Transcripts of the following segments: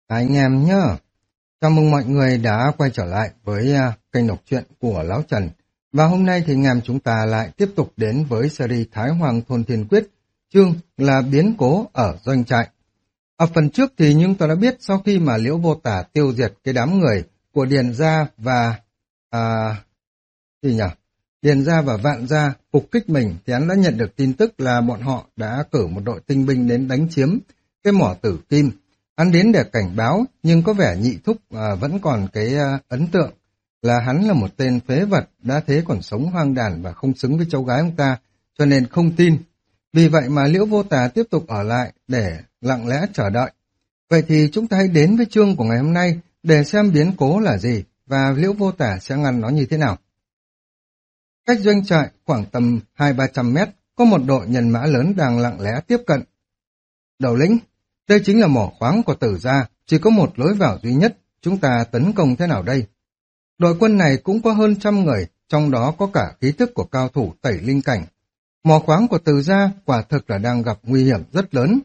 Anh em nhá, chào mừng mọi người đã quay trở lại với kênh đọc truyện của Lão Trần. Và hôm nay thì anh em chúng ta lại tiếp tục đến với series Thái Hoàng Thôn Thiên Quyết, chương là biến cố ở doanh trại. Ở phần trước thì chúng ta đã biết sau khi mà Liễu Vô Tả tiêu diệt cái đám người của Điền Gia và à, gì nhỉ? Điền Gia và Vạn Gia phục kích mình thì hắn đã nhận được tin tức là bọn họ đã cử một đội tinh binh đến đánh chiếm cái mỏ Tử Kim. Hắn đến để cảnh báo, nhưng có vẻ Nhị Thúc vẫn còn cái ấn tượng là hắn là một tên phế vật, đã thế còn sống hoang đàn và không xứng với cháu gái ông ta, cho nên không tin. Vì vậy mà Liễu Vô Tà tiếp tục ở lại để lặng lẽ chờ đợi. Vậy thì chúng ta hãy đến với chương của ngày hôm nay để xem biến cố là gì và Liễu Vô Tà sẽ ngăn nó như thế nào. Cách doanh trại khoảng tầm 200-300 mét, có một đội nhân mã lớn đang lặng lẽ tiếp cận. Đầu lĩnh, đây chính là mỏ khoáng của Tử gia, chỉ có một lối vào duy nhất, chúng ta tấn công thế nào đây? Đội quân này cũng có hơn 100 người, trong đó có cả khí tức của cao thủ tẩy linh cảnh. Mỏ khoáng của Tử gia quả thực là đang gặp nguy hiểm rất lớn.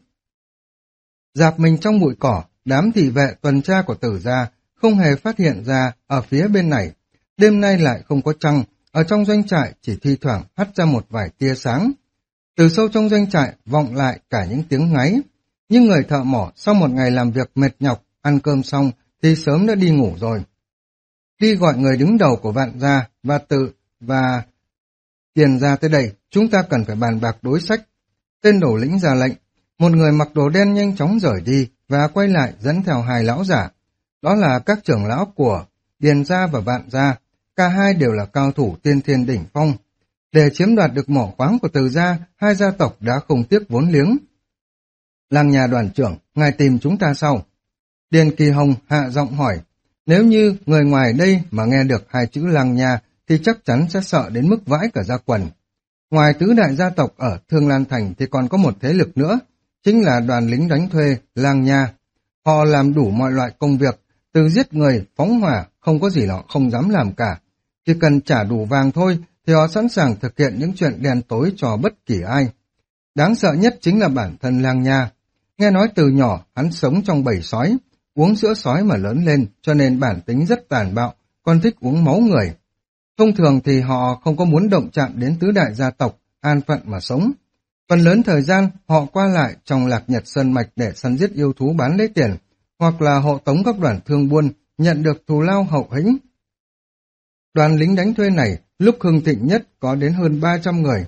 Dạp mình trong bụi cỏ, đám thị vệ tuần tra của Tử gia không hề phát hiện ra ở phía bên này. Đêm nay lại không có trăng, ở trong doanh trại chỉ thi thoảng hắt ra một vài tia sáng. Từ sâu trong doanh trại vọng lại cả những tiếng ngáy. Nhưng người thợ mỏ sau một ngày làm việc mệt nhọc, ăn cơm xong thì sớm đã đi ngủ rồi. Đi gọi người đứng đầu của Vạn gia và Tiền gia tới đây, chúng ta cần phải bàn bạc đối sách. Tên đầu lĩnh ra lệnh, một người mặc đồ đen nhanh chóng rời đi và quay lại dẫn theo hai lão giả. Đó là các trưởng lão của Điền gia và Vạn gia, cả hai đều là cao thủ tiên thiên đỉnh phong. Để chiếm đoạt được mỏ khoáng của Từ gia, hai gia tộc đã không tiếc vốn liếng. Làng nhà đoàn trưởng, ngài tìm chúng ta sau. Điền Kỳ Hồng hạ giọng hỏi, nếu như người ngoài đây mà nghe được hai chữ làng nhà thì chắc chắn sẽ sợ đến mức vãi cả da quần. Ngoài tứ đại gia tộc ở Thương Lan Thành thì còn có một thế lực nữa, chính là đoàn lính đánh thuê làng nhà. Họ làm đủ mọi loại công việc, từ giết người, phóng hỏa, không có gì họ không dám làm cả. Chỉ cần trả đủ vàng thôi thì họ sẵn sàng thực hiện những chuyện đen tối cho bất kỳ ai. Đáng sợ nhất chính là bản thân Lang Nha. Nghe nói từ nhỏ hắn sống trong bầy sói, uống sữa sói mà lớn lên, cho nên bản tính rất tàn bạo, còn thích uống máu người. Thông thường thì họ không có muốn động chạm đến tứ đại gia tộc, an phận mà sống. Phần lớn thời gian họ qua lại trong Lạc Nhật Sơn Mạch để săn giết yêu thú bán lấy tiền, hoặc là hộ tống các đoàn thương buôn, nhận được thù lao hậu hĩnh. Đoàn lính đánh thuê này lúc hưng thịnh nhất có đến hơn 300 người.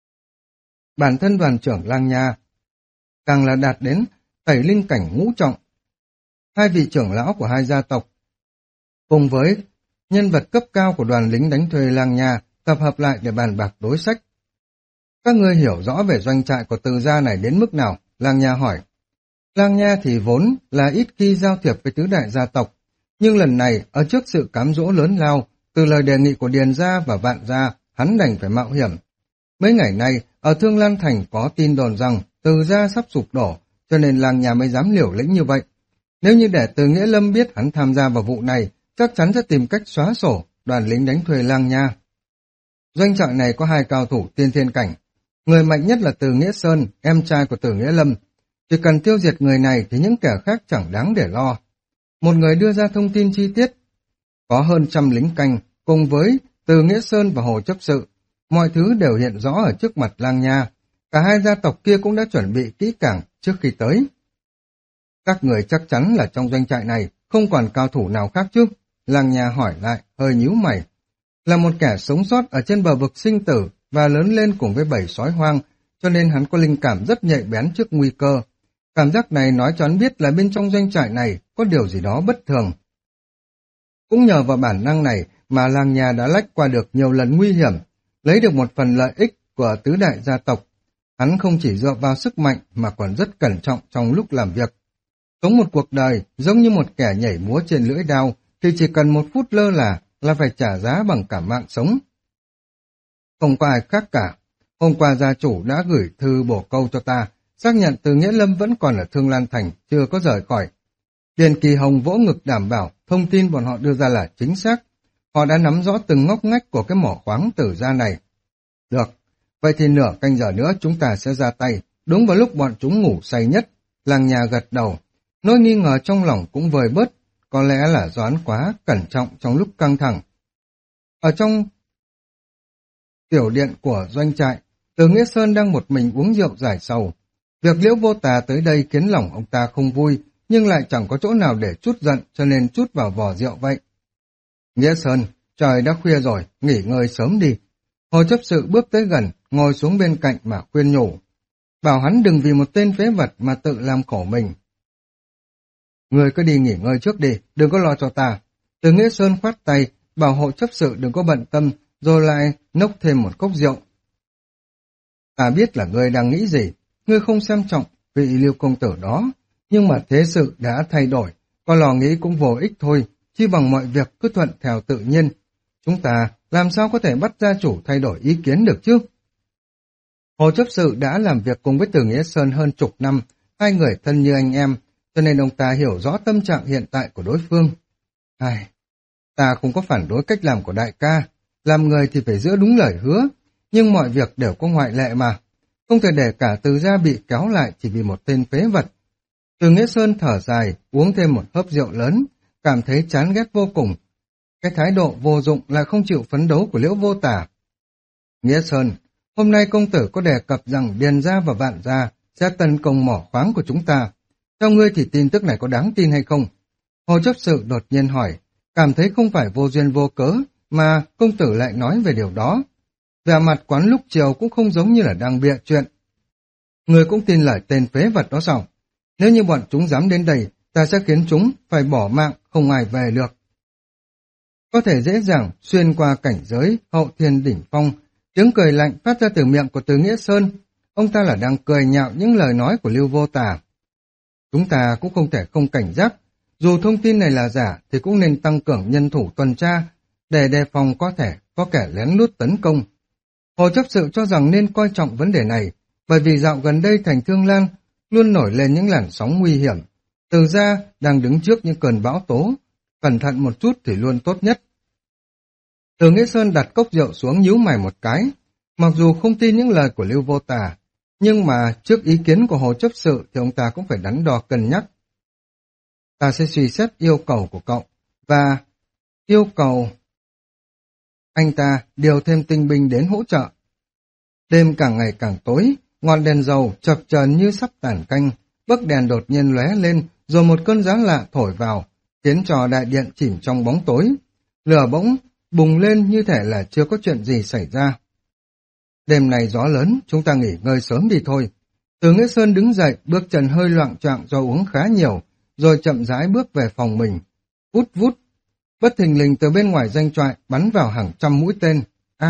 Bản thân đoàn trưởng Lang Nha càng là đạt đến tẩy linh cảnh ngũ trọng. Hai vị trưởng lão của hai gia tộc cùng với nhân vật cấp cao của đoàn lính đánh thuê Lang Nha tập hợp lại để bàn bạc đối sách. Các ngươi hiểu rõ về doanh trại của Từ gia này đến mức nào? Lang Nha hỏi. Lang Nha thì vốn là ít khi giao thiệp với tứ đại gia tộc, nhưng lần này ở trước sự cám dỗ lớn lao từ lời đề nghị của Điền gia và Vạn gia, hắn đành phải mạo hiểm. Mấy ngày nay ở Thương Lan Thành có tin đồn rằng Từ gia sắp sụp đổ, cho nên Lang Nha mới dám liều lĩnh như vậy. Nếu như để Từ Nghĩa Lâm biết hắn tham gia vào vụ này, chắc chắn sẽ tìm cách xóa sổ đoàn lính đánh thuê Lang Nha. Doanh trại này có hai cao thủ tiên thiên cảnh. Người mạnh nhất là Từ Nghĩa Sơn, em trai của Từ Nghĩa Lâm. Chỉ cần tiêu diệt người này thì những kẻ khác chẳng đáng để lo. Một người đưa ra thông tin chi tiết. Có hơn 100 lính canh, cùng với Từ Nghĩa Sơn và Hồ Chấp Sự. Mọi thứ đều hiện rõ ở trước mặt Lang Nha. Cả hai gia tộc kia cũng đã chuẩn bị kỹ càng trước khi tới. Các người chắc chắn là trong doanh trại này không còn cao thủ nào khác chứ? Lang Nha hỏi lại, hơi nhíu mày. Là một kẻ sống sót ở trên bờ vực sinh tử và lớn lên cùng với bầy sói hoang, cho nên hắn có linh cảm rất nhạy bén trước nguy cơ. Cảm giác này nói cho hắn biết là bên trong doanh trại này có điều gì đó bất thường. Cũng nhờ vào bản năng này mà Lang Nha đã lách qua được nhiều lần nguy hiểm, lấy được một phần lợi ích của tứ đại gia tộc. Hắn không chỉ dựa vào sức mạnh mà còn rất cẩn trọng trong lúc làm việc. Sống một cuộc đời giống như một kẻ nhảy múa trên lưỡi đao thì chỉ cần một phút lơ là phải trả giá bằng cả mạng sống. Không có ai khác cả. Hôm qua gia chủ đã gửi thư bổ câu cho ta, xác nhận Từ Nghĩa Lâm vẫn còn ở Thương Lan Thành, chưa có rời khỏi. Điền Kỳ Hồng vỗ ngực đảm bảo thông tin bọn họ đưa ra là chính xác. Họ đã nắm rõ từng ngóc ngách của cái mỏ khoáng Tử gia này. Được, vậy thì nửa canh giờ nữa chúng ta sẽ ra tay, đúng vào lúc bọn chúng ngủ say nhất. Lang Nha gật đầu. Nỗi nghi ngờ trong lòng cũng vơi bớt, có lẽ là Doãn quá cẩn trọng trong lúc căng thẳng. Ở trong tiểu điện của doanh trại, Từ Nghĩa Sơn đang một mình uống rượu giải sầu. Việc Liễu Vô Tà tới đây khiến lòng ông ta không vui, nhưng lại chẳng có chỗ nào để trút giận cho nên trút vào vò rượu vậy. Nghĩa Sơn, trời đã khuya rồi, nghỉ ngơi sớm đi. Hồ chấp sự bước tới gần, ngồi xuống bên cạnh mà khuyên nhủ. Bảo hắn đừng vì một tên phế vật mà tự làm khổ mình. Người cứ đi nghỉ ngơi trước đi, đừng có lo cho ta. Từ Nghĩa Sơn khoát tay, bảo hộ chấp sự đừng có bận tâm, rồi lại nốc thêm một cốc rượu. Ta biết là ngươi đang nghĩ gì, ngươi không xem trọng vị Lưu công tử đó, nhưng mà thế sự đã thay đổi, có lo nghĩ cũng vô ích thôi, chi bằng mọi việc cứ thuận theo tự nhiên. Chúng ta làm sao có thể bắt gia chủ thay đổi ý kiến được chứ? Hồ chấp sự đã làm việc cùng với Từ Nghĩa Sơn hơn chục năm, hai người thân như anh em, cho nên ông ta hiểu rõ tâm trạng hiện tại của đối phương. Ta không có phản đối cách làm của đại ca, làm người thì phải giữ đúng lời hứa, nhưng mọi việc đều có ngoại lệ mà. Không thể để cả Từ gia bị kéo lại chỉ vì một tên phế vật. Từ Nghĩa Sơn thở dài, uống thêm một hớp rượu lớn, cảm thấy chán ghét vô cùng. Cái thái độ vô dụng lại không chịu phấn đấu của Liễu Vô Tả. Nghĩa Sơn, hôm nay công tử có đề cập rằng Điền gia và Vạn gia sẽ tấn công mỏ khoáng của chúng ta. Theo ngươi thì tin tức này có đáng tin hay không? Hồ chấp sự đột nhiên hỏi, cảm thấy không phải vô duyên vô cớ mà công tử lại nói về điều đó. Vẻ mặt quán lúc chiều cũng không giống như là đang bịa chuyện. Ngươi cũng tin lời tên phế vật đó sao? Nếu như bọn chúng dám đến đây, ta sẽ khiến chúng phải bỏ mạng, không ai về được. Có thể dễ dàng xuyên qua cảnh giới hậu thiên đỉnh phong, tiếng cười lạnh phát ra từ miệng của Từ Nghĩa Sơn. Ông ta là đang cười nhạo những lời nói của Lưu Vô Tả. Chúng ta cũng không thể không cảnh giác. Dù thông tin này là giả thì cũng nên tăng cường nhân thủ tuần tra để đề phòng có thể có kẻ lén lút tấn công. Hồ chấp sự cho rằng nên coi trọng vấn đề này, bởi vì dạo gần đây thành Thương Lan luôn nổi lên những làn sóng nguy hiểm. Từ gia đang đứng trước những cơn bão tố, cẩn thận một chút thì luôn tốt nhất. Từ Nghĩa Sơn đặt cốc rượu xuống nhíu mày một cái, mặc dù không tin những lời của Lưu Vô Tả, nhưng mà trước ý kiến của Hồ chấp sự thì ông ta cũng phải đắn đo cân nhắc. Ta sẽ suy xét yêu cầu của cậu, và yêu cầu anh ta điều thêm tinh binh đến hỗ trợ. Đêm càng ngày càng tối, ngọn đèn dầu chập chờn như sắp tàn canh, bấc đèn đột nhiên lóe lên, rồi một cơn gió lạ thổi vào, khiến cho đại điện chìm trong bóng tối. Lửa bỗng bùng lên như thể là chưa có chuyện gì xảy ra. Đêm này gió lớn, chúng ta nghỉ ngơi sớm đi thôi. Từ Nghĩa Sơn đứng dậy, bước chân hơi loạng choạng do uống khá nhiều, rồi chậm rãi bước về phòng mình. Vút vút, bất thình lình từ bên ngoài doanh trại bắn vào hàng trăm mũi tên.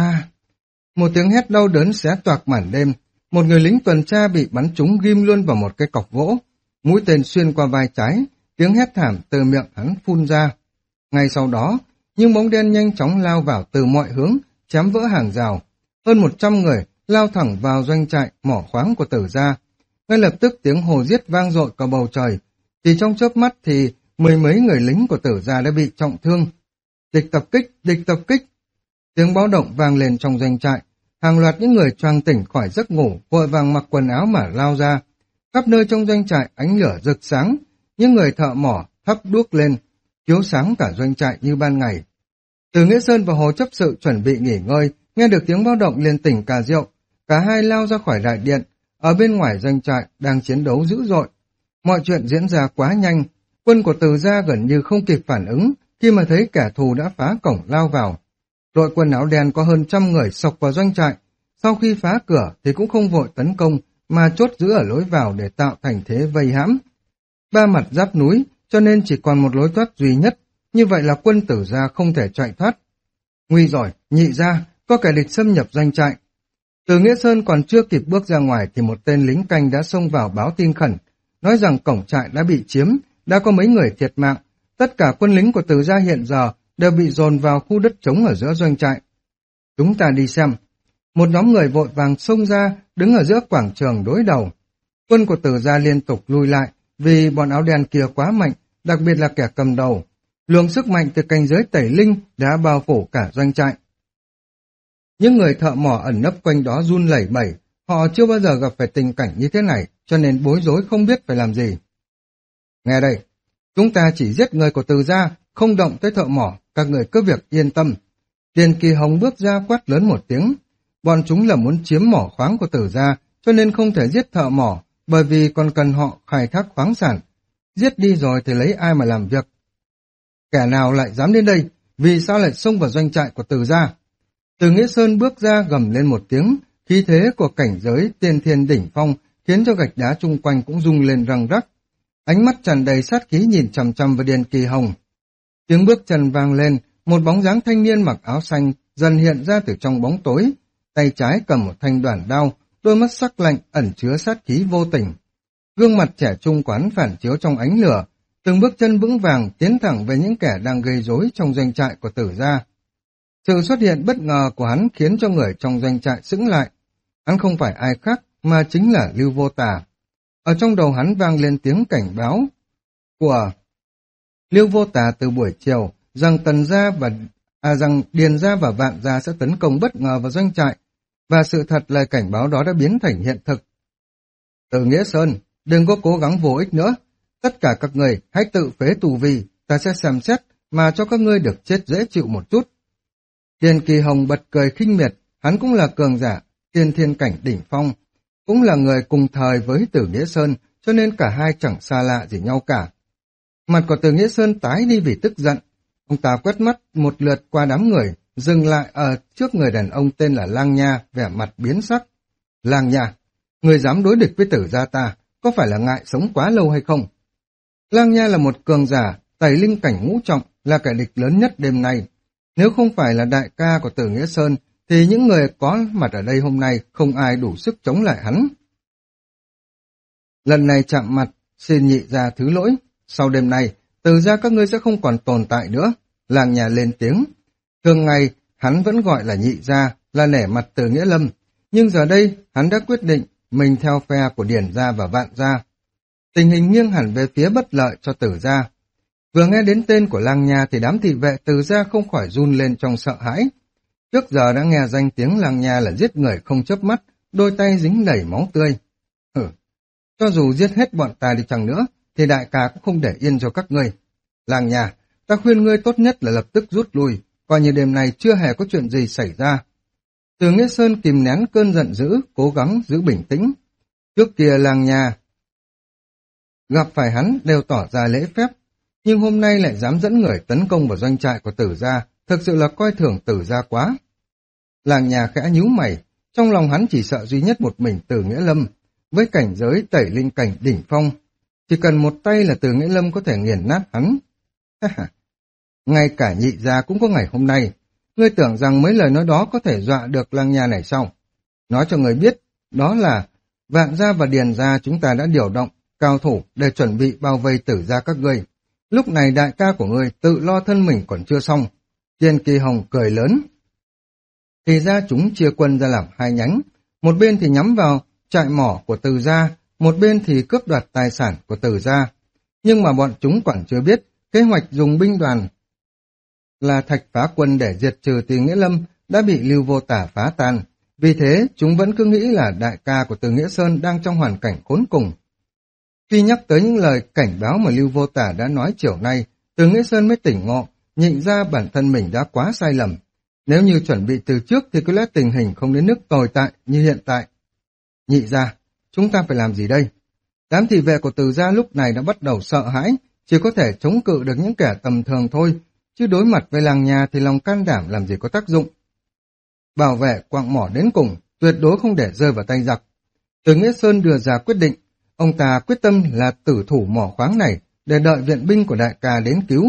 Một tiếng hét đau đớn xé toạc màn đêm. Một người lính tuần tra bị bắn trúng ghim luôn vào một cái cọc gỗ. Mũi tên xuyên qua vai trái, tiếng hét thảm từ miệng hắn phun ra. Ngay sau đó, những bóng đen nhanh chóng lao vào từ mọi hướng, chém vỡ hàng rào. Hơn 100 người lao thẳng vào doanh trại mỏ khoáng của Tử gia. Ngay lập tức tiếng hò giết vang dội cả bầu trời. Chỉ trong chớp mắt thì mười mấy người lính của Tử gia đã bị trọng thương. Địch tập kích, địch tập kích. Tiếng báo động vang lên trong doanh trại. Hàng loạt những người choàng tỉnh khỏi giấc ngủ, vội vàng mặc quần áo mà lao ra. Khắp nơi trong doanh trại ánh lửa rực sáng, những người thợ mỏ thắp đuốc lên, chiếu sáng cả doanh trại như ban ngày. Từ Nghĩa Sơn và Hồ chấp sự chuẩn bị nghỉ ngơi, nghe được tiếng báo động liền tỉnh cả rượu. Cả hai lao ra khỏi đại điện, ở bên ngoài doanh trại đang chiến đấu dữ dội. Mọi chuyện diễn ra quá nhanh, quân của Từ gia gần như không kịp phản ứng khi mà thấy kẻ thù đã phá cổng lao vào. Đội quân áo đen có hơn 100 người xộc vào doanh trại, sau khi phá cửa thì cũng không vội tấn công mà chốt giữ ở lối vào để tạo thành thế vây hãm. Ba mặt giáp núi cho nên chỉ còn một lối thoát duy nhất, như vậy là quân Tử gia không thể chạy thoát. Nguy rồi, nhị gia, có kẻ địch xâm nhập doanh trại. Từ Nghĩa Sơn còn chưa kịp bước ra ngoài thì một tên lính canh đã xông vào báo tin khẩn, nói rằng cổng trại đã bị chiếm, đã có mấy người thiệt mạng. Tất cả quân lính của Từ gia hiện giờ đều bị dồn vào khu đất trống ở giữa doanh trại. Chúng ta đi xem. Một nhóm người vội vàng xông ra, đứng ở giữa quảng trường đối đầu. Quân của Từ gia liên tục lùi lại, vì bọn áo đen kia quá mạnh, đặc biệt là kẻ cầm đầu. Luồng sức mạnh từ cảnh giới tẩy linh đã bao phủ cả doanh trại. Những người thợ mỏ ẩn nấp quanh đó run lẩy bẩy, họ chưa bao giờ gặp phải tình cảnh như thế này, cho nên bối rối không biết phải làm gì. Nghe đây, chúng ta chỉ giết người của Từ gia, không động tới thợ mỏ, các người cứ việc yên tâm. Điền Kỳ Hồng bước ra quát lớn một tiếng. Bọn chúng là muốn chiếm mỏ khoáng của Từ gia, cho nên không thể giết thợ mỏ, bởi vì còn cần họ khai thác khoáng sản. Giết đi rồi thì lấy ai mà làm việc? Kẻ nào lại dám đến đây? Vì sao lại xông vào doanh trại của Từ gia? Từ Nghĩa Sơn bước ra gầm lên một tiếng, khí thế của cảnh giới tiên thiên đỉnh phong khiến cho gạch đá chung quanh cũng rung lên răng rắc. Ánh mắt tràn đầy sát khí nhìn chằm chằm vào Điền Kỳ Hồng. Tiếng bước chân vang lên, một bóng dáng thanh niên mặc áo xanh dần hiện ra từ trong bóng tối, tay trái cầm một thanh đoản đao, đôi mắt sắc lạnh ẩn chứa sát khí vô tình. Gương mặt trẻ trung quán phản chiếu trong ánh lửa, từng bước chân vững vàng tiến thẳng về những kẻ đang gây rối trong doanh trại của Tử gia. Sự xuất hiện bất ngờ của hắn khiến cho người trong doanh trại sững lại. Hắn không phải ai khác mà chính là Lưu Vô Tà. Ở trong đầu hắn vang lên tiếng cảnh báo của Lưu Vô Tà từ buổi chiều rằng rằng Điền gia và Vạn gia sẽ tấn công bất ngờ vào doanh trại, và sự thật lời cảnh báo đó đã biến thành hiện thực. Từ Nghĩa Sơn, đừng có cố gắng vô ích nữa. Tất cả các người hãy tự phế tù vi, ta sẽ xem xét mà cho các ngươi được chết dễ chịu một chút. Điền Kỳ Hồng bật cười khinh miệt, hắn cũng là cường giả, tiên thiên cảnh đỉnh phong, cũng là người cùng thời với Từ Nghĩa Sơn, cho nên cả hai chẳng xa lạ gì nhau cả. Mặt của Từ Nghĩa Sơn tái đi vì tức giận. Ông ta quét mắt một lượt qua đám người, dừng lại ở trước người đàn ông tên là Lang Nha, vẻ mặt biến sắc. Lang Nha, người dám đối địch với Tử gia ta, có phải là ngại sống quá lâu hay không? Lang Nha là một cường giả, tẩy linh cảnh ngũ trọng, là kẻ địch lớn nhất đêm nay. Nếu không phải là đại ca của Từ Nghĩa Sơn, thì những người có mặt ở đây hôm nay không ai đủ sức chống lại hắn. Lần này chạm mặt, xin nhị gia thứ lỗi. Sau đêm nay, Từ gia các ngươi sẽ không còn tồn tại nữa. Lang Nha lên tiếng. Thường ngày, hắn vẫn gọi là nhị gia, là nể mặt Từ Nghĩa Lâm. Nhưng giờ đây, hắn đã quyết định mình theo phe của Điền gia và Vạn gia. Tình hình nghiêng hẳn về phía bất lợi cho Tử gia. Vừa nghe đến tên của Lang Nha thì đám thị vệ Từ gia không khỏi run lên trong sợ hãi. Trước giờ đã nghe danh tiếng Lang Nha là giết người không chớp mắt, đôi tay dính đầy máu tươi. Cho dù giết hết bọn ta đi chăng nữa, thì đại ca cũng không để yên cho các ngươi. Lang Nha, ta khuyên ngươi tốt nhất là lập tức rút lui, coi như đêm nay chưa hề có chuyện gì xảy ra. Từ Nghĩa Sơn kìm nén cơn giận dữ, cố gắng giữ bình tĩnh. Trước kia Lang Nha gặp phải hắn đều tỏ ra lễ phép, nhưng hôm nay lại dám dẫn người tấn công vào doanh trại của Tử gia, thực sự là coi thường Tử gia quá. Lang Nha khẽ nhíu mày, trong lòng hắn chỉ sợ duy nhất một mình Từ Nghĩa Lâm, với cảnh giới tẩy linh cảnh đỉnh phong, chỉ cần một tay là Từ Nghĩa Lâm có thể nghiền nát hắn. Ngay cả nhị gia cũng có ngày hôm nay, ngươi tưởng rằng mấy lời nói đó có thể dọa được Lang Nha này sao? Nói cho người biết, đó là Vạn gia và Điền gia chúng ta đã điều động cao thủ để chuẩn bị bao vây Tử gia các ngươi. Lúc này đại ca của ngươi tự lo thân mình còn chưa xong. Điền Kỳ Hồng cười lớn. Thì ra chúng chia quân ra làm hai nhánh, một bên thì nhắm vào trại mỏ của Từ gia, một bên thì cướp đoạt tài sản của Từ gia. Nhưng mà bọn chúng còn chưa biết, kế hoạch dùng binh đoàn là Thạch Phá Quân để diệt trừ Từ Nghĩa Lâm đã bị Lưu Vô Tả phá tan. Vì thế, chúng vẫn cứ nghĩ là đại ca của Từ Nghĩa Sơn đang trong hoàn cảnh khốn cùng. Khi nhắc tới những lời cảnh báo mà Lưu Vô Tả đã nói chiều nay, Từ Nghĩa Sơn mới tỉnh ngộ, nhận ra bản thân mình đã quá sai lầm. Nếu như chuẩn bị từ trước thì có lẽ tình hình không đến mức tồi tệ như hiện tại. Nhị gia, chúng ta phải làm gì đây? Đám thị vệ của Từ gia lúc này đã bắt đầu sợ hãi, chỉ có thể chống cự được những kẻ tầm thường thôi, chứ đối mặt với Lang Nha thì lòng can đảm làm gì có tác dụng. Bảo vệ quặng mỏ đến cùng, tuyệt đối không để rơi vào tay giặc. Từ Nghĩa Sơn đưa ra quyết định, ông ta quyết tâm là tử thủ mỏ khoáng này để đợi viện binh của đại ca đến cứu.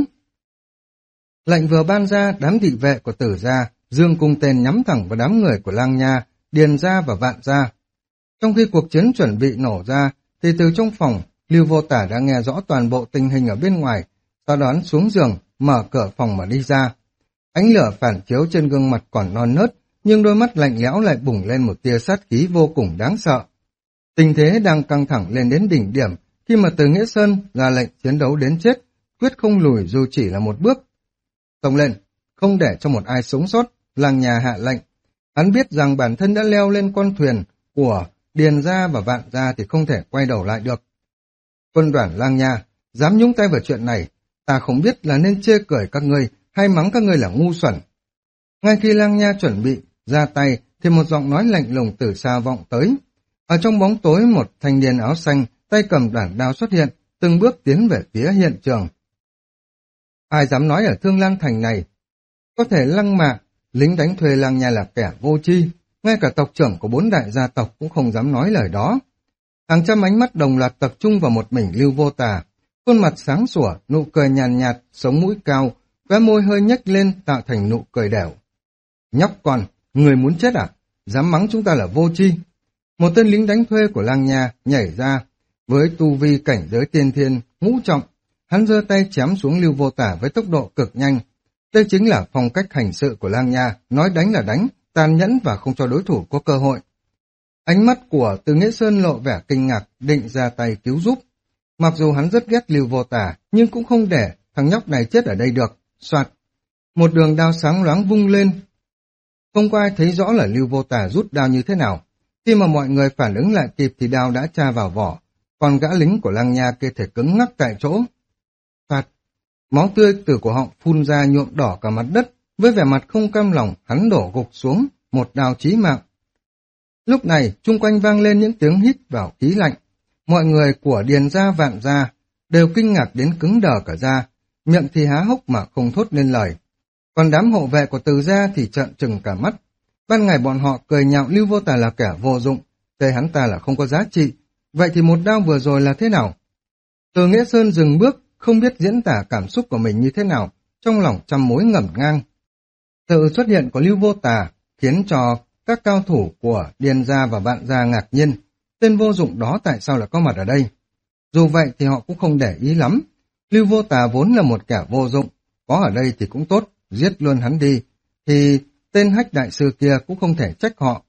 Lệnh vừa ban ra, đám thị vệ của Tử gia giương cung tên nhắm thẳng vào đám người của Lang Nha, Điền gia và Vạn gia. Trong khi cuộc chiến chuẩn bị nổ ra, thì từ trong phòng, Lưu Vô Tả đã nghe rõ toàn bộ tình hình ở bên ngoài, sau đó xuống giường, mở cửa phòng mà đi ra. Ánh lửa phản chiếu trên gương mặt còn non nớt, nhưng đôi mắt lạnh lẽo lại bùng lên một tia sát khí vô cùng đáng sợ. Tình thế đang căng thẳng lên đến đỉnh điểm, khi mà Từ Nghĩa Sơn ra lệnh chiến đấu đến chết, quyết không lùi dù chỉ là một bước. Xông lên, không để cho một ai sống sót, Lang Nha hạ lệnh. Hắn biết rằng bản thân đã leo lên con thuyền của Điền gia và Vạn gia thì không thể quay đầu lại được. Quân đoàn Lang Nha, dám nhúng tay vào chuyện này, ta không biết là nên chê cười các ngươi hay mắng các ngươi là ngu xuẩn. Ngay khi Lang Nha chuẩn bị ra tay thì một giọng nói lạnh lùng từ xa vọng tới. Ở trong bóng tối một thanh niên áo xanh tay cầm đoạn đao xuất hiện, từng bước tiến về phía hiện trường. Ai dám nói ở Thương Lang Thành này có thể lăng mạ lính đánh thuê Lang Nha là kẻ vô tri, ngay cả tộc trưởng của 4 đại gia tộc cũng không dám nói lời đó. Hàng trăm ánh mắt đồng loạt tập trung vào một mình Lưu Vô Tà, khuôn mặt sáng sủa, nụ cười nhàn nhạt, sống mũi cao, khóe môi hơi nhếch lên tạo thành nụ cười đẻo. Nhóc con, người muốn chết à? Dám mắng chúng ta là vô tri. Một tên lính đánh thuê của Lang Nha nhảy ra, với tu vi cảnh giới tiên thiên, ngũ trọng, hắn giơ tay chém xuống Lưu Vô Tà với tốc độ cực nhanh. Đây chính là phong cách hành sự của Lang Nha, nói đánh là đánh, tàn nhẫn và không cho đối thủ có cơ hội. Ánh mắt của Từ Nghĩa Sơn lộ vẻ kinh ngạc, định ra tay cứu giúp. Mặc dù hắn rất ghét Lưu Vô Tà, nhưng cũng không để thằng nhóc này chết ở đây được. Soạt, một đường đao sáng loáng vung lên. Không có ai thấy rõ là Lưu Vô Tà rút đao như thế nào. Khi mà mọi người phản ứng lại kịp thì đao đã tra vào vỏ, còn gã lính của Lang Nha kia thể cứng ngắc tại chỗ. Phạt, máu tươi từ cổ họng phun ra nhuộm đỏ cả mặt đất, với vẻ mặt không cam lòng, hắn đổ gục xuống, một đao chí mạng. Lúc này, chung quanh vang lên những tiếng hít vào khí lạnh. Mọi người của Điền gia Vạn gia đều kinh ngạc đến cứng đờ cả da, miệng thì há hốc mà không thốt nên lời. Còn đám hộ vệ của Từ gia thì trợn trừng cả mắt. Ban ngày bọn họ cười nhạo Lưu Vô Tà là kẻ vô dụng, thấy hắn ta là không có giá trị. Vậy thì một đao vừa rồi là thế nào? Từ Nghĩa Sơn dừng bước, không biết diễn tả cảm xúc của mình như thế nào, trong lòng trăm mối ngổn ngang. Sự xuất hiện của Lưu Vô Tà khiến cho các cao thủ của Điền gia và Vạn gia ngạc nhiên. Tên vô dụng đó tại sao lại có mặt ở đây? Dù vậy thì họ cũng không để ý lắm. Lưu Vô Tà vốn là một kẻ vô dụng, có ở đây thì cũng tốt, giết luôn hắn đi, thì tên Hách đại sư kia cũng không thể trách họ.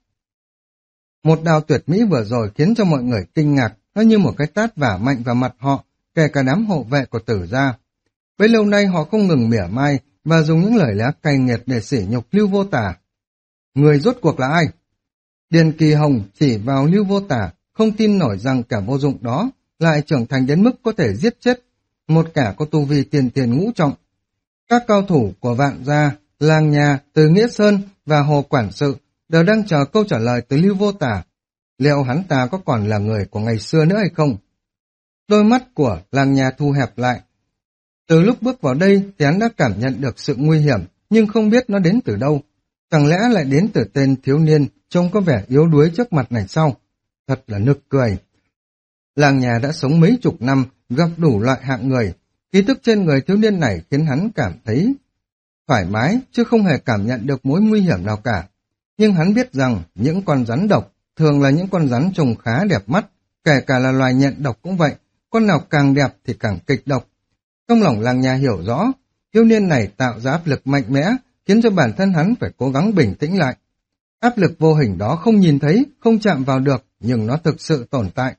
Một đao tuyệt mỹ vừa rồi khiến cho mọi người kinh ngạc, nó như một cái tát vả mạnh vào mặt họ, kể cả đám hộ vệ của Tử gia. Bấy lâu nay họ không ngừng mỉa mai và dùng những lời lẽ cay nghiệt để sỉ nhục Lưu Vô Tà. Người rốt cuộc là ai? Điền Kỳ Hồng chỉ vào Lưu Vô Tà, không tin nổi rằng kẻ vô dụng đó lại trưởng thành đến mức có thể giết chết một kẻ có tu vi tiền tiền ngũ trọng. Các cao thủ của Vạn gia, Lang Nha, Từ Nghĩa Sơn và Hồ Quản sự đều đang chờ câu trả lời từ Lưu Vô Tà. Liệu hắn ta có còn là người của ngày xưa nữa hay không? Đôi mắt của Lang Nha thu hẹp lại. Từ lúc bước vào đây thì hắn đã cảm nhận được sự nguy hiểm, nhưng không biết nó đến từ đâu. Chẳng lẽ lại đến từ tên thiếu niên trông có vẻ yếu đuối trước mặt này sao? Thật là nực cười. Lang Nha đã sống mấy chục năm, gặp đủ loại hạng người. Khí tức trên người thiếu niên này khiến hắn cảm thấy thoải mái, chứ không hề cảm nhận được mối nguy hiểm nào cả. Nhưng hắn biết rằng những con rắn độc thường là những con rắn trông khá đẹp mắt, kể cả là loài nhện độc cũng vậy, con nào càng đẹp thì càng kịch độc. Trong lòng Lang Nha hiểu rõ, thiếu niên này tạo ra áp lực mạnh mẽ, khiến cho bản thân hắn phải cố gắng bình tĩnh lại. Áp lực vô hình đó không nhìn thấy, không chạm vào được, nhưng nó thực sự tồn tại.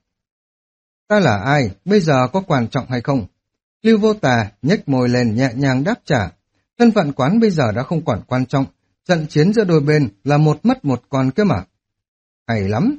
Ta là ai, bây giờ có quan trọng hay không? Lưu Vô Tà nhếch môi lên nhẹ nhàng đáp trả. Thân phận quán bây giờ đã không còn quan trọng, trận chiến giữa đôi bên là một mất một còn cơ mà. Hay lắm,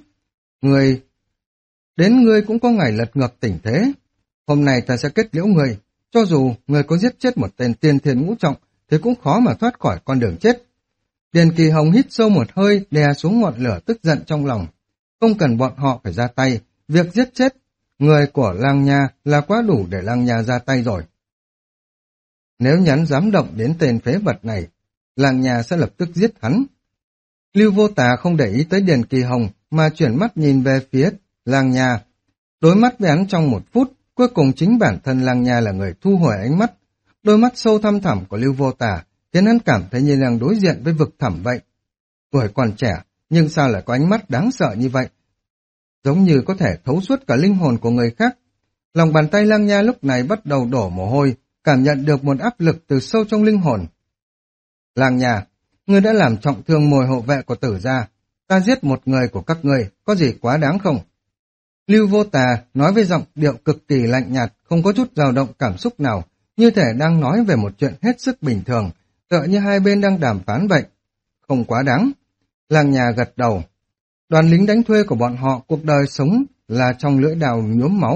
ngươi cũng có ngày lật ngược tình thế. Hôm nay ta sẽ kết liễu ngươi, cho dù ngươi có giết chết một tên tiên thiên ngũ trọng thì cũng khó mà thoát khỏi con đường chết. Điền Kỳ Hồng hít sâu một hơi, đè xuống ngọn lửa tức giận trong lòng. Không cần bọn họ phải ra tay, việc giết chết người của Lang Nha là quá đủ để Lang Nha ra tay rồi. Nếu nhắn dám động đến tên phế vật này, Lang Nha sẽ lập tức giết hắn. Lưu Vô Tà không để ý tới Điền Kỳ Hồng mà chuyển mắt nhìn về phía Lang Nha. Đối mắt với hắn trong một phút, cuối cùng chính bản thân Lang Nha là người thu hồi ánh mắt. Đôi mắt sâu thăm thẳm của Lưu Vô Tà khiến hắn cảm thấy như đang đối diện với vực thẳm vậy. Tuổi còn trẻ, nhưng sao lại có ánh mắt đáng sợ như vậy? Giống như có thể thấu suốt cả linh hồn của người khác. Lòng bàn tay Lang Nha lúc này bắt đầu đổ mồ hôi, cảm nhận được một áp lực từ sâu trong linh hồn. Lang Nha, ngươi đã làm trọng thương mồi hộ vệ của Tử gia, ta giết một người của các ngươi, có gì quá đáng không? Lưu Vô Tà nói với giọng điệu cực kỳ lạnh nhạt, không có chút dao động cảm xúc nào, như thể đang nói về một chuyện hết sức bình thường, tựa như hai bên đang đàm phán vậy. Không quá đáng. Lang Nha gật đầu. Đoàn lính đánh thuê của bọn họ cuộc đời sống là trong lưỡi đào nhuốm máu,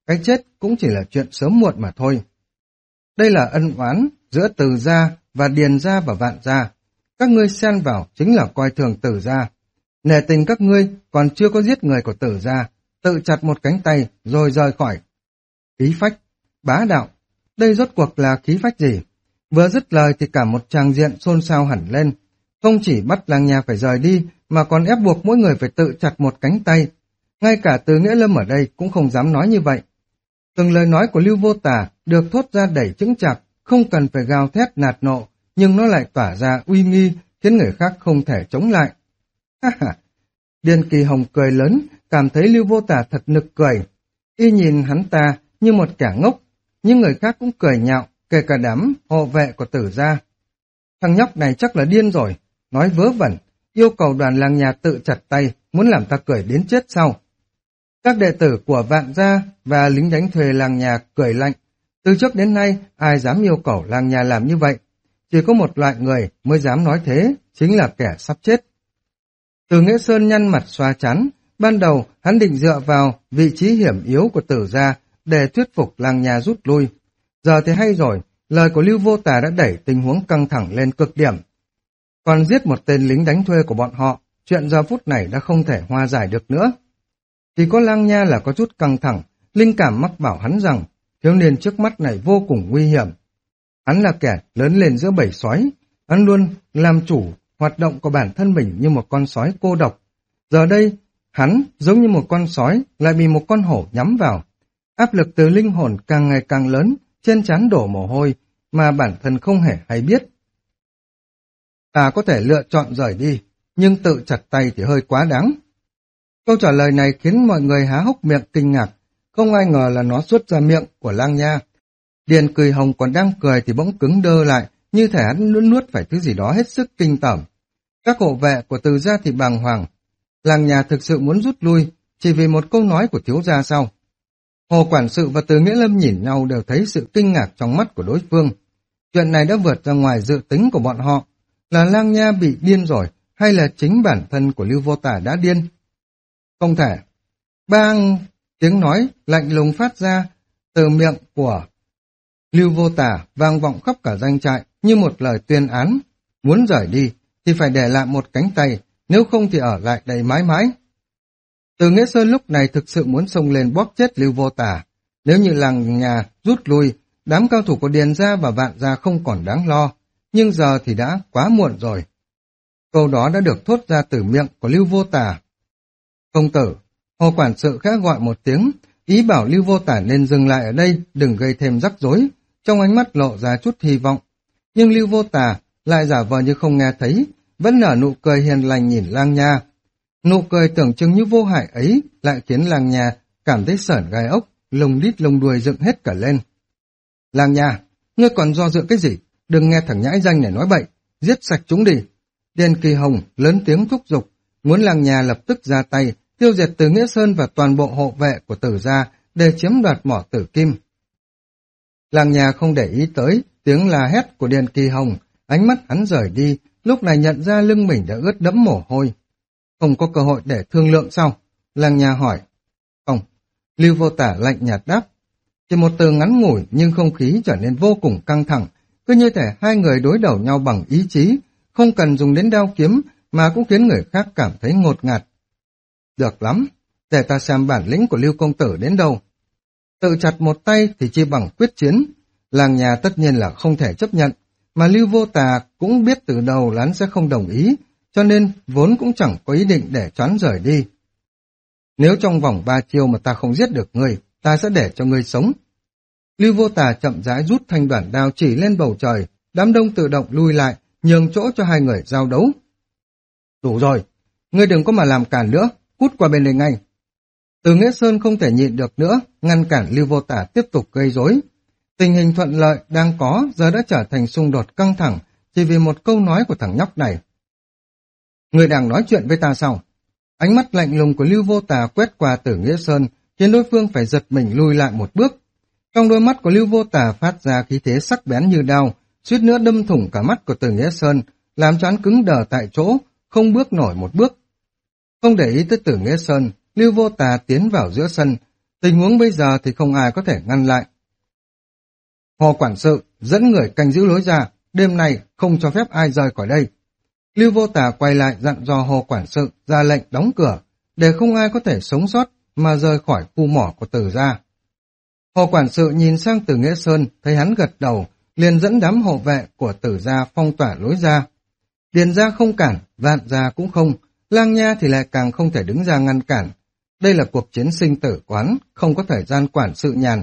cái chết cũng chỉ là chuyện sớm muộn mà thôi. Đây là ân oán giữa Từ gia và Điền gia và Vạn gia. Các ngươi xen vào chính là coi thường Từ gia. Nể tình các ngươi còn chưa có giết người của Từ gia, tự chặt một cánh tay rồi rời khỏi. Khí phách, bá đạo, đây rốt cuộc là khí phách gì? Vừa dứt lời thì cả một tràng diện xôn xao hẳn lên. Không chỉ bắt Lang Nha phải rời đi, mà còn ép buộc mỗi người phải tự chặt một cánh tay. Ngay cả Từ Nghĩa Lâm ở đây cũng không dám nói như vậy. Từng lời nói của Lưu Vô Tà được thốt ra đầy chững chạc, không cần phải gào thét nạt nộ, nhưng nó lại tỏa ra uy nghi, khiến người khác không thể chống lại. Ha ha! Điền Kỳ Hồng cười lớn, cảm thấy Lưu Vô Tà thật nực cười. Y nhìn hắn ta như một kẻ ngốc, nhưng người khác cũng cười nhạo, kể cả đám hộ vệ của Tử gia. Thằng nhóc này chắc là điên rồi, nói vớ vẩn, yêu cầu đoàn Lang Nha tự chặt tay, muốn làm ta cười đến chết sau. Các đệ tử của Vạn gia và lính đánh thuê Lang Nha cười lạnh. Từ trước đến nay, ai dám yêu cầu Lang Nha làm như vậy? Chỉ có một loại người mới dám nói thế, chính là kẻ sắp chết. Từ Nghĩa Sơn nhăn mặt xoa chán, ban đầu hắn định dựa vào vị trí hiểm yếu của Tử gia để thuyết phục Lang Nha rút lui. Giờ thì hay rồi, lời của Lưu Vô Tà đã đẩy tình huống căng thẳng lên cực điểm. Còn giết một tên lính đánh thuê của bọn họ, chuyện giờ phút này đã không thể hòa giải được nữa. Chỉ có Lang Nha là có chút căng thẳng, linh cảm mắc bảo hắn rằng thiếu niên trước mắt này vô cùng nguy hiểm. Hắn là kẻ lớn lên giữa bầy sói, hắn luôn làm chủ hoạt động của bản thân mình như một con sói cô độc. Giờ đây, hắn giống như một con sói lại bị một con hổ nhắm vào. Áp lực từ linh hồn càng ngày càng lớn, trên trán đổ mồ hôi, mà bản thân không hề hay biết. Ta có thể lựa chọn rời đi, nhưng tự chặt tay thì hơi quá đáng. Câu trả lời này khiến mọi người há hốc miệng kinh ngạc, không ai ngờ là nó xuất ra miệng của Lang Nha. Điền Kỳ Hồng còn đang cười thì bỗng cứng đơ lại, như thể hắn nuốt phải thứ gì đó hết sức kinh tởm. Các hộ vệ của Từ gia thì bàng hoàng. Lang Nha thực sự muốn rút lui, chỉ vì một câu nói của thiếu gia sao? Hồ quản sự và Từ Nghĩa Lâm nhìn nhau đều thấy sự kinh ngạc trong mắt của đối phương. Chuyện này đã vượt ra ngoài dự tính của bọn họ. Là Lang Nha bị điên rồi, hay là chính bản thân của Lưu Vô Tà đã điên? Không thể. Bang! Tiếng nói lạnh lùng phát ra từ miệng của Lưu Vô Tà vang vọng khắp cả doanh trại như một lời tuyên án. Muốn rời đi thì phải để lại một cánh tay, nếu không thì ở lại đây mãi mãi. Từ Nghĩa Sơn lúc này thực sự muốn xông lên bóp chết Lưu Vô Tà. Nếu như Lang Nha rút lui, đám cao thủ của Điền gia và Vạn gia không còn đáng lo. Nhưng giờ thì đã quá muộn rồi. Câu đó đã được thốt ra từ miệng của Lưu Vô Tà. Công tử, Hồ quản sự khẽ gọi một tiếng, ý bảo Lưu Vô Tà nên dừng lại ở đây, đừng gây thêm rắc rối. Trong ánh mắt lộ ra chút hy vọng. Nhưng Lưu Vô Tà lại giả vờ như không nghe thấy, vẫn nở nụ cười hiền lành nhìn Lang Nha. Nụ cười tưởng chừng như vô hại ấy lại khiến Lang Nha cảm thấy sởn gai ốc, lông đít lông đuôi dựng hết cả lên. Lang Nha, ngươi còn do dự cái gì? Đừng nghe thằng nhãi danh này nói bậy, giết sạch chúng đi. Điền Kỳ Hồng lớn tiếng thúc giục, muốn Lang Nha lập tức ra tay, tiêu diệt Từ Nghĩa Sơn và toàn bộ hộ vệ của Tử gia để chiếm đoạt mỏ tử kim. Lang Nha không để ý tới tiếng la hét của Điền Kỳ Hồng, ánh mắt hắn rời đi, lúc này nhận ra lưng mình đã ướt đẫm mồ hôi. Không có cơ hội để thương lượng sao? Lang Nha hỏi. Không. Lưu Vô Tả lạnh nhạt đáp. Chỉ một từ ngắn ngủi nhưng không khí trở nên vô cùng căng thẳng, cứ như thể hai người đối đầu nhau bằng ý chí, không cần dùng đến đao kiếm mà cũng khiến người khác cảm thấy ngột ngạt. Được lắm, để ta xem bản lĩnh của Lưu công tử đến đâu. Tự chặt một tay thì chi bằng quyết chiến. Lang Nha tất nhiên là không thể chấp nhận, mà Lưu Vô Tà cũng biết từ đầu là hắn sẽ không đồng ý, cho nên vốn cũng chẳng có ý định để choán rời đi. Nếu trong vòng 3 chiêu mà ta không giết được ngươi, ta sẽ để cho ngươi sống. Lưu Vô Tà chậm rãi rút thanh đoạn đao chỉ lên bầu trời, đám đông tự động lui lại, nhường chỗ cho hai người giao đấu. Đủ rồi, ngươi đừng có mà làm cản nữa, cút qua bên đây ngay. Từ Nghĩa Sơn không thể nhịn được nữa, ngăn cản Lưu Vô Tà tiếp tục gây rối. Tình hình thuận lợi đang có giờ đã trở thành xung đột căng thẳng chỉ vì một câu nói của thằng nhóc này. Ngươi đang nói chuyện với ta sao? Ánh mắt lạnh lùng của Lưu Vô Tà quét qua Tử Nghĩa Sơn, khiến đối phương phải giật mình lui lại một bước. Trong đôi mắt của Lưu Vô Tà phát ra khí thế sắc bén như đao, suýt nữa đâm thủng cả mắt của Tử Nghĩa Sơn, làm cho hắn cứng đờ tại chỗ, không bước nổi một bước. Không để ý tới Tử Nghĩa Sơn, Lưu Vô Tà tiến vào giữa sân, Tình huống bây giờ thì không ai có thể ngăn lại. Hồ quản sự dẫn người canh giữ lối ra, đêm nay không cho phép ai rời khỏi đây. Lưu Vô Tà quay lại dặn dò Hồ quản sự ra lệnh đóng cửa, để không ai có thể sống sót mà rời khỏi khu mỏ của Từ gia. Hồ quản sự nhìn sang Từ Nghĩa Sơn, thấy hắn gật đầu, liền dẫn đám hộ vệ của Từ gia phong tỏa lối ra. Điền gia không cản, Vạn gia cũng không, Lang Nha thì lại càng không thể đứng ra ngăn cản. Đây là cuộc chiến sinh tử quán, không có thời gian quản sự nhàn.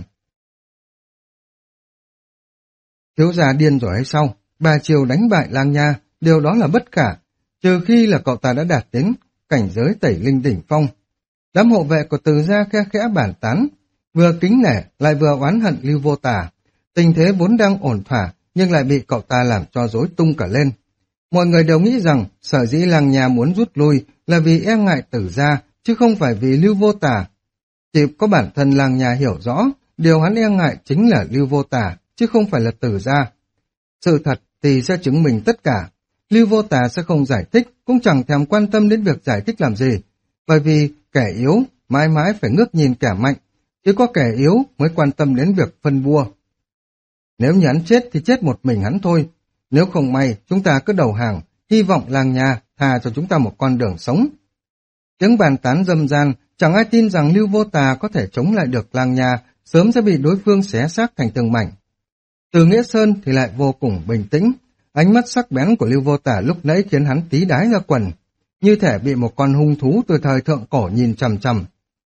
Thiếu gia điên rồi hay sao? Bà Triều đánh bại Lang Nha, điều đó là bất khả, trừ khi là cậu ta đã đạt đến cảnh giới tẩy linh đỉnh phong. Đám hộ vệ của Từ gia khe khẽ bàn tán, vừa kính nể lại vừa oán hận Lưu Vô Tà. Tình thế vốn đang ổn thỏa, nhưng lại bị cậu ta làm cho rối tung cả lên. Mọi người đều nghĩ rằng sở dĩ Lang Nha muốn rút lui là vì e ngại Từ gia, chứ không phải vì Lưu Vô Tà. Chỉ có bản thân Lang Nha hiểu rõ, điều hắn e ngại chính là Lưu Vô Tà, chứ không phải là Từ gia. Sự thật thì sẽ chứng minh tất cả. Lưu Vô Tà sẽ không giải thích, cũng chẳng thèm quan tâm đến việc giải thích làm gì, bởi vì kẻ yếu mãi mãi phải ngước nhìn kẻ mạnh, chỉ có kẻ yếu mới quan tâm đến việc phân bua. Nếu như hắn chết thì chết một mình hắn thôi, nếu không may chúng ta cứ đầu hàng, hy vọng Lang Nha tha cho chúng ta một con đường sống. Tiếng bàn tán râm ran, chẳng ai tin rằng Lưu Vô Tà có thể chống lại được Lang Nha, sớm sẽ bị đối phương xé xác thành từng mảnh. Từ Nghĩa Sơn thì lại vô cùng bình tĩnh, ánh mắt sắc bén của Lưu Vô Tà lúc nãy khiến hắn tí đái ra quần, như thể bị một con hung thú từ thời thượng cổ nhìn chằm chằm.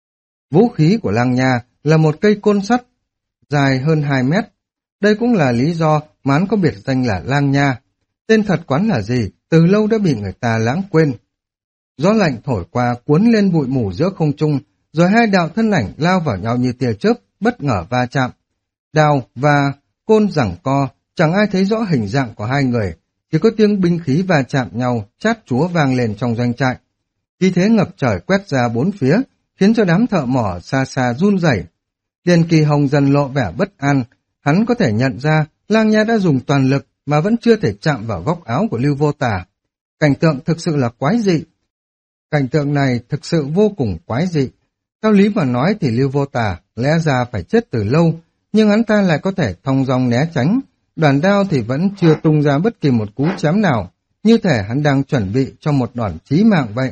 Vũ khí của Lang Nha là một cây côn sắt dài hơn 2 mét. Đây cũng là lý do mà hắn có biệt danh là Lang Nha. Tên thật quán là gì, từ lâu đã bị người ta lãng quên. Gió lạnh thổi qua cuốn lên bụi mù giữa không trung, rồi hai đạo thân ảnh lao vào nhau như tia chớp, bất ngờ va chạm. Đao và côn giằng co, chẳng ai thấy rõ hình dạng của hai người, chỉ có tiếng binh khí va chạm nhau, chát chúa vang lên trong doanh trại. Khí thế ngập trời quét ra bốn phía, khiến cho đám thợ mỏ xa xa run rẩy. Điền Kỳ Hồng dần lộ vẻ bất an, hắn có thể nhận ra Lang Nha đã dùng toàn lực mà vẫn chưa thể chạm vào góc áo của Lưu Vô Tà. Cảnh tượng thực sự là quái dị. Cảnh tượng này thực sự vô cùng quái dị. Theo lý mà nói thì Lưu Vô Tà lẽ ra phải chết từ lâu, nhưng hắn ta lại có thể thong dong né tránh. Đoàn đao thì vẫn chưa tung ra bất kỳ một cú chém nào, như thể hắn đang chuẩn bị cho một đòn chí mạng vậy.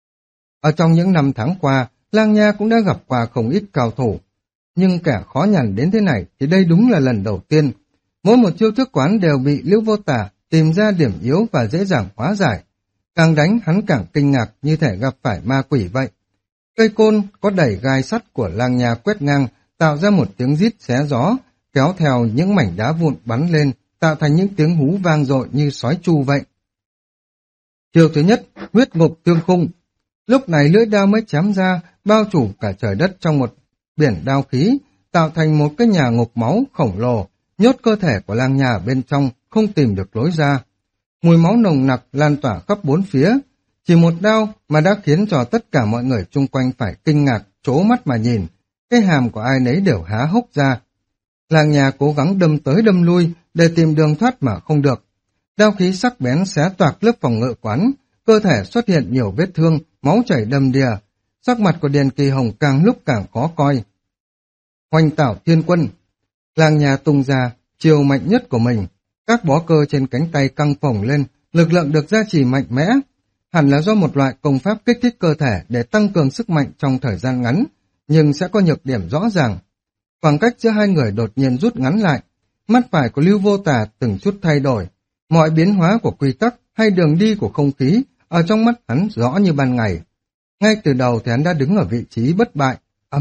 Ở trong những năm tháng qua, Lang Nha cũng đã gặp qua không ít cao thủ, nhưng kẻ khó nhằn đến thế này thì đây đúng là lần đầu tiên. Mỗi một chiêu thức quán đều bị Lưu Vô Tà tìm ra điểm yếu và dễ dàng hóa giải. Càng đánh hắn càng kinh ngạc, như thể gặp phải ma quỷ vậy. Cây côn có đẩy gai sắt của Lang Nha quét ngang, tạo ra một tiếng rít xé gió, kéo theo những mảnh đá vụn bắn lên, tạo thành những tiếng hú vang dội như sói tru vậy. Chiêu thứ nhất, huyết ngục tương khung. Lúc này lưỡi đao mới chém ra, bao phủ cả trời đất trong một biển đao khí, tạo thành một cái nhà ngục máu khổng lồ, nhốt cơ thể của Lang Nha ở bên trong, không tìm được lối ra. Mùi máu nồng nặc lan tỏa khắp bốn phía, chỉ một đao mà đã khiến cho tất cả mọi người chung quanh phải kinh ngạc, trố mắt mà nhìn, cái hàm của ai nấy đều há hốc ra. Lang Nha cố gắng đâm tới đâm lui để tìm đường thoát mà không được. Đao khí sắc bén xé toạc lớp phòng ngự quán, cơ thể xuất hiện nhiều vết thương, máu chảy đầm đìa. Sắc mặt của Điền Kỳ Hồng càng lúc càng khó coi. Hoành Tảo Thiên Quân. Lang Nha tung ra chiều mạnh nhất của mình, các bó cơ trên cánh tay căng phồng lên, lực lượng được gia trì mạnh mẽ. Hẳn là do một loại công pháp kích thích cơ thể để tăng cường sức mạnh trong thời gian ngắn, nhưng sẽ có nhược điểm rõ ràng. Khoảng cách giữa hai người đột nhiên rút ngắn lại, mắt phải của Lưu Vô Tà từng chút thay đổi, mọi biến hóa của quy tắc hay đường đi của không khí ở trong mắt hắn rõ như ban ngày. Ngay từ đầu thì hắn đã đứng ở vị trí bất bại.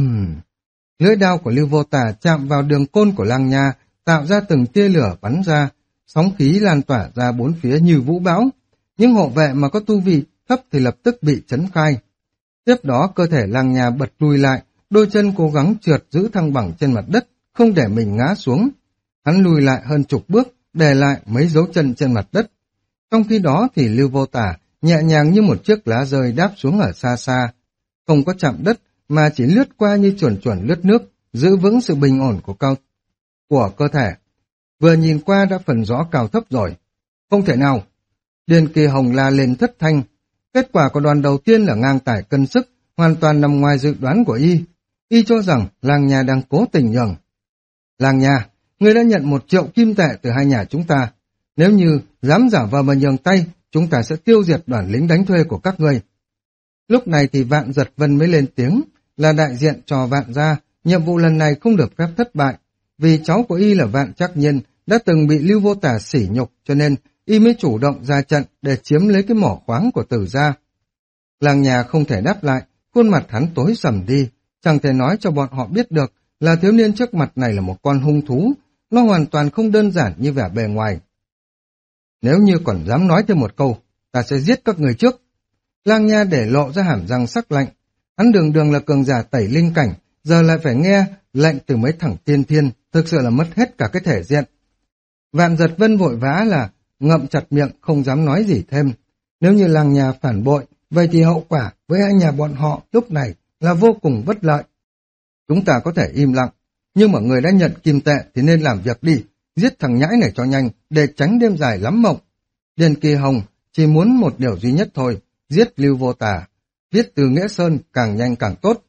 Lưỡi đao của Lưu Vô Tà chạm vào đường côn của Lang Nha, tạo ra từng tia lửa bắn ra, sóng khí lan tỏa ra bốn phía như vũ bão. Những hộ vệ mà có tu vi thấp thì lập tức bị chấn khai. Tiếp đó cơ thể Lang Nha bật lùi lại, đôi chân cố gắng trượt giữ thăng bằng trên mặt đất, không để mình ngã xuống. Hắn lùi lại hơn chục bước, để lại mấy dấu chân trên mặt đất. Trong khi đó thì Lưu Vô Tà nhẹ nhàng như một chiếc lá rơi đáp xuống ở xa xa, không có chạm đất mà chỉ lướt qua như chuồn chuồn lướt nước, giữ vững sự bình ổn của cơ thể. Vừa nhìn qua đã phần rõ cao thấp rồi. Không thể nào! Điền Kỳ Hồng la lên thất thanh. Kết quả của đoàn đầu tiên là ngang tải cân sức, hoàn toàn nằm ngoài dự đoán của y. Y cho rằng Lang Nha đang cố tình nhường. Lang Nha, ngươi đã nhận 1 triệu kim tệ từ hai nhà chúng ta. Nếu như dám giả vờ mà nhường tay, chúng ta sẽ tiêu diệt đoàn lính đánh thuê của các ngươi. Lúc này thì Vạn Giật Vân mới lên tiếng, là đại diện cho Vạn gia, nhiệm vụ lần này không được phép thất bại. Vì cháu của y là Vạn Trắc Nhiên đã từng bị Lưu Vô Tả sỉ nhục, cho nên y mới chủ động ra trận để chiếm lấy cái mỏ khoáng của Tử gia. Lang Nha không thể đáp lại, khuôn mặt hắn tối sầm đi, chẳng thể nói cho bọn họ biết được là thiếu niên trước mặt này là một con hung thú, nó hoàn toàn không đơn giản như vẻ bề ngoài. Nếu như còn dám nói thêm một câu, ta sẽ giết các người trước. Lang Nha để lộ ra hàm răng sắc lạnh, hắn đường đường là cường giả tẩy linh cảnh, giờ lại phải nghe lệnh từ mấy thằng tiên thiên, thực sự là mất hết cả cái thể diện. Vạn Giật Vân vội vã là ngậm chặt miệng không dám nói gì thêm. Nếu như Lang Nha phản bội, vậy thì hậu quả với hai nhà bọn họ lúc này là vô cùng bất lợi. Chúng ta có thể im lặng, nhưng mà người đã nhận kim tệ thì nên làm việc đi, giết thằng nhãi này cho nhanh để tránh đêm dài lắm mộng. Điền Kỳ Hồng chỉ muốn một điều duy nhất thôi, giết Lưu Vô Tả, viết từ Nghĩa Sơn càng nhanh càng tốt.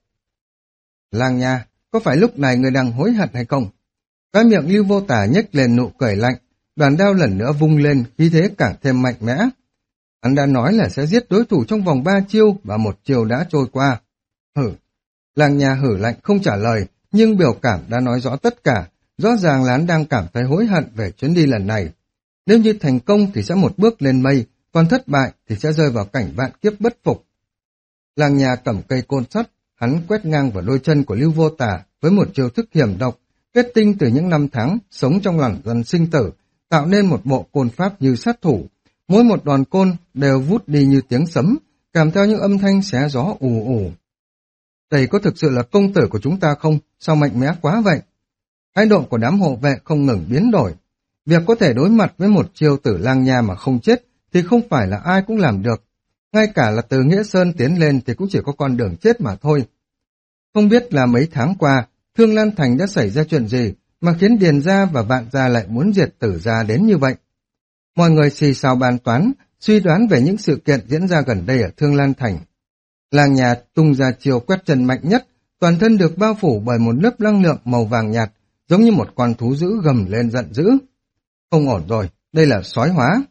Lang Nha, có phải lúc này người đang hối hận hay không? Cái miệng Lưu Vô Tả nhếch lên nụ cười lạnh, đoàn đao lần nữa vung lên, khí thế càng thêm mạnh mẽ. Hắn đã nói là sẽ giết đối thủ trong vòng 3 chiêu và 1 chiêu đã trôi qua. Hử. Lang Nha hử lạnh không trả lời, nhưng biểu cảm đã nói rõ tất cả. Rõ ràng là hắn đang cảm thấy hối hận về chuyến đi lần này. Nếu như thành công thì sẽ một bước lên mây, còn thất bại thì sẽ rơi vào cảnh vạn kiếp bất phục. Lang Nha cầm cây côn sắt, hắn quét ngang vào đôi chân của Lưu Vô Tả với một chiêu thức hiểm độc, kết tinh từ những năm tháng sống trong lằn rắn sinh tử, tạo nên một bộ côn pháp như sát thủ. Mỗi một đòn côn đều vút đi như tiếng sấm, kèm theo những âm thanh xé gió ù ù. Đây có thực sự là công tử của chúng ta không? Sao mạnh mẽ quá vậy? Thái độ của đám hộ vệ không ngừng biến đổi. Việc có thể đối mặt với một chiêu tử Lang Nha mà không chết thì không phải là ai cũng làm được. Ngay cả là từ Nghĩa Sơn tiến lên thì cũng chỉ có con đường chết mà thôi. Không biết là mấy tháng qua, Thương Lan Thành đã xảy ra chuyện gì mà khiến Điền gia và Vạn gia lại muốn diệt Tử gia đến như vậy. Mọi người xì xào bàn toán, suy đoán về những sự kiện diễn ra gần đây ở Thương Lan Thành. Lang Nha tung ra chiều quét chân mạnh nhất, toàn thân được bao phủ bởi một lớp năng lượng màu vàng nhạt, giống như một con thú dữ gầm lên giận dữ. Không ổn rồi, đây là sói hóa.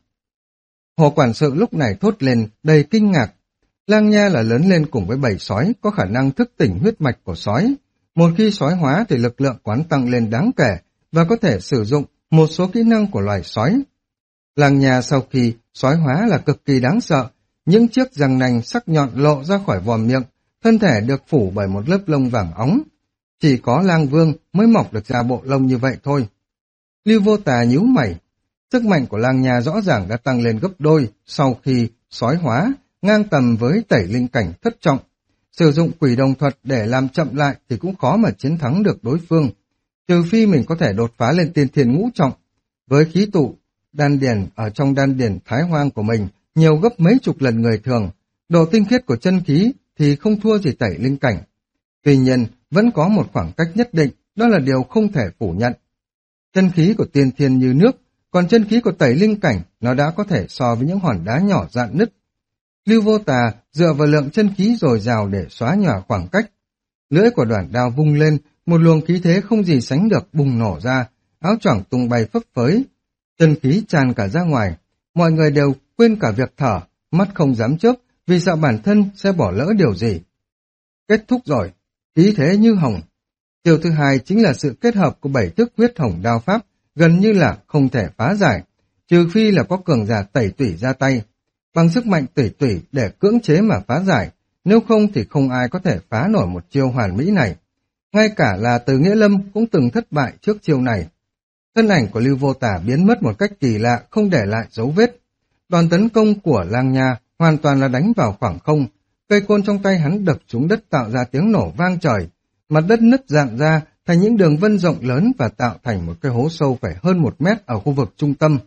Hồ quản sự lúc này thốt lên đầy kinh ngạc. Lang Nha là lớn lên cùng với bầy sói, có khả năng thức tỉnh huyết mạch của sói. Một khi sói hóa thì lực lượng quán tăng lên đáng kể và có thể sử dụng một số kỹ năng của loài sói. Lang Nha sau khi sói hóa là cực kỳ đáng sợ, những chiếc răng nanh sắc nhọn lộ ra khỏi vòm miệng, thân thể được phủ bởi một lớp lông vàng óng. Chỉ có Lang Vương mới mọc được ra bộ lông như vậy thôi. Lưu Vô Tà nhíu mày, sức mạnh của Lang Nha rõ ràng đã tăng lên gấp đôi sau khi sói hóa, ngang tầm với tẩy linh cảnh thất trọng. Sử dụng quỷ đồng thuật để làm chậm lại thì cũng khó mà chiến thắng được đối phương, trừ phi mình có thể đột phá lên tiên thiên ngũ trọng. Với khí tụ đan điền ở trong đan điền thái hoang của mình nhiều gấp mấy chục lần người thường, độ tinh khiết của chân khí thì không thua gì tẩy linh cảnh. Tuy nhiên, vẫn có một khoảng cách nhất định, đó là điều không thể phủ nhận. Chân khí của tiên thiên như nước, còn chân khí của tẩy linh cảnh nó đã có thể so với những hòn đá nhỏ rạn nứt. Lưu Vô Tà dựa vào lượng chân khí dồi dào để xóa nhòa khoảng cách. Lưỡi của đoạn đao vung lên, một luồng khí thế không gì sánh được bùng nổ ra, áo choàng tung bay phấp phới. Chân khí tràn cả ra ngoài, mọi người đều quên cả việc thở, mắt không dám chớp vì sợ bản thân sẽ bỏ lỡ điều gì. Kết thúc rồi, khí thế như hồng. Chiều thứ hai chính là sự kết hợp của 7 thức huyết hồng đao pháp, gần như là không thể phá giải, trừ phi là có cường giả tẩy tủy ra tay, bằng sức mạnh tẩy tủy để cưỡng chế mà phá giải, nếu không thì không ai có thể phá nổi một chiêu hoàn mỹ này. Ngay cả là Từ Nghĩa Lâm cũng từng thất bại trước chiêu này. Thân ảnh của Lưu Vô Tả biến mất một cách kỳ lạ, không để lại dấu vết. Đòn tấn công của Lang Nha hoàn toàn là đánh vào khoảng không, cây côn trong tay hắn đập trúng đất tạo ra tiếng nổ vang trời, mặt đất nứt rạn ra thành những đường vân rộng lớn và tạo thành một cái hố sâu phải hơn 1 mét ở khu vực trung tâm.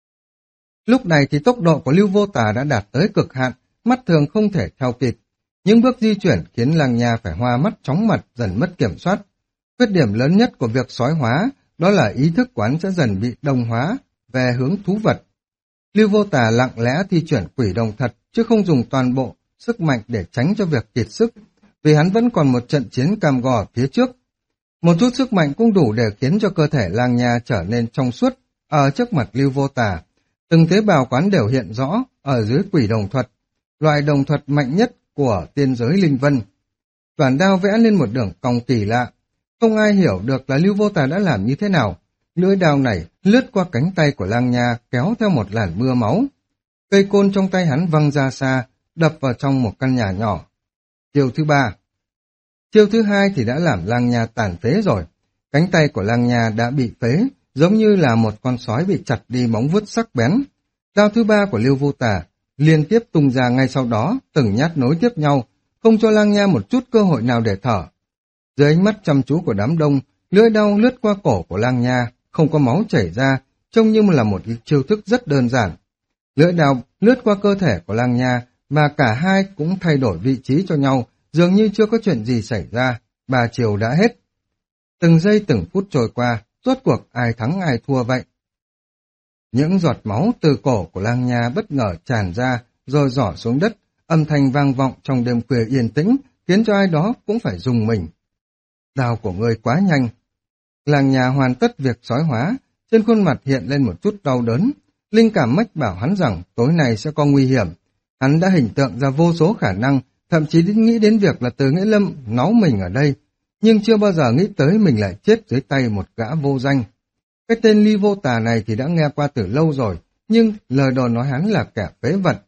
Lúc này thì tốc độ của Lưu Vô Tà đã đạt tới cực hạn, mắt thường không thể theo kịp. Những bước di chuyển khiến Lang Nha phải hoa mắt chóng mặt, dần mất kiểm soát. Khuyết điểm lớn nhất của việc sói hóa đó là ý thức quán sẽ dần bị đồng hóa về hướng thú vật. Lưu Vô Tà lặng lẽ thi chuyển quỷ đồng thật chứ không dùng toàn bộ sức mạnh để tránh cho việc kiệt sức. vì hắn vẫn còn một trận chiến cam go ở phía trước. Một chút sức mạnh cũng đủ để khiến cho cơ thể Lang Nha trở nên trong suốt ở trước mặt Lưu Vô Tà. Từng tế bào quán đều hiện rõ ở dưới quỷ đồng thuật, loại đồng thuật mạnh nhất của tiên giới linh vân. Đoàn đao vẽ lên một đường cong kỳ lạ. Không ai hiểu được là Lưu Vô Tà đã làm như thế nào. Lưỡi đao này lướt qua cánh tay của Lang Nha kéo theo một làn mưa máu. Cây côn trong tay hắn văng ra xa, đập vào trong một căn nhà nhỏ. Chiêu thứ ba. Chiêu thứ hai thì đã làm Lang Nha tàn phế rồi. Cánh tay của Lang Nha đã bị phế, giống như là một con sói bị chặt đi móng vuốt sắc bén. Đao thứ ba của Lưu Vô Tà liên tiếp tung ra ngay sau đó, từng nhát nối tiếp nhau, không cho Lang Nha một chút cơ hội nào để thở. Dưới ánh mắt chăm chú của đám đông, lưỡi đao lướt qua cổ của Lang Nha, không có máu chảy ra, trông như là một chiêu thức rất đơn giản. Lưỡi đao lướt qua cơ thể của Lang Nha, mà cả hai cũng thay đổi vị trí cho nhau, dường như chưa có chuyện gì xảy ra, 3 chiều đã hết. Từng giây từng phút trôi qua, rốt cuộc ai thắng ai thua vậy. Những giọt máu từ cổ của Lang Nha bất ngờ tràn ra, rồi rỏ xuống đất, âm thanh vang vọng trong đêm khuya yên tĩnh, khiến cho ai đó cũng phải rùng mình. Đao của ngươi quá nhanh. Lang Nha hoàn tất việc sói hóa, trên khuôn mặt hiện lên một chút đau đớn. Linh cảm mách bảo hắn rằng tối nay sẽ có nguy hiểm. Hắn đã hình tượng ra vô số khả năng, thậm chí nghĩ đến việc là Từ Nghĩa Lâm náu mình ở đây, nhưng chưa bao giờ nghĩ tới mình lại chết dưới tay một gã vô danh. Cái tên Ly Vô Tà này thì đã nghe qua từ lâu rồi, nhưng lời đồn nói hắn là kẻ phế vật.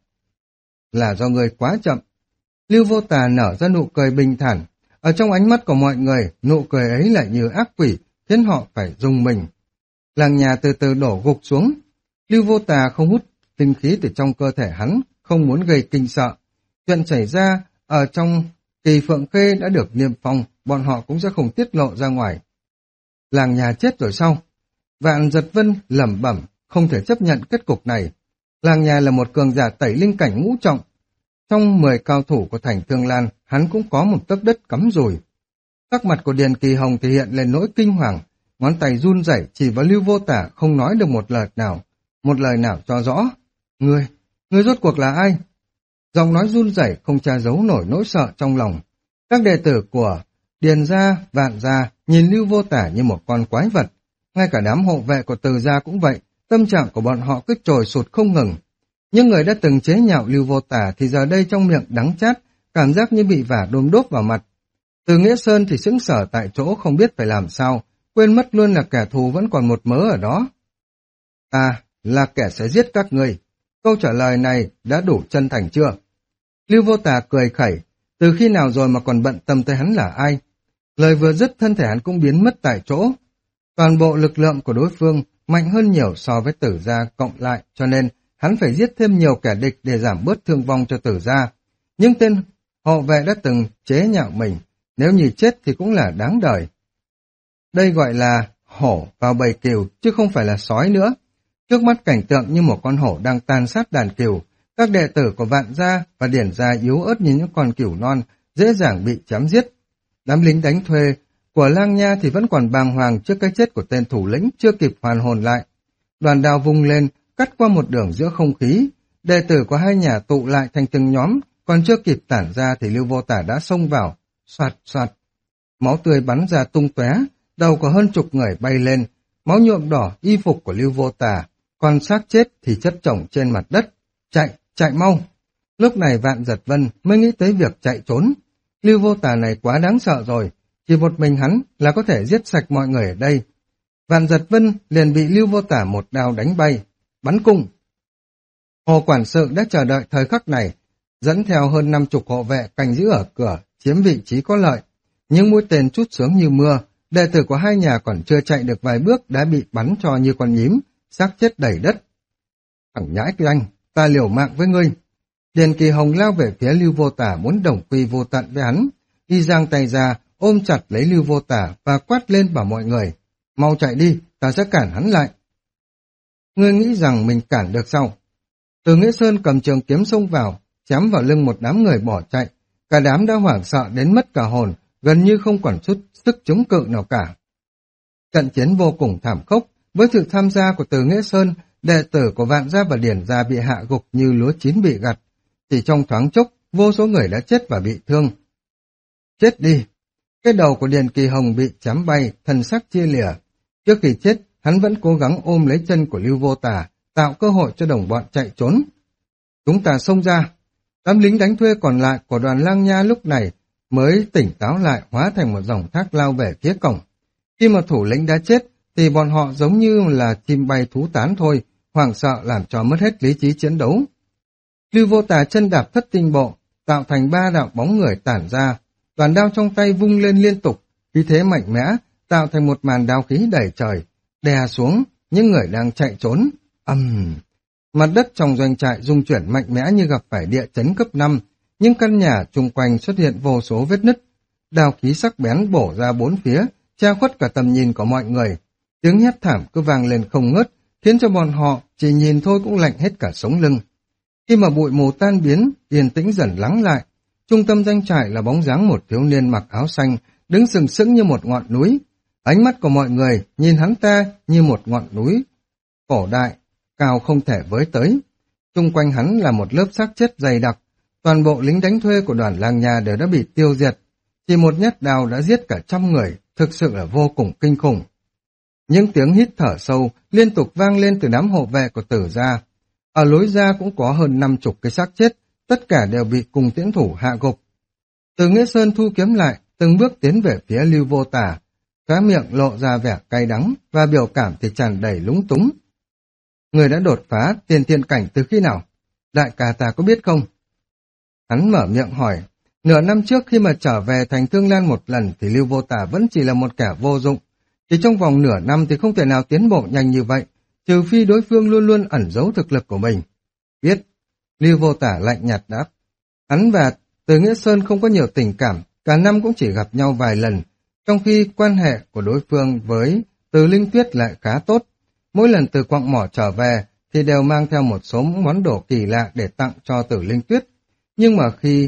Là do người quá chậm. Lưu Vô Tà nở ra nụ cười bình thản. Ở trong ánh mắt của mọi người, nụ cười ấy lại như ác quỷ, khiến họ phải rùng mình. Lang Nha từ từ đổ gục xuống. Lưu Vô Tà không hút tinh khí từ trong cơ thể hắn, không muốn gây kinh sợ. Chuyện xảy ra ở trong Kỳ Phượng Khê đã được niêm phong, bọn họ cũng sẽ không tiết lộ ra ngoài. Lang Nha chết rồi sao? Vạn Giật Vân lẩm bẩm, không thể chấp nhận kết cục này. Lang Nha là một cường giả tẩy linh cảnh ngũ trọng. Trong 10 cao thủ của thành Thương Lan, hắn cũng có một tấc đất cắm rùi. Sắc mặt của Điền Kỳ Hồng thể hiện lên nỗi kinh hoàng, ngón tay run rẩy chỉ vào Lưu Vô Tà, không nói được một lời nào cho rõ. Ngươi rốt cuộc là ai? Giọng nói run rẩy không che giấu nổi nỗi sợ trong lòng. Các đệ tử của Điền gia, Vạn gia nhìn Lưu Vô Tà như một con quái vật. Ngay cả đám hộ vệ của Từ gia cũng vậy, tâm trạng của bọn họ cứ trồi sụt không ngừng. Những người đã từng chế nhạo Lưu Vô Tà thì giờ đây trong miệng đắng chát, cảm giác như bị vả đôm đốp vào mặt. Từ Nghĩa Sơn thì sững sờ tại chỗ không biết phải làm sao, quên mất luôn là kẻ thù vẫn còn một mớ ở đó. Ta là kẻ sẽ giết các người. Câu trả lời này đã đủ chân thành chưa? Lưu Vô Tà cười khẩy, từ khi nào rồi mà còn bận tâm tới hắn là ai? Lời vừa dứt, thân thể hắn cũng biến mất tại chỗ. Toàn bộ lực lượng của đối phương mạnh hơn nhiều so với Tử gia cộng lại, cho nên hắn phải giết thêm nhiều kẻ địch để giảm bớt thương vong cho Tử gia. Nhưng tên hộ vệ đã từng chế nhạo mình, nếu như chết thì cũng là đáng đời. Đây gọi là hổ vào bầy cừu, chứ không phải là sói nữa. Trước mắt cảnh tượng như một con hổ đang tàn sát đàn cừu, các đệ tử của Vạn gia và Điển gia yếu ớt như những con cừu non, dễ dàng bị chém giết. Đám lính đánh thuê của Lang Nha thì vẫn còn bàng hoàng trước cái chết của tên thủ lĩnh chưa kịp hoàn hồn lại. Đoàn đao vung lên, cắt qua một đường giữa không khí. Đệ tử của hai nhà tụ lại thành từng nhóm, còn chưa kịp tản ra thì Lưu Vô Tà đã xông vào. Soạt soạt, máu tươi bắn ra tung tóe, đầu của hơn chục người bay lên, máu nhuộm đỏ y phục của Lưu Vô Tà, còn xác chết thì chất chồng trên mặt đất. Chạy mau! Lúc này Vạn Giật Vân mới nghĩ tới việc chạy trốn. Lưu Vô Tà này quá đáng sợ rồi, chỉ một mình hắn là có thể giết sạch mọi người ở đây. Vạn Giật Vân liền bị Lưu Vô Tà một đao đánh bay, bắn cung. Hồ quản sự đã chờ đợi thời khắc này, dẫn theo hơn 50 hộ vệ canh giữ ở cửa, chiếm vị trí có lợi. Nhưng mũi tên trút xuống như mưa, đệ tử của hai nhà còn chưa chạy được vài bước đã bị bắn cho như con nhím, xác chết đầy đất. Thằng nhãi kia anh, ta liều mạng với ngươi. Điền Kỳ Hồng lao về phía Lưu Vô Tà muốn đồng quy vô tận với hắn. Y giang tay ra, ôm chặt lấy Lưu Vô Tà và quát lên bảo mọi người. Mau chạy đi, ta sẽ cản hắn lại. Ngươi nghĩ rằng mình cản được sao? Từ Nghĩa Sơn cầm trường kiếm xông vào, chém vào lưng một đám người bỏ chạy. Cả đám đã hoảng sợ đến mất cả hồn, gần như không còn chút sức chống cự nào cả. Trận chiến vô cùng thảm khốc, với sự tham gia của Từ Nghĩa Sơn, đệ tử của Vạn gia và Điển gia bị hạ gục như lúa chín bị gặt. Chỉ trong thoáng chốc, vô số người đã chết và bị thương. chết đi. Cái đầu của Điền Kỳ Hồng bị chém bay, thân xác chia lìa. Trước khi chết, hắn vẫn cố gắng ôm lấy chân của Lưu Vô Tả, tạo cơ hội cho đồng bọn chạy trốn. Chúng ta xông ra. Đám lính đánh thuê còn lại của đoàn Lang Nha lúc này mới tỉnh táo lại, hóa thành một dòng thác lao về phía cổng. Khi mà thủ lĩnh đã chết, thì bọn họ giống như là chim bay thú tán thôi, hoảng sợ làm cho mất hết lý trí chiến đấu. Lưu Vô Tả chân đạp thất tinh bộ, tạo thành 3 đạo bóng người tản ra, đoàn đao trong tay vung lên liên tục, khí thế mạnh mẽ, tạo thành một màn đao khí đẩy trời, đè xuống những người đang chạy trốn. Mặt đất trong doanh trại rung chuyển mạnh mẽ như gặp phải địa chấn cấp 5, những căn nhà chung quanh xuất hiện vô số vết nứt. Đao khí sắc bén bổ ra bốn phía, che khuất cả tầm nhìn của mọi người. Tiếng hét thảm cứ vang lên không ngớt, khiến cho bọn họ chỉ nhìn thôi cũng lạnh hết cả sống lưng. Khi mà bụi mù tan biến, yên tĩnh dần lắng lại. Trung tâm doanh trại là bóng dáng một thiếu niên mặc áo xanh, đứng sừng sững như một ngọn núi. Ánh mắt của mọi người nhìn hắn ta như một ngọn núi cổ đại, cao không thể với tới. Xung quanh hắn là một lớp xác chết dày đặc. Toàn bộ lính đánh thuê của đoàn Lang Nha đều đã bị tiêu diệt. Chỉ một nhát đao đã giết cả 100 người, thực sự là vô cùng kinh khủng. Những tiếng hít thở sâu liên tục vang lên từ đám hộ vệ của Tử gia. Ở lối ra cũng có hơn 50 cái xác chết, tất cả đều bị cùng tiễn thủ hạ gục. Từ Nghĩa Sơn thu kiếm lại, từng bước tiến về phía Lưu Vô Tả, khóe miệng lộ ra vẻ cay đắng và biểu cảm thì tràn đầy lúng túng. Người đã đột phá tiên thiên cảnh từ khi nào? Đại ca ta có biết không? Hắn mở miệng hỏi. Nửa năm trước khi mà trở về thành Thương Lan một lần thì Lưu Vô Tả vẫn chỉ là một kẻ vô dụng. Chỉ trong vòng nửa năm thì không thể nào tiến bộ nhanh như vậy, trừ phi đối phương luôn luôn ẩn giấu thực lực của mình. Biết. Lưu Vô Tả lạnh nhạt đáp. Hắn và Từ Nghĩa Sơn không có nhiều tình cảm, cả năm cũng chỉ gặp nhau vài lần, trong khi quan hệ của đối phương với Từ Linh Tuyết lại khá tốt. Mỗi lần từ quặng mỏ trở về thì đều mang theo một số món đồ kỳ lạ để tặng cho Tử Linh Tuyết. Nhưng mà khi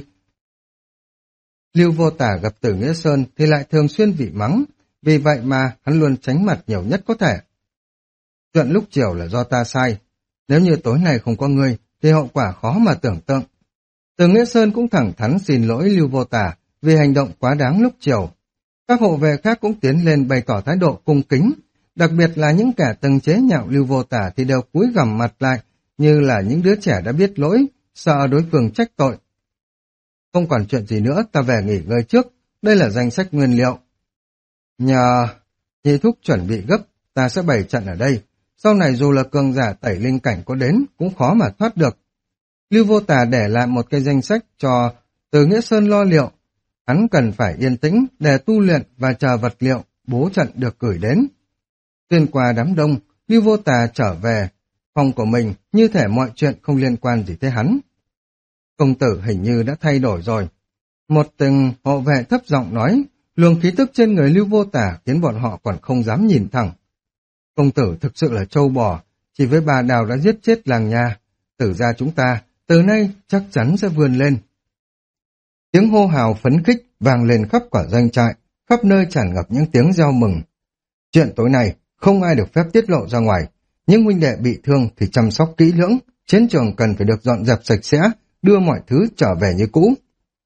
Lưu Vô Tả gặp Từ Nghĩa Sơn thì lại thường xuyên bị mắng, vì vậy mà hắn luôn tránh mặt nhiều nhất có thể. Chuyện lúc chiều là do ta sai, nếu như tối nay không có ngươi thì hậu quả khó mà tưởng tượng. Từ Nghĩa Sơn cũng thẳng thắn xin lỗi Lưu Vô Tả vì hành động quá đáng lúc chiều. Các hộ vệ khác cũng tiến lên bày tỏ thái độ cung kính, đặc biệt là những kẻ từng chế nhạo Lưu Vô Tả thì đều cúi gằm mặt lại như là những đứa trẻ đã biết lỗi, sợ đối phương trách tội. Không còn chuyện gì nữa, ta về nghỉ ngơi trước, đây là danh sách nguyên liệu. Nhờ Nhị Thúc chuẩn bị gấp, ta sẽ bày trận ở đây, sau này dù là cường giả tẩy linh cảnh có đến cũng khó mà thoát được. Lưu Vô Tả để lại một cái danh sách cho Từ Nghĩa Sơn lo liệu. Hắn cần phải yên tĩnh để tu luyện và chờ vật liệu, bố trận được gửi đến. Xuyên qua đám đông, Lưu Vô Tả trở về phòng của mình, như thể mọi chuyện không liên quan gì tới hắn. Công tử hình như đã thay đổi rồi. Một từng hộ vệ thấp giọng nói, luồng khí tức trên người Lưu Vô Tả khiến bọn họ còn không dám nhìn thẳng. Công tử thực sự là trâu bò, chỉ với bà đào đã giết chết Lang Nha. Tử gia chúng ta, từ nay chắc chắn sẽ vươn lên. Tiếng hô hào phấn khích vang lên khắp cả doanh trại, khắp nơi tràn ngập những tiếng reo mừng. Chuyện tối nay không ai được phép tiết lộ ra ngoài, những huynh đệ bị thương thì chăm sóc kỹ lưỡng, chiến trường cần phải được dọn dẹp sạch sẽ, đưa mọi thứ trở về như cũ.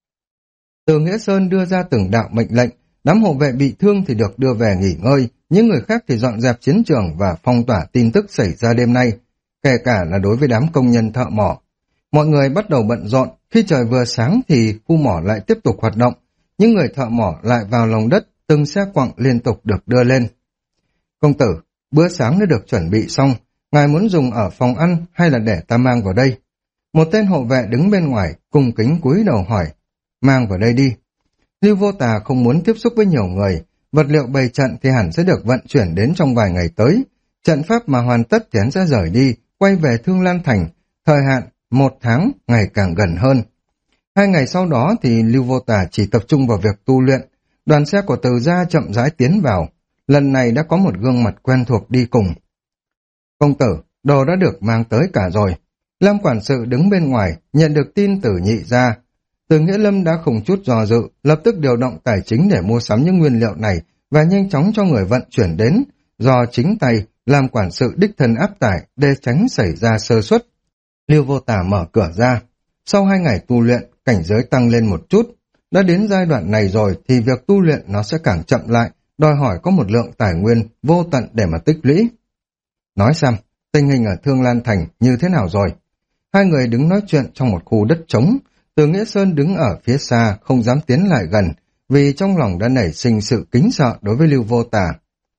Từ Nghĩa Sơn đưa ra từng đạo mệnh lệnh, đám hộ vệ bị thương thì được đưa về nghỉ ngơi, những người khác thì dọn dẹp chiến trường và phong tỏa tin tức xảy ra đêm nay, kể cả là đối với đám công nhân thợ mỏ. Mọi người bắt đầu bận rộn, khi trời vừa sáng thì khu mỏ lại tiếp tục hoạt động, những người thợ mỏ lại vào lòng đất, từng xe quặng liên tục được đưa lên. Công tử, bữa sáng đã được chuẩn bị xong, ngài muốn dùng ở phòng ăn hay là để ta mang vào đây? Một tên hộ vệ đứng bên ngoài, cung kính cúi đầu hỏi, mang vào đây đi. Lưu Vô Tả không muốn tiếp xúc với nhiều người, vật liệu bày trận thì hẳn sẽ được vận chuyển đến trong vài ngày tới. Trận pháp mà hoàn tất thì hắn sẽ rời đi, quay về Thương Lan Thành, thời hạn 1 tháng ngày càng gần hơn. 2 ngày sau đó thì Lưu Vô Tả chỉ tập trung vào việc tu luyện, đoàn xe của Từ gia chậm rãi tiến vào, lần này đã có một gương mặt quen thuộc đi cùng. Công tử, đồ đã được mang tới cả rồi. Lam quản sự đứng bên ngoài, nhận được tin từ Nhị gia. Từ Nghĩa Lâm đã không chút do dự, lập tức điều động tài chính để mua sắm những nguyên liệu này và nhanh chóng cho người vận chuyển đến, do chính tay Lam quản sự đích thân áp tải để tránh xảy ra sơ suất. Lưu Vô Tả mở cửa ra. Sau 2 ngày tu luyện, cảnh giới tăng lên một chút. đã đến giai đoạn này rồi thì việc tu luyện nó sẽ càng chậm lại, đòi hỏi có một lượng tài nguyên vô tận để mà tích lũy. Nói xem, tình hình ở Thương Lan Thành như thế nào rồi? Hai người đứng nói chuyện trong một khu đất trống, Từ Nghĩa Sơn đứng ở phía xa không dám tiến lại gần, vì trong lòng đã nảy sinh sự kính sợ đối với Lưu Vô Tà.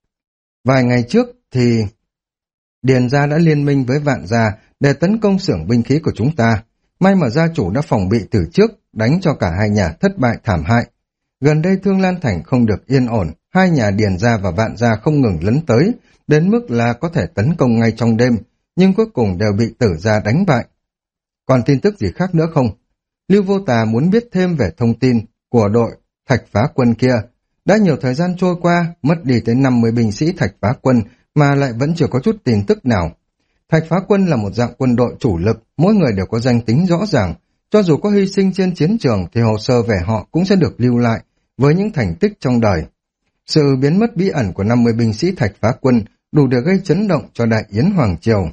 Vài ngày trước thì Điền gia đã liên minh với Vạn gia để tấn công xưởng binh khí của chúng ta. May mà gia chủ đã phòng bị từ trước, đánh cho cả hai nhà thất bại thảm hại. Gần đây Thương Lan Thành không được yên ổn, hai nhà Điền gia và Vạn gia không ngừng lấn tới, đến mức là có thể tấn công ngay trong đêm, nhưng cuối cùng đều bị Tử gia đánh bại. Còn tin tức gì khác nữa không? Lưu Vô Tà muốn biết thêm về thông tin của đội Thạch Phá Quân kia. Đã nhiều thời gian trôi qua, mất đi tới 50 binh sĩ Thạch Phá Quân mà lại vẫn chưa có chút tin tức nào. Thạch Phá Quân là một dạng quân đội chủ lực, mỗi người đều có danh tính rõ ràng. Cho dù có hy sinh trên chiến trường thì hồ sơ về họ cũng sẽ được lưu lại với những thành tích trong đời. Sự biến mất bí ẩn của 50 binh sĩ Thạch Phá Quân đủ để gây chấn động cho Đại Yến Hoàng Triều.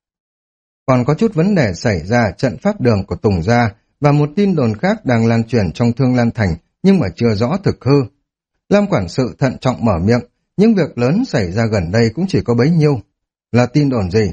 Còn có chút vấn đề xảy ra trận pháp đường của Tùng Gia và một tin đồn khác đang lan truyền trong Thương Lan Thành nhưng mà chưa rõ thực hư. Lam quản sự thận trọng mở miệng, những việc lớn xảy ra gần đây cũng chỉ có bấy nhiêu. Là tin đồn gì?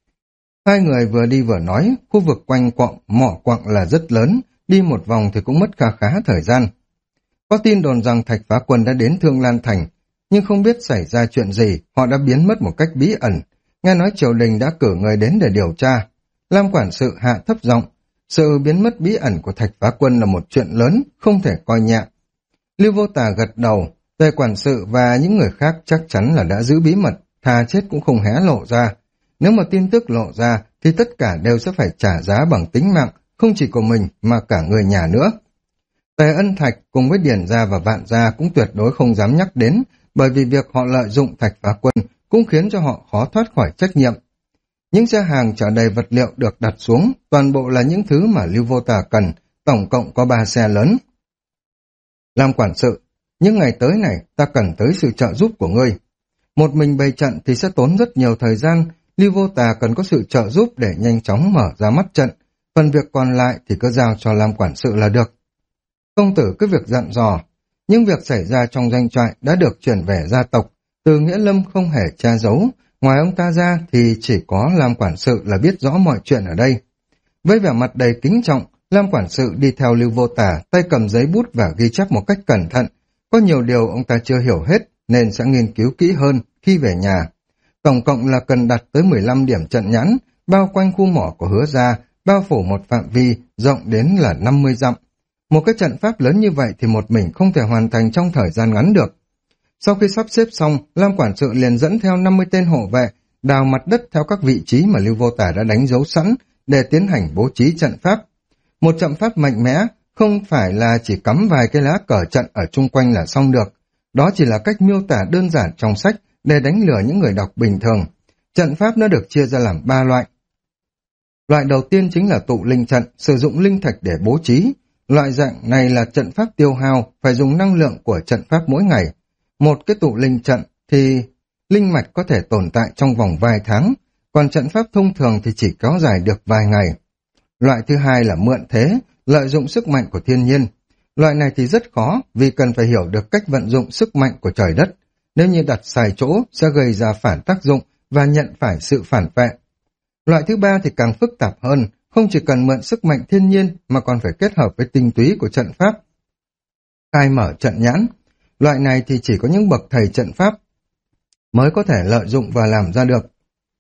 Hai người vừa đi vừa nói, khu vực quanh mỏ quặng là rất lớn, đi một vòng thì cũng mất khá khá thời gian. Có tin đồn rằng Thạch Phá Quân đã đến Thương Lan Thành, nhưng không biết xảy ra chuyện gì, họ đã biến mất một cách bí ẩn. Nghe nói triều đình đã cử người đến để điều tra. Lam quản sự hạ thấp giọng, sự biến mất bí ẩn của Thạch Phá Quân là một chuyện lớn, không thể coi nhẹ. Lưu Vô Tà gật đầu, Tề quản sự và những người khác chắc chắn là đã giữ bí mật, thà chết cũng không hé lộ ra. Nếu mà tin tức lộ ra thì tất cả đều sẽ phải trả giá bằng tính mạng, không chỉ của mình mà cả người nhà nữa. Tề Ân Thạch cùng với Điền gia và Vạn gia cũng tuyệt đối không dám nhắc đến, bởi vì việc họ lợi dụng Thạch Phá Quân cũng khiến cho họ khó thoát khỏi trách nhiệm. Những xe hàng chở đầy vật liệu được đặt xuống, toàn bộ là những thứ mà Lưu Vô Tà cần, tổng cộng có 3 xe lớn. Làm quản sự, những ngày tới này ta cần tới sự trợ giúp của ngươi. Một mình bày trận thì sẽ tốn rất nhiều thời gian, Lưu Vô Tà cần có sự trợ giúp để nhanh chóng mở ra mắt trận, phần việc còn lại thì cứ giao cho Lam quản sự là được. Công tử cứ việc dặn dò, những việc xảy ra trong doanh trại đã được chuyển về gia tộc, Từ Nghĩa Lâm không hề che giấu, ngoài ông ta ra thì chỉ có Lam quản sự là biết rõ mọi chuyện ở đây. Với vẻ mặt đầy kính trọng, Lam quản sự đi theo Lưu Vô Tà, tay cầm giấy bút và ghi chép một cách cẩn thận. Có nhiều điều ông ta chưa hiểu hết nên sẽ nghiên cứu kỹ hơn khi về nhà. Tổng cộng là cần đặt tới 15 điểm trận nhãn, bao quanh khu mỏ của Hứa gia, bao phủ một phạm vi rộng đến là 50 dặm. Một cái trận pháp lớn như vậy thì một mình không thể hoàn thành trong thời gian ngắn được. Sau khi sắp xếp xong, Lam quản sự liền dẫn theo 50 tên hộ vệ, đào mặt đất theo các vị trí mà Lưu Vô Tà đã đánh dấu sẵn để tiến hành bố trí trận pháp. Một trận pháp mạnh mẽ, không phải là chỉ cắm vài cái lá cờ trận ở chung quanh là xong được. Đó chỉ là cách miêu tả đơn giản trong sách để đánh lừa những người đọc bình thường. Trận pháp nó được chia ra làm 3 loại. Loại đầu tiên chính là tụ linh trận, sử dụng linh thạch để bố trí. Loại dạng này là trận pháp tiêu hao, phải dùng năng lượng của trận pháp mỗi ngày. Một cái tụ linh trận thì linh mạch có thể tồn tại trong vòng vài tháng, còn trận pháp thông thường thì chỉ kéo dài được vài ngày. Loại thứ hai là mượn thế, lợi dụng sức mạnh của thiên nhiên. Loại này thì rất khó vì cần phải hiểu được cách vận dụng sức mạnh của trời đất. Nếu như đặt sai chỗ sẽ gây ra phản tác dụng và nhận phải sự phản vệ. Loại thứ ba thì càng phức tạp hơn, không chỉ cần mượn sức mạnh thiên nhiên mà còn phải kết hợp với tinh túy của trận pháp. Khai mở trận nhãn. Loại này thì chỉ có những bậc thầy trận pháp mới có thể lợi dụng và làm ra được.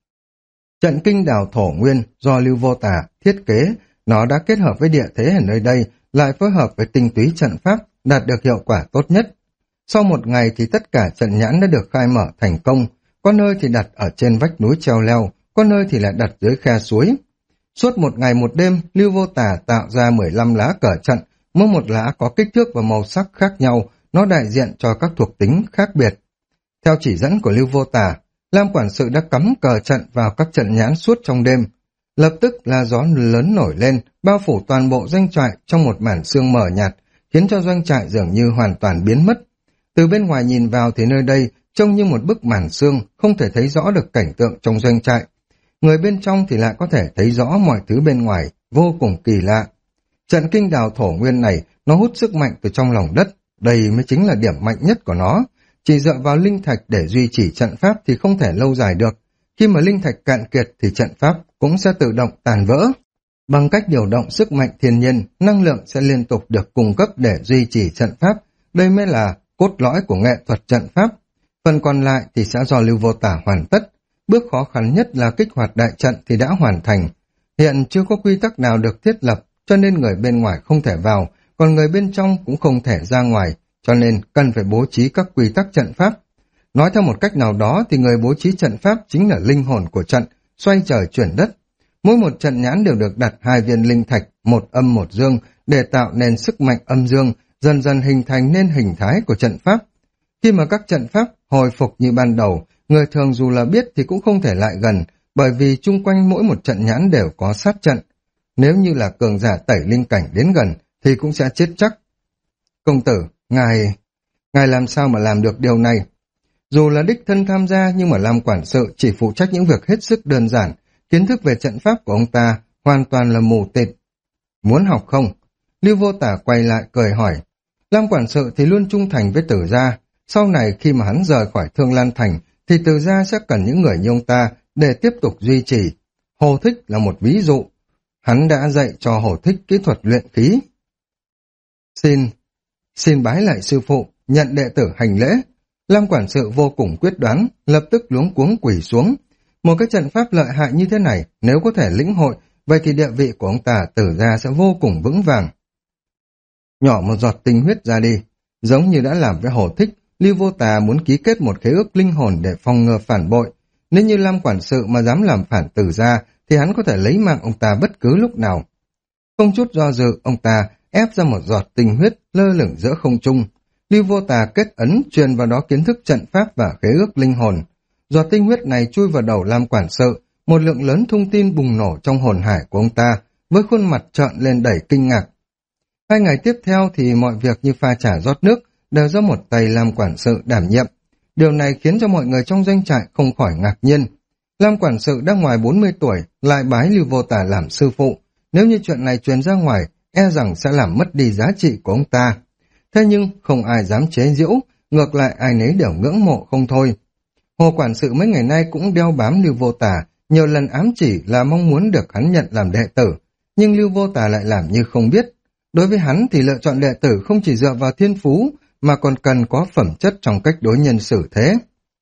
Trận kinh đào thổ nguyên do Lưu Vô Tà thiết kế, nó đã kết hợp với địa thế ở nơi đây, lại phối hợp với tinh túy trận pháp, đạt được hiệu quả tốt nhất. Sau một ngày thì tất cả trận nhãn đã được khai mở thành công, có nơi thì đặt ở trên vách núi treo leo, có nơi thì lại đặt dưới khe suối. Suốt một ngày một đêm, Lưu Vô Tà tạo ra 15 lá cờ trận, mỗi một lá có kích thước và màu sắc khác nhau, nó đại diện cho các thuộc tính khác biệt. Theo chỉ dẫn của Lưu Vô Tà, Lam quản sự đã cắm cờ trận vào các trận nhãn suốt trong đêm. Lập tức là gió lớn nổi lên, bao phủ toàn bộ doanh trại trong một màn sương mờ nhạt, khiến cho doanh trại dường như hoàn toàn biến mất. Từ bên ngoài nhìn vào thì nơi đây trông như một bức màn sương, không thể thấy rõ được cảnh tượng trong doanh trại. Người bên trong thì lại có thể thấy rõ mọi thứ bên ngoài, vô cùng kỳ lạ. Trận kinh đào thổ nguyên này, nó hút sức mạnh từ trong lòng đất, đây mới chính là điểm mạnh nhất của nó. Chỉ dựa vào linh thạch để duy trì trận pháp thì không thể lâu dài được. Khi mà linh thạch cạn kiệt thì trận pháp cũng sẽ tự động tàn vỡ. Bằng cách điều động sức mạnh thiên nhiên, năng lượng sẽ liên tục được cung cấp để duy trì trận pháp. Đây mới là cốt lõi của nghệ thuật trận pháp. Phần còn lại thì sẽ do Lưu Vô Tả hoàn tất. Bước khó khăn nhất là kích hoạt đại trận thì đã hoàn thành. Hiện chưa có quy tắc nào được thiết lập, cho nên người bên ngoài không thể vào, còn người bên trong cũng không thể ra ngoài, cho nên cần phải bố trí các quy tắc trận pháp. Nói theo một cách nào đó thì người bố trí trận pháp chính là linh hồn của trận, xoay trời chuyển đất. Mỗi một trận nhãn đều được đặt 2 viên linh thạch, một âm một dương, để tạo nên sức mạnh âm dương, dần dần hình thành nên hình thái của trận pháp. Khi mà các trận pháp hồi phục như ban đầu, người thường dù là biết thì cũng không thể lại gần, bởi vì chung quanh mỗi một trận nhãn đều có sát trận. Nếu như là cường giả tẩy linh cảnh đến gần thì cũng sẽ chết chắc. Công tử, ngài làm sao mà làm được điều này? Dù là đích thân tham gia nhưng mà Lam quản sự chỉ phụ trách những việc hết sức đơn giản, kiến thức về trận pháp của ông ta hoàn toàn là mù tịt. Muốn học không? Lưu Vô Tả quay lại cười hỏi. Lam quản sự thì luôn trung thành với Tử gia, sau này khi mà hắn rời khỏi Thương Lan Thành thì Tử gia sẽ cần những người như ông ta để tiếp tục duy trì. Hồ Thích là một ví dụ. Hắn đã dạy cho Hồ Thích kỹ thuật luyện khí. Xin bái lại sư phụ, nhận đệ tử hành lễ. Lam quản sự vô cùng quyết đoán, lập tức luống cuống quỳ xuống. Một cái trận pháp lợi hại như thế này, nếu có thể lĩnh hội, vậy thì địa vị của ông ta Tử gia sẽ vô cùng vững vàng. Nhỏ một giọt tinh huyết ra đi, giống như đã làm với Hồ Thích, Lưu Vô Tà muốn ký kết một khế ước linh hồn để phòng ngừa phản bội. Nếu như Lam quản sự mà dám làm phản Tử gia, thì hắn có thể lấy mạng ông ta bất cứ lúc nào. Không chút do dự, ông ta ép ra một giọt tinh huyết lơ lửng giữa không trung. Lưu Vô Tà kết ấn truyền vào đó kiến thức trận pháp và khế ước linh hồn. Giọt tinh huyết này chui vào đầu Lam quản sự, một lượng lớn thông tin bùng nổ trong hồn hải của ông ta, với khuôn mặt trợn lên đầy kinh ngạc. 2 ngày tiếp theo thì mọi việc như pha trà rót nước đều do một tay Lam quản sự đảm nhiệm. Điều này khiến cho mọi người trong doanh trại không khỏi ngạc nhiên. Lam quản sự đã ngoài 40 tuổi, lại bái Lưu Vô Tả làm sư phụ. Nếu như chuyện này truyền ra ngoài, e rằng sẽ làm mất đi giá trị của ông ta. Thế nhưng không ai dám chế giễu, ngược lại ai nấy đều ngưỡng mộ không thôi. Hồ quản sự mấy ngày nay cũng đeo bám Lưu Vô Tả, nhiều lần ám chỉ là mong muốn được hắn nhận làm đệ tử, nhưng Lưu Vô Tả lại làm như không biết. Đối với hắn thì lựa chọn đệ tử không chỉ dựa vào thiên phú, mà còn cần có phẩm chất trong cách đối nhân xử thế.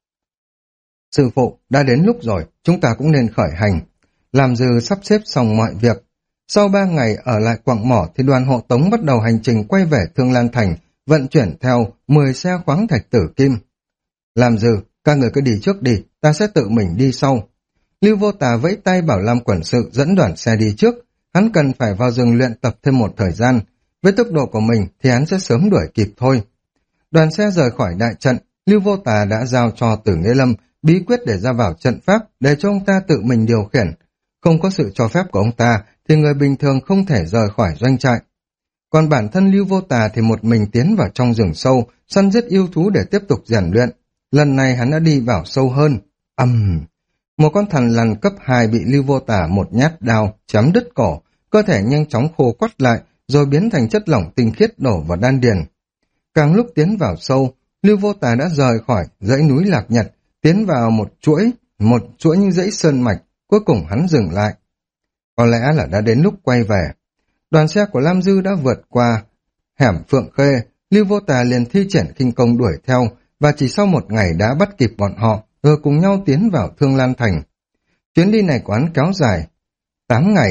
Sư phụ, đã đến lúc rồi, chúng ta cũng nên khởi hành. Làm Dư sắp xếp xong mọi việc. Sau 3 ngày ở lại Quặng Mỏ thì đoàn hộ tống bắt đầu hành trình quay về Thương Lan Thành, vận chuyển theo 10 xe khoáng thạch tử kim. Làm Dư, các người cứ đi trước đi, ta sẽ tự mình đi sau. Lưu Vô Tà vẫy tay bảo Lam quản sự dẫn đoàn xe đi trước, hắn cần phải vào rừng luyện tập thêm một thời gian. Với tốc độ của mình thì hắn sẽ sớm đuổi kịp thôi. Đoàn xe rời khỏi đại trận, Lưu Vô Tà đã giao cho Tử Nghĩa Lâm bí quyết để ra vào trận pháp để cho ông ta tự mình điều khiển. Không có sự cho phép của ông ta thì người bình thường không thể rời khỏi doanh trại. Còn bản thân Lưu Vô Tà thì một mình tiến vào trong rừng sâu, săn giết yêu thú để tiếp tục rèn luyện. Lần này hắn đã đi vào sâu hơn. Một con thằn lằn cấp 2 bị Lưu Vô Tà một nhát đao chém đứt cổ, cơ thể nhanh chóng khô quắt lại, rồi biến thành chất lỏng tinh khiết đổ vào đan điền. Càng lúc tiến vào sâu, Lưu Vô Tà đã rời khỏi dãy núi Lạc Nhật, tiến vào một chuỗi những dãy sơn mạch, cuối cùng hắn dừng lại. Có lẽ là đã đến lúc quay về. Đoàn xe của Lam Dư đã vượt qua hẻm Phượng Khê, Lưu Vô Tà liền thi triển khinh công đuổi theo, và chỉ sau 1 ngày đã bắt kịp bọn họ, rồi cùng nhau tiến vào Thương Lan Thành. Chuyến đi này của hắn kéo dài 8 ngày.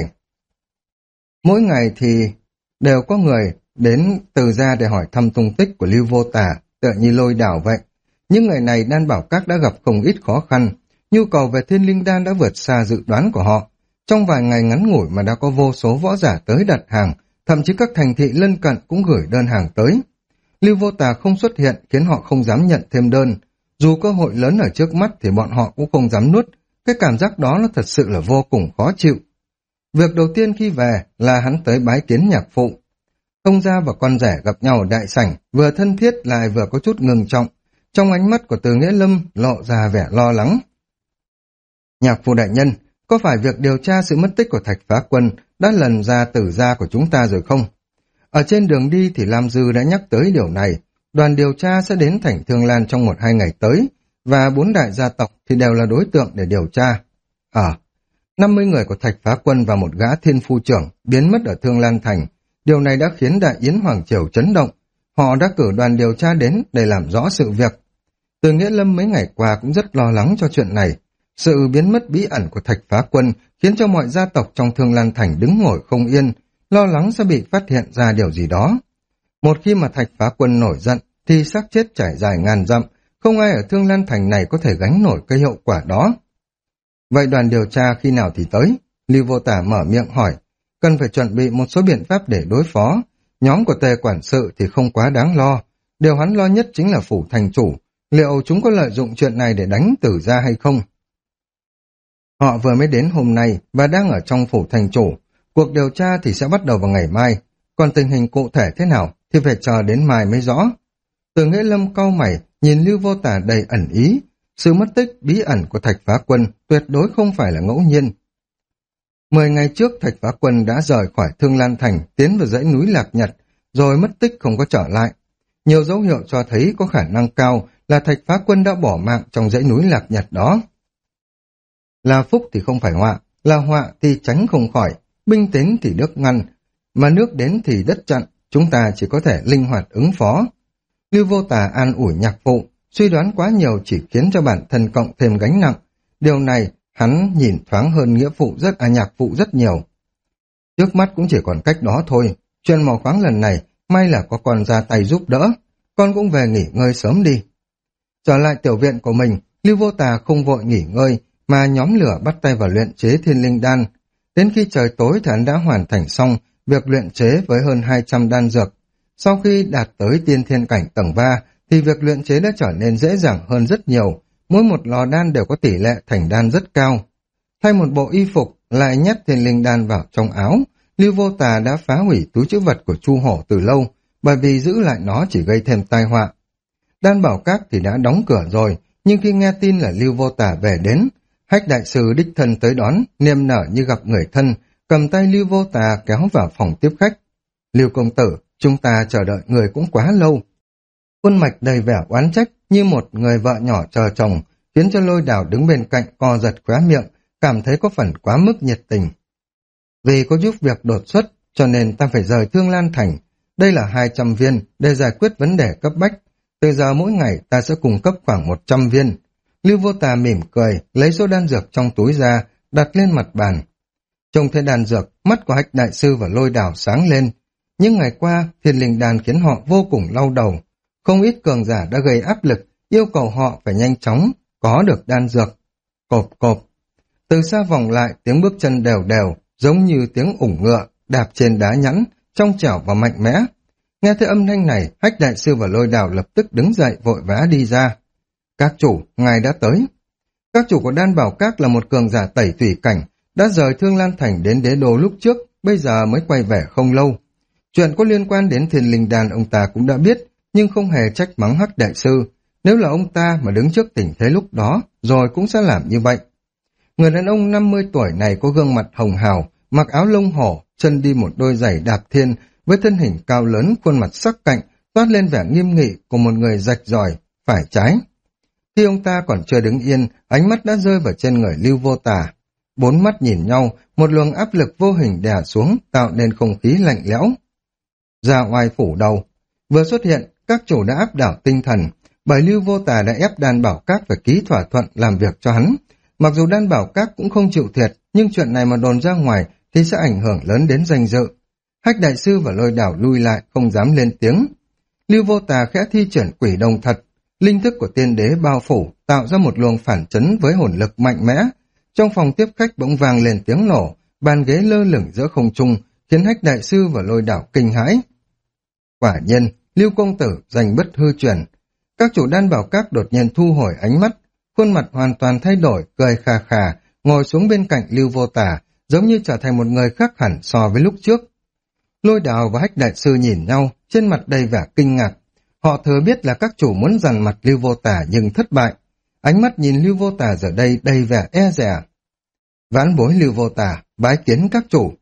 Mỗi ngày thì đều có người đến Từ gia để hỏi thăm tung tích của Lưu Vô Tà, tựa như lôi đảo vậy. Những ngày này Đan Bảo Các đã gặp không ít khó khăn, nhu cầu về thiên linh đan đã vượt xa dự đoán của họ. Trong vài ngày ngắn ngủi mà đã có vô số võ giả tới đặt hàng, thậm chí các thành thị lân cận cũng gửi đơn hàng tới. Lưu Vô Tà không xuất hiện khiến họ không dám nhận thêm đơn. Dù cơ hội lớn ở trước mắt thì bọn họ cũng không dám nuốt, cái cảm giác đó nó thật sự là vô cùng khó chịu. Việc đầu tiên khi về là hắn tới bái kiến nhạc phụ. Thông gia và con rể gặp nhau ở đại sảnh, vừa thân thiết lại vừa có chút ngưng trọng. Trong ánh mắt của Từ Nghĩa Lâm lộ ra vẻ lo lắng. Nhạc phụ đại nhân, có phải việc điều tra sự mất tích của Thạch Phá Quân đã lần ra tử gia của chúng ta rồi không? Ở trên đường đi thì Lam Dư đã nhắc tới điều này, đoàn điều tra sẽ đến thành Thương Lan trong 1-2 ngày tới, và 4 đại gia tộc thì đều là đối tượng để điều tra. 50 người của Thạch Phá Quân và một gã thiên phu trưởng biến mất ở Thương Lan Thành. Điều này đã khiến Đại Yến Hoàng Triều chấn động. Họ đã cử đoàn điều tra đến để làm rõ sự việc. Từ Nghĩa Lâm mấy ngày qua cũng rất lo lắng cho chuyện này. Sự biến mất bí ẩn của Thạch Phá Quân khiến cho mọi gia tộc trong Thương Lan Thành đứng ngồi không yên, lo lắng sẽ bị phát hiện ra điều gì đó. Một khi mà Thạch Phá Quân nổi giận thì xác chết trải dài ngàn dặm, không ai ở Thương Lan Thành này có thể gánh nổi cái hiệu quả đó. Vậy đoàn điều tra khi nào thì tới? Lưu Vô Tả mở miệng hỏi. Cần phải chuẩn bị một số biện pháp để đối phó. Nhóm của Tề quản sự thì không quá đáng lo. Điều hắn lo nhất chính là phủ thành chủ. Liệu chúng có lợi dụng chuyện này để đánh Tử gia hay không? Họ vừa mới đến hôm nay và đang ở trong phủ thành chủ. Cuộc điều tra thì sẽ bắt đầu vào ngày mai. Còn tình hình cụ thể thế nào thì phải chờ đến mai mới rõ. Từ Nghĩa Lâm cau mày, nhìn Lưu Vô Tả đầy ẩn ý. Sự mất tích bí ẩn của Thạch Phá Quân tuyệt đối không phải là ngẫu nhiên. 10 ngày trước Thạch Phá Quân đã rời khỏi Thương Lan Thành tiến vào dãy núi Lạc Nhật, rồi mất tích không có trở lại. Nhiều dấu hiệu cho thấy có khả năng cao là Thạch Phá Quân đã bỏ mạng trong dãy núi Lạc Nhật đó. Là phúc thì không phải họa, là họa thì tránh không khỏi, binh đến thì nước ngăn, mà nước đến thì đất chặn, chúng ta chỉ có thể linh hoạt ứng phó. Lưu Vô Tả an ủi nhạc phụ, suy đoán quá nhiều chỉ khiến cho bản thân cộng thêm gánh nặng. Điều này hắn nhìn thoáng hơn nhạc phụ rất nhiều. Trước mắt cũng chỉ còn cách đó thôi, chuyện mò khoáng lần này may là có con ra tay giúp đỡ, con cũng về nghỉ ngơi sớm đi. Trở lại tiểu viện của mình, Lưu Vô Tà không vội nghỉ ngơi mà nhóm lửa bắt tay vào luyện chế thiên linh đan. Đến khi trời tối thì hắn đã hoàn thành xong việc luyện chế với hơn 200 đan dược. Sau khi đạt tới tiên thiên cảnh tầng 3 thì việc luyện chế đã trở nên dễ dàng hơn rất nhiều, mỗi một lò đan đều có tỷ lệ thành đan rất cao. Thay một bộ y phục, lại nhét thiên linh đan vào trong áo, Lưu Vô Tà đã phá hủy túi trữ vật của Chu Hổ từ lâu, bởi vì giữ lại nó chỉ gây thêm tai họa. Đan Bảo Các thì đã đóng cửa rồi, nhưng khi nghe tin là Lưu Vô Tà về đến, Hách đại sư đích thân tới đón, niềm nở như gặp người thân, cầm tay Lưu Vô Tà kéo vào phòng tiếp khách. Lưu công tử, chúng ta chờ đợi người cũng quá lâu. Khuôn mạch đầy vẻ oán trách như một người vợ nhỏ chờ chồng, khiến cho Lôi Đào đứng bên cạnh co giật khóe miệng, cảm thấy có phần quá mức nhiệt tình. Vì có giúp việc đột xuất, cho nên ta phải rời Thương Lan Thành. Đây là 200 viên để giải quyết vấn đề cấp bách. Từ giờ mỗi ngày ta sẽ cung cấp khoảng 100 viên. Lưu Vô Tà mỉm cười, lấy số đan dược trong túi ra, đặt lên mặt bàn. Trông thấy đan dược, mắt của Hách đại sư và Lôi Đào sáng lên. Nhưng ngày qua, thiên linh đan khiến họ vô cùng đau đầu. Không ít cường giả đã gây áp lực, yêu cầu họ phải nhanh chóng có được đan dược. Cộp cộp. Từ xa vòng lại, tiếng bước chân đều đều, giống như tiếng ủng ngựa, đạp trên đá nhẵn, trong trẻo và mạnh mẽ. Nghe thấy âm thanh này, Hách đại sư và Lôi Đào lập tức đứng dậy vội vã đi ra. Các chủ, ngài đã tới. Các chủ của Đan Bảo Các là một cường giả tẩy thủy cảnh, đã rời Thương Lan Thành đến Đế Đô lúc trước, bây giờ mới quay về không lâu. Chuyện có liên quan đến thiên linh đan ông ta cũng đã biết, nhưng không hề trách mắng Hách đại sư. Nếu là ông ta mà đứng trước tình thế lúc đó, rồi cũng sẽ làm như vậy. Người đàn ông 50 tuổi này có gương mặt hồng hào, mặc áo lông hổ, chân đi một đôi giày đạp thiên, với thân hình cao lớn, khuôn mặt sắc cạnh, toát lên vẻ nghiêm nghị của một người rạch ròi, phải trái. Khi ông ta còn chưa đứng yên, ánh mắt đã rơi vào trên người Lưu Vô Tà. Bốn mắt nhìn nhau, một luồng áp lực vô hình đè xuống, tạo nên không khí lạnh lẽo. Ra oai phủ đầu. Vừa xuất hiện, các chủ đã áp đảo tinh thần, bởi Lưu Vô Tà đã ép Đan Bảo Các phải ký thỏa thuận làm việc cho hắn. Mặc dù Đan Bảo Các cũng không chịu thiệt, nhưng chuyện này mà đồn ra ngoài thì sẽ ảnh hưởng lớn đến danh dự. Hách đại sư và Lôi Đảo lui lại, không dám lên tiếng. Lưu Vô Tà khẽ thi triển quỷ đồng thật, linh thức của tiên đế bao phủ, tạo ra một luồng phản chấn với hồn lực mạnh mẽ. Trong phòng tiếp khách bỗng vang lên tiếng nổ, bàn ghế lơ lửng giữa không trung, khiến Hách đại sư và Lôi Đảo kinh hãi. Quả nhiên, Lưu công tử giành bất hư truyền. Các chủ Đan Bảo Các đột nhiên thu hồi ánh mắt, khuôn mặt hoàn toàn thay đổi, cười khà khà, ngồi xuống bên cạnh Lưu Vô Tà, giống như trở thành một người khác hẳn so với lúc trước. Lôi Đào và Hách đại sư nhìn nhau, trên mặt đầy vẻ kinh ngạc. Họ thừa biết là các chủ muốn dằn mặt Lưu Vô Tà nhưng thất bại. Ánh mắt nhìn Lưu Vô Tà giờ đây đầy vẻ e dè. Vãn bối Lưu Vô Tà, bái kiến các chủ.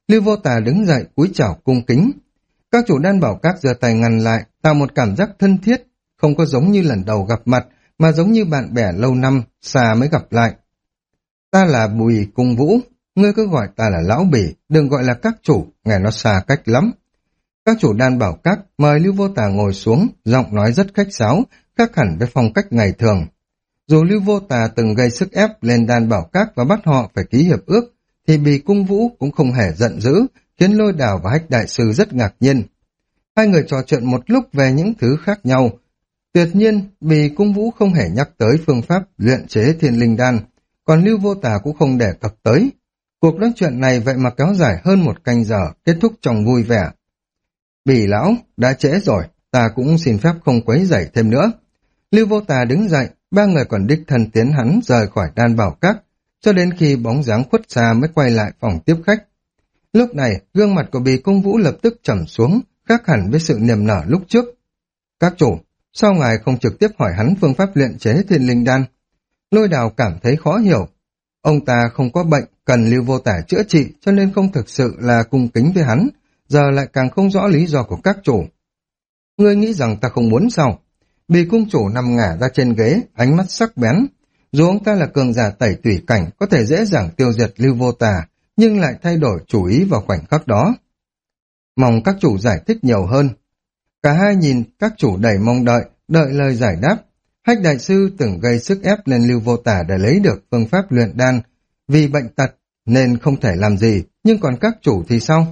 Lưu Vô Tà đứng dậy cúi chào cung kính. Các chủ đan bảo các giơ tay ngăn lại, tạo một cảm giác thân thiết, không có giống như lần đầu gặp mặt, mà giống như bạn bè lâu năm, xa mới gặp lại. Ta là Bùi Cung Vũ, ngươi cứ gọi ta là Lão Bỉ, đừng gọi là các chủ, nghe nó xa cách lắm. Các chủ đan bảo các mời Lưu Vô Tà ngồi xuống, giọng nói rất khách sáo, khác hẳn với phong cách ngày thường. Dù Lưu Vô Tà từng gây sức ép lên đan bảo các và bắt họ phải ký hiệp ước, thì Bì Cung Vũ cũng không hề giận dữ, khiến Lôi Đào và Hách Đại Sư rất ngạc nhiên. Hai người trò chuyện một lúc về những thứ khác nhau. Tuyệt nhiên, Bì Cung Vũ không hề nhắc tới phương pháp luyện chế thiên linh đan, còn Lưu Vô Tà cũng không đề cập tới. Cuộc nói chuyện này vậy mà kéo dài hơn 1 canh giờ, kết thúc trong vui vẻ. Bì lão, đã trễ rồi, ta cũng xin phép không quấy rầy thêm nữa. Lưu Vô Tà đứng dậy, ba người còn đích thân tiến hắn rời khỏi đan bảo các, cho đến khi bóng dáng khuất xa mới quay lại phòng tiếp khách. Lúc này, gương mặt của Bì Cung Vũ lập tức trầm xuống, khác hẳn với sự niềm nở lúc trước. Các chủ, sao ngài không trực tiếp hỏi hắn phương pháp luyện chế thiên linh đan? Lôi Đào cảm thấy khó hiểu. Ông ta không có bệnh, cần Lưu Vô Tà chữa trị, cho nên không thực sự là cung kính với hắn, giờ lại càng không rõ lý do của các chủ. Ngươi nghĩ rằng ta không muốn sao? Bì cung chủ nằm ngả ra trên ghế, ánh mắt sắc bén. Dù ông ta là cường giả tẩy tủy cảnh, có thể dễ dàng tiêu diệt Lưu Vô Tà, nhưng lại thay đổi chủ ý vào khoảnh khắc đó. Mong các chủ giải thích nhiều hơn. Cả hai nhìn các chủ đầy mong đợi lời giải đáp. Hách Đại Sư từng gây sức ép lên Lưu Vô Tà để lấy được phương pháp luyện đan. Vì bệnh tật nên không thể làm gì, nhưng còn các chủ thì sao?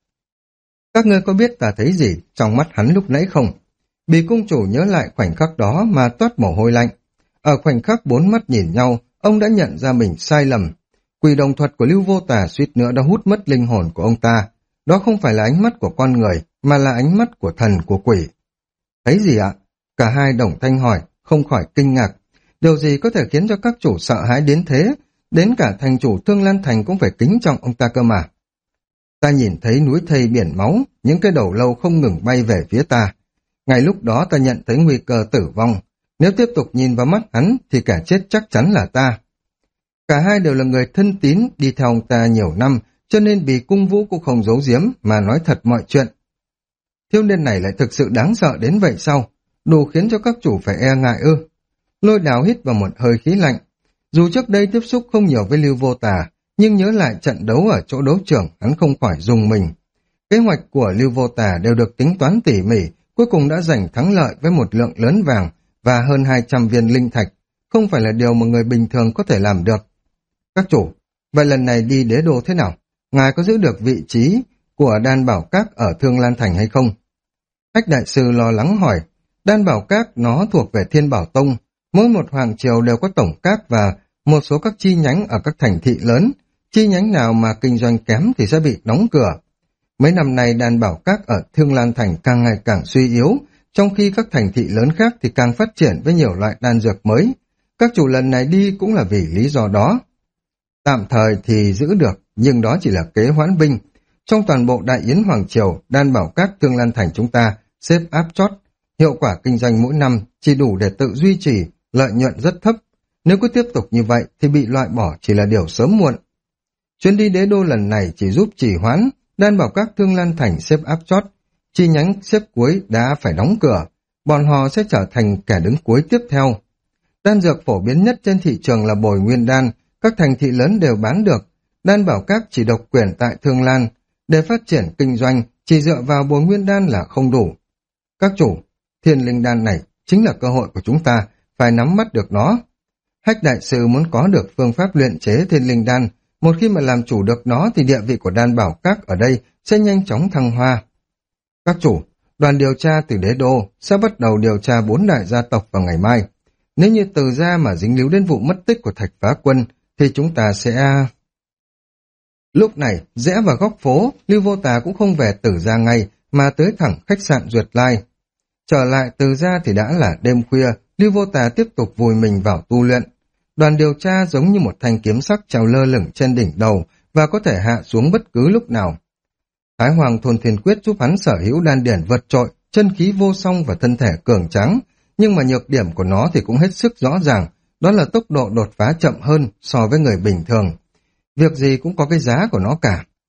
Các ngươi có biết ta thấy gì trong mắt hắn lúc nãy không? Bì cung chủ nhớ lại khoảnh khắc đó mà toát mồ hôi lạnh. Ở khoảnh khắc 4 mắt nhìn nhau, ông đã nhận ra mình sai lầm. Quỷ đồng thuật của Lưu Vô Tà suýt nữa đã hút mất linh hồn của ông ta. Đó không phải là ánh mắt của con người, mà là ánh mắt của thần của quỷ. Thấy gì ạ? Cả hai đồng thanh hỏi, không khỏi kinh ngạc. Điều gì có thể khiến cho các chủ sợ hãi đến thế? Đến cả thành chủ Thương Lan Thành cũng phải kính trọng ông ta cơ mà. Ta nhìn thấy núi thây biển máu, những cái đầu lâu không ngừng bay về phía ta. Ngay lúc đó ta nhận thấy nguy cơ tử vong. Nếu tiếp tục nhìn vào mắt hắn thì kẻ chết chắc chắn là ta. Cả hai đều là người thân tín đi theo ông ta nhiều năm, cho nên Bì Cung Vũ cũng không giấu giếm mà nói thật mọi chuyện. Thiếu niên này lại thực sự đáng sợ đến vậy sao? Đủ khiến cho các chủ phải e ngại ư? Lôi Đào hít vào một hơi khí lạnh. Dù trước đây tiếp xúc không nhiều với Lưu Vô Tà, nhưng nhớ lại trận đấu ở chỗ đấu trường, hắn không khỏi rùng mình. Kế hoạch của Lưu Vô Tà đều được tính toán tỉ mỉ, cuối cùng đã giành thắng lợi với một lượng lớn vàng và hơn 200 viên linh thạch, không phải là điều mà người bình thường có thể làm được. Các chủ, vậy lần này đi Đế Đô thế nào? Ngài có giữ được vị trí của đan bảo các ở Thương Lan Thành hay không? Hách Đại Sư lo lắng hỏi. Đan bảo các nó thuộc về Thiên Bảo Tông, mỗi một hoàng triều đều có tổng các và một số các chi nhánh ở các thành thị lớn. Chi nhánh nào mà kinh doanh kém thì sẽ bị đóng cửa. Mấy năm nay đan bảo các ở Thương Lan Thành càng ngày càng suy yếu, trong khi các thành thị lớn khác thì càng phát triển với nhiều loại đan dược mới. Các chủ lần này đi cũng là vì lý do đó. Tạm thời thì giữ được, nhưng đó chỉ là kế hoãn binh. Trong toàn bộ Đại Yến Hoàng Triều, đan bảo các Thương Lan Thành chúng ta xếp áp chót. Hiệu quả kinh doanh mỗi năm chỉ đủ để tự duy trì, lợi nhuận rất thấp. Nếu cứ tiếp tục như vậy thì bị loại bỏ chỉ là điều sớm muộn. Chuyến đi Đế Đô lần này chỉ giúp trì hoãn, đan bảo các Thương Lan Thành xếp áp chót. Chi nhánh xếp cuối đã phải đóng cửa, bọn họ sẽ trở thành kẻ đứng cuối tiếp theo. Đan dược phổ biến nhất trên thị trường là bồi nguyên đan, các thành thị lớn đều bán được. Đan bảo các chỉ độc quyền tại Thương Lan, để phát triển kinh doanh chỉ dựa vào bồi nguyên đan là không đủ. Các chủ, thiên linh đan này chính là cơ hội của chúng ta, phải nắm bắt được nó. Hách Đại Sư muốn có được phương pháp luyện chế thiên linh đan, một khi mà làm chủ được nó thì địa vị của đan bảo các ở đây sẽ nhanh chóng thăng hoa. Các chủ, đoàn điều tra từ Đế Đô sẽ bắt đầu điều tra 4 đại gia tộc vào ngày mai. Nếu như Từ gia mà dính líu đến vụ mất tích của Thạch Phá Quân thì chúng ta sẽ... Lúc này, rẽ vào góc phố, Lưu Vô Tà cũng không về Từ gia ngay mà tới thẳng khách sạn Duyệt Lai. Trở lại Từ gia thì đã là đêm khuya, Lưu Vô Tà tiếp tục vùi mình vào tu luyện. Đoàn điều tra giống như một thanh kiếm sắc treo lơ lửng trên đỉnh đầu và có thể hạ xuống bất cứ lúc nào. Thái Hoàng Thôn Thiên Quyết giúp hắn sở hữu đan điển vượt trội, chân khí vô song và thân thể cường tráng, nhưng mà nhược điểm của nó thì cũng hết sức rõ ràng, đó là tốc độ đột phá chậm hơn so với người bình thường. Việc gì cũng có cái giá của nó cả.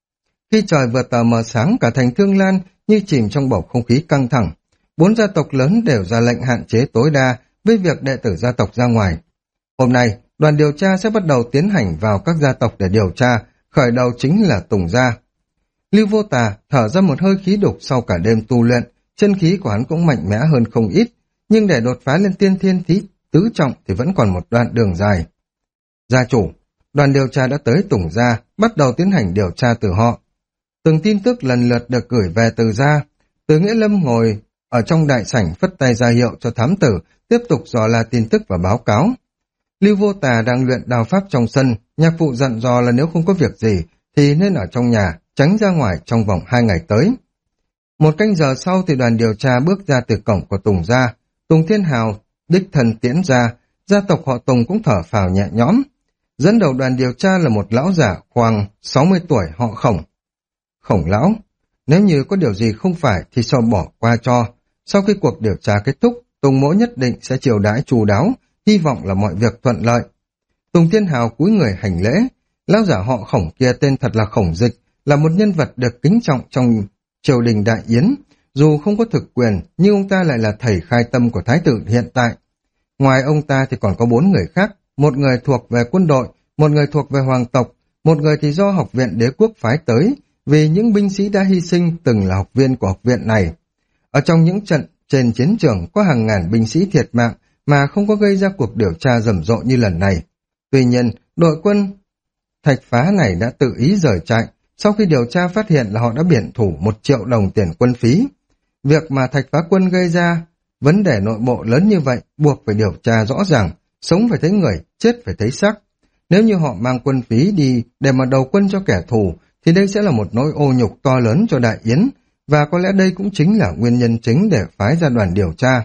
Khi trời vừa tờ mờ sáng, cả thành Thương Lan như chìm trong bầu không khí căng thẳng. 4 gia tộc lớn đều ra lệnh hạn chế tối đa với việc đệ tử gia tộc ra ngoài. Hôm nay, đoàn điều tra sẽ bắt đầu tiến hành vào các gia tộc để điều tra, khởi đầu chính là Tùng gia. Lưu Vô Tà thở ra một hơi khí đục sau cả đêm tu luyện, chân khí của hắn cũng mạnh mẽ hơn không ít, nhưng để đột phá lên tiên thiên tứ trọng thì vẫn còn một đoạn đường dài. Gia chủ, đoàn điều tra đã tới Tùng gia, bắt đầu tiến hành điều tra từ họ. Từng tin tức lần lượt được gửi về từ gia. Từ Nghĩa Lâm ngồi ở trong đại sảnh phất tay ra hiệu cho thám tử tiếp tục dò la tin tức và báo cáo. Lưu Vô Tà đang luyện đao pháp trong sân, nhạc phụ dặn dò là nếu không có việc gì thì nên ở trong nhà, tránh ra ngoài trong vòng 2 ngày tới. Một canh giờ sau thì đoàn điều tra bước ra từ cổng của Tùng gia. Tùng Thiên Hào đích thân tiễn ra, gia tộc họ Tùng cũng thở phào nhẹ nhõm. Dẫn đầu đoàn điều tra là một lão giả khoảng 60 tuổi họ Khổng. Khổng lão, nếu như có điều gì không phải thì sao bỏ qua cho. Sau khi cuộc điều tra kết thúc, Tùng mỗ nhất định sẽ chiều đãi chu đáo, hy vọng là mọi việc thuận lợi. Tùng Thiên Hào cúi người hành lễ. Lão giả họ Khổng kia tên thật là Khổng Dịch, là một nhân vật được kính trọng trong triều đình Đại Yến. Dù không có thực quyền, nhưng ông ta lại là thầy khai tâm của thái tử hiện tại. Ngoài ông ta thì còn có 4 người khác, một người thuộc về quân đội, một người thuộc về hoàng tộc, một người thì do học viện đế quốc phái tới, vì những binh sĩ đã hy sinh từng là học viên của học viện này. Ở trong những trận trên chiến trường có hàng ngàn binh sĩ thiệt mạng mà không có gây ra cuộc điều tra rầm rộ như lần này. Tuy nhiên, đội quân Thạch Phá này đã tự ý rời trại, sau khi điều tra phát hiện là họ đã biển thủ 1 triệu đồng tiền quân phí. Việc mà Thạch Phá quân gây ra vấn đề nội bộ lớn như vậy buộc phải điều tra rõ ràng, sống phải thấy người, chết phải thấy xác. Nếu như họ mang quân phí đi để mà đầu quân cho kẻ thù, thì đây sẽ là một nỗi ô nhục to lớn cho Đại Yến, và có lẽ đây cũng chính là nguyên nhân chính để phái ra đoàn điều tra.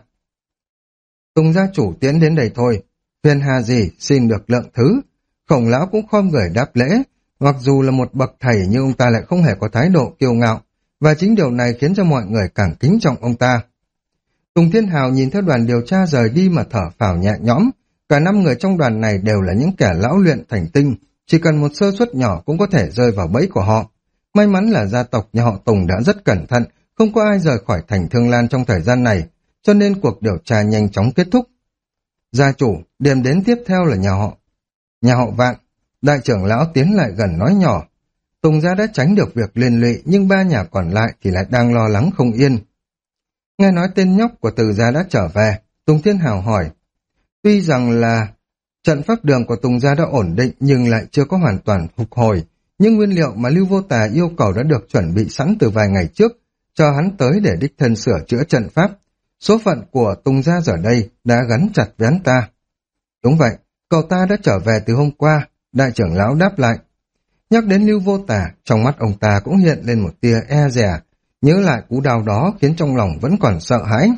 Tùng gia chủ tiến đến đây thôi, phiền hà gì xin được lượng thứ. Khổng lão cũng khom người đáp lễ, mặc dù là một bậc thầy nhưng ông ta lại không hề có thái độ kiêu ngạo, và chính điều này khiến cho mọi người càng kính trọng ông ta. Tùng Thiên Hào nhìn theo đoàn điều tra rời đi mà thở phào nhẹ nhõm. Cả 5 người trong đoàn này đều là những kẻ lão luyện thành tinh, chỉ cần một sơ suất nhỏ cũng có thể rơi vào bẫy của họ. May mắn là gia tộc nhà họ Tùng đã rất cẩn thận, không có ai rời khỏi thành Thương Lan trong thời gian này, cho nên cuộc điều tra nhanh chóng kết thúc. Gia chủ, điểm đến tiếp theo là nhà họ Vạn. Đại trưởng lão tiến lại gần nói nhỏ. Tùng gia đã tránh được việc liên lụy, nhưng 3 nhà còn lại thì lại đang lo lắng không yên. Nghe nói tên nhóc của Từ gia đã trở về, Tùng Thiên Hào hỏi. Tuy rằng là trận pháp đường của Tùng gia đã ổn định nhưng lại chưa có hoàn toàn phục hồi, nhưng nguyên liệu mà Lưu Vô Tà yêu cầu đã được chuẩn bị sẵn từ vài ngày trước, cho hắn tới để đích thân sửa chữa trận pháp. Số phận của Tùng gia giờ đây đã gắn chặt với hắn ta. Đúng vậy, cậu ta đã trở về từ hôm qua, đại trưởng lão đáp lại. Nhắc đến Lưu Vô Tà, trong mắt ông ta cũng hiện lên một tia e dè, nhớ lại cú đau đó khiến trong lòng vẫn còn sợ hãi.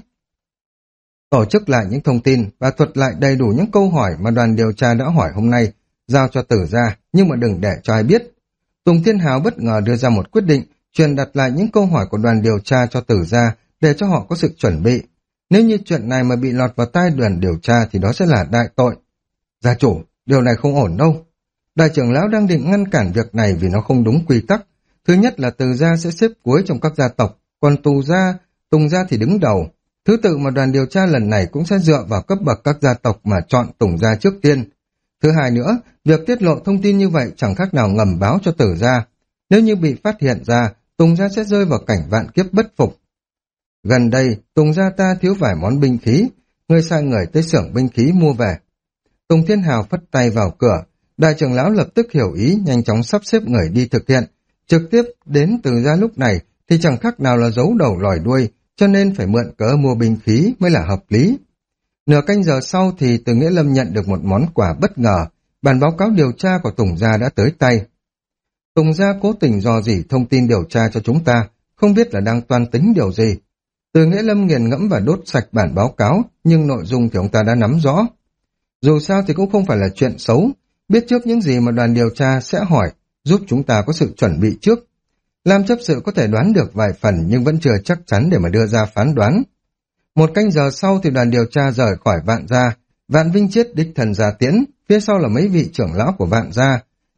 Tổ chức lại những thông tin và thuật lại đầy đủ những câu hỏi mà đoàn điều tra đã hỏi hôm nay, giao cho Tử gia, nhưng mà đừng để cho ai biết. Tùng Thiên Hào bất ngờ đưa ra một quyết định, truyền đặt lại những câu hỏi của đoàn điều tra cho Tử gia để cho họ có sự chuẩn bị. Nếu như chuyện này mà bị lọt vào tai đoàn điều tra thì đó sẽ là đại tội. Gia chủ, điều này không ổn đâu. Đại trưởng lão đang định ngăn cản việc này vì nó không đúng quy tắc. Thứ nhất là Từ gia sẽ xếp cuối trong các gia tộc, còn Tùng gia thì đứng đầu. Thứ tự mà đoàn điều tra lần này cũng sẽ dựa vào cấp bậc các gia tộc mà chọn Tùng gia trước tiên. Thứ hai nữa, việc tiết lộ thông tin như vậy chẳng khác nào ngầm báo cho Tử gia. Nếu như bị phát hiện ra, Tùng gia sẽ rơi vào cảnh vạn kiếp bất phục. Gần đây, Tùng gia ta thiếu vài món binh khí, ngươi sai người tới xưởng binh khí mua về. Tùng Thiên Hào phất tay vào cửa, đại trưởng lão lập tức hiểu ý, nhanh chóng sắp xếp người đi thực hiện. Trực tiếp đến Từ gia lúc này thì chẳng khác nào là giấu đầu lòi đuôi, cho nên phải mượn cớ mua binh khí mới là hợp lý. Nửa canh giờ sau thì Từ Nghĩa Lâm nhận được một món quà bất ngờ, bản báo cáo điều tra của Tùng gia đã tới tay. Tùng gia cố tình dò dỉ thông tin điều tra cho chúng ta, không biết là đang toan tính điều gì. Từ Nghĩa Lâm nghiền ngẫm và đốt sạch bản báo cáo, nhưng nội dung thì ông ta đã nắm rõ. Dù sao thì cũng không phải là chuyện xấu, biết trước những gì mà đoàn điều tra sẽ hỏi, giúp chúng ta có sự chuẩn bị trước. Lam chấp sự có thể đoán được vài phần nhưng vẫn chưa chắc chắn để mà đưa ra phán đoán. Một canh giờ sau thì đoàn điều tra rời khỏi Vạn gia, Vạn Vinh Chiết đích thần ra tiễn, phía sau là mấy vị trưởng lão của Vạn gia.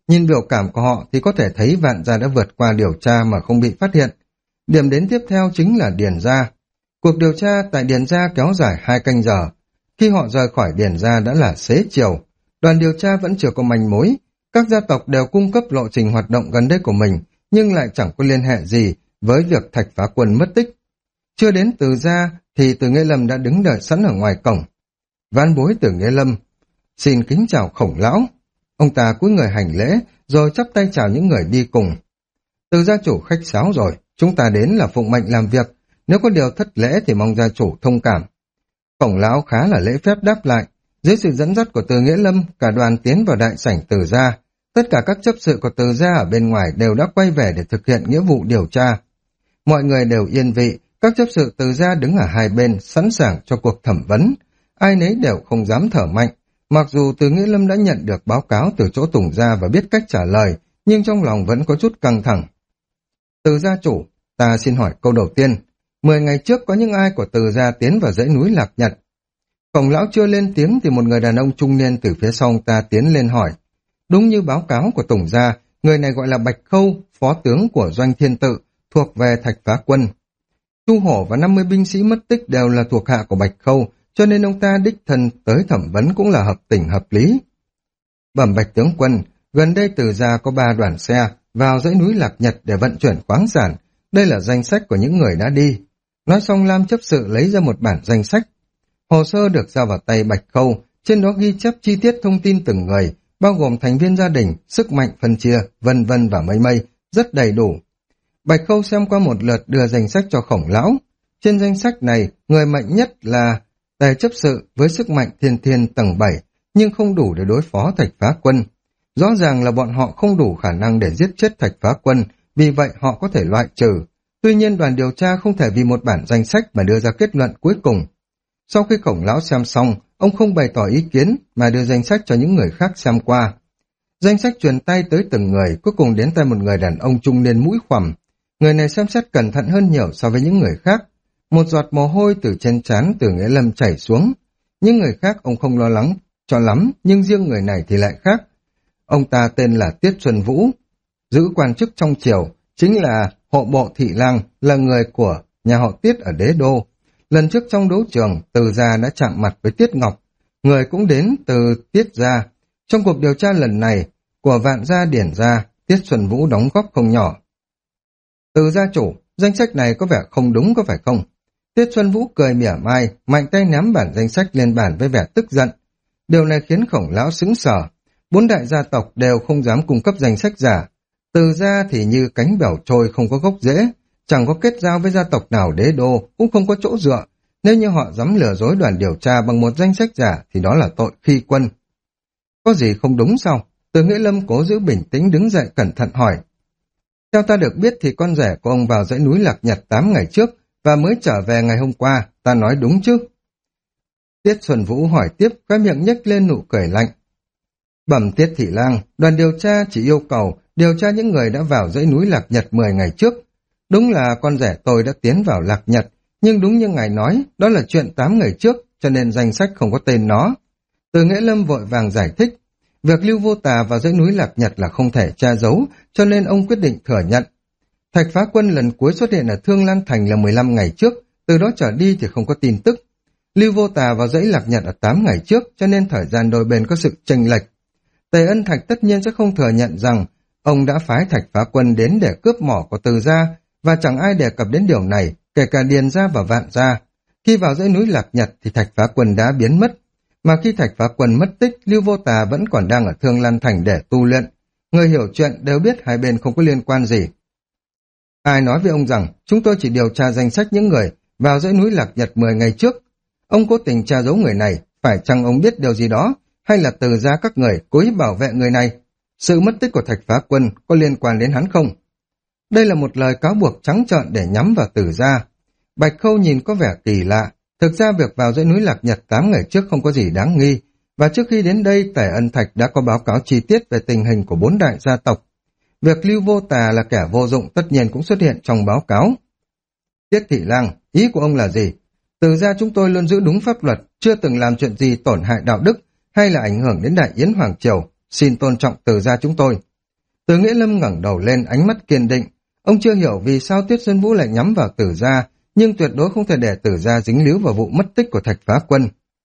Nhìn biểu cảm của họ thì có thể thấy Vạn gia đã vượt qua điều tra mà không bị phát hiện. Điểm đến tiếp theo chính là Điền gia. Cuộc điều tra tại Điền gia kéo dài 2 canh giờ. Khi họ rời khỏi Điền gia đã là xế chiều. Đoàn điều tra vẫn chưa có manh mối. Các gia tộc đều cung cấp lộ trình hoạt động gần đây của mình, nhưng lại chẳng có liên hệ gì với việc Thạch Phá Quân mất tích. Chưa đến Từ gia thì Từ Nghĩa Lâm đã đứng đợi sẵn ở ngoài cổng. Ván bối Từ Nghĩa Lâm, xin kính chào Khổng lão. Ông ta cúi người hành lễ, rồi chắp tay chào những người đi cùng. Từ gia chủ khách sáo rồi, chúng ta đến là phụng mệnh làm việc, nếu có điều thất lễ thì mong gia chủ thông cảm. Khổng lão khá là lễ phép đáp lại. Dưới sự dẫn dắt của Từ Nghĩa Lâm, cả đoàn tiến vào đại sảnh Từ gia. Tất cả các chấp sự của Từ gia ở bên ngoài đều đã quay về để thực hiện nghĩa vụ điều tra. Mọi người đều yên vị, các chấp sự Từ gia đứng ở hai bên, sẵn sàng cho cuộc thẩm vấn. Ai nấy đều không dám thở mạnh. Mặc dù Từ Nghĩa Lâm đã nhận được báo cáo từ chỗ Tùng gia và biết cách trả lời, nhưng trong lòng vẫn có chút căng thẳng. Từ gia chủ, ta xin hỏi câu đầu tiên. 10 ngày trước có những ai của Từ gia tiến vào dãy núi Lạc Nhật? Khổng lão chưa lên tiếng thì một người đàn ông trung niên từ phía sau ông ta tiến lên hỏi. Đúng như báo cáo của Tùng gia, người này gọi là Bạch Khâu, phó tướng của Doanh Thiên Tự, thuộc về Thạch Phá Quân. Chu Hổ và 50 binh sĩ mất tích đều là thuộc hạ của Bạch Khâu, cho nên ông ta đích thân tới thẩm vấn cũng là hợp tình hợp lý. Bẩm Bạch tướng quân, gần đây Từ gia có 3 đoàn xe vào dãy núi Lạc Nhật để vận chuyển khoáng sản. Đây là danh sách của những người đã đi. Nói xong Lam chấp sự lấy ra một bản danh sách. Hồ sơ được giao vào tay Bạch Khâu, trên đó ghi chép chi tiết thông tin từng người, bao gồm thành viên gia đình, sức mạnh phân chia, vân vân và mây mây, rất đầy đủ. Bạch Khâu xem qua một lượt đưa danh sách cho Khổng lão. Trên danh sách này, người mạnh nhất là Tề chấp sự với sức mạnh thiên thiên tầng 7, nhưng không đủ để đối phó Thạch Phá Quân. Rõ ràng là bọn họ không đủ khả năng để giết chết Thạch Phá Quân, vì vậy họ có thể loại trừ. Tuy nhiên đoàn điều tra không thể vì một bản danh sách mà đưa ra kết luận cuối cùng. Sau khi Khổng lão xem xong, ông không bày tỏ ý kiến mà đưa danh sách cho những người khác xem qua. Danh sách truyền tay tới từng người, cuối cùng đến tay một người đàn ông trung niên mũi khoằm. Người này xem xét cẩn thận hơn nhiều so với những người khác. Một giọt mồ hôi từ trên trán Từ Nghĩa Lâm chảy xuống. Những người khác ông không lo lắng cho lắm, nhưng riêng người này thì lại khác. Ông ta tên là Tiết Xuân Vũ, giữ quan chức trong triều, chính là hộ bộ thị lang, là người của nhà họ Tiết ở Đế Đô. Lần trước trong đấu trường, Từ gia đã chạm mặt với Tiết Ngọc, người cũng đến từ Tiết gia. Trong cuộc điều tra lần này của Vạn gia Điển gia, Tiết Xuân Vũ đóng góp không nhỏ. Từ gia chủ, danh sách này có vẻ không đúng có phải không? Tiết Xuân Vũ cười mỉa mai, mạnh tay ném bản danh sách lên bàn với vẻ tức giận. Điều này khiến Khổng lão sững sờ. 4 đại gia tộc đều không dám cung cấp danh sách giả. Từ gia thì như cánh bẻo trôi không có gốc rễ, chẳng có kết giao với gia tộc nào Đế Đô, cũng không có chỗ dựa. Nếu như họ dám lừa dối đoàn điều tra bằng một danh sách giả thì đó là tội khi quân. Có gì không đúng sao? Từ Nghĩa Lâm cố giữ bình tĩnh đứng dậy cẩn thận hỏi. Theo ta được biết thì con rể của ông vào dãy núi Lạc Nhật 8 ngày trước và mới trở về ngày hôm qua, ta nói đúng chứ? Tiết Xuân Vũ hỏi tiếp, cái miệng nhếch lên nụ cười lạnh. Bẩm Tiết Thị Lang, đoàn điều tra chỉ yêu cầu điều tra những người đã vào dãy núi Lạc Nhật 10 ngày trước. Đúng là con rể tôi đã tiến vào Lạc Nhật, nhưng đúng như ngài nói, đó là chuyện 8 ngày trước, cho nên danh sách không có tên nó. Từ Nghĩa Lâm vội vàng giải thích, việc Lưu Vô Tà vào dãy núi Lạc Nhật là không thể tra giấu, cho nên ông quyết định thừa nhận. Thạch Phá Quân lần cuối xuất hiện ở Thương Lan Thành là 15 ngày trước, từ đó trở đi thì không có tin tức. Lưu Vô Tà vào dãy Lạc Nhật ở 8 ngày trước, cho nên thời gian đôi bên có sự chênh lệch. Tề Ân Thạch tất nhiên sẽ không thừa nhận rằng ông đã phái Thạch Phá Quân đến để cướp mỏ của Từ gia, và chẳng ai đề cập đến điều này, kể cả Điền gia và Vạn gia. Khi vào dãy núi Lạc Nhật thì Thạch Phá Quân đã biến mất, mà khi Thạch Phá Quân mất tích, Lưu Vô Tà vẫn còn đang ở Thương Lan Thành để tu luyện. Người hiểu chuyện đều biết hai bên không có liên quan gì. Ai nói với ông rằng chúng tôi chỉ điều tra danh sách những người vào dãy núi Lạc Nhật 10 ngày trước? Ông cố tình tra giấu người này, phải chăng ông biết điều gì đó, hay là Từ gia các người cố ý bảo vệ người này? Sự mất tích của Thạch Phá Quân có liên quan đến hắn không? Đây là một lời cáo buộc trắng trợn để nhắm vào Từ gia. Bạch Khâu nhìn có vẻ kỳ lạ. Thực ra việc vào dãy núi Lạc Nhật 8 ngày trước không có gì đáng nghi, và trước khi đến đây Tề Ân Thạch đã có báo cáo chi tiết về tình hình của 4 đại gia tộc. Việc Lưu Vô Tà là kẻ vô dụng tất nhiên cũng xuất hiện trong báo cáo. Tiết Thị Lang, ý của ông là gì? Từ gia chúng tôi luôn giữ đúng pháp luật, chưa từng làm chuyện gì tổn hại đạo đức hay là ảnh hưởng đến Đại Yến Hoàng Triều. Xin tôn trọng Từ gia chúng tôi. Từ Nghĩa Lâm ngẩng đầu lên, ánh mắt kiên định. Ông chưa hiểu vì sao Tiết Xuân Vũ lại nhắm vào Tử Gia, nhưng tuyệt đối không thể để Tử Gia dính líu vào vụ mất tích của Thạch Phá Quân.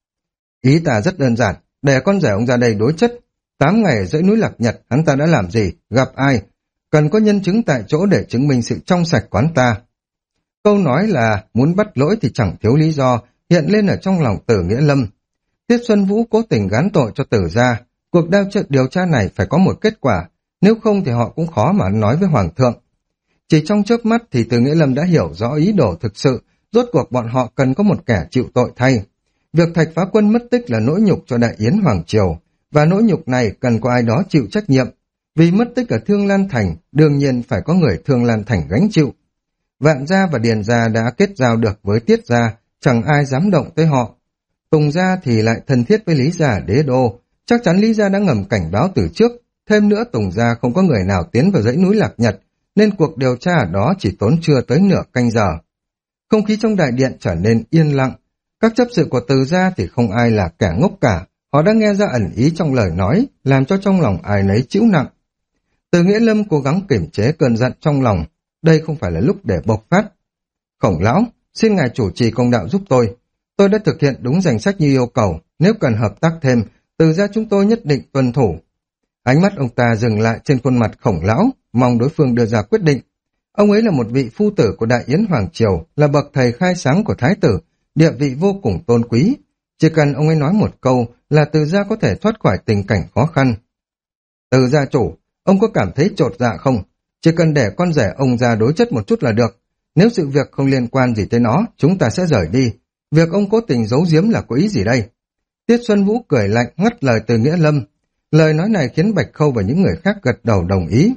Ý ta rất đơn giản, để con rể ông ra đây đối chất. 8 ngày ở dãy núi Lạc Nhật, hắn ta đã làm gì, gặp ai? Cần có nhân chứng tại chỗ để chứng minh sự trong sạch của hắn ta. Câu nói là muốn bắt lỗi thì chẳng thiếu lý do, hiện lên ở trong lòng Từ Nghĩa Lâm. Tiết Xuân Vũ cố tình gán tội cho Tử Gia. Cuộc điều tra này phải có một kết quả, nếu không thì họ cũng khó mà nói với Hoàng thượng. Chỉ trong chớp mắt thì Từ Nghĩa Lâm đã hiểu rõ ý đồ thực sự, rốt cuộc bọn họ cần có một kẻ chịu tội thay. Việc Thạch Phá Quân mất tích là nỗi nhục cho Đại Yến Hoàng Triều, và nỗi nhục này cần có ai đó chịu trách nhiệm. Vì mất tích ở Thương Lan Thành, đương nhiên phải có người Thương Lan Thành gánh chịu. Vạn Gia và Điền Gia đã kết giao được với Tiết Gia, chẳng ai dám động tới họ. Tùng Gia thì lại thân thiết với Lý Gia ở Đế Đô, chắc chắn Lý Gia đã ngầm cảnh báo từ trước. Thêm nữa Tùng Gia không có người nào tiến vào dãy núi Lạc Nhật, nên cuộc điều tra ở đó chỉ tốn chưa tới nửa canh giờ. Không khí trong đại điện trở nên yên lặng. Các chấp sự của Từ Gia thì không ai là kẻ ngốc cả, họ đã nghe ra ẩn ý trong lời nói, làm cho trong lòng ai nấy chịu nặng. Từ Nghĩa Lâm cố gắng kiềm chế cơn giận trong lòng, đây không phải là lúc để bộc phát. Khổng lão, xin ngài chủ trì công đạo giúp tôi. Tôi đã thực hiện đúng danh sách như yêu cầu, nếu cần hợp tác thêm, Từ Gia chúng tôi nhất định tuân thủ. Ánh mắt ông ta dừng lại trên khuôn mặt Khổng lão, mong đối phương đưa ra quyết định. Ông ấy là một vị phu tử của Đại Yến Hoàng Triều, là bậc thầy khai sáng của Thái tử, địa vị vô cùng tôn quý. Chỉ cần ông ấy nói một câu là Từ Gia có thể thoát khỏi tình cảnh khó khăn. Từ gia chủ, ông có cảm thấy chột dạ không? Chỉ cần để con rể ông ra đối chất một chút là được. Nếu sự việc không liên quan gì tới nó, chúng ta sẽ rời đi. Việc ông cố tình giấu giếm là có ý gì đây? Tiết Xuân Vũ cười lạnh ngắt lời Từ Nghĩa Lâm. Lời nói này khiến Bạch Khâu và những người khác gật đầu đồng ý.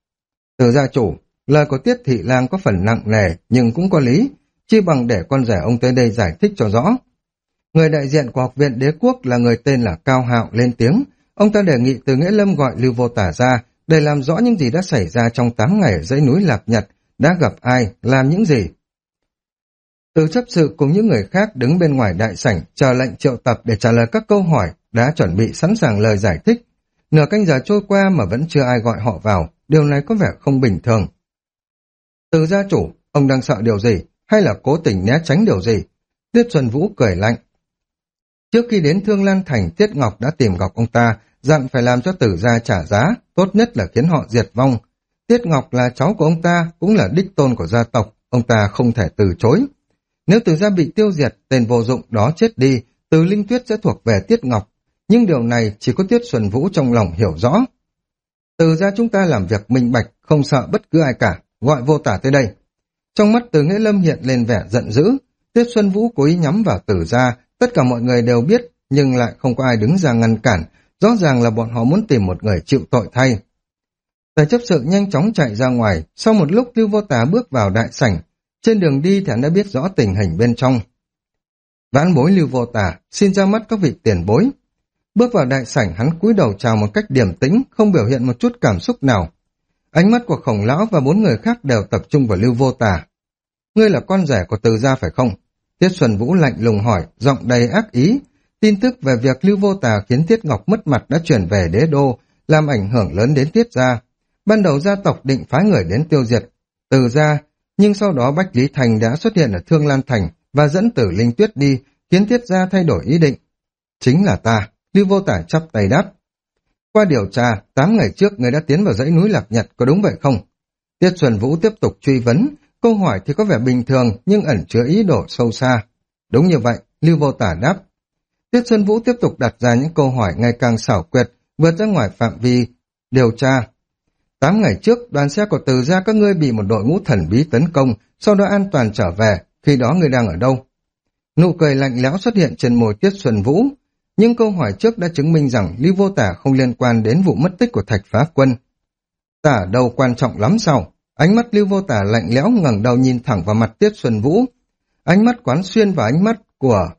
Từ gia chủ, lời của Tiết Thị Lang có phần nặng nề nhưng cũng có lý, chi bằng để con rể ông tới đây giải thích cho rõ. Người đại diện của Học viện Đế Quốc là người tên là Cao Hạo lên tiếng, ông ta đề nghị Từ Nghĩa Lâm gọi Lưu Vô Tả ra để làm rõ những gì đã xảy ra trong 8 ngày ở dãy núi Lạc Nhật, đã gặp ai, làm những gì. Từ chấp sự cùng những người khác đứng bên ngoài đại sảnh chờ lệnh triệu tập để trả lời các câu hỏi, đã chuẩn bị sẵn sàng lời giải thích. Nửa canh giờ trôi qua mà vẫn chưa ai gọi họ vào, điều này có vẻ không bình thường. Từ gia chủ, ông đang sợ điều gì, hay là cố tình né tránh điều gì? Tiết Xuân Vũ cười lạnh. Trước khi đến Thương Lan Thành, Tiết Ngọc đã tìm gặp ông ta, dặn phải làm cho Tử gia trả giá, tốt nhất là khiến họ diệt vong. Tiết Ngọc là cháu của ông ta, cũng là đích tôn của gia tộc, ông ta không thể từ chối. Nếu Từ gia bị tiêu diệt, tên vô dụng đó chết đi, Từ Linh Tuyết sẽ thuộc về Tiết Ngọc. Nhưng điều này chỉ có Tiết Xuân Vũ trong lòng hiểu rõ. Từ gia chúng ta làm việc minh bạch, không sợ bất cứ ai cả, gọi Vô Tả tới đây. Trong mắt Từ Nghĩa Lâm hiện lên vẻ giận dữ, Tiết Xuân Vũ cố ý nhắm vào Từ gia, tất cả mọi người đều biết, nhưng lại không có ai đứng ra ngăn cản, rõ ràng là bọn họ muốn tìm một người chịu tội thay. Tề chấp sự nhanh chóng chạy ra ngoài, sau một lúc Lưu Vô Tả bước vào đại sảnh, trên đường đi thì hắn đã biết rõ tình hình bên trong. Vãn bối Lưu Vô Tả, xin ra mắt các vị tiền bối. Bước vào đại sảnh hắn cúi đầu chào một cách điềm tĩnh, không biểu hiện một chút cảm xúc nào. Ánh mắt của Khổng lão và 4 người khác đều tập trung vào Lưu Vô Tả. Ngươi là con rể của Từ gia phải không? Tiết Xuân Vũ lạnh lùng hỏi, giọng đầy ác ý. Tin tức về việc Lưu Vô Tả khiến Tiết Ngọc mất mặt đã chuyển về Đế Đô, làm ảnh hưởng lớn đến Tiết gia. Ban đầu gia tộc định phái người đến tiêu diệt Từ gia, nhưng sau đó Bách Lý Thành đã xuất hiện ở Thương Lan Thành và dẫn Tử Linh Tuyết đi, khiến Tiết gia thay đổi ý định. Chính là ta, Lưu Vô Tả chắp tay đáp. Qua điều tra, 8 ngày trước người đã tiến vào dãy núi Lạc Nhật, có đúng vậy không? Tiết Xuân Vũ tiếp tục truy vấn, câu hỏi thì có vẻ bình thường nhưng ẩn chứa ý đồ sâu xa. Đúng như vậy, Lưu Vô Tả đáp. Tiết Xuân Vũ tiếp tục đặt ra những câu hỏi ngày càng xảo quyệt, vượt ra ngoài phạm vi điều tra. 8 ngày trước, đoàn xe của Từ gia các ngươi bị một đội ngũ thần bí tấn công, sau đó an toàn trở về, khi đó ngươi đang ở đâu? Nụ cười lạnh lẽo xuất hiện trên môi Tiết Xuân Vũ. Nhưng câu hỏi trước đã chứng minh rằng Lưu Vô Tả không liên quan đến vụ mất tích của Thạch Phá Quân. Tả đầu quan trọng lắm sao? Ánh mắt Lưu Vô Tả lạnh lẽo ngẩng đầu nhìn thẳng vào mặt Tiết Xuân Vũ. Ánh mắt quán xuyên vào ánh mắt của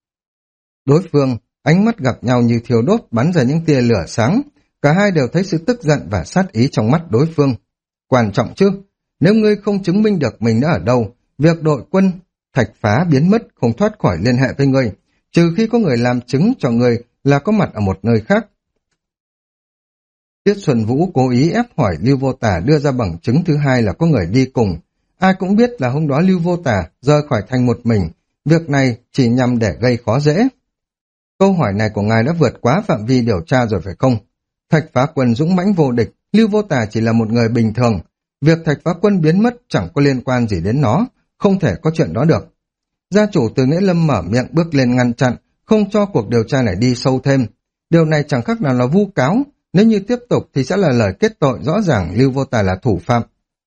đối phương, ánh mắt gặp nhau như thiêu đốt bắn ra những tia lửa sáng. Cả hai đều thấy sự tức giận và sát ý trong mắt đối phương. Quan trọng chứ? Nếu ngươi không chứng minh được mình đã ở đâu, việc đội quân Thạch Phá biến mất không thoát khỏi liên hệ với ngươi, trừ khi có người làm chứng cho ngươi là có mặt ở một nơi khác. Tiết Xuân Vũ cố ý ép hỏi Lưu Vô Tà đưa ra bằng chứng thứ hai là có người đi cùng. Ai cũng biết là hôm đó Lưu Vô Tà rời khỏi thành một mình, việc này chỉ nhằm để gây khó dễ. Câu hỏi này của ngài đã vượt quá phạm vi điều tra rồi phải không? Thạch Phá Quân dũng mãnh vô địch, Lưu Vô Tà chỉ là một người bình thường. Việc Thạch Phá Quân biến mất chẳng có liên quan gì đến nó, không thể có chuyện đó được. Gia chủ Từ Nghĩa Lâm mở miệng bước lên ngăn chặn, không cho cuộc điều tra này đi sâu thêm. Điều này chẳng khác nào là vu cáo, nếu như tiếp tục thì sẽ là lời kết tội rõ ràng Lưu Vô Tà là thủ phạm.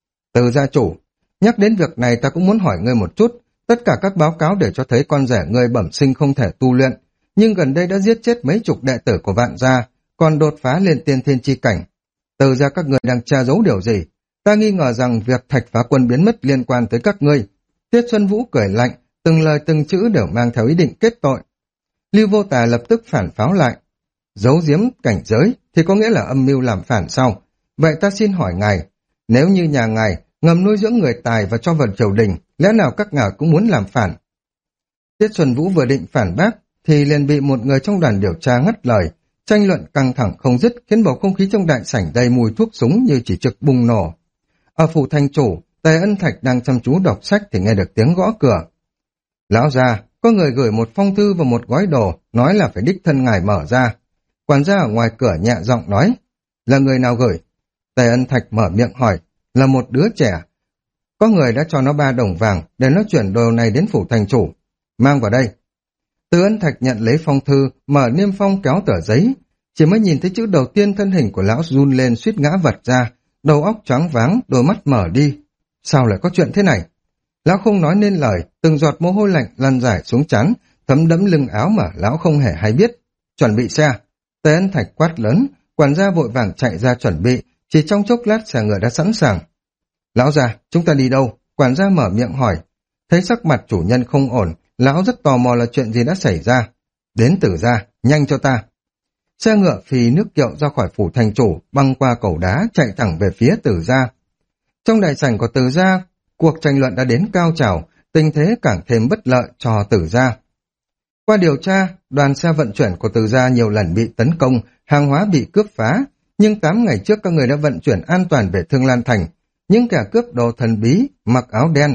Từ gia chủ, nhắc đến việc này ta cũng muốn hỏi ngươi một chút, tất cả các báo cáo đều cho thấy con rể ngươi bẩm sinh không thể tu luyện, nhưng gần đây đã giết chết mấy chục đệ tử của Vạn gia, còn đột phá lên tiên thiên chi cảnh. Từ ra các ngươi đang tra giấu điều gì? Ta nghi ngờ rằng việc Thạch Phá Quân biến mất liên quan tới các ngươi. Tiết Xuân Vũ cười lạnh, từng lời từng chữ đều mang theo ý định kết tội. Lưu Vô Tà lập tức phản pháo lại. Giấu giếm cảnh giới thì có nghĩa là âm mưu làm phản sao? Vậy ta xin hỏi ngài, nếu như nhà ngài ngầm nuôi dưỡng người tài và cho vào triều đình, lẽ nào các ngài cũng muốn làm phản? Tiết Xuân Vũ vừa định phản bác, thì liền bị một người trong đoàn điều tra ngắt lời. Tranh luận căng thẳng không dứt khiến bầu không khí trong đại sảnh đầy mùi thuốc súng như chỉ trực bùng nổ. Ở phủ thành chủ, Tề Ân Thạch đang chăm chú đọc sách thì nghe được tiếng gõ cửa. Lão gia, có người gửi một phong thư và một gói đồ, nói là phải đích thân ngài mở ra. Quản gia ở ngoài cửa nhẹ giọng nói, là người nào gửi? Tề Ân Thạch mở miệng hỏi, là một đứa trẻ. Có người đã cho nó 3 đồng vàng để nó chuyển đồ này đến phủ thành chủ. Mang vào đây. Từ Ân Thạch nhận lấy phong thư, mở niêm phong kéo tờ giấy. Chỉ mới nhìn thấy chữ đầu tiên, thân hình của lão run lên suýt ngã vật ra, đầu óc choáng váng, đôi mắt mở đi. Sao lại có chuyện thế này? Lão không nói nên lời, từng giọt mồ hôi lạnh lăn rải xuống trán, thấm đẫm lưng áo mà lão không hề hay biết. Chuẩn bị xe. Tề Ân Thạch quát lớn, quản gia vội vàng chạy ra chuẩn bị, chỉ trong chốc lát xe ngựa đã sẵn sàng. Lão già, chúng ta đi đâu? Quản gia mở miệng hỏi. Thấy sắc mặt chủ nhân không ổn, lão rất tò mò là chuyện gì đã xảy ra. Đến Tử gia, nhanh cho ta. Xe ngựa phì nước kiệu ra khỏi phủ thành chủ, băng qua cầu đá, chạy thẳng về phía Tử gia. Trong đại sảnh của Tử gia, cuộc tranh luận đã đến cao trào, tình thế càng thêm bất lợi cho Tử gia. Qua điều tra, đoàn xe vận chuyển của Từ gia nhiều lần bị tấn công, hàng hóa bị cướp phá, nhưng 8 ngày trước các người đã vận chuyển an toàn về Thương Lan Thành. Những kẻ cướp đồ thần bí, mặc áo đen.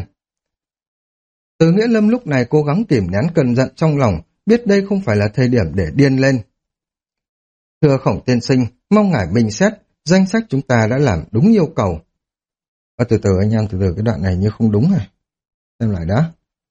Từ Nghĩa Lâm lúc này cố gắng kìm nén cơn giận trong lòng, biết đây không phải là thời điểm để điên lên. Thưa Khổng tiên sinh, mong ngài bình xét, danh sách chúng ta đã làm đúng yêu cầu. Từ từ anh em, từ từ cái đoạn này như không đúng này. Xem lại đã.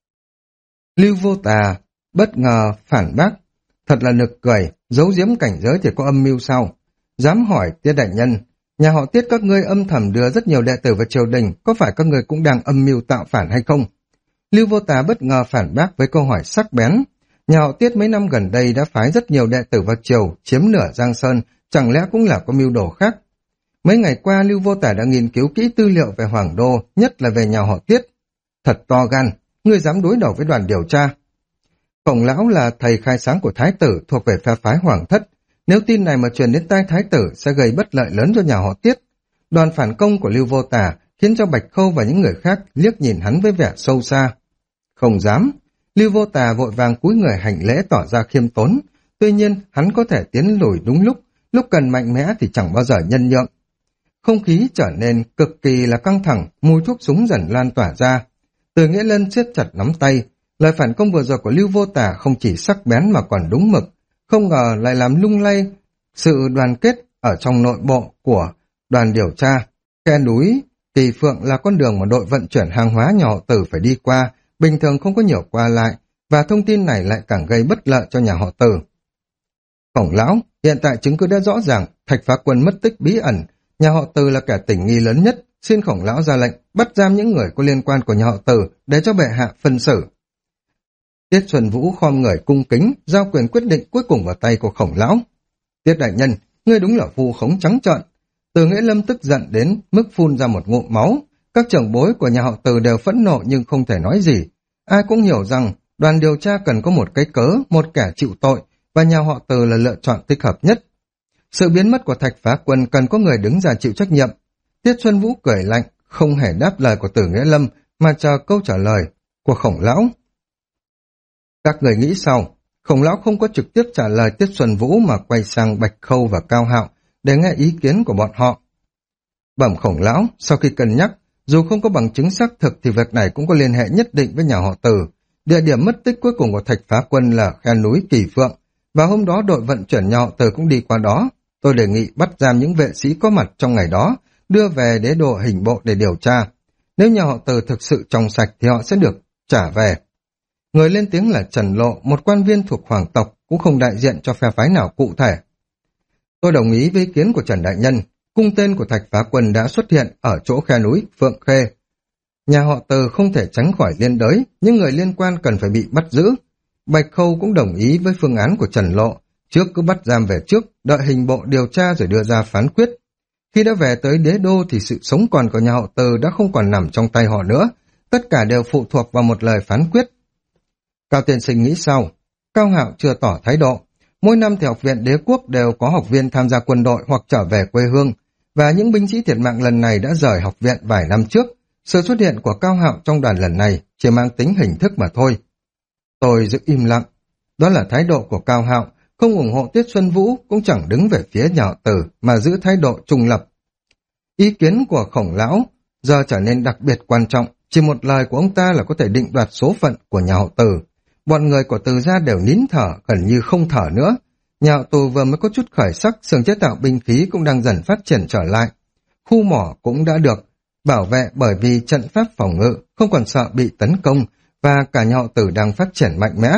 Lưu Vô Tà bất ngờ phản bác, thật là nực cười, giấu giếm cảnh giới thì có âm mưu sao? Dám hỏi Tiết đại nhân, nhà họ Tiết các ngươi âm thầm đưa rất nhiều đệ tử vào triều đình, có phải các ngươi cũng đang âm mưu tạo phản hay không? Lưu Vô Tà bất ngờ phản bác với câu hỏi sắc bén. Nhà họ Tiết mấy năm gần đây đã phái rất nhiều đệ tử vào triều, chiếm nửa Giang Sơn, chẳng lẽ cũng là có mưu đồ khác? Mấy ngày qua Lưu Vô Tà đã nghiên cứu kỹ tư liệu về Hoàng Đô, nhất là về nhà họ Tiết. Thật to gan, ngươi dám đối đầu với đoàn điều tra. Khổng lão là thầy khai sáng của thái tử thuộc về phe phái Hoàng thất. Nếu tin này mà truyền đến tai thái tử sẽ gây bất lợi lớn cho nhà họ Tiết. Đoàn phản công của Lưu Vô Tà khiến cho Bạch Khâu và những người khác liếc nhìn hắn với vẻ sâu xa. Không dám. Lưu Vô Tà vội vàng cúi người hành lễ tỏ ra khiêm tốn. Tuy nhiên hắn có thể tiến lùi đúng lúc cần mạnh mẽ thì chẳng bao giờ nhân nhượng. Không khí trở nên cực kỳ là căng thẳng, mùi thuốc súng dần lan tỏa ra. Từ Nghĩa Lân siết chặt nắm tay. Lời phản công vừa rồi của Lưu Vô Tà không chỉ sắc bén mà còn đúng mực, không ngờ lại làm lung lay sự đoàn kết ở trong nội bộ của đoàn điều tra. Khe núi Kỳ Phượng là con đường mà đội vận chuyển hàng hóa nhà họ Tử phải đi qua, bình thường không có nhiều qua lại, và thông tin này lại càng gây bất lợi cho nhà họ Tử. Khổng lão, hiện tại chứng cứ đã rõ ràng, Thạch Phá Quân mất tích bí ẩn, nhà họ Tử là kẻ tình nghi lớn nhất, xin Khổng lão ra lệnh bắt giam những người có liên quan của nhà họ Tử để cho bệ hạ phân xử. Tiết Xuân Vũ khom người cung kính, giao quyền quyết định cuối cùng vào tay của Khổng lão. Tiết đại nhân, ngươi đúng là vu khống trắng trợn. Từ Nghĩa Lâm tức giận đến mức phun ra một ngụm máu. Các trưởng bối của nhà họ Từ đều phẫn nộ nhưng không thể nói gì. Ai cũng hiểu rằng đoàn điều tra cần có một cái cớ, một kẻ chịu tội, và nhà họ Từ là lựa chọn thích hợp nhất. Sự biến mất của Thạch Phá Quân cần có người đứng ra chịu trách nhiệm. Tiết Xuân Vũ cười lạnh, không hề đáp lời của Từ Nghĩa Lâm mà chờ câu trả lời của Khổng lão. Các người nghĩ sao? Khổng lão không có trực tiếp trả lời Tiết Xuân Vũ mà quay sang Bạch Khâu và Cao Hạo, để nghe ý kiến của bọn họ. Bẩm Khổng lão, sau khi cân nhắc, dù không có bằng chứng xác thực thì việc này cũng có liên hệ nhất định với nhà họ Từ. Địa điểm mất tích cuối cùng của Thạch Phá Quân là khe núi Kỳ Phượng, và hôm đó đội vận chuyển nhà họ Từ cũng đi qua đó. Tôi đề nghị bắt giam những vệ sĩ có mặt trong ngày đó, đưa về đế đô hình bộ để điều tra. Nếu nhà họ Từ thực sự trong sạch thì họ sẽ được trả về. Người lên tiếng là Trần Lộ, một quan viên thuộc hoàng tộc, cũng không đại diện cho phe phái nào cụ thể. Tôi đồng ý với ý kiến của Trần Đại Nhân. Cung tên của Thạch Phá Quân đã xuất hiện ở chỗ khe núi Phượng Khê. Nhà họ Từ không thể tránh khỏi liên đới, những người liên quan cần phải bị bắt giữ. Bạch Khâu cũng đồng ý với phương án của Trần Lộ, trước cứ bắt giam về trước, đợi hình bộ điều tra rồi đưa ra phán quyết. Khi đã về tới đế đô thì sự sống còn của nhà họ Từ đã không còn nằm trong tay họ nữa, tất cả đều phụ thuộc vào một lời phán quyết. Cao tiên sinh nghĩ sao? Cao Hạo chưa tỏ thái độ. Mỗi năm thì học viện đế quốc đều có học viên tham gia quân đội hoặc trở về quê hương, và những binh sĩ thiệt mạng lần này đã rời học viện vài năm trước. Sự xuất hiện của Cao Hạo trong đoàn lần này chỉ mang tính hình thức mà thôi. Tôi giữ im lặng. Đó là thái độ của Cao Hạo, không ủng hộ Tiết Xuân Vũ, cũng chẳng đứng về phía nhà họ Từ mà giữ thái độ trung lập. Ý kiến của Khổng lão giờ trở nên đặc biệt quan trọng, chỉ một lời của ông ta là có thể định đoạt số phận của nhà họ Từ. Bọn người của Từ gia đều nín thở, gần như không thở nữa. Nhà họ Từ vừa mới có chút khởi sắc, xưởng chế tạo binh khí cũng đang dần phát triển trở lại. Khu mỏ cũng đã được bảo vệ bởi vì trận pháp phòng ngự, không còn sợ bị tấn công, và cả nhà họ Từ đang phát triển mạnh mẽ.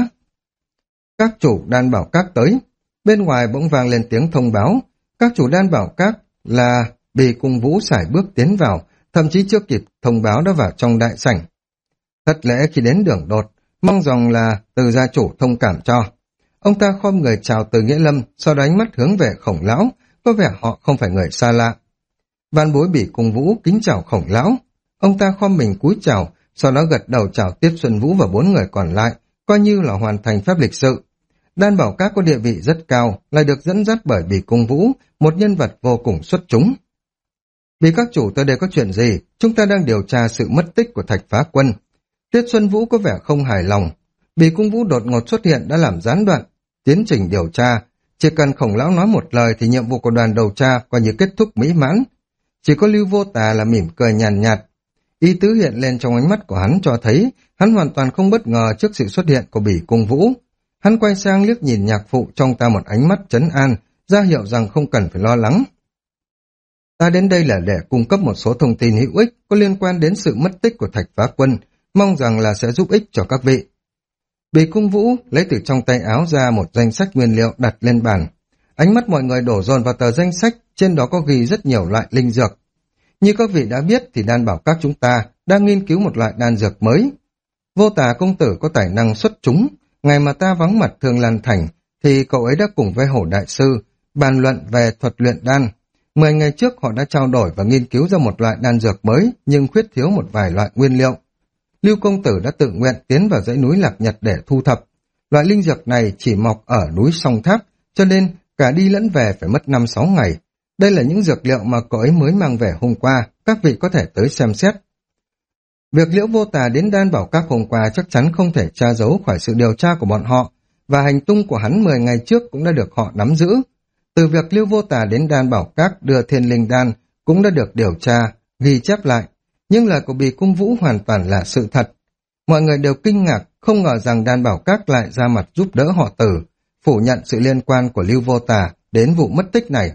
Các chủ đan bảo các tới. Bên ngoài bỗng vang lên tiếng thông báo. Các chủ đan bảo các là Bì Cung Vũ sải bước tiến vào, thậm chí chưa kịp thông báo đã vào trong đại sảnh. Thất lễ khi đến đường đột, mong rằng là Từ gia chủ thông cảm cho. Ông ta khom người chào Từ Nghĩa Lâm, sau đó ánh mắt hướng về Khổng lão, có vẻ họ không phải người xa lạ. Van bối Bỉ Cung Vũ kính chào Khổng lão. Ông ta khom mình cúi chào, sau đó gật đầu chào Tiết Xuân Vũ và 4 người còn lại, coi như là hoàn thành phép lịch sự. Đan bảo các có địa vị rất cao, lại được dẫn dắt bởi Bỉ Cung Vũ, một nhân vật vô cùng xuất chúng. Vì các chủ tới đây có chuyện gì, chúng ta đang điều tra sự mất tích của Thạch Phá Quân. Tiết Xuân Vũ có vẻ không hài lòng. Bỉ Cung Vũ đột ngột xuất hiện đã làm gián đoạn tiến trình điều tra. Chỉ cần Khổng lão nói một lời thì nhiệm vụ của đoàn điều tra coi như kết thúc mỹ mãn. Chỉ có Lưu Vô Tà là mỉm cười nhàn nhạt. Ý tứ hiện lên trong ánh mắt của hắn cho thấy hắn hoàn toàn không bất ngờ trước sự xuất hiện của Bỉ Cung Vũ. Hắn quay sang liếc nhìn nhạc phụ trong ta một ánh mắt trấn an, ra hiệu rằng không cần phải lo lắng. Ta đến đây là để cung cấp một số thông tin hữu ích có liên quan đến sự mất tích của Thạch Phá Quân, mong rằng là sẽ giúp ích cho các vị. Bỉ Cung Vũ lấy từ trong tay áo ra một danh sách nguyên liệu đặt lên bàn. Ánh mắt mọi người đổ dồn vào tờ danh sách, trên đó có ghi rất nhiều loại linh dược. Như các vị đã biết thì đan bảo các chúng ta đang nghiên cứu một loại đan dược mới. Vô Tà công tử có tài năng xuất chúng, ngày mà ta vắng mặt Thương Lan Thành thì cậu ấy đã cùng với Hổ Đại Sư bàn luận về thuật luyện đan. 10 ngày trước họ đã trao đổi và nghiên cứu ra một loại đan dược mới nhưng khuyết thiếu một vài loại nguyên liệu. Lưu công tử đã tự nguyện tiến vào dãy núi Lạc Nhật để thu thập. Loại linh dược này chỉ mọc ở núi Song Tháp, cho nên cả đi lẫn về phải mất 5-6 ngày. Đây là những dược liệu mà cậu ấy mới mang về hôm qua, các vị có thể tới xem xét. Việc Liễu Vô Tà đến đan bảo các hôm qua chắc chắn không thể tra giấu khỏi sự điều tra của bọn họ, và hành tung của hắn 10 ngày trước cũng đã được họ nắm giữ. Từ việc Liễu Vô Tà đến đan bảo các đưa thiên linh đan cũng đã được điều tra, ghi chép lại. Nhưng lời của Bỉ Cung Vũ hoàn toàn là sự thật. Mọi người đều kinh ngạc, không ngờ rằng đan bảo các lại ra mặt giúp đỡ họ Từ, phủ nhận sự liên quan của Lưu Vô Tà đến vụ mất tích này.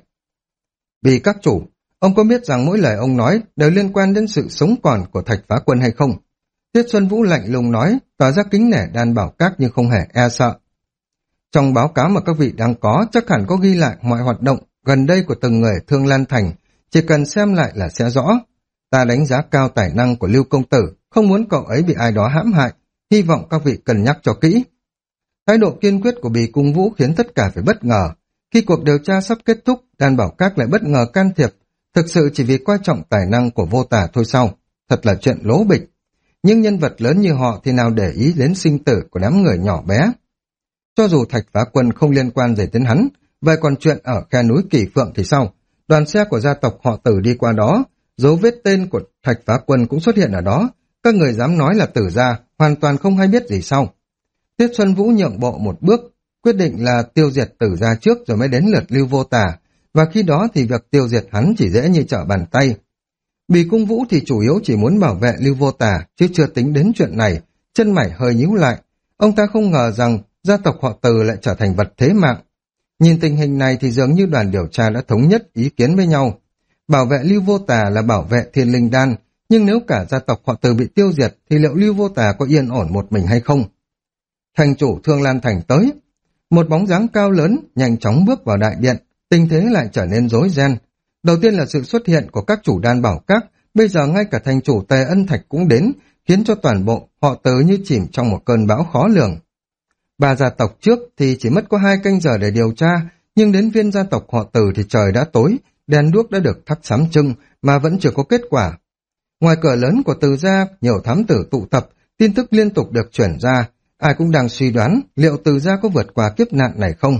Vì các chủ, ông có biết rằng mỗi lời ông nói đều liên quan đến sự sống còn của Thạch Phá Quân hay không? Tiết Xuân Vũ lạnh lùng nói, tỏ ra kính nể đan bảo các nhưng không hề e sợ. Trong báo cáo mà các vị đang có, chắc hẳn có ghi lại mọi hoạt động gần đây của từng người Thương Lan Thành, chỉ cần xem lại là sẽ rõ. Ta đánh giá cao tài năng của Lưu công tử, không muốn cậu ấy bị ai đó hãm hại, hy vọng các vị cân nhắc cho kỹ. Thái độ kiên quyết của Bỉ Cung Vũ khiến tất cả phải bất ngờ. Khi cuộc điều tra sắp kết thúc, đan bảo các lại bất ngờ can thiệp, thực sự chỉ vì coi trọng tài năng của Vô Tà thôi sao, thật là chuyện lố bịch. Nhưng nhân vật lớn như họ thì nào để ý đến sinh tử của đám người nhỏ bé. Cho dù Thạch Phá Quân không liên quan gì đến hắn, vậy còn chuyện ở khe núi Kỳ Phượng thì sao? Đoàn xe của gia tộc họ Tử đi qua đó, dấu vết tên của Thạch Phá Quân cũng xuất hiện ở đó, các người dám nói là Tử gia hoàn toàn không hay biết gì sao? Tiết Xuân Vũ nhượng bộ một bước, quyết định là tiêu diệt Tử gia trước rồi mới đến lượt Lưu Vô Tà, và khi đó thì việc tiêu diệt hắn chỉ dễ như trở bàn tay. Bì Cung Vũ thì chủ yếu chỉ muốn bảo vệ Lưu Vô Tà, chứ chưa tính đến chuyện này, chân mày hơi nhíu lại. Ông ta không ngờ rằng gia tộc họ Từ lại trở thành vật thế mạng. Nhìn tình hình này thì dường như đoàn điều tra đã thống nhất ý kiến với nhau. Bảo vệ Lưu Vô Tà là bảo vệ Thiên Linh Đan, nhưng nếu cả gia tộc họ Từ bị tiêu diệt thì liệu Lưu Vô Tà có yên ổn một mình hay không? Thành chủ Thương Lan Thành tới. Một bóng dáng cao lớn nhanh chóng bước vào đại điện, tình thế lại trở nên rối ren. Đầu tiên là sự xuất hiện của các chủ đan bảo các, bây giờ ngay cả thành chủ Tề Ân Thạch cũng đến, khiến cho toàn bộ họ Từ như chìm trong một cơn bão khó lường. Ba gia tộc trước thì chỉ mất có 2 canh giờ để điều tra, nhưng đến viên gia tộc họ Từ thì trời đã tối, đèn đuốc đã được thắp sáng trưng mà vẫn chưa có kết quả. Ngoài cửa lớn của Từ gia, nhiều thám tử tụ tập, tin tức liên tục được chuyển ra, ai cũng đang suy đoán liệu Từ gia có vượt qua kiếp nạn này không.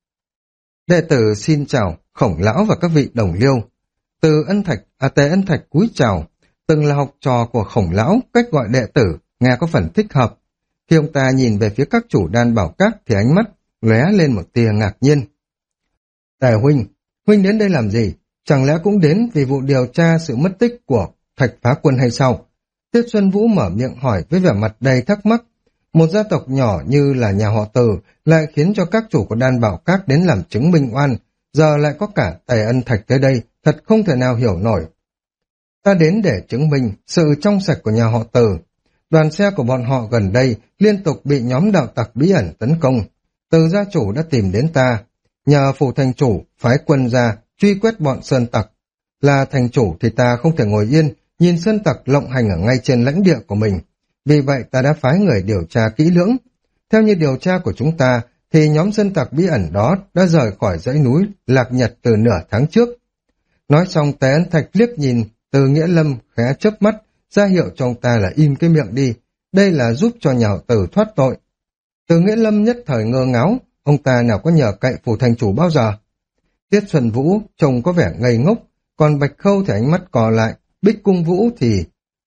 Đệ tử xin chào Khổng lão và các vị đồng liêu. Tề Ân Thạch cúi chào, từng là học trò của Khổng lão, cách gọi đệ tử nghe có phần thích hợp. Khi ông ta nhìn về phía các chủ đan bảo các thì ánh mắt lóe lên một tia ngạc nhiên. Tề huynh đến đây làm gì? Chẳng lẽ cũng đến vì vụ điều tra sự mất tích của Thạch Phá Quân hay sao? Tiết Xuân Vũ mở miệng hỏi với vẻ mặt đầy thắc mắc. Một gia tộc nhỏ như là nhà họ Từ lại khiến cho các chủ của đan bảo các đến làm chứng minh oan, giờ lại có cả Tề Ân Thạch tới đây, thật không thể nào hiểu nổi. Ta đến để chứng minh sự trong sạch của nhà họ Từ. Đoàn xe của bọn họ gần đây liên tục bị nhóm đạo tặc bí ẩn tấn công. Từ gia chủ đã tìm đến ta, nhờ phủ thành chủ phái quân ra truy quét bọn sơn tặc. Là thành chủ thì ta không thể ngồi yên nhìn sơn tặc lộng hành ở ngay trên lãnh địa của mình. Vì vậy ta đã phái người điều tra kỹ lưỡng. Theo như điều tra của chúng ta thì nhóm sơn tặc bí ẩn đó đã rời khỏi dãy núi Lạc Nhật từ nửa tháng trước. Nói xong Tề Ân Thạch liếc nhìn Từ Nghĩa Lâm khẽ chớp mắt, ra hiệu cho ông ta là im cái miệng đi, đây là giúp cho nhà họ Từ thoát tội. Từ Nghĩa Lâm nhất thời ngơ ngáo, ông ta nào có nhờ cậy phủ thành chủ bao giờ. Tiết Xuân Vũ trông có vẻ ngây ngốc, còn Bạch Khâu thì ánh mắt cò lại, Bì Cung Vũ thì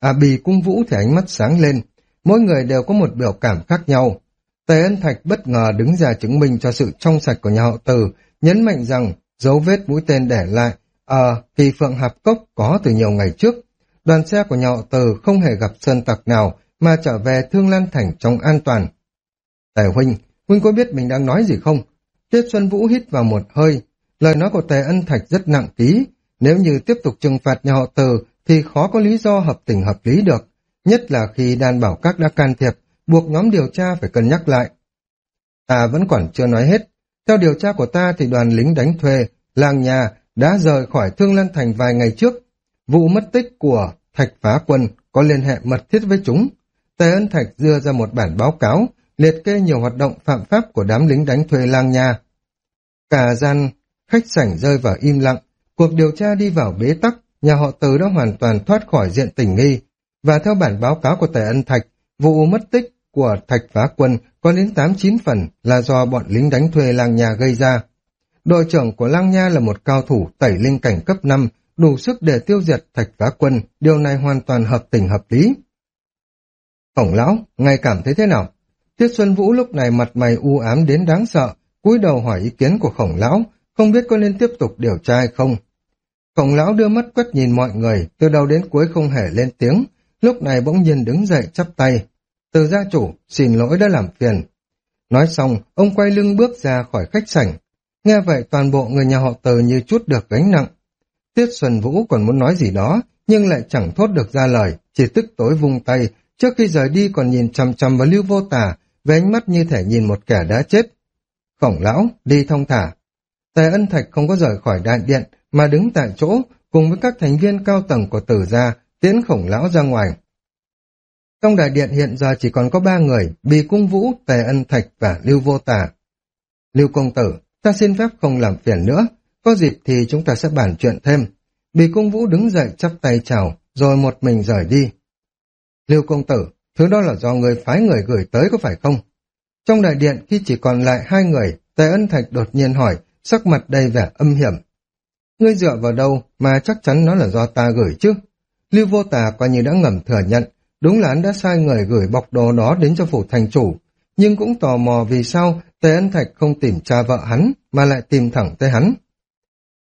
ánh mắt sáng lên, mỗi người đều có một biểu cảm khác nhau. Tề Ân Thạch bất ngờ đứng ra chứng minh cho sự trong sạch của nhà họ Từ, nhấn mạnh rằng dấu vết mũi tên để lại ở Kỳ Phượng Hạp Cốc có từ nhiều ngày trước. Đoàn xe của nhà họ Từ không hề gặp sơn tặc nào mà trở về Thương Lan Thành trong an toàn. Tề huynh có biết mình đang nói gì không? Tiết Xuân Vũ hít vào một hơi, lời nói của Tề Ân Thạch rất nặng ký, nếu như tiếp tục trừng phạt nhà họ Từ thì khó có lý do hợp tình hợp lý được, nhất là khi đan bảo các đã can thiệp, buộc nhóm điều tra phải cân nhắc lại. Ta vẫn còn chưa nói hết, theo điều tra của ta thì đoàn lính đánh thuê, làng nhà đã rời khỏi Thương Lan Thành vài ngày trước. Vụ mất tích của Thạch Phá Quân có liên hệ mật thiết với chúng. Tề Ân Thạch đưa ra một bản báo cáo, liệt kê nhiều hoạt động phạm pháp của đám lính đánh thuê làng nhà. Cả gian khách sảnh rơi vào im lặng, cuộc điều tra đi vào bế tắc, nhà họ Từ đã hoàn toàn thoát khỏi diện tình nghi. Và theo bản báo cáo của Tề Ân Thạch, vụ mất tích của Thạch Phá Quân có đến 8-9 phần là do bọn lính đánh thuê làng nhà gây ra. Đội trưởng của làng nha là một cao thủ tẩy linh cảnh cấp 5, đủ sức để tiêu diệt Thạch Phá Quân, điều này hoàn toàn hợp tình hợp lý. Khổng lão, ngài cảm thấy thế nào? Tiết Xuân Vũ lúc này mặt mày u ám đến đáng sợ, cúi đầu hỏi ý kiến của Khổng lão, không biết có nên tiếp tục điều tra hay không. Khổng lão đưa mắt quét nhìn mọi người, từ đầu đến cuối không hề lên tiếng, lúc này bỗng nhiên đứng dậy chắp tay. Từ gia chủ, xin lỗi đã làm phiền. Nói xong, ông quay lưng bước ra khỏi khách sảnh. Nghe vậy toàn bộ người nhà họ Từ như chút được gánh nặng. Tiết Xuân Vũ còn muốn nói gì đó, nhưng lại chẳng thốt được ra lời, chỉ tức tối vung tay, trước khi rời đi còn nhìn chằm chằm vào Lưu Vô Tà, với ánh mắt như thể nhìn một kẻ đã chết. Khổng lão, đi thong thả. Tề Ân Thạch không có rời khỏi đại điện, mà đứng tại chỗ, cùng với các thành viên cao tầng của Từ gia, tiễn Khổng lão ra ngoài. Trong đại điện hiện giờ chỉ còn có 3 người, Bì Cung Vũ, Tề Ân Thạch và Lưu Vô Tà. Lưu công tử, ta xin phép không làm phiền nữa, có dịp thì chúng ta sẽ bàn chuyện thêm. Bì Cung Vũ đứng dậy chắp tay chào, rồi một mình rời đi. Lưu công tử, thứ đó là do người phái người gửi tới có phải không? Trong đại điện khi chỉ còn lại 2 người, Tề Ân Thạch đột nhiên hỏi, sắc mặt đầy vẻ âm hiểm. Ngươi dựa vào đâu mà chắc chắn nó là do ta gửi chứ? Lưu Vô Tà coi như đã ngầm thừa nhận, đúng là hắn đã sai người gửi bọc đồ đó đến cho phủ thành chủ, nhưng cũng tò mò vì sao Tề Ân Thạch không tìm cha vợ hắn mà lại tìm thẳng tới hắn.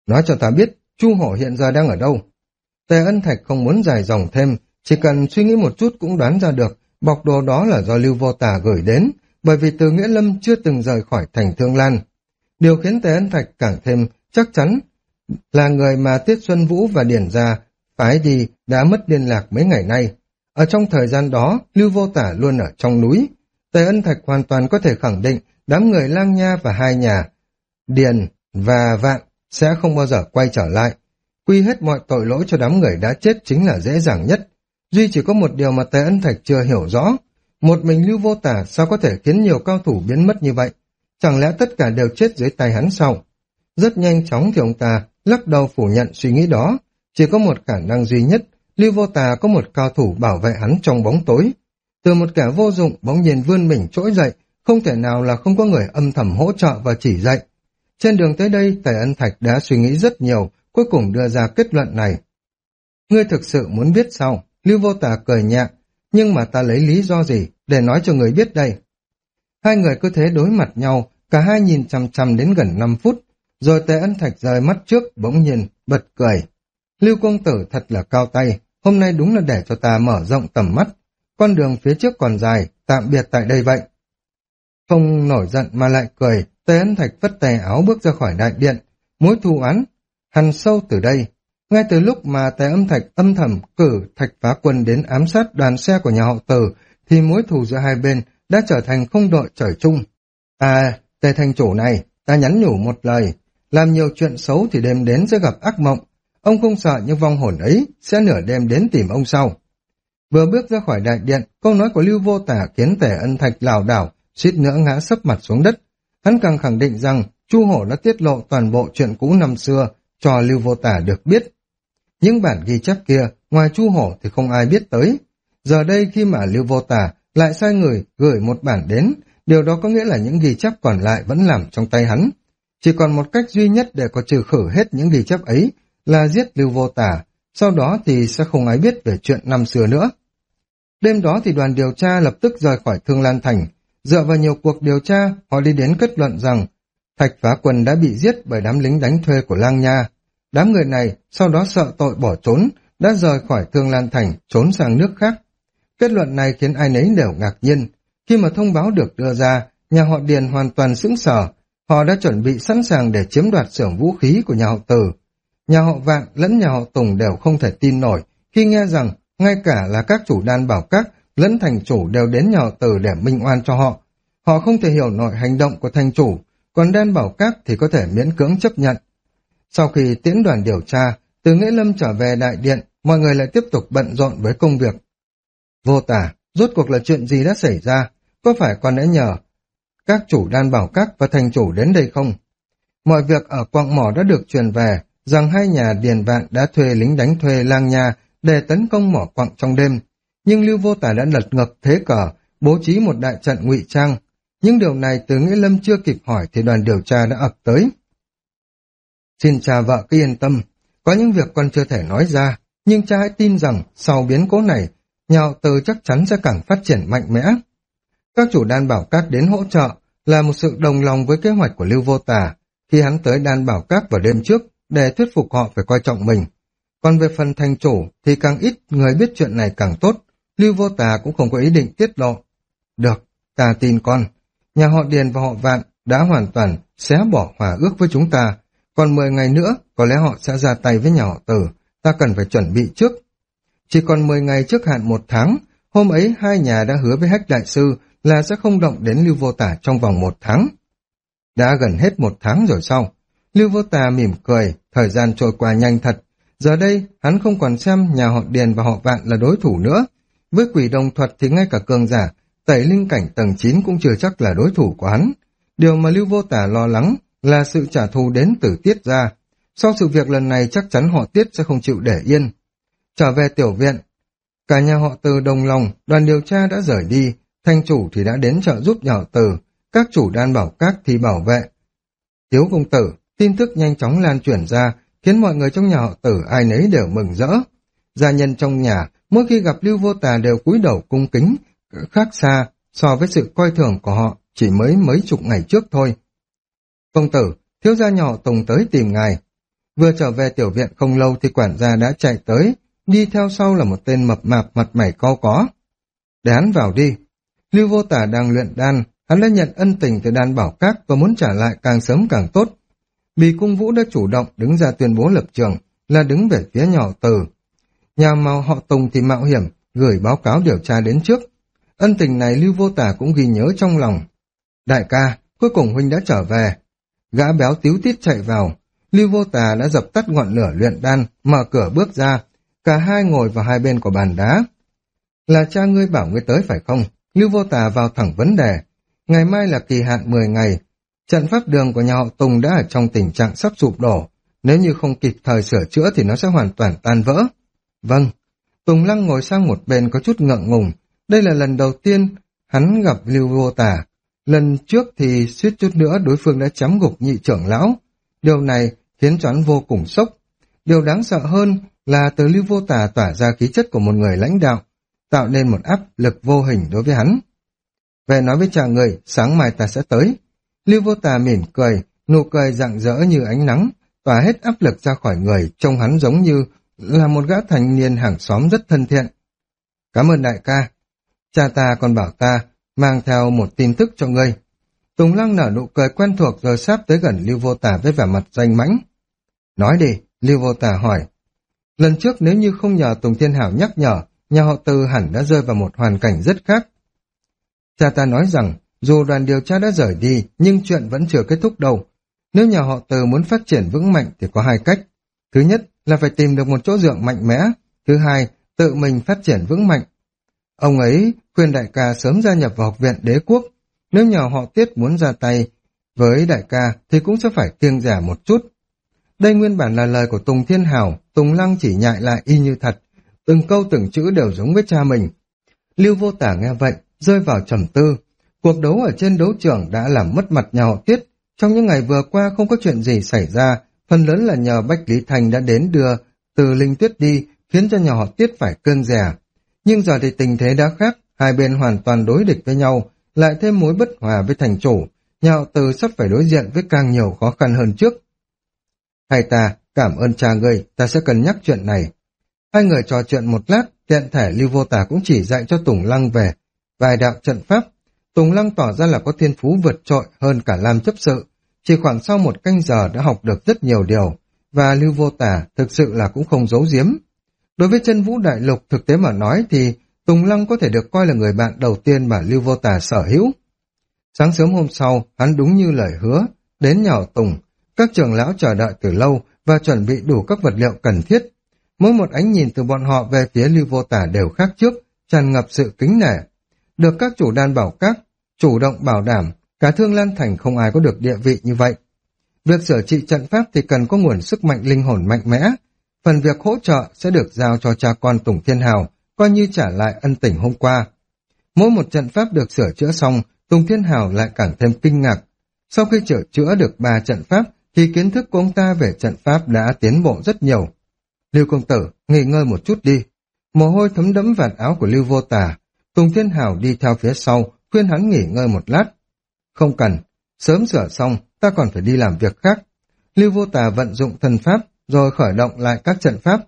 nói cho ta biết, Chu Hổ hiện giờ đang ở đâu. Tề Ân Thạch không muốn dài dòng thêm, chỉ cần suy nghĩ một chút cũng đoán ra được, bọc đồ đó là do Lưu Vô Tả gửi đến, bởi vì Từ Nghĩa Lâm chưa từng rời khỏi thành Thương Lan. Điều khiến Tề Ân Thạch càng thêm chắc chắn là người mà Tiết Xuân Vũ và Điển Gia phái đi đã mất liên lạc mấy ngày nay. Ở trong thời gian đó, Lưu Vô Tả luôn ở trong núi. Tề Ân Thạch hoàn toàn có thể khẳng định đám người Lang Nha và hai nhà, Điền và Vạn sẽ không bao giờ quay trở lại. Quy hết mọi tội lỗi cho đám người đã chết chính là dễ dàng nhất. Duy chỉ có một điều mà Tề Ân Thạch chưa hiểu rõ. Một mình Lưu Vô Tả sao có thể khiến nhiều cao thủ biến mất như vậy? Chẳng lẽ tất cả đều chết dưới tay hắn sao? Rất nhanh chóng thì ông ta lắc đầu phủ nhận suy nghĩ đó. Chỉ có một khả năng duy nhất, Lưu Vô Tả có một cao thủ bảo vệ hắn trong bóng tối. Từ một kẻ vô dụng bỗng nhiên vươn mình trỗi dậy, không thể nào là không có người âm thầm hỗ trợ và chỉ dạy. Trên đường tới đây, Tề Ân Thạch đã suy nghĩ rất nhiều, cuối cùng đưa ra kết luận này. Ngươi thực sự muốn biết sao? Lưu Vô Tả cười nhẹ, nhưng mà ta lấy lý do gì để nói cho người biết đây? Hai người cứ thế đối mặt nhau, cả hai nhìn chằm chằm đến gần 5 phút, rồi Tề Ân Thạch rời mắt trước, bỗng nhiên bật cười. Lưu công tử thật là cao tay, hôm nay đúng là để cho ta mở rộng tầm mắt. Con đường phía trước còn dài, tạm biệt tại đây vậy. Không nổi giận mà lại cười, Tề Ân Thạch vất tay áo bước ra khỏi đại điện. Mối thù oán hằn sâu từ đây. Ngay từ lúc mà Tề Ân Thạch âm thầm cử Thạch Phá Quân đến ám sát đoàn xe của nhà họ Từ, thì mối thù giữa hai bên đã trở thành không đội trời chung. À, Tề thành chủ này, ta nhắn nhủ một lời, làm nhiều chuyện xấu thì đêm đến sẽ gặp ác mộng. Ông không sợ những vong hồn ấy sẽ nửa đêm đến tìm ông sau. Vừa bước ra khỏi đại điện, câu nói của Lưu Vô Tả khiến Tề Ân Thạch lảo đảo, suýt nữa ngã sấp mặt xuống đất. Hắn càng khẳng định rằng Chu Hổ đã tiết lộ toàn bộ chuyện cũ năm xưa cho Lưu Vô Tả được biết. Những bản ghi chép kia, ngoài Chu Hổ thì không ai biết tới. Giờ đây khi mà Lưu Vô Tả lại sai người gửi một bản đến, điều đó có nghĩa là những ghi chép còn lại vẫn nằm trong tay hắn. Chỉ còn một cách duy nhất để có trừ khử hết những ghi chép ấy là giết Lưu Vô Tả, sau đó thì sẽ không ai biết về chuyện năm xưa nữa. Đêm đó thì đoàn điều tra lập tức rời khỏi Thương Lan Thành. Dựa vào nhiều cuộc điều tra, họ đi đến kết luận rằng Thạch Phá Quân đã bị giết bởi đám lính đánh thuê của Lang Nha. Đám người này sau đó sợ tội bỏ trốn, đã rời khỏi Thương Lan Thành, trốn sang nước khác. Kết luận này khiến ai nấy đều ngạc nhiên. Khi mà thông báo được đưa ra, nhà họ Điền hoàn toàn sững sờ. Họ đã chuẩn bị sẵn sàng để chiếm đoạt xưởng vũ khí của nhà họ Từ. Nhà họ Vạn lẫn nhà họ Tùng đều không thể tin nổi khi nghe rằng ngay cả là các chủ Đan Bảo Các lẫn thành chủ đều đến nhà họ Từ để minh oan cho họ. Họ không thể hiểu nổi hành động của thành chủ, còn Đan Bảo Các thì có thể miễn cưỡng chấp nhận. Sau khi tiễn đoàn điều tra, Từ Nghĩa Lâm trở về đại điện, mọi người lại tiếp tục bận rộn với công việc. Vô Tả, rốt cuộc là chuyện gì đã xảy ra? Có phải con đã nhờ các chủ Đan Bảo Các và thành chủ đến đây không? Mọi việc ở quặng mỏ đã được truyền về, rằng hai nhà Điền Vạn đã thuê lính đánh thuê Lang Nha để tấn công mỏ quặng trong đêm. Nhưng Lưu Vô Tả đã lật ngược thế cờ, bố trí một đại trận ngụy trang. Nhưng điều này Từ Nghĩa Lâm chưa kịp hỏi thì đoàn điều tra đã ập tới. Xin cha vợ cứ yên tâm, có những việc con chưa thể nói ra, nhưng cha hãy tin rằng sau biến cố này, nhà họ Từ chắc chắn sẽ càng phát triển mạnh mẽ. Các chủ Đan Bảo Các đến hỗ trợ là một sự đồng lòng với kế hoạch của Lưu Vô Tả khi hắn tới Đan Bảo Các vào đêm trước để thuyết phục họ phải coi trọng mình. Còn về phần thành chủ thì càng ít người biết chuyện này càng tốt, Lưu Vô Tả cũng không có ý định tiết lộ. Được, ta tin con. Nhà họ Điền và họ Vạn đã hoàn toàn xé bỏ hòa ước với chúng ta. Còn 10 ngày nữa, có lẽ họ sẽ ra tay với nhà họ Từ. Ta cần phải chuẩn bị trước. Chỉ còn 10 ngày trước hạn 1 tháng, hôm ấy hai nhà đã hứa với Hách Đại Sư là sẽ không động đến Lưu Vô Tả trong vòng 1 tháng. Đã gần hết 1 tháng rồi sao? Lưu Vô Tả mỉm cười, thời gian trôi qua nhanh thật. Giờ đây, hắn không còn xem nhà họ Điền và họ Vạn là đối thủ nữa. Với quỷ đồng thuật thì ngay cả cường giả, tẩy linh cảnh tầng 9 cũng chưa chắc là đối thủ của hắn. Điều mà Lưu Vô Tả lo lắng là sự trả thù đến từ Tiết gia. Sau sự việc lần này chắc chắn họ Tiết sẽ không chịu để yên. Trở về tiểu viện, cả nhà họ Từ đồng lòng, đoàn điều tra đã rời đi, thành chủ thì đã đến trợ giúp nhà họ Từ, các chủ Đan Bảo Các thì bảo vệ. Thiếu công tử, tin tức nhanh chóng lan truyền ra, khiến mọi người trong nhà họ Từ ai nấy đều mừng rỡ. Gia nhân trong nhà, mỗi khi gặp Lưu Vô Tả đều cúi đầu cung kính, khác xa so với sự coi thường của họ chỉ mới mấy chục ngày trước thôi. Công tử, thiếu gia nhà họ Tùng tới tìm ngài. Vừa trở về tiểu viện không lâu thì quản gia đã chạy tới, đi theo sau là một tên mập mạp mặt mày cau có. Để hắn vào đi. Lưu Vô Tả đang luyện đan, hắn đã nhận ân tình từ đan bảo các và muốn trả lại càng sớm càng tốt. Bì Cung Vũ đã chủ động đứng ra tuyên bố lập trường, là đứng về phía nhỏ Từ. Nhà màu họ Tùng thì mạo hiểm, gửi báo cáo điều tra đến trước. Ân tình này Lưu Vô Tả cũng ghi nhớ trong lòng. Đại ca, cuối cùng huynh đã trở về. Gã béo tíu tít chạy vào. Lưu Vô Tả đã dập tắt ngọn lửa luyện đan, mở cửa bước ra. Cả hai ngồi vào hai bên của bàn đá. Là cha ngươi bảo ngươi tới phải không? Lưu Vô Tả vào thẳng vấn đề. Ngày mai là kỳ hạn 10 ngày. Trận pháp đường của nhà họ Tùng đã ở trong tình trạng sắp sụp đổ. Nếu như không kịp thời sửa chữa thì nó sẽ hoàn toàn tan vỡ. Vâng. Tùng Lăng ngồi sang một bên có chút ngượng ngùng. Đây là lần đầu tiên hắn gặp Lưu Vô Tả. Lần trước thì suýt chút nữa đối phương đã chém gục nhị trưởng lão. Điều này khiến cho hắn vô cùng sốc. Điều đáng sợ hơn là từ Lưu Vô Tả tỏa ra khí chất của một người lãnh đạo, tạo nên một áp lực vô hình đối với hắn. Về nói với cha người, sáng mai ta sẽ tới. Lưu Vô Tả mỉm cười, nụ cười rạng rỡ như ánh nắng, tỏa hết áp lực ra khỏi người, trông hắn giống như là một gã thanh niên hàng xóm rất thân thiện. Cảm ơn đại ca. Cha ta còn bảo ta mang theo một tin tức cho ngươi. Tùng Lăng nở nụ cười quen thuộc rồi sắp tới gần Lưu Vô Tả với vẻ mặt danh mãnh. Nói đi, Lưu Vô Tả hỏi. Lần trước nếu như không nhờ Tùng Thiên Hảo nhắc nhở, nhà họ Từ hẳn đã rơi vào một hoàn cảnh rất khác. Cha ta nói rằng, dù đoàn điều tra đã rời đi, nhưng chuyện vẫn chưa kết thúc đâu. Nếu nhà họ Từ muốn phát triển vững mạnh thì có hai cách. Thứ nhất là phải tìm được một chỗ dựa mạnh mẽ. Thứ hai, tự mình phát triển vững mạnh. Ông ấy khuyên đại ca sớm gia nhập vào học viện đế quốc. Nếu nhà họ Tiết muốn ra tay với đại ca thì cũng sẽ phải kiêng dè một chút. Đây nguyên bản là lời của Tùng Thiên Hảo, Tùng Lăng chỉ nhại lại y như thật. Từng câu từng chữ đều giống với cha mình. Lưu Vô Tả nghe vậy, rơi vào trầm tư. Cuộc đấu ở trên đấu trường đã làm mất mặt nhà họ Tiết. Trong những ngày vừa qua không có chuyện gì xảy ra, phần lớn là nhờ Bách Lý Thành đã đến đưa Từ Linh Tuyết đi, khiến cho nhà họ Tiết phải cơn dè. Nhưng giờ thì tình thế đã khác, hai bên hoàn toàn đối địch với nhau, lại thêm mối bất hòa với thành chủ, nhà họ Từ sắp phải đối diện với càng nhiều khó khăn hơn trước. Hay ta, cảm ơn cha ngươi, ta sẽ cân nhắc chuyện này. Hai người trò chuyện một lát, tiện thể Lưu Vô Tả cũng chỉ dạy cho Tùng Lăng về vài đạo trận pháp. Tùng Lăng tỏ ra là có thiên phú vượt trội hơn cả Lam chấp sự, chỉ khoảng sau một canh giờ đã học được rất nhiều điều, và Lưu Vô Tả thực sự là cũng không giấu giếm. Đối với Chân Vũ Đại Lục thực tế mà nói thì Tùng Lăng có thể được coi là người bạn đầu tiên mà Lưu Vô Tả sở hữu. Sáng sớm hôm sau, hắn đúng như lời hứa, đến nhà họ Tùng, các trưởng lão chờ đợi từ lâu và chuẩn bị đủ các vật liệu cần thiết. Mỗi một ánh nhìn từ bọn họ về phía Lưu Vô Tả đều khác trước, tràn ngập sự kính nể. Được các chủ đan bảo các chủ động bảo đảm, cả Thương Lan Thành không ai có được địa vị như vậy. Việc sửa trị trận pháp thì cần có nguồn sức mạnh linh hồn mạnh mẽ. Phần việc hỗ trợ sẽ được giao cho cha con Tùng Thiên Hào, coi như trả lại ân tình hôm qua. Mỗi một trận pháp được sửa chữa xong, Tùng Thiên Hào lại càng thêm kinh ngạc. Sau khi sửa chữa được 3 trận pháp, thì kiến thức của ông ta về trận pháp đã tiến bộ rất nhiều. Lưu công tử, nghỉ ngơi một chút đi. Mồ hôi thấm đẫm vạt áo của Lưu Vô Tả. Tùng Thiên Hào đi theo phía sau, khuyên hắn nghỉ ngơi một lát. Không cần, sớm sửa xong, ta còn phải đi làm việc khác. Lưu Vô Tả vận dụng thần pháp, rồi khởi động lại các trận pháp.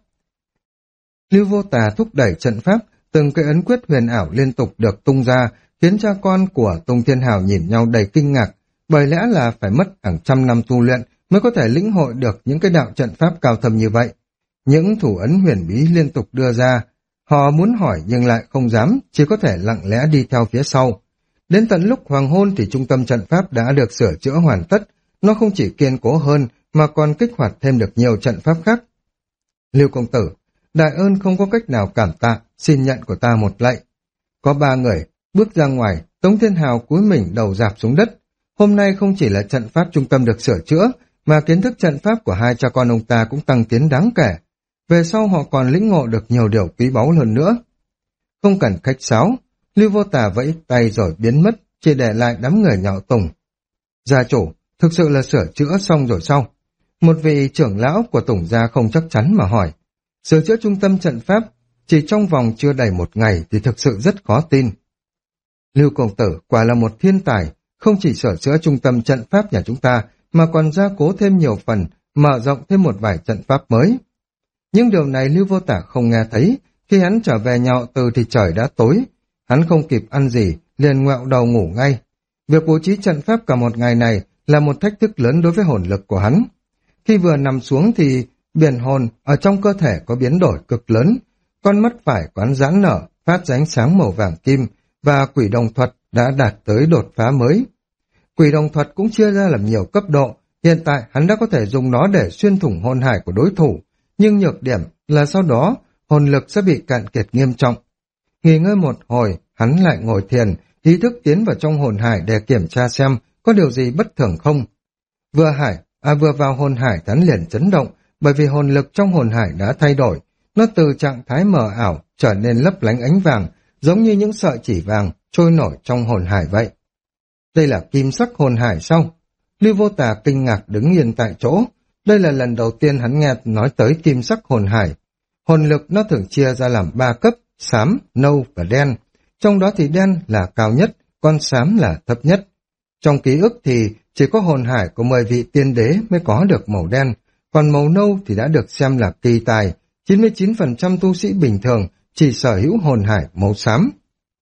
Lưu Vô Tả thúc đẩy trận pháp, từng cái ấn quyết huyền ảo liên tục được tung ra, khiến cha con của Tùng Thiên Hào nhìn nhau đầy kinh ngạc, bởi lẽ là phải mất hàng trăm năm tu luyện mới có thể lĩnh hội được những cái đạo trận pháp cao thâm như vậy. Những thủ ấn huyền bí liên tục đưa ra, họ muốn hỏi nhưng lại không dám, chỉ có thể lặng lẽ đi theo phía sau. Đến tận lúc hoàng hôn thì trung tâm trận pháp đã được sửa chữa hoàn tất, nó không chỉ kiên cố hơn mà còn kích hoạt thêm được nhiều trận pháp khác. Lưu công tử, đại ơn không có cách nào cảm tạ, xin nhận của ta một lạy. Có 3 người bước ra ngoài, Tống Thiên Hào cúi mình đầu rạp xuống đất. Hôm nay không chỉ là trận pháp trung tâm được sửa chữa, mà kiến thức trận pháp của hai cha con ông ta cũng tăng tiến đáng kể. Về sau họ còn lĩnh ngộ được nhiều điều quý báu hơn nữa. Không cần khách sáo, Lưu Vô Tả vẫy tay rồi biến mất, chỉ để lại đám người nhạo Tùng. Gia chủ, thực sự là sửa chữa xong rồi sao? Một vị trưởng lão của Tùng gia không chắc chắn mà hỏi. Sửa chữa trung tâm trận pháp chỉ trong vòng chưa đầy 1 ngày thì thực sự rất khó tin. Lưu công tử quả là một thiên tài, không chỉ sửa chữa trung tâm trận pháp nhà chúng ta mà còn gia cố thêm nhiều phần mở rộng thêm một vài trận pháp mới. Nhưng điều này Lưu Vô Tả không nghe thấy, khi hắn trở về nhà họ Từ thì trời đã tối, hắn không kịp ăn gì, liền ngoẹo đầu ngủ ngay. Việc bố trí trận pháp cả một ngày này là một thách thức lớn đối với hồn lực của hắn. Khi vừa nằm xuống thì biển hồn ở trong cơ thể có biến đổi cực lớn, con mắt phải quán giãn nở, phát ra ánh sáng màu vàng kim, và quỷ đồng thuật đã đạt tới đột phá mới. Quỷ đồng thuật cũng chia ra làm nhiều cấp độ, hiện tại hắn đã có thể dùng nó để xuyên thủng hồn hải của đối thủ, nhưng nhược điểm là sau đó hồn lực sẽ bị cạn kiệt nghiêm trọng. Nghỉ ngơi một hồi, hắn lại ngồi thiền, ý thức tiến vào trong hồn hải để kiểm tra xem có điều gì bất thường không. Vừa vào hồn hải hắn liền chấn động, bởi vì hồn lực trong hồn hải đã thay đổi, nó từ trạng thái mờ ảo trở nên lấp lánh ánh vàng, giống như những sợi chỉ vàng trôi nổi trong hồn hải vậy. Đây là kim sắc hồn hải sao? Lưu Vô Tà kinh ngạc đứng yên tại chỗ. Đây là lần đầu tiên hắn nghe nói tới kim sắc hồn hải. Hồn lực nó thường chia ra làm 3 cấp, xám, nâu và đen. Trong đó thì đen là cao nhất, còn xám là thấp nhất. Trong ký ức thì chỉ có hồn hải của 10 vị tiên đế mới có được màu đen, còn màu nâu thì đã được xem là kỳ tài. 99% tu sĩ bình thường chỉ sở hữu hồn hải màu xám.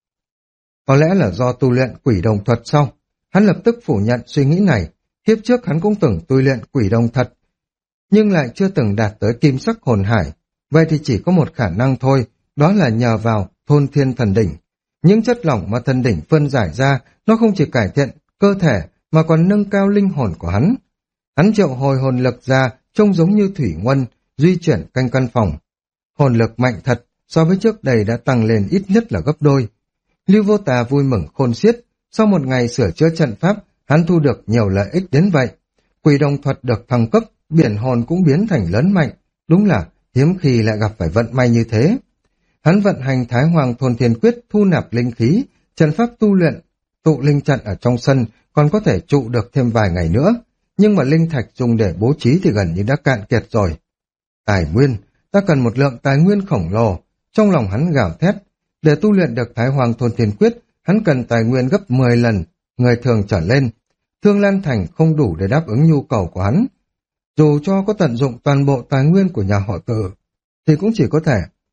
Có lẽ là do tu luyện quỷ đồng thuật sau. Hắn lập tức phủ nhận suy nghĩ này. Kiếp trước hắn cũng từng tu luyện quỷ đồng thuật, nhưng lại chưa từng đạt tới kim sắc hồn hải. Vậy thì chỉ có một khả năng thôi, đó là nhờ vào thôn thiên thần đỉnh. Những chất lỏng mà thần đỉnh phân giải ra, nó không chỉ cải thiện cơ thể mà còn nâng cao linh hồn của hắn. Hắn triệu hồi hồn lực ra, trông giống như thủy nguồn, di chuyển quanh căn phòng. Hồn lực mạnh thật, so với trước đây đã tăng lên ít nhất là gấp đôi. Lưu Vô Tà vui mừng khôn xiết, sau một ngày sửa chữa trận pháp, hắn thu được nhiều lợi ích đến vậy. Quỷ đồng thuật được thăng cấp, biển hồn cũng biến thành lớn mạnh, đúng là hiếm khi lại gặp phải vận may như thế. Hắn vận hành Thái Hoàng Thôn Thiên Quyết thu nạp linh khí, trận pháp tu luyện, tụ linh trận ở trong sân còn có thể trụ được thêm vài ngày nữa, nhưng mà linh thạch dùng để bố trí thì gần như đã cạn kiệt rồi. Tài nguyên, ta cần một lượng tài nguyên khổng lồ, trong lòng hắn gào thét. Để tu luyện được Thái Hoàng Thôn Thiên Quyết, hắn cần tài nguyên gấp 10 lần, người thường trở lên. Thương Lan Thành không đủ để đáp ứng nhu cầu của hắn. Dù cho có tận dụng toàn bộ tài nguyên của nhà họ Từ, thì cũng chỉ có thể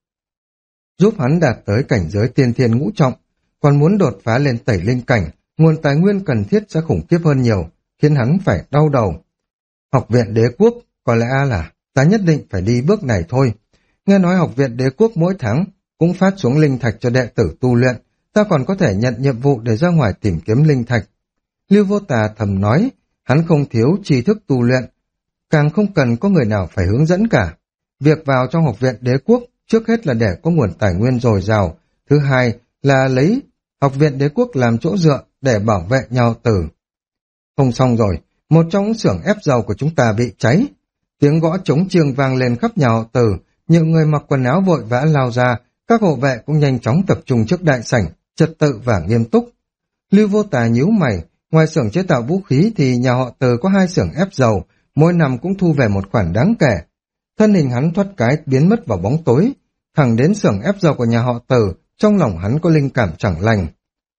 giúp hắn đạt tới cảnh giới tiên thiên ngũ trọng, còn muốn đột phá lên tẩy linh cảnh, nguồn tài nguyên cần thiết sẽ khủng khiếp hơn nhiều, khiến hắn phải đau đầu. Học viện Đế Quốc, có lẽ là ta nhất định phải đi bước này thôi. Nghe nói Học viện Đế Quốc mỗi tháng cũng phát xuống linh thạch cho đệ tử tu luyện, ta còn có thể nhận nhiệm vụ để ra ngoài tìm kiếm linh thạch. Lưu Vô Tà thầm nói, hắn không thiếu tri thức tu luyện, càng không cần có người nào phải hướng dẫn cả. Việc vào trong Học viện Đế Quốc trước hết là để có nguồn tài nguyên dồi dào, thứ hai là lấy Học viện Đế Quốc làm chỗ dựa để bảo vệ nhau Từ. Không xong rồi, một trong những xưởng ép dầu của chúng ta bị cháy. Tiếng gõ trống chiêng vang lên khắp nhà họ Từ, nhiều người mặc quần áo vội vã lao ra, các hộ vệ cũng nhanh chóng tập trung trước đại sảnh, trật tự và nghiêm túc. Lưu Vô Tà nhíu mày, ngoài xưởng chế tạo vũ khí thì nhà họ Từ có 2 xưởng ép dầu, mỗi năm cũng thu về một khoản đáng kể. Thân hình hắn thoát cái biến mất vào bóng tối, thẳng đến xưởng ép dầu của nhà họ Từ, trong lòng hắn có linh cảm chẳng lành.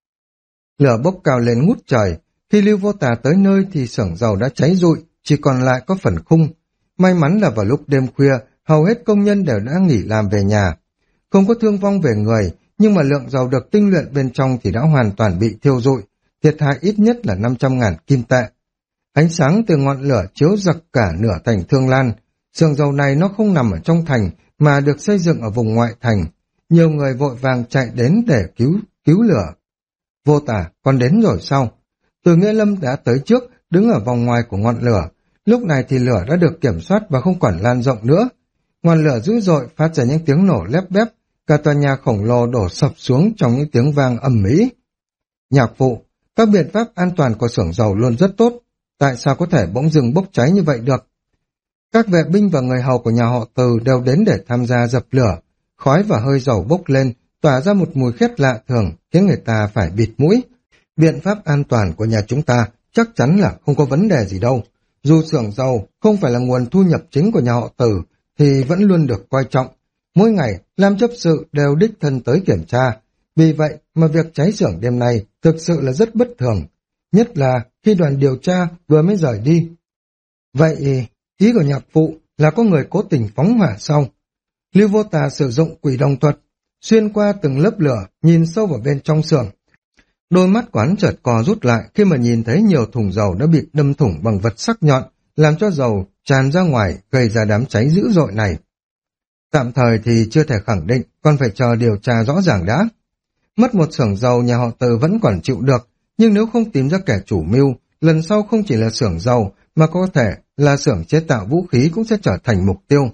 Lửa bốc cao lên ngút trời, khi Lưu Vô Tà tới nơi thì xưởng dầu đã cháy rụi, chỉ còn lại có phần khung. May mắn là vào lúc đêm khuya, hầu hết công nhân đều đã nghỉ làm về nhà. Không có thương vong về người, nhưng mà lượng dầu được tinh luyện bên trong thì đã hoàn toàn bị thiêu rụi, thiệt hại ít nhất là 500.000 kim tệ. Ánh sáng từ ngọn lửa chiếu rực cả nửa thành Thương Lan. Xưởng dầu này nó không nằm ở trong thành, mà được xây dựng ở vùng ngoại thành. Nhiều người vội vàng chạy đến để cứu lửa. Vô Tà, con đến rồi sao? Từ Nghĩa Lâm đã tới trước, đứng ở vòng ngoài của ngọn lửa. Lúc này thì lửa đã được kiểm soát và không còn lan rộng nữa. Ngọn lửa dữ dội phát ra những tiếng nổ lép bép, cả tòa nhà khổng lồ đổ sập xuống trong những tiếng vang ầm ĩ. Nhạc phụ, các biện pháp an toàn của xưởng dầu luôn rất tốt, tại sao có thể bỗng dưng bốc cháy như vậy được? Các vệ binh và người hầu của nhà họ Từ đều đến để tham gia dập lửa, khói và hơi dầu bốc lên, tỏa ra một mùi khét lạ thường, khiến người ta phải bịt mũi. Biện pháp an toàn của nhà chúng ta chắc chắn là không có vấn đề gì đâu. Dù xưởng dầu không phải là nguồn thu nhập chính của nhà họ Từ, thì vẫn luôn được coi trọng. Mỗi ngày, Lam chấp sự đều đích thân tới kiểm tra. Vì vậy mà việc cháy xưởng đêm nay thực sự là rất bất thường. Nhất là khi đoàn điều tra vừa mới rời đi. Vậy Ý của nhạc phụ là có người cố tình phóng hỏa sau. Lưu Vô Tà sử dụng quỷ đồng thuật, xuyên qua từng lớp lửa, nhìn sâu vào bên trong xưởng. Đôi mắt quán chợt co rút lại khi mà nhìn thấy nhiều thùng dầu đã bị đâm thủng bằng vật sắc nhọn, làm cho dầu tràn ra ngoài, gây ra đám cháy dữ dội này. Tạm thời thì chưa thể khẳng định, còn phải chờ điều tra rõ ràng đã. Mất một xưởng dầu nhà họ Từ vẫn còn chịu được, nhưng nếu không tìm ra kẻ chủ mưu, lần sau không chỉ là xưởng dầu mà có thể là xưởng chế tạo vũ khí cũng sẽ trở thành mục tiêu.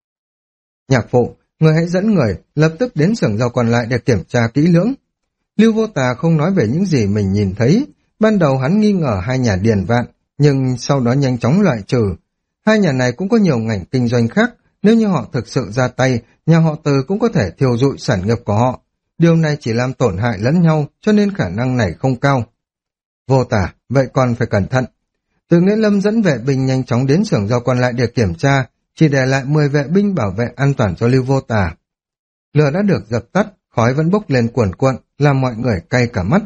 Nhạc phụ, người hãy dẫn người lập tức đến xưởng dầu còn lại để kiểm tra kỹ lưỡng. Lưu Vô Tà không nói về những gì mình nhìn thấy. Ban đầu hắn nghi ngờ hai nhà Điền Vạn, nhưng sau đó nhanh chóng loại trừ. Hai nhà này cũng có nhiều ngành kinh doanh khác, nếu như họ thực sự ra tay, nhà họ Từ cũng có thể thiêu rụi sản nghiệp của họ. Điều này chỉ làm tổn hại lẫn nhau, cho nên khả năng này không cao. Vô Tà, vậy còn phải cẩn thận. Từ Nghĩa Lâm dẫn vệ binh nhanh chóng đến xưởng dầu còn lại để kiểm tra, chỉ để lại 10 vệ binh bảo vệ an toàn cho Lưu Vô Tà. Lửa đã được dập tắt, khói vẫn bốc lên cuồn cuộn, làm mọi người cay cả mắt.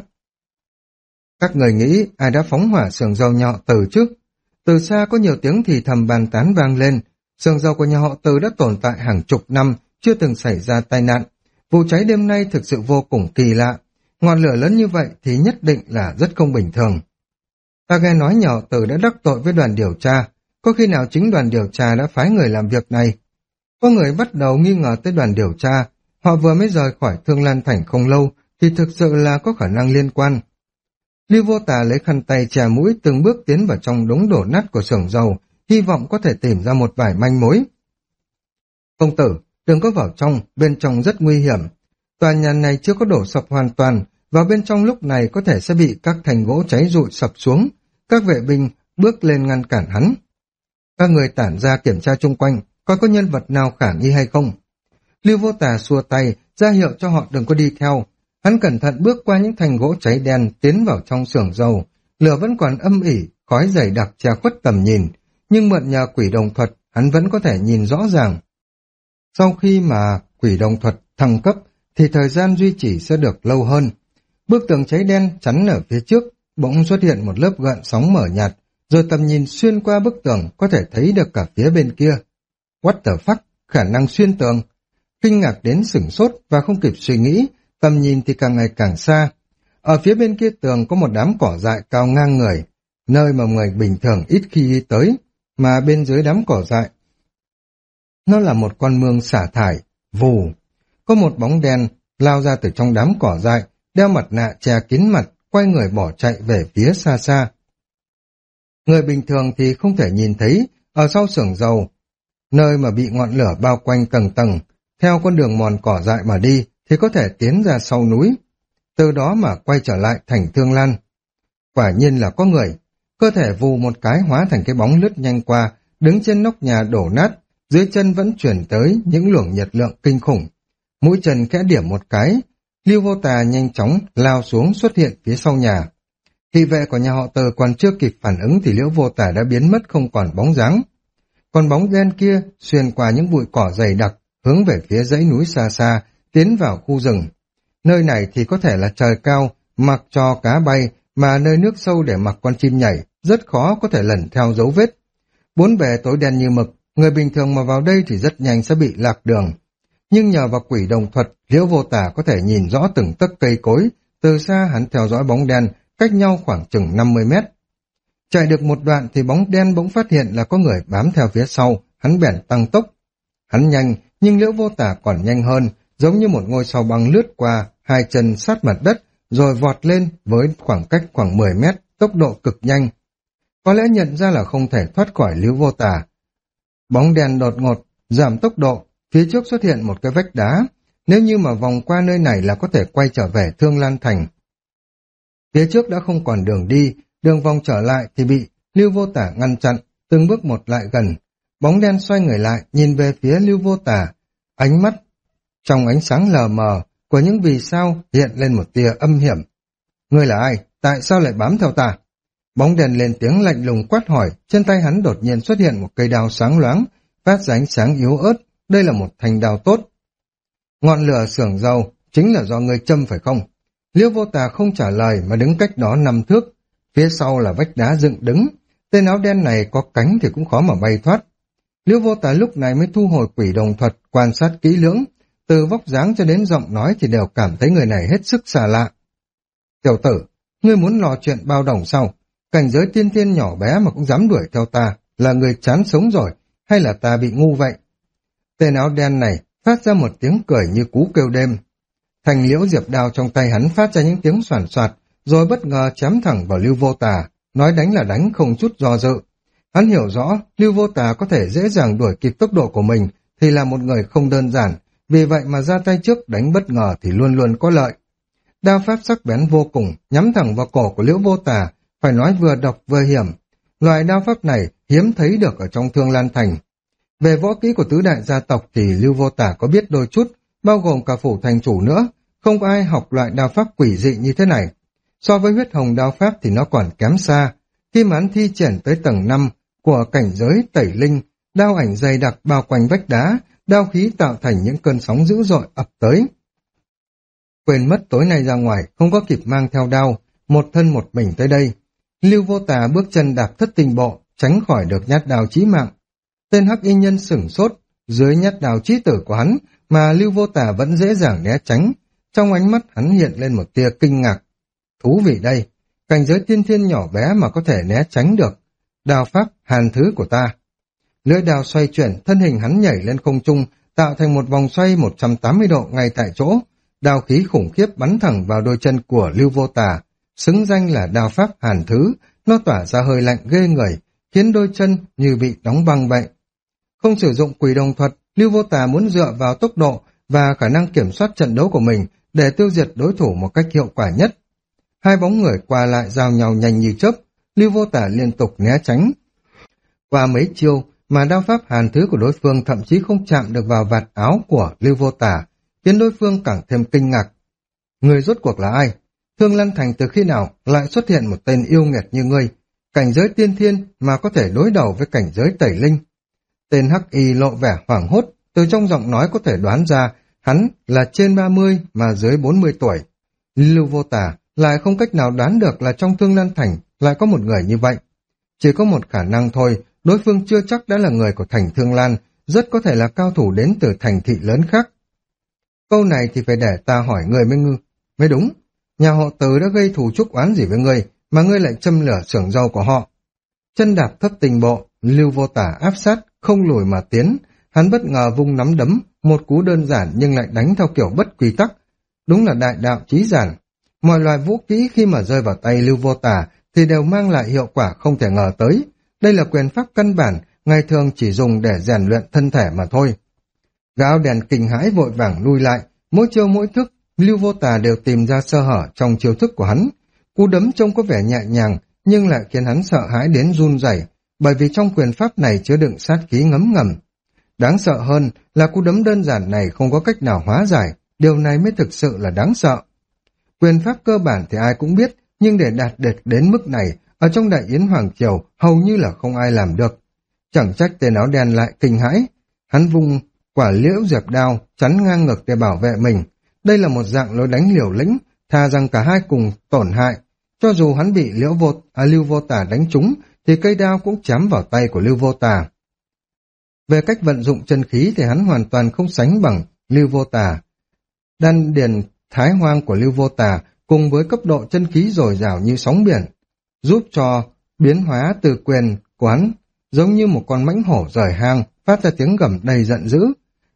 Các người nghĩ ai đã phóng hỏa xưởng dầu nhà họ Từ chứ? Từ xa có nhiều tiếng thì thầm bàn tán vang lên. Xưởng dầu của nhà họ Từ đã tồn tại hàng chục năm, chưa từng xảy ra tai nạn. Vụ cháy đêm nay thực sự vô cùng kỳ lạ. Ngọn lửa lớn như vậy thì nhất định là rất không bình thường. Ta nghe nói nhà họ Từ đã đắc tội với đoàn điều tra. Có khi nào chính đoàn điều tra đã phái người làm việc này? Có người bắt đầu nghi ngờ tới đoàn điều tra. Họ vừa mới rời khỏi Thương Lan Thành không lâu thì thực sự là có khả năng liên quan. Lưu Vô Tà lấy khăn tay che mũi từng bước tiến vào trong đống đổ nát của xưởng dầu, hy vọng có thể tìm ra một vài manh mối. Công tử, đừng có vào trong, bên trong rất nguy hiểm. Tòa nhà này chưa có đổ sập hoàn toàn, vào bên trong lúc này có thể sẽ bị các thành gỗ cháy rụi sập xuống. Các vệ binh bước lên ngăn cản hắn. Các người tản ra kiểm tra chung quanh, coi có nhân vật nào khả nghi hay không. Lưu Vô Tà xua tay, ra hiệu cho họ đừng có đi theo. Hắn cẩn thận bước qua những thành gỗ cháy đen tiến vào trong xưởng dầu. Lửa vẫn còn âm ỉ, khói dày đặc che khuất tầm nhìn, nhưng mượn nhờ quỷ đồng thuật, hắn vẫn có thể nhìn rõ ràng. Sau khi mà quỷ đồng thuật thăng cấp, thì thời gian duy trì sẽ được lâu hơn. Bức tường cháy đen chắn ở phía trước, bỗng xuất hiện một lớp gợn sóng mờ nhạt, rồi tầm nhìn xuyên qua bức tường có thể thấy được cả phía bên kia. What the fuck, khả năng xuyên tường. Kinh ngạc đến sửng sốt và không kịp suy nghĩ, tầm nhìn thì càng ngày càng xa. Ở phía bên kia tường có một đám cỏ dại cao ngang người, nơi mà người bình thường ít khi đi tới, mà bên dưới đám cỏ dại nó là một con mương xả thải, vù. Có một bóng đen lao ra từ trong đám cỏ dại, đeo mặt nạ che kín mặt, quay người bỏ chạy về phía xa xa. Người bình thường thì không thể nhìn thấy, ở sau xưởng dầu, nơi mà bị ngọn lửa bao quanh tầng tầng, theo con đường mòn cỏ dại mà đi, thì có thể tiến ra sau núi, từ đó mà quay trở lại thành Thương Lan. Quả nhiên là có người, cơ thể vù một cái hóa thành cái bóng lướt nhanh qua, đứng trên nóc nhà đổ nát, dưới chân vẫn chuyển tới những luồng nhiệt lượng kinh khủng. Mũi chân khẽ điểm một cái, Lưu Vô Tà nhanh chóng lao xuống xuất hiện phía sau nhà. Thị vệ của nhà họ Từ còn chưa kịp phản ứng thì Liễu Vô Tà đã biến mất không còn bóng dáng. Còn bóng đen kia xuyên qua những bụi cỏ dày đặc, hướng về phía dãy núi xa xa, tiến vào khu rừng. Nơi này thì có thể là trời cao, mặc cho cá bay, mà nơi nước sâu để mặc con chim nhảy, rất khó có thể lần theo dấu vết. Bốn bề tối đen như mực, người bình thường mà vào đây thì rất nhanh sẽ bị lạc đường. Nhưng nhờ vào quỷ đồng thuật, Liễu Vô Tà có thể nhìn rõ từng tấc cây cối, từ xa hắn theo dõi bóng đen, cách nhau khoảng chừng 50 mét. Chạy được một đoạn thì bóng đen bỗng phát hiện là có người bám theo phía sau, hắn bèn tăng tốc. Hắn nhanh, nhưng Liễu Vô Tà còn nhanh hơn, giống như một ngôi sao băng lướt qua, hai chân sát mặt đất, rồi vọt lên với khoảng cách khoảng 10 mét, tốc độ cực nhanh. Có lẽ nhận ra là không thể thoát khỏi Liễu Vô Tà. Bóng đen đột ngột, giảm tốc độ, phía trước xuất hiện một cái vách đá. Nếu như mà vòng qua nơi này là có thể quay trở về Thương Lan Thành. Phía trước đã không còn đường đi, đường vòng trở lại thì bị Lưu Vô Tà ngăn chặn, từng bước một lại gần. Bóng đen xoay người lại, nhìn về phía Lưu Vô Tà, ánh mắt trong ánh sáng lờ mờ của những vì sao hiện lên một tia âm hiểm. Ngươi là ai? Tại sao lại bám theo ta? Bóng đèn lên tiếng lạnh lùng quát hỏi, trên tay hắn đột nhiên xuất hiện một cây đao sáng loáng, phát ra ánh sáng yếu ớt, đây là một thanh đao tốt. Ngọn lửa xưởng dầu chính là do ngươi châm phải không? Liễu Vô Tà không trả lời mà đứng cách đó 5 thước, phía sau là vách đá dựng đứng, tên áo đen này có cánh thì cũng khó mà bay thoát. Liễu Vô Tà lúc này mới thu hồi quỷ đồng thuật, quan sát kỹ lưỡng, từ vóc dáng cho đến giọng nói thì đều cảm thấy người này hết sức xa lạ. Tiểu tử, ngươi muốn lò chuyện bao đồng sao? Cảnh giới tiên thiên nhỏ bé mà cũng dám đuổi theo ta, là người chán sống rồi, hay là ta bị ngu vậy? Tên áo đen này phát ra một tiếng cười như cú kêu đêm. Thành liễu diệp đao trong tay hắn phát ra những tiếng xoàn xoạt, rồi bất ngờ chém thẳng vào Lưu Vô Tà, nói đánh là đánh không chút do dự. Hắn hiểu rõ Lưu Vô Tà có thể dễ dàng đuổi kịp tốc độ của mình thì là một người không đơn giản, vì vậy mà ra tay trước đánh bất ngờ thì luôn luôn có lợi. Đao pháp sắc bén vô cùng, nhắm thẳng vào cổ của Liễu Vô Tà, phải nói vừa độc vừa hiểm. Loại đao pháp này hiếm thấy được ở trong Thương Lan Thành. Về võ kỹ của tứ đại gia tộc thì Lưu Vô Tà có biết đôi chút, bao gồm cả phủ thành chủ nữa, không có ai học loại đao pháp quỷ dị như thế này. So với huyết hồng đao pháp thì nó còn kém xa. Khi mà hắn thi triển tới tầng 5 của cảnh giới tẩy linh, đao ảnh dày đặc bao quanh vách đá, đao khí tạo thành những cơn sóng dữ dội ập tới. Quên mất tối nay ra ngoài, không có kịp mang theo đao, một thân một mình tới đây. Lưu Vô Tà bước chân đạp thất tinh bộ, tránh khỏi được nhát đao chí mạng. Tên hắc y nhân sửng sốt, dưới nhát đao chí tử của hắn, mà Lưu Vô Tà vẫn dễ dàng né tránh. Trong ánh mắt hắn hiện lên một tia kinh ngạc. Thú vị đây, cảnh giới tiên thiên nhỏ bé mà có thể né tránh được. Đao pháp hàn thứ của ta. Lưỡi đao xoay chuyển, thân hình hắn nhảy lên không trung, tạo thành một vòng xoay 180 độ ngay tại chỗ. Đao khí khủng khiếp bắn thẳng vào đôi chân của Lưu Vô Tà, xứng danh là đao pháp hàn thứ, nó tỏa ra hơi lạnh ghê người, khiến đôi chân như bị đóng băng vậy. Không sử dụng quỷ đồng thuật, Lưu Vô Tà muốn dựa vào tốc độ và khả năng kiểm soát trận đấu của mình để tiêu diệt đối thủ một cách hiệu quả nhất. Hai bóng người qua lại giao nhau nhanh như chớp, Lưu Vô Tà liên tục né tránh. Qua mấy chiêu mà đao pháp hàn thứ của đối phương thậm chí không chạm được vào vạt áo của Lưu Vô Tà, khiến đối phương càng thêm kinh ngạc. Người rốt cuộc là ai? Thương Lan Thành từ khi nào lại xuất hiện một tên yêu nghiệt như ngươi, cảnh giới tiên thiên mà có thể đối đầu với cảnh giới tẩy linh? Tên hắc y lộ vẻ hoảng hốt, từ trong giọng nói có thể đoán ra hắn là trên 30 mà dưới 40 tuổi. Lưu Vô Tà lại không cách nào đoán được là trong Thương Lan Thành lại có một người như vậy. Chỉ có một khả năng thôi, đối phương chưa chắc đã là người của thành Thương Lan, rất có thể là cao thủ đến từ thành thị lớn khác. Câu này thì phải để ta hỏi người mới đúng. Nhà họ Từ đã gây thù chuốc oán gì với ngươi, mà ngươi lại châm lửa xưởng rau của họ. Chân đạp thất tình bộ, Lưu Vô Tà áp sát, không lùi mà tiến. Hắn bất ngờ vung nắm đấm, một cú đơn giản nhưng lại đánh theo kiểu bất quy tắc. Đúng là đại đạo chí giản. Mọi loại vũ kỹ khi mà rơi vào tay Lưu Vô Tà thì đều mang lại hiệu quả không thể ngờ tới. Đây là quyền pháp căn bản, ngày thường chỉ dùng để rèn luyện thân thể mà thôi. Gã áo đèn kinh hãi vội vàng lui lại, mỗi chiêu mỗi thức, Lưu Vô Tà đều tìm ra sơ hở trong chiêu thức của hắn. Cú đấm trông có vẻ nhẹ nhàng, nhưng lại khiến hắn sợ hãi đến run rẩy, bởi vì trong quyền pháp này chứa đựng sát khí ngấm ngầm. Đáng sợ hơn là cú đấm đơn giản này không có cách nào hóa giải, điều này mới thực sự là đáng sợ. Quyền pháp cơ bản thì ai cũng biết, nhưng để đạt được đến mức này, ở trong Đại Yến Hoàng Triều hầu như là không ai làm được. Chẳng trách tên áo đen lại kinh hãi, hắn vung quả liễu diệp đao chắn ngang ngực để bảo vệ mình. Đây là một dạng lối đánh liều lĩnh, thà rằng cả hai cùng tổn hại. Cho dù hắn bị Lưu Vô Tà đánh trúng, thì cây đao cũng chém vào tay của Lưu Vô Tà. Về cách vận dụng chân khí thì hắn hoàn toàn không sánh bằng Lưu Vô Tà. Đan điền thái hoang của Lưu Vô Tà cùng với cấp độ chân khí dồi dào như sóng biển, giúp cho biến hóa từ quyền của hắn giống như một con mãnh hổ rời hang, phát ra tiếng gầm đầy giận dữ.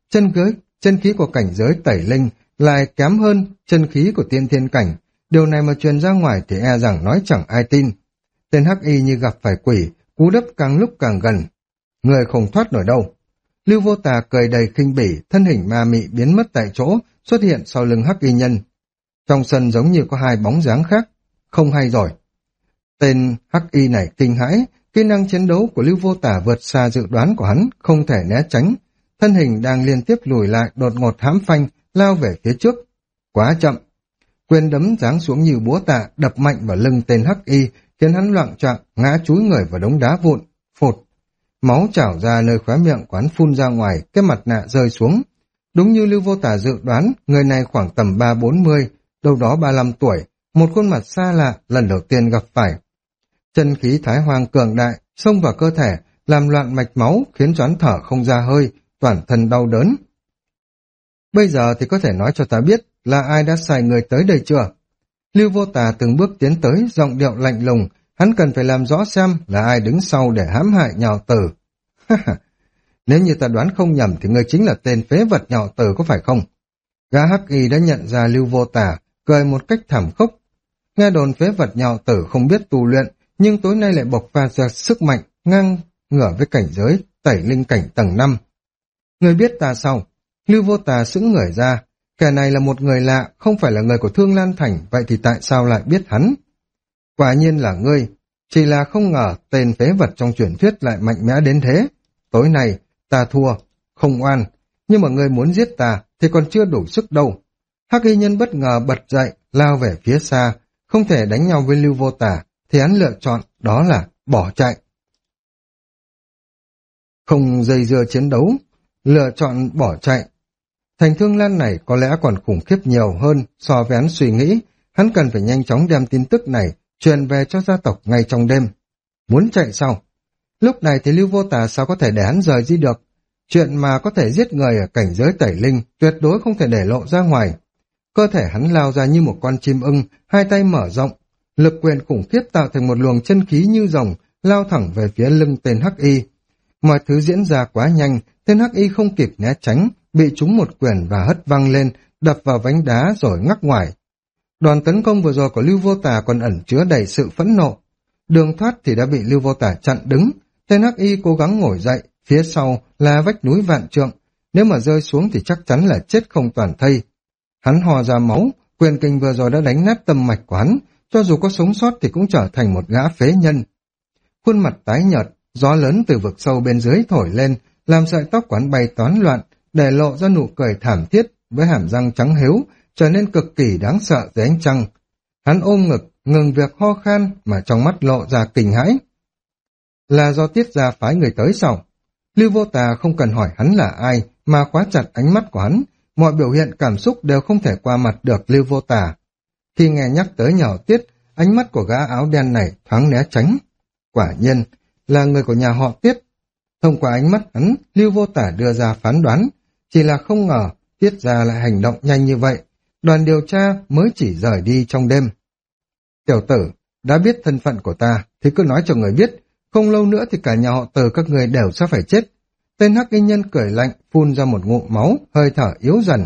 Chân khí của cảnh giới tẩy linh lại kém hơn chân khí của tiên thiên cảnh. Điều này mà truyền ra ngoài thì e rằng nói chẳng ai tin. Tên hắc y như gặp phải quỷ, cú đấm càng lúc càng gần. Người không thoát nổi đâu. Lưu Vô Tà cười đầy khinh bỉ, thân hình ma mị biến mất tại chỗ, xuất hiện sau lưng hắc y nhân. Trong sân giống như có hai bóng dáng khác. Không hay rồi. Tên hắc y này kinh hãi, kỹ năng chiến đấu của Lưu Vô Tà vượt xa dự đoán của hắn, không thể né tránh. Thân hình đang liên tiếp lùi lại, đột ngột hãm phanh, lao về phía trước. Quá chậm. Quyền đấm giáng xuống như búa tạ, đập mạnh vào lưng tên hắc y, khiến hắn loạng choạng ngã chúi người vào đống đá vụn. Phụt. Máu trào ra nơi khóe miệng của hắn phun ra ngoài, cái mặt nạ rơi xuống. Đúng như Lưu Vô Tà dự đoán, người này khoảng tầm 3-40, đâu đó 35 tuổi, một khuôn mặt xa lạ lần đầu tiên gặp phải. Chân khí thái hoang cường đại, xông vào cơ thể, làm loạn mạch máu, khiến cho hắn thở không ra hơi, toàn thân đau đớn. Bây giờ thì có thể nói cho ta biết là ai đã sai người tới đây chưa? Lưu Vô Tà từng bước tiến tới, giọng điệu lạnh lùng, hắn cần phải làm rõ xem là ai đứng sau để hãm hại Nhạo Tử. Nếu như ta đoán không nhầm thì người chính là tên phế vật Nhạo Tử có phải không? Gã Hắc Y đã nhận ra Lưu Vô Tà, cười một cách thảm khốc. Nghe đồn phế vật Nhạo Tử không biết tu luyện, nhưng tối nay lại bộc phát ra sức mạnh ngang ngửa với cảnh giới tẩy linh cảnh tầng 5. Người biết ta sao? Lưu Vô Tà sững người ra, kẻ này là một người lạ, không phải là người của Thương Lan Thành, vậy thì tại sao lại biết hắn? Quả nhiên là ngươi, chỉ là không ngờ tên phế vật trong truyền thuyết lại mạnh mẽ đến thế. Tối nay, ta thua, không oan, nhưng mà ngươi muốn giết ta thì còn chưa đủ sức đâu. Hắc Y nhân bất ngờ bật dậy, lao về phía xa, không thể đánh nhau với Lưu Vô Tà, thì hắn lựa chọn đó là bỏ chạy. Không dây dưa chiến đấu, lựa chọn bỏ chạy. Thành Thương Lan này có lẽ còn khủng khiếp nhiều hơn so với hắn suy nghĩ, hắn cần phải nhanh chóng đem tin tức này truyền về cho gia tộc ngay trong đêm. Muốn chạy sao? Lúc này thì Lưu Vô Tà sao có thể để hắn rời đi được? Chuyện mà có thể giết người ở cảnh giới tẩy linh tuyệt đối không thể để lộ ra ngoài. Cơ thể hắn lao ra như một con chim ưng, hai tay mở rộng, lực quyền khủng khiếp tạo thành một luồng chân khí như rồng, lao thẳng về phía lưng tên Hắc Y. Mọi thứ diễn ra quá nhanh, tên Hắc Y không kịp né tránh, bị trúng một quyền và hất văng lên, đập vào vách đá rồi ngắc ngoài. Đoàn tấn công vừa rồi của Lưu Vô Tà còn ẩn chứa đầy sự phẫn nộ. Đường thoát thì đã bị Lưu Vô Tà chặn đứng, tên Hắc Y cố gắng ngồi dậy, phía sau là vách núi vạn trượng, nếu mà rơi xuống thì chắc chắn là chết không toàn thây. Hắn hò ra máu, quyền kình vừa rồi đã đánh nát tâm mạch của hắn, cho dù có sống sót thì cũng trở thành một gã phế nhân. Khuôn mặt tái nhợt, gió lớn từ vực sâu bên dưới thổi lên, làm sợi tóc của hắn bay toán loạn, để lộ ra nụ cười thảm thiết với hàm răng trắng hếu, trở nên cực kỳ đáng sợ dưới ánh trăng. Hắn ôm ngực, ngừng việc ho khan mà trong mắt lộ ra kinh hãi. Là do Tiết gia phái người tới sao? Lưu Vô Tà không cần hỏi hắn là ai mà khóa chặt ánh mắt của hắn, mọi biểu hiện cảm xúc đều không thể qua mặt được Lưu Vô Tà. Khi nghe nhắc tới nhà họ Tiết, ánh mắt của gã áo đen này thoáng né tránh. Quả nhiên là người của nhà họ Tiết. Thông qua ánh mắt hắn, Lưu Vô Tà đưa ra phán đoán, chỉ là không ngờ Tiết gia lại hành động nhanh như vậy. Đoàn điều tra mới chỉ rời đi trong đêm. Tiểu tử, đã biết thân phận của ta thì cứ nói cho người biết, không lâu nữa thì cả nhà họ Từ các người đều sẽ phải chết. Tên Hắc Y nhân cười lạnh, phun ra một ngụm máu, hơi thở yếu dần.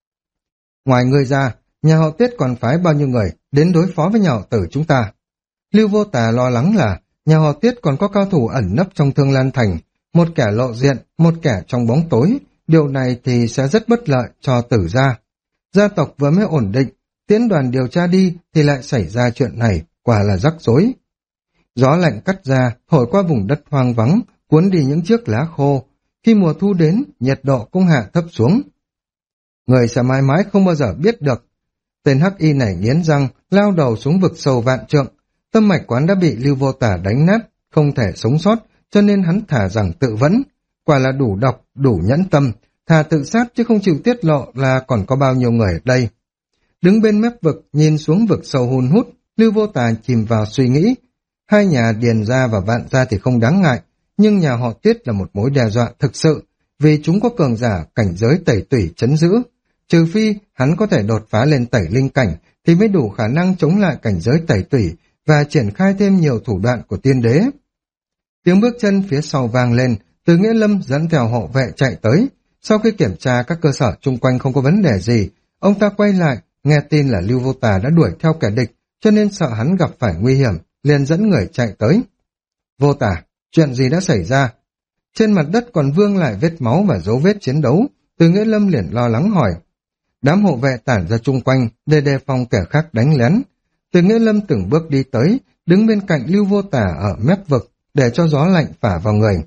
Ngoài người ra, nhà họ Tiết còn phái bao nhiêu người đến đối phó với nhà họ Tử chúng ta? Lưu Vô Tà lo lắng là nhà họ Tiết còn có cao thủ ẩn nấp trong Thương Lan Thành, một kẻ lộ diện, một kẻ trong bóng tối. Điều này thì sẽ rất bất lợi cho Tử gia. Gia tộc vừa mới ổn định, tiến đoàn điều tra đi thì lại xảy ra chuyện này, quả là rắc rối. Gió lạnh cắt ra, thổi qua vùng đất hoang vắng, cuốn đi những chiếc lá khô. Khi mùa thu đến, nhiệt độ cũng hạ thấp xuống. Người sẽ mãi mãi không bao giờ biết được. Tên Hắc Y này nghiến răng, lao đầu xuống vực sâu vạn trượng. Tâm mạch quán đã bị Lưu Vô Tà đánh nát, không thể sống sót, cho nên hắn thả rằng tự vẫn. Quả là đủ độc, đủ nhẫn tâm, thà tự sát chứ không chịu tiết lộ là còn có bao nhiêu người ở đây. Đứng bên mép vực, nhìn xuống vực sâu hun hút, Lưu Vô Tà chìm vào suy nghĩ. Hai nhà Điền gia và Vạn gia thì không đáng ngại, nhưng nhà họ Tiết là một mối đe dọa thực sự, vì chúng có cường giả cảnh giới tẩy tủy trấn giữ. Trừ phi hắn có thể đột phá lên tẩy linh cảnh thì mới đủ khả năng chống lại cảnh giới tẩy tủy và triển khai thêm nhiều thủ đoạn của tiên đế. Tiếng bước chân phía sau vang lên, Từ Nghĩa Lâm dẫn theo hộ vệ chạy tới. Sau khi kiểm tra các cơ sở chung quanh không có vấn đề gì, ông ta quay lại, nghe tin là Lưu Vô Tà đã đuổi theo kẻ địch, cho nên sợ hắn gặp phải nguy hiểm, liền dẫn người chạy tới. Vô Tà, chuyện gì đã xảy ra? Trên mặt đất còn vương lại vết máu và dấu vết chiến đấu, Từ Nghĩa Lâm liền lo lắng hỏi. Đám hộ vệ tản ra chung quanh để đề phòng kẻ khác đánh lén. Từ Nghĩa Lâm từng bước đi tới, đứng bên cạnh Lưu Vô Tà ở mép vực để cho gió lạnh phả vào người.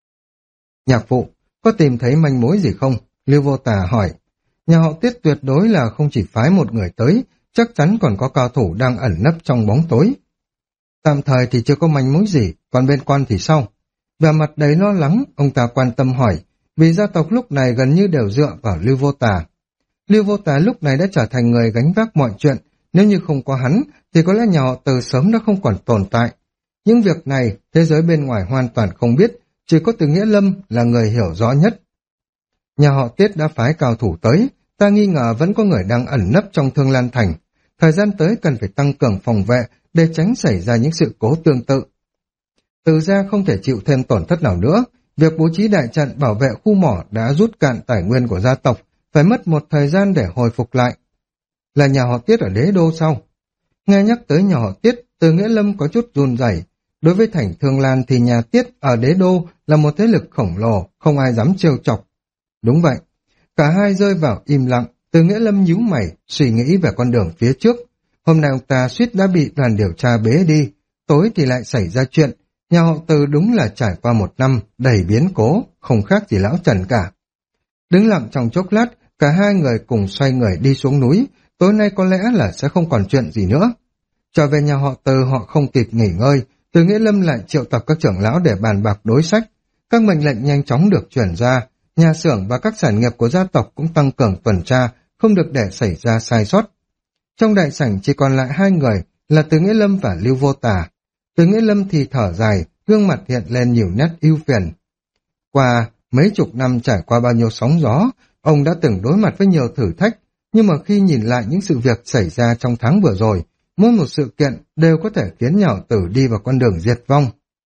Nhạc phụ, có tìm thấy manh mối gì không? Lưu Vô Tà hỏi. Nhà họ Tiết tuyệt đối là không chỉ phái một người tới, chắc chắn còn có cao thủ đang ẩn nấp trong bóng tối. Tạm thời thì chưa có manh mối gì, còn bên quan thì sao? Vẻ mặt đầy lo lắng, ông ta quan tâm hỏi, vì gia tộc lúc này gần như đều dựa vào Lưu Vô Tà. Lưu Vô Tà lúc này đã trở thành người gánh vác mọi chuyện, nếu như không có hắn thì có lẽ nhà họ Từ sớm đã không còn tồn tại. Những việc này thế giới bên ngoài hoàn toàn không biết, chỉ có Từ Nghĩa Lâm là người hiểu rõ nhất. Nhà họ Tiết đã phái cao thủ tới, ta nghi ngờ vẫn có người đang ẩn nấp trong Thương Lan Thành. Thời gian tới cần phải tăng cường phòng vệ để tránh xảy ra những sự cố tương tự. Từ gia không thể chịu thêm tổn thất nào nữa, việc bố trí đại trận bảo vệ khu mỏ đã rút cạn tài nguyên của gia tộc, phải mất một thời gian để hồi phục lại. Là nhà họ Tiết ở Đế Đô sau. Nghe nhắc tới nhà họ Tiết, Từ Nghĩa Lâm có chút run rẩy. Đối với thành Thương Lan thì nhà Tiết ở Đế Đô là một thế lực khổng lồ, không ai dám trêu chọc. Đúng vậy, cả hai rơi vào im lặng, Từ Nghĩa Lâm nhíu mày, suy nghĩ về con đường phía trước. Hôm nay ông ta suýt đã bị đoàn điều tra bế đi, tối thì lại xảy ra chuyện. Nhà họ Từ đúng là trải qua một năm đầy biến cố, không khác gì lão Trần cả. Đứng lặng trong chốc lát, cả hai người cùng xoay người đi xuống núi, tối nay có lẽ là sẽ không còn chuyện gì nữa. Trở về nhà họ Từ họ không kịp nghỉ ngơi, Từ Nghĩa Lâm lại triệu tập các trưởng lão để bàn bạc đối sách. Các mệnh lệnh nhanh chóng được chuyển ra, nhà xưởng và các sản nghiệp của gia tộc cũng tăng cường tuần tra, không được để xảy ra sai sót. Trong đại sảnh chỉ còn lại hai người là Từ Nghĩa Lâm và Lưu Vô Tà. Từ Nghĩa Lâm thì thở dài, gương mặt hiện lên nhiều nét ưu phiền. Qua mấy chục năm trải qua bao nhiêu sóng gió, ông đã từng đối mặt với nhiều thử thách, nhưng mà khi nhìn lại những sự việc xảy ra trong tháng vừa rồi, mỗi một sự kiện đều có thể khiến nhà họ Tử đi vào con đường diệt vong.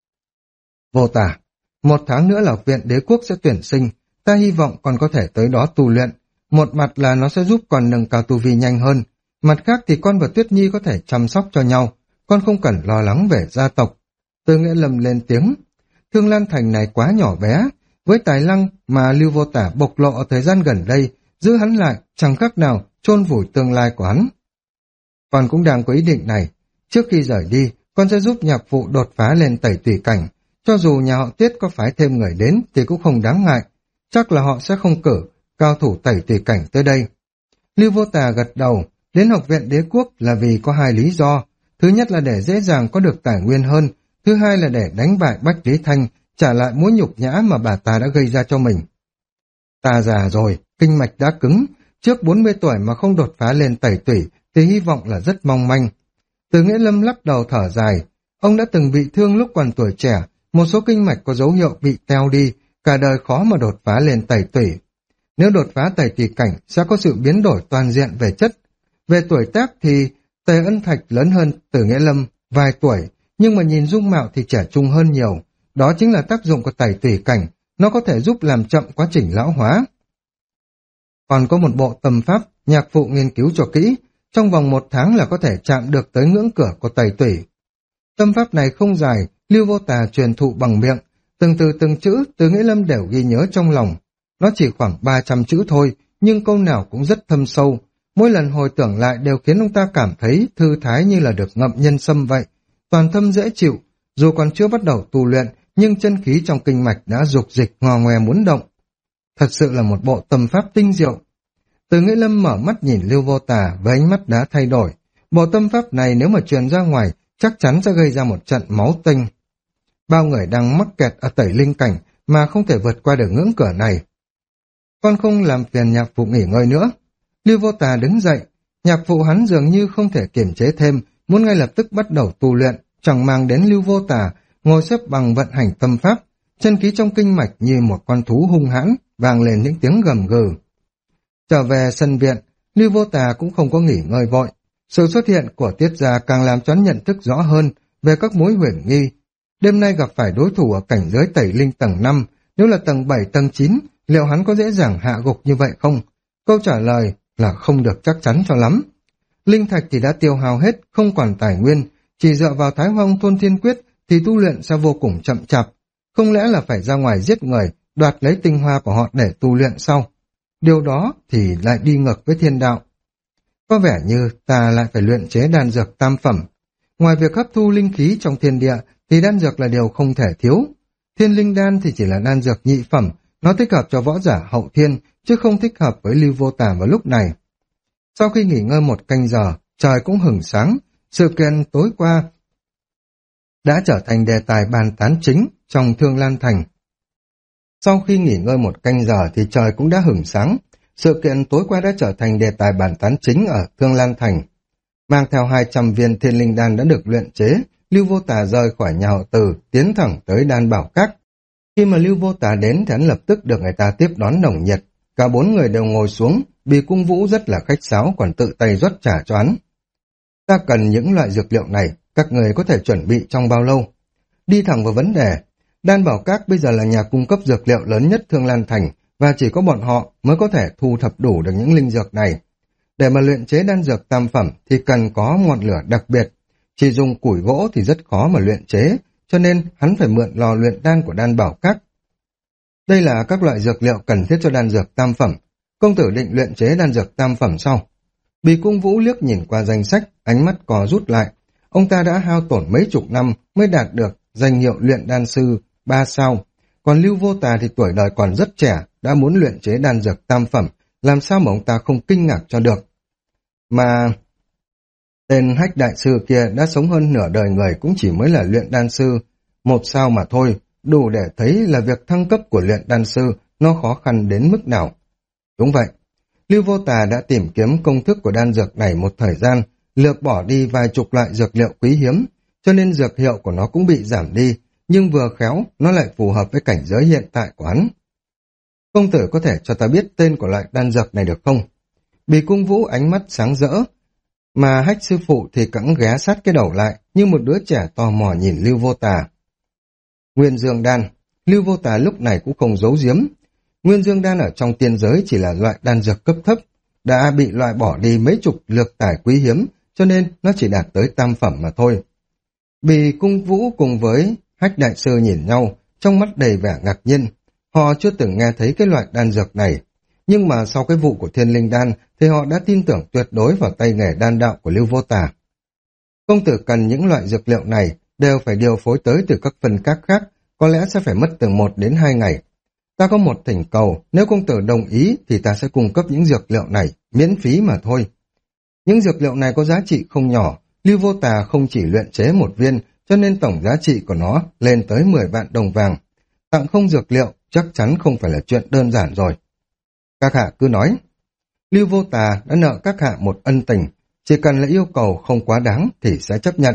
Vô Tà, 1 tháng nữa là học viện đế quốc sẽ tuyển sinh, ta hy vọng con có thể tới đó tu luyện. Một mặt là nó sẽ giúp con nâng cao tu vi nhanh hơn, mặt khác thì con và Tuyết Nhi có thể chăm sóc cho nhau, con không cần lo lắng về gia tộc. Từ Nghĩa Lâm lên tiếng, Thương Lan Thành này quá nhỏ bé, với tài năng mà Lưu Vô Tả bộc lộ ở thời gian gần đây, giữ hắn lại chẳng khác nào chôn vùi tương lai của hắn. Con cũng đang có ý định này, trước khi rời đi, con sẽ giúp nhạc phụ đột phá lên tẩy tùy cảnh, cho dù nhà họ Tiết có phái thêm người đến thì cũng không đáng ngại, chắc là họ sẽ không cử cao thủ tẩy tùy cảnh tới đây. Lưu Vô Tà gật đầu, đến học viện đế quốc là vì có hai lý do, thứ nhất là để dễ dàng có được tài nguyên hơn, thứ hai là để đánh bại Bách Lý Thanh, trả lại mối nhục nhã mà bà ta đã gây ra cho mình. Ta già rồi, kinh mạch đã cứng, trước 40 tuổi mà không đột phá lên tẩy tủy thì hy vọng là rất mong manh. Từ Nghĩa Lâm lắc đầu thở dài, ông đã từng bị thương lúc còn tuổi trẻ, một số kinh mạch có dấu hiệu bị teo đi, cả đời khó mà đột phá lên tẩy tủy. Nếu đột phá tẩy tùy cảnh sẽ có sự biến đổi toàn diện về chất. Về tuổi tác thì Tề Ân Thạch lớn hơn Từ Nghĩa Lâm vài tuổi, nhưng mà nhìn dung mạo thì trẻ trung hơn nhiều. Đó chính là tác dụng của tẩy tùy cảnh, nó có thể giúp làm chậm quá trình lão hóa. Còn có một bộ tâm pháp, nhạc phụ nghiên cứu cho kỹ, trong vòng 1 tháng là có thể chạm được tới ngưỡng cửa của tẩy tủy. Tâm pháp này không dài, Lưu Vô Tà truyền thụ bằng miệng, từng từ từng chữ Từ Nghĩa Lâm đều ghi nhớ trong lòng. Nó chỉ khoảng 300 chữ thôi, nhưng câu nào cũng rất thâm sâu. Mỗi lần hồi tưởng lại đều khiến ông ta cảm thấy thư thái như là được ngậm nhân sâm vậy, toàn thân dễ chịu. Dù còn chưa bắt đầu tu luyện, nhưng chân khí trong kinh mạch đã dục dịch ngò ngoe muốn động. Thật sự là một bộ tâm pháp tinh diệu. Từ Nghĩa Lâm mở mắt nhìn Lưu Vô Tà với ánh mắt đã thay đổi. Bộ tâm pháp này nếu mà truyền ra ngoài, chắc chắn sẽ gây ra một trận máu tanh. Bao người đang mắc kẹt ở tẩy linh cảnh mà không thể vượt qua được ngưỡng cửa này. Con không làm phiền nhạc phụ nghỉ ngơi nữa. Lưu Vô Tà đứng dậy, nhạc phụ hắn dường như không thể kiềm chế thêm, muốn ngay lập tức bắt đầu tu luyện, chẳng mang đến Lưu Vô Tà, ngồi xếp bằng vận hành tâm pháp, chân khí trong kinh mạch như một con thú hung hãn, vang lên những tiếng gầm gừ. Trở về sân viện, Lưu Vô Tà cũng không có nghỉ ngơi vội. Sự xuất hiện của Tiết Gia càng làm cho hắn nhận thức rõ hơn về các mối huyền nghi. Đêm nay gặp phải đối thủ ở cảnh giới tẩy linh tầng 5, nếu là tầng 7, tầng 9, liệu hắn có dễ dàng hạ gục như vậy không? Câu trả lời là không được chắc chắn cho lắm. Linh thạch thì đã tiêu hao hết, không còn tài nguyên, chỉ dựa vào Thái Hoang Thôn Thiên Quyết thì tu luyện sẽ vô cùng chậm chạp. Không lẽ là phải ra ngoài giết người, đoạt lấy tinh hoa của họ để tu luyện sau? Điều đó thì lại đi ngược với thiên đạo. Có vẻ như ta lại phải luyện chế đan dược tam phẩm. Ngoài việc hấp thu linh khí trong thiên địa thì đan dược là điều không thể thiếu. Thiên linh đan thì chỉ là đan dược nhị phẩm, nó thích hợp cho võ giả hậu thiên, chứ không thích hợp với Lưu Vô Tà vào lúc này. Sau khi nghỉ ngơi 1 canh giờ, trời cũng hửng sáng, sự kiện tối qua đã trở thành đề tài bàn tán chính trong Thương Lan Thành. Sau khi nghỉ ngơi 1 canh giờ thì trời cũng đã hửng sáng, sự kiện tối qua đã trở thành đề tài bàn tán chính ở Thương Lan Thành. Mang theo 200 viên thiên linh đan đã được luyện chế, Lưu Vô Tà rời khỏi nhà họ Từ, tiến thẳng tới Đan Bảo Các. Khi mà Lưu Vô Tà đến thì hắn lập tức được người ta tiếp đón nồng nhiệt. Cả bốn người đều ngồi xuống, Bì Cung Vũ rất là khách sáo còn tự tay rót trà cho hắn. Ta cần những loại dược liệu này, các người có thể chuẩn bị trong bao lâu? Đi thẳng vào vấn đề, Đan Bảo Các bây giờ là nhà cung cấp dược liệu lớn nhất Thương Lan Thành và chỉ có bọn họ mới có thể thu thập đủ được những linh dược này. Để mà luyện chế đan dược tam phẩm thì cần có ngọn lửa đặc biệt, chỉ dùng củi gỗ thì rất khó mà luyện chế, cho nên hắn phải mượn lò luyện đan của Đan Bảo Các. Đây là các loại dược liệu cần thiết cho đan dược tam phẩm. Công tử định luyện chế đan dược tam phẩm sau. Bì Cung Vũ liếc nhìn qua danh sách, ánh mắt co rút lại. Ông ta đã hao tổn mấy chục năm mới đạt được danh hiệu luyện đan sư 3 sao. Còn Lưu Vô Tà thì tuổi đời còn rất trẻ, đã muốn luyện chế đan dược tam phẩm, làm sao mà ông ta không kinh ngạc cho được. Mà tên Hách đại sư kia đã sống hơn nửa đời người cũng chỉ mới là luyện đan sư 1 sao mà thôi, đủ để thấy là việc thăng cấp của luyện đan sư nó khó khăn đến mức nào. Đúng vậy, Lưu Vô Tà đã tìm kiếm công thức của đan dược này một thời gian, lược bỏ đi vài chục loại dược liệu quý hiếm, cho nên dược hiệu của nó cũng bị giảm đi, nhưng vừa khéo nó lại phù hợp với cảnh giới hiện tại của hắn. Công tử có thể cho ta biết tên của loại đan dược này được không? Bì Cung Vũ ánh mắt sáng rỡ, mà Hách sư phụ thì cẵng ghé sát cái đầu lại, như một đứa trẻ tò mò nhìn Lưu Vô Tà. Nguyên Dương đan, Lưu Vô Tà lúc này cũng không giấu giếm. Nguyên Dương đan ở trong tiên giới chỉ là loại đan dược cấp thấp, đã bị loại bỏ đi mấy chục lược tài quý hiếm, cho nên nó chỉ đạt tới tam phẩm mà thôi. Bì Cung Vũ cùng với Hách đại sư nhìn nhau, trong mắt đầy vẻ ngạc nhiên. Họ chưa từng nghe thấy cái loại đan dược này, nhưng mà sau cái vụ của Thiên Linh đan thì họ đã tin tưởng tuyệt đối vào tay nghề đan đạo của Lưu Vô Tà. Công tử cần những loại dược liệu này đều phải điều phối tới từ các phân các khác, có lẽ sẽ phải mất từ 1 đến 2 ngày. Ta có một thỉnh cầu, nếu công tử đồng ý thì ta sẽ cung cấp những dược liệu này, miễn phí mà thôi. Những dược liệu này có giá trị không nhỏ, Lưu Vô Tà không chỉ luyện chế một viên, cho nên tổng giá trị của nó lên tới 10 vạn đồng vàng. Tặng không dược liệu chắc chắn không phải là chuyện đơn giản rồi. Các hạ cứ nói. Lưu Vô Tà đã nợ các hạ một ân tình, chỉ cần là yêu cầu không quá đáng thì sẽ chấp nhận.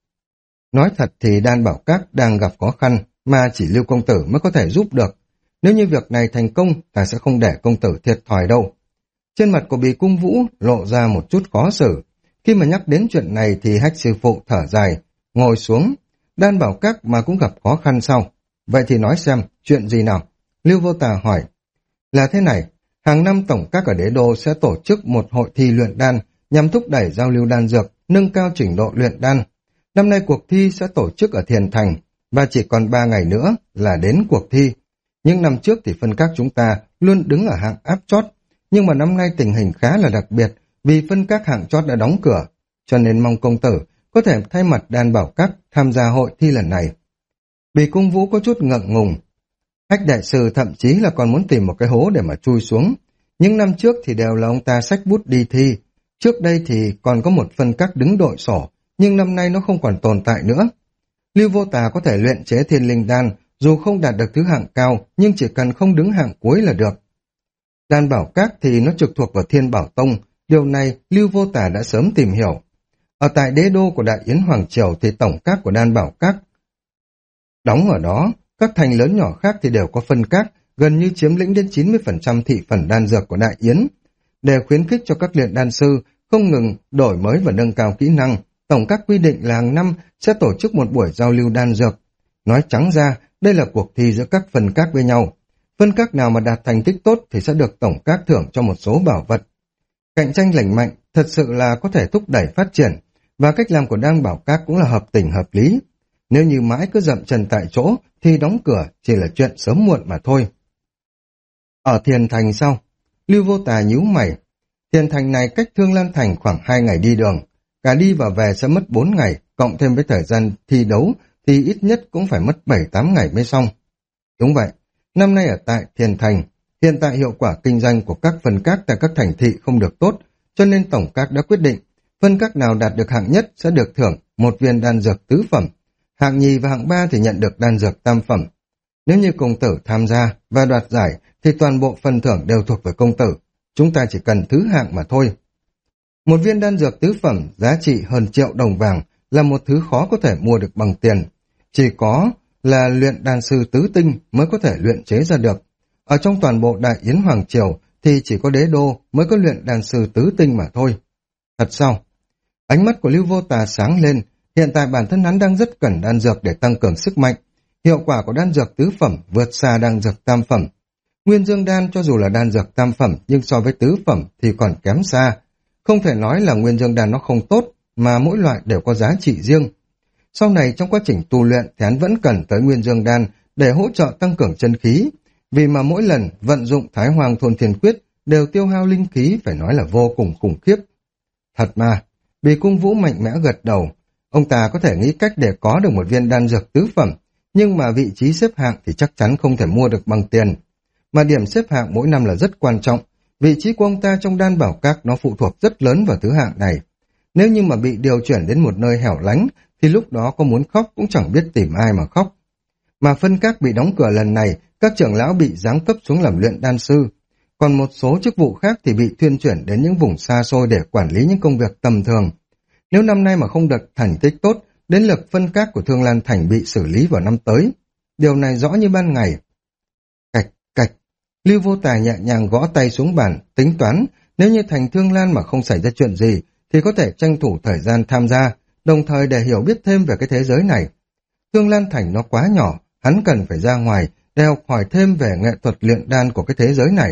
Nói thật thì Đan Bảo Các đang gặp khó khăn, mà chỉ Lưu công tử mới có thể giúp được. Nếu như việc này thành công, ta sẽ không để công tử thiệt thòi đâu. Trên mặt của Bì Cung Vũ lộ ra một chút khó xử. Khi mà nhắc đến chuyện này thì Hách sư phụ thở dài, ngồi xuống. Đan Bảo Các mà cũng gặp khó khăn sau. Vậy thì nói xem, chuyện gì nào? Lưu Vô Tà hỏi. Là thế này, hàng năm tổng các ở đế đô sẽ tổ chức một hội thi luyện đan nhằm thúc đẩy giao lưu đan dược, nâng cao trình độ luyện đan. Năm nay cuộc thi sẽ tổ chức ở Thiền Thành, và chỉ còn 3 ngày nữa là đến cuộc thi. Nhưng năm trước thì phân các chúng ta luôn đứng ở hạng áp chót, nhưng mà năm nay tình hình khá là đặc biệt vì phân các hạng chót đã đóng cửa, cho nên mong công tử có thể thay mặt Đan Bảo Các tham gia hội thi lần này. Bì Cung Vũ có chút ngượng ngùng. Hách đại sư thậm chí là còn muốn tìm một cái hố để mà chui xuống. Những năm trước thì đều là ông ta xách bút đi thi. Trước đây thì còn có một phân các đứng đội sổ, nhưng năm nay nó không còn tồn tại nữa. Lưu Vô Tà có thể luyện chế Thiên Linh đan, dù không đạt được thứ hạng cao, nhưng chỉ cần không đứng hạng cuối là được. Đan Bảo Các thì nó trực thuộc vào Thiên Bảo Tông, điều này Lưu Vô Tà đã sớm tìm hiểu. Ở tại đế đô của Đại Yến Hoàng Triều thì tổng các của Đan Bảo Các đóng ở đó, các thành lớn nhỏ khác thì đều có phân các, gần như chiếm lĩnh đến 90% thị phần đan dược của Đại Yến. Để khuyến khích cho các luyện đan sư không ngừng đổi mới và nâng cao kỹ năng, tổng các quy định là hàng năm sẽ tổ chức một buổi giao lưu đan dược. Nói trắng ra, đây là cuộc thi giữa các phân các với nhau. Phân các nào mà đạt thành tích tốt thì sẽ được tổng các thưởng cho một số bảo vật. Cạnh tranh lành mạnh thật sự là có thể thúc đẩy phát triển, và cách làm của Đan Bảo Các cũng là hợp tình hợp lý. Nếu như mãi cứ dậm chân tại chỗ thì đóng cửa chỉ là chuyện sớm muộn mà thôi. Ở Thiền Thành sau, Lưu Vô Tà nhíu mày. Thiền Thành này cách Thương Lan Thành khoảng 2 ngày đi đường, cả đi và về sẽ mất 4 ngày, cộng thêm với thời gian thi đấu thì ít nhất cũng phải mất 7-8 ngày mới xong. Đúng vậy, năm nay ở tại Thiền Thành, hiện tại hiệu quả kinh doanh của các phân các tại các thành thị không được tốt, cho nên tổng các đã quyết định, phân các nào đạt được hạng nhất sẽ được thưởng một viên đan dược tứ phẩm, hạng nhì và hạng 3 thì nhận được đan dược tam phẩm. Nếu như công tử tham gia và đoạt giải thì toàn bộ phần thưởng đều thuộc về công tử, chúng ta chỉ cần thứ hạng mà thôi. Một viên đan dược tứ phẩm giá trị hơn 1 triệu đồng vàng là một thứ khó có thể mua được bằng tiền. Chỉ có là luyện đan sư tứ tinh mới có thể luyện chế ra được. Ở trong toàn bộ Đại Yến Hoàng Triều thì chỉ có đế đô mới có luyện đan sư tứ tinh mà thôi. Thật sao? Ánh mắt của Lưu Vô Tà sáng lên, hiện tại bản thân hắn đang rất cần đan dược để tăng cường sức mạnh. Hiệu quả của đan dược tứ phẩm vượt xa đan dược tam phẩm. Nguyên Dương đan cho dù là đan dược tam phẩm nhưng so với tứ phẩm thì còn kém xa. Không thể nói là Nguyên Dương đan nó không tốt, mà mỗi loại đều có giá trị riêng. Sau này trong quá trình tu luyện thì hắn vẫn cần tới Nguyên Dương đan để hỗ trợ tăng cường chân khí, vì mà mỗi lần vận dụng Thái Hoàng Thôn Thiên Quyết đều tiêu hao linh khí, phải nói là vô cùng khủng khiếp. Thật mà, Bì Cung Vũ mạnh mẽ gật đầu, ông ta có thể nghĩ cách để có được một viên đan dược tứ phẩm, nhưng mà vị trí xếp hạng thì chắc chắn không thể mua được bằng tiền. Mà điểm xếp hạng mỗi năm là rất quan trọng, vị trí của ông ta trong đan bảo các nó phụ thuộc rất lớn vào thứ hạng này. Nếu như mà bị điều chuyển đến một nơi hẻo lánh, thì lúc đó có muốn khóc cũng chẳng biết tìm ai mà khóc. Mà phân các bị đóng cửa lần này, các trưởng lão bị giáng cấp xuống làm luyện đan sư. Còn một số chức vụ khác thì bị thuyên chuyển đến những vùng xa xôi để quản lý những công việc tầm thường. Nếu năm nay mà không đạt thành tích tốt, đến lượt phân các của Thương Lan Thành bị xử lý vào năm tới. Điều này rõ như ban ngày. Cạch, cạch, Lưu Vô Tà nhẹ nhàng gõ tay xuống bàn, tính toán, nếu như thành Thương Lan mà không xảy ra chuyện gì, thì có thể tranh thủ thời gian tham gia, đồng thời để hiểu biết thêm về cái thế giới này. Thương Lan Thành nó quá nhỏ, hắn cần phải ra ngoài để học hỏi thêm về nghệ thuật luyện đan của cái thế giới này.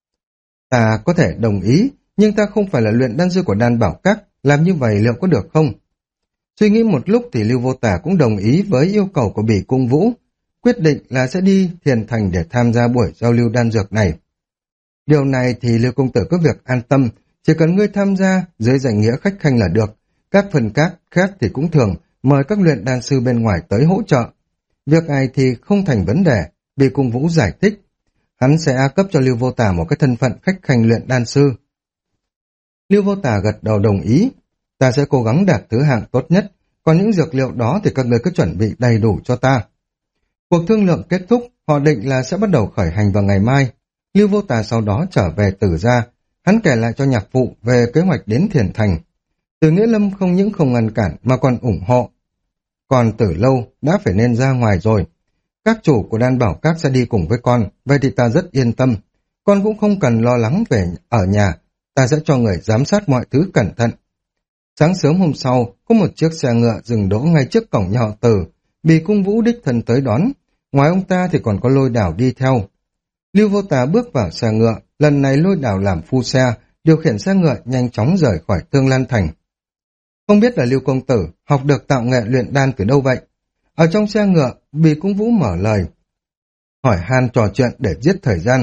Ta có thể đồng ý, nhưng ta không phải là luyện đan sư của đan bảo các, làm như vậy liệu có được không? Suy nghĩ một lúc thì Lưu Vô Tà cũng đồng ý với yêu cầu của Bỉ Cung Vũ, quyết định là sẽ đi Thiền Thành để tham gia buổi giao lưu đan dược này. Điều này thì Lưu Công Tử có việc an tâm, chỉ cần ngươi tham gia dưới danh nghĩa khách khanh là được. Các phần các khác thì cũng thường mời các luyện đan sư bên ngoài tới hỗ trợ. Việc này thì không thành vấn đề, Bỉ Cung Vũ giải thích. Hắn sẽ cấp cho Lưu Vô Tà một cái thân phận khách khanh luyện đan sư. Lưu Vô Tà gật đầu đồng ý. Ta sẽ cố gắng đạt thứ hạng tốt nhất, còn những dược liệu đó thì các người cứ chuẩn bị đầy đủ cho ta. Cuộc thương lượng kết thúc, họ định là sẽ bắt đầu khởi hành vào ngày mai. Lưu Vô Tà sau đó trở về Tử gia, hắn kể lại cho nhạc phụ về kế hoạch đến Thiền Thành. Từ Nghĩa Lâm không những không ngăn cản mà còn ủng hộ. Còn Tử Lâu đã phải nên ra ngoài rồi. Các chủ của đan bảo các sẽ đi cùng với con, vậy thì ta rất yên tâm. Con cũng không cần lo lắng về ở nhà, ta sẽ cho người giám sát mọi thứ cẩn thận. Sáng sớm hôm sau, có một chiếc xe ngựa dừng đỗ ngay trước cổng nhà họ Từ. Bì Cung Vũ đích thân tới đón. Ngoài ông ta thì còn có Lôi Đảo đi theo. Lưu Vô Tà bước vào xe ngựa, lần này Lôi Đảo làm phu xe, điều khiển xe ngựa nhanh chóng rời khỏi Thương Lan Thành. Không biết là Lưu Công Tử học được tạo nghệ luyện đan từ đâu vậy? Ở trong xe ngựa, Bì Cung Vũ mở lời, hỏi han trò chuyện để giết thời gian.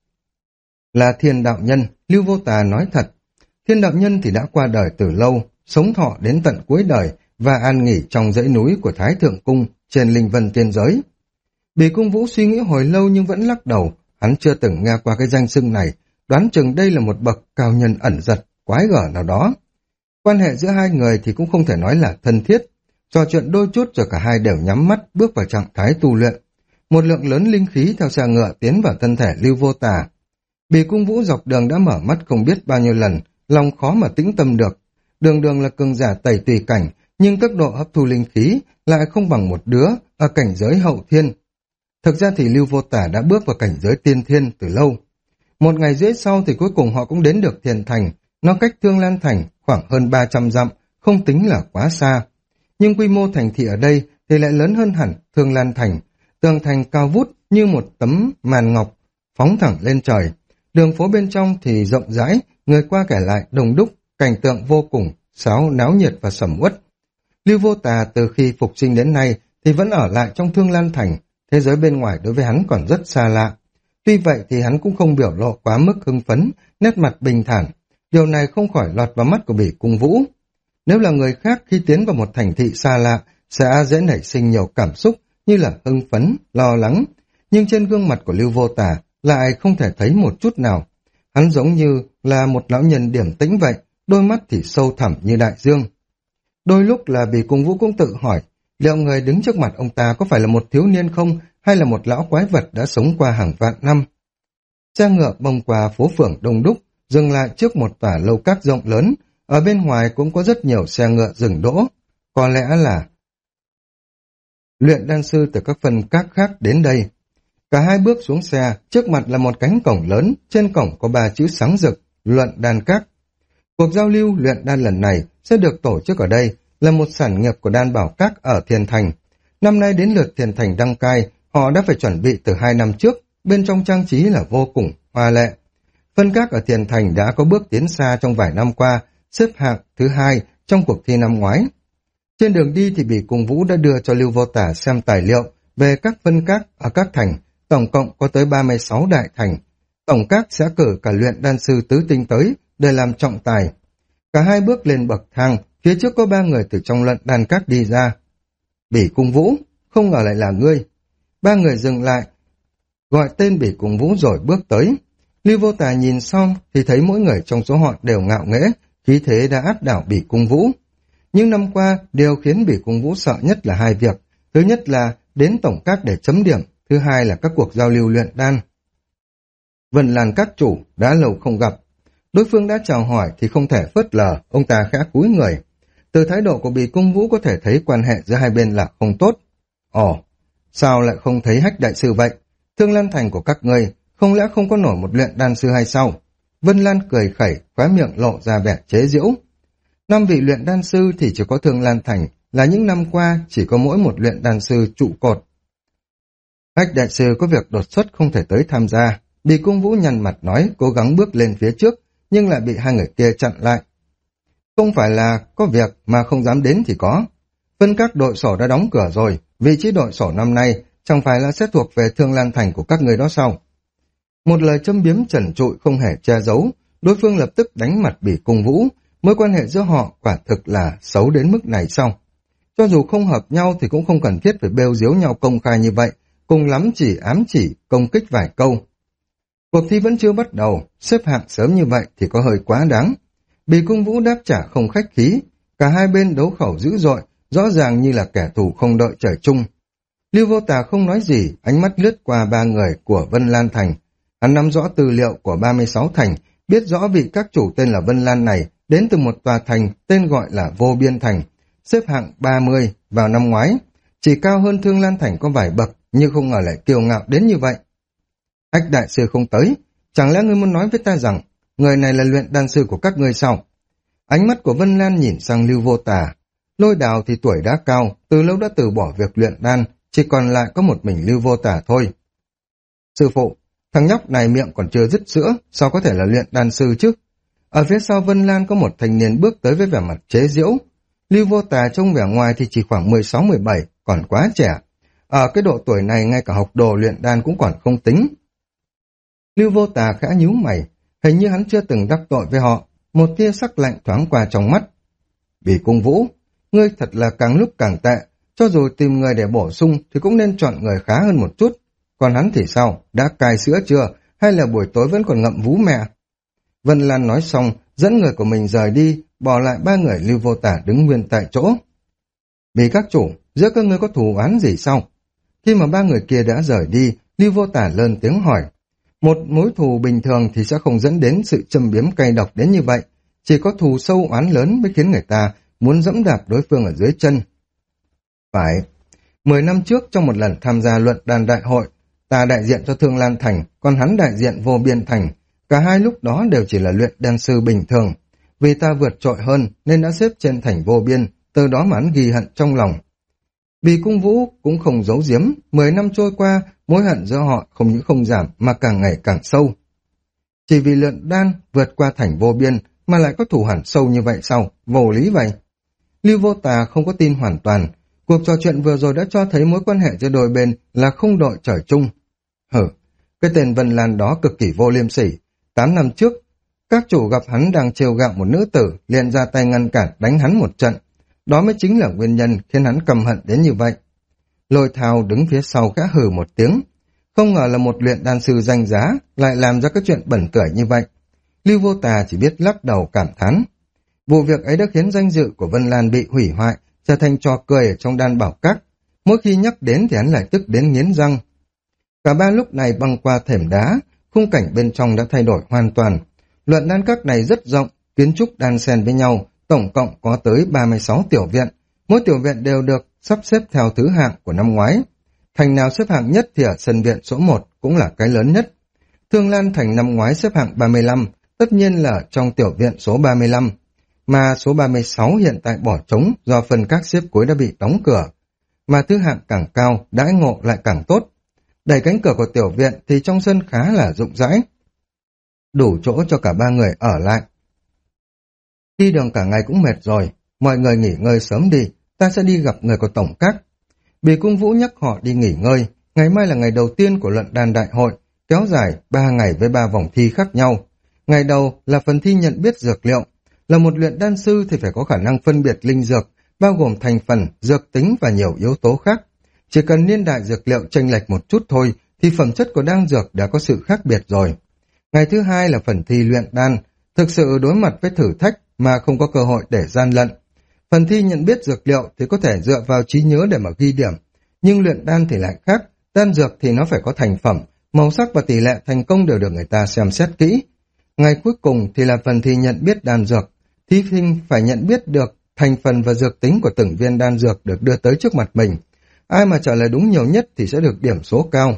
Là Thiên Đạo Nhân, Lưu Vô Tà nói thật. Thiên Đạo Nhân thì đã qua đời từ lâu, sống thọ đến tận cuối đời và an nghỉ trong dãy núi của Thái Thượng Cung trên Linh Vân Tiên Giới. Bì Cung Vũ suy nghĩ hồi lâu nhưng vẫn lắc đầu, hắn chưa từng nghe qua cái danh xưng này, đoán chừng đây là một bậc cao nhân ẩn giật, quái gở nào đó. Quan hệ giữa hai người thì cũng không thể nói là thân thiết, trò chuyện đôi chút rồi cả hai đều nhắm mắt bước vào trạng thái tu luyện. Một lượng lớn linh khí theo xe ngựa tiến vào thân thể Lưu Vô Tà. Bì Cung Vũ dọc đường đã mở mắt không biết bao nhiêu lần, lòng khó mà tĩnh tâm được. Đường đường là cường giả tẩy tùy cảnh, nhưng tốc độ hấp thu linh khí lại không bằng một đứa ở cảnh giới hậu thiên. Thực ra thì Lưu Vô Tà đã bước vào cảnh giới tiên thiên từ lâu. Một ngày rưỡi sau thì cuối cùng họ cũng đến được Thiền Thành, nó cách Thương Lan Thành khoảng hơn 300 dặm, không tính là quá xa. Nhưng quy mô thành thị ở đây thì lại lớn hơn hẳn Thương Lan Thành, tường thành cao vút như một tấm màn ngọc, phóng thẳng lên trời. Đường phố bên trong thì rộng rãi, người qua kẻ lại đông đúc, cảnh tượng vô cùng náo nhiệt và sầm uất. Lưu Vô Tà từ khi phục sinh đến nay thì vẫn ở lại trong Thương Lan Thành, thế giới bên ngoài đối với hắn còn rất xa lạ. Tuy vậy thì hắn cũng không biểu lộ quá mức hưng phấn, nét mặt bình thản. Điều này không khỏi lọt vào mắt của Bỉ Cung Vũ. Nếu là người khác khi tiến vào một thành thị xa lạ, sẽ dễ nảy sinh nhiều cảm xúc như là hưng phấn, lo lắng. Nhưng trên gương mặt của Lưu Vô Tà lại không thể thấy một chút nào. Hắn giống như là một lão nhân điềm tĩnh vậy, đôi mắt thì sâu thẳm như đại dương. Đôi lúc là Bỉ Cung Vũ cũng tự hỏi, liệu người đứng trước mặt ông ta có phải là một thiếu niên không, hay là một lão quái vật đã sống qua hàng vạn năm? Xe ngựa bông qua phố phường đông đúc, dừng lại trước một tòa lâu các rộng lớn, ở bên ngoài cũng có rất nhiều xe ngựa dừng đỗ. Có lẽ là luyện đan sư từ các phân các khác đến đây. Cả hai bước xuống xe, trước mặt là một cánh cổng lớn, trên cổng có 3 chữ sáng rực, luận đan các. Cuộc giao lưu luyện đan lần này sẽ được tổ chức ở đây, là một sản nghiệp của đan bảo các ở Thiên Thành. Năm nay đến lượt Thiên Thành đăng cai, họ đã phải chuẩn bị từ 2 năm trước, bên trong trang trí là vô cùng hoa lệ. Phân các ở Thiên Thành đã có bước tiến xa trong vài năm qua, xếp hạng thứ 2 trong cuộc thi năm ngoái. Trên đường đi thì Bỉ Cung Vũ đã đưa cho Lưu Vô Tả xem tài liệu về các phân các ở các thành, tổng cộng có tới 36 đại thành. Tổng các sẽ cử cả luyện đan sư tứ tinh tới để làm trọng tài. Cả hai bước lên bậc thang, phía trước có 3 người từ trong luyện đan các đi ra. Bỉ Cung Vũ, không ngờ lại là ngươi. 3 người dừng lại, gọi tên Bỉ Cung Vũ rồi bước tới. Lưu Vô Tả nhìn xong thì thấy mỗi người trong số họ đều ngạo nghễ, khí thế đã áp đảo Bỉ Cung Vũ. Nhưng năm qua, điều khiến Bỉ Cung Vũ sợ nhất là 2 việc. Thứ nhất là đến tổng các để chấm điểm, thứ hai là các cuộc giao lưu luyện đan. Vân Lan các chủ đã lâu không gặp. Đối phương đã chào hỏi thì không thể phớt lờ, ông ta khẽ cúi người. Từ thái độ của Bỉ Cung Vũ có thể thấy quan hệ giữa hai bên là không tốt. Ồ, sao lại không thấy Hách đại sư vậy? Thương Lan Thành của các ngươi không lẽ không có nổi một luyện đan sư hay sao? Vân Lan cười khẩy, khóe miệng lộ ra vẻ chế giễu. 5 vị luyện đan sư thì chỉ có Thương Lan Thành, là những năm qua chỉ có mỗi một luyện đan sư trụ cột. Hách đại sư có việc đột xuất không thể tới tham gia. Bỉ Cung Vũ nhăn mặt nói, cố gắng bước lên phía trước, nhưng lại bị 2 người kia chặn lại. Không phải là có việc mà không dám đến thì có. Phân các đội sổ đã đóng cửa rồi, vị trí đội sổ năm nay chẳng phải là sẽ thuộc về Thương Lan Thành của các người đó sao? Một lời châm biếm trần trụi không hề che giấu, đối phương lập tức đánh mặt Bỉ Cung Vũ. Mối quan hệ giữa họ quả thực là xấu đến mức này sao? Cho dù không hợp nhau thì cũng không cần thiết phải bêu diếu nhau công khai như vậy, cùng lắm chỉ ám chỉ, công kích vài câu. Cuộc thi vẫn chưa bắt đầu, xếp hạng sớm như vậy thì có hơi quá đáng. Bỉ Cung Vũ đáp trả không khách khí, cả hai bên đấu khẩu dữ dội, rõ ràng như là kẻ thù không đợi trời chung. Lưu Vô Tà không nói gì, ánh mắt lướt qua 3 người của Vân Lan Thành. Hắn nắm rõ tư liệu của 36 thành, biết rõ vị các chủ tên là Vân Lan này đến từ một tòa thành tên gọi là Vô Biên Thành, xếp hạng 30 vào năm ngoái, chỉ cao hơn Thương Lan Thành có vài bậc, nhưng không ngờ lại kiêu ngạo đến như vậy. Hách đại sư không tới, chẳng lẽ ngươi muốn nói với ta rằng người này là luyện đan sư của các ngươi sao? Ánh mắt của Vân Lan nhìn sang Lưu Vô Tà. Lôi Đào thì tuổi đã cao, từ lâu đã từ bỏ việc luyện đan, chỉ còn lại có một mình Lưu Vô Tà thôi. Sư phụ, thằng nhóc này miệng còn chưa dứt sữa, sao có thể là luyện đan sư chứ? Ở phía sau Vân Lan có một thanh niên bước tới với vẻ mặt chế giễu. Lưu Vô Tà trông vẻ ngoài thì chỉ khoảng 16-17, còn quá trẻ. Ở cái độ tuổi này ngay cả học đồ luyện đan cũng còn không tính. Lưu Vô Tà khẽ nhíu mày, hình như hắn chưa từng đắc tội với họ, một tia sắc lạnh thoáng qua trong mắt. Bỉ Cung Vũ, ngươi thật là càng lúc càng tệ, cho dù tìm người để bổ sung thì cũng nên chọn người khá hơn một chút. Còn hắn thì sao, đã cai sữa chưa, hay là buổi tối vẫn còn ngậm vú mẹ? Vân Lan nói xong, dẫn người của mình rời đi, bỏ lại 3 người Lưu Vô Tả đứng nguyên tại chỗ. Bỉ các chủ, giữa các ngươi có thù oán gì sao? Khi mà 3 người kia đã rời đi, Lưu Vô Tả lớn tiếng hỏi. Một mối thù bình thường thì sẽ không dẫn đến sự châm biếm cay độc đến như vậy, chỉ có thù sâu oán lớn mới khiến người ta muốn dẫm đạp đối phương ở dưới chân. Phải, 10 năm trước trong một lần tham gia luận đan đại hội, ta đại diện cho Thương Lan Thành, còn hắn đại diện Vô Biên Thành. Cả hai lúc đó đều chỉ là luyện đan sư bình thường. Vì ta vượt trội hơn nên đã xếp trên thành Vô Biên, từ đó mà hắn ghi hận trong lòng. Bỉ Cung Vũ cũng không giấu giếm, 10 năm trôi qua, mối hận giữa họ không những không giảm mà càng ngày càng sâu. Chỉ vì luyện đan vượt qua thành Vô Biên mà lại có thù hằn sâu như vậy sao? Vô lý vậy. Lưu Vô Tà không có tin hoàn toàn. Cuộc trò chuyện vừa rồi đã cho thấy mối quan hệ giữa đôi bên là không đội trời chung. Cái tên Vân Lan đó cực kỳ vô liêm sỉ. 8 năm trước, các chủ gặp hắn đang trêu gạo một nữ tử, liền ra tay ngăn cản đánh hắn một trận. Đó mới chính là nguyên nhân khiến hắn căm hận đến như vậy. Lôi Thao đứng phía sau khẽ hừ một tiếng. Không ngờ là một luyện đan sư danh giá lại làm ra cái chuyện bẩn tưởi như vậy. Lưu Vô Tà chỉ biết lắc đầu cảm thán. Vụ việc ấy đã khiến danh dự của Vân Lan bị hủy hoại, trở thành trò cười ở trong đan bảo các. Mỗi khi nhắc đến thì hắn lại tức đến nghiến răng. Cả 3 lúc này băng qua thềm đá, khung cảnh bên trong đã thay đổi hoàn toàn. Luận đan các này rất rộng, kiến trúc đan xen với nhau, tổng cộng có tới 36 tiểu viện. Mỗi tiểu viện đều được sắp xếp theo thứ hạng của năm ngoái. Thành nào xếp hạng nhất thì ở sân viện số 1 cũng là cái lớn nhất. Thương Lan Thành năm ngoái xếp hạng 35, tất nhiên là trong tiểu viện số 35, mà số 36 hiện tại bỏ trống do phần các xếp cuối đã bị đóng cửa. Mà thứ hạng càng cao, đãi ngộ lại càng tốt. Đẩy cánh cửa của tiểu viện thì trong sân khá là rộng rãi, đủ chỗ cho cả ba người ở lại. Đi đường cả ngày cũng mệt rồi, mọi người nghỉ ngơi sớm đi, ta sẽ đi gặp người của tổng các. Bì Cung Vũ nhắc họ đi nghỉ ngơi, ngày mai là ngày đầu tiên của luận đan đại hội, kéo dài 3 ngày với 3 vòng thi khác nhau. Ngày đầu là phần thi nhận biết dược liệu, là một luyện đan sư thì phải có khả năng phân biệt linh dược, bao gồm thành phần, dược tính và nhiều yếu tố khác. Chỉ cần niên đại dược liệu chênh lệch một chút thôi thì phẩm chất của đan dược đã có sự khác biệt rồi. Ngày thứ hai là phần thi luyện đan, thực sự đối mặt với thử thách mà không có cơ hội để gian lận. Phần thi nhận biết dược liệu thì có thể dựa vào trí nhớ để mà ghi điểm, nhưng luyện đan thì lại khác, đan dược thì nó phải có thành phẩm, màu sắc và tỷ lệ thành công đều được người ta xem xét kỹ. Ngày cuối cùng thì là phần thi nhận biết đan dược, thí sinh phải nhận biết được thành phần và dược tính của từng viên đan dược được đưa tới trước mặt mình. Ai mà trả lời đúng nhiều nhất thì sẽ được điểm số cao.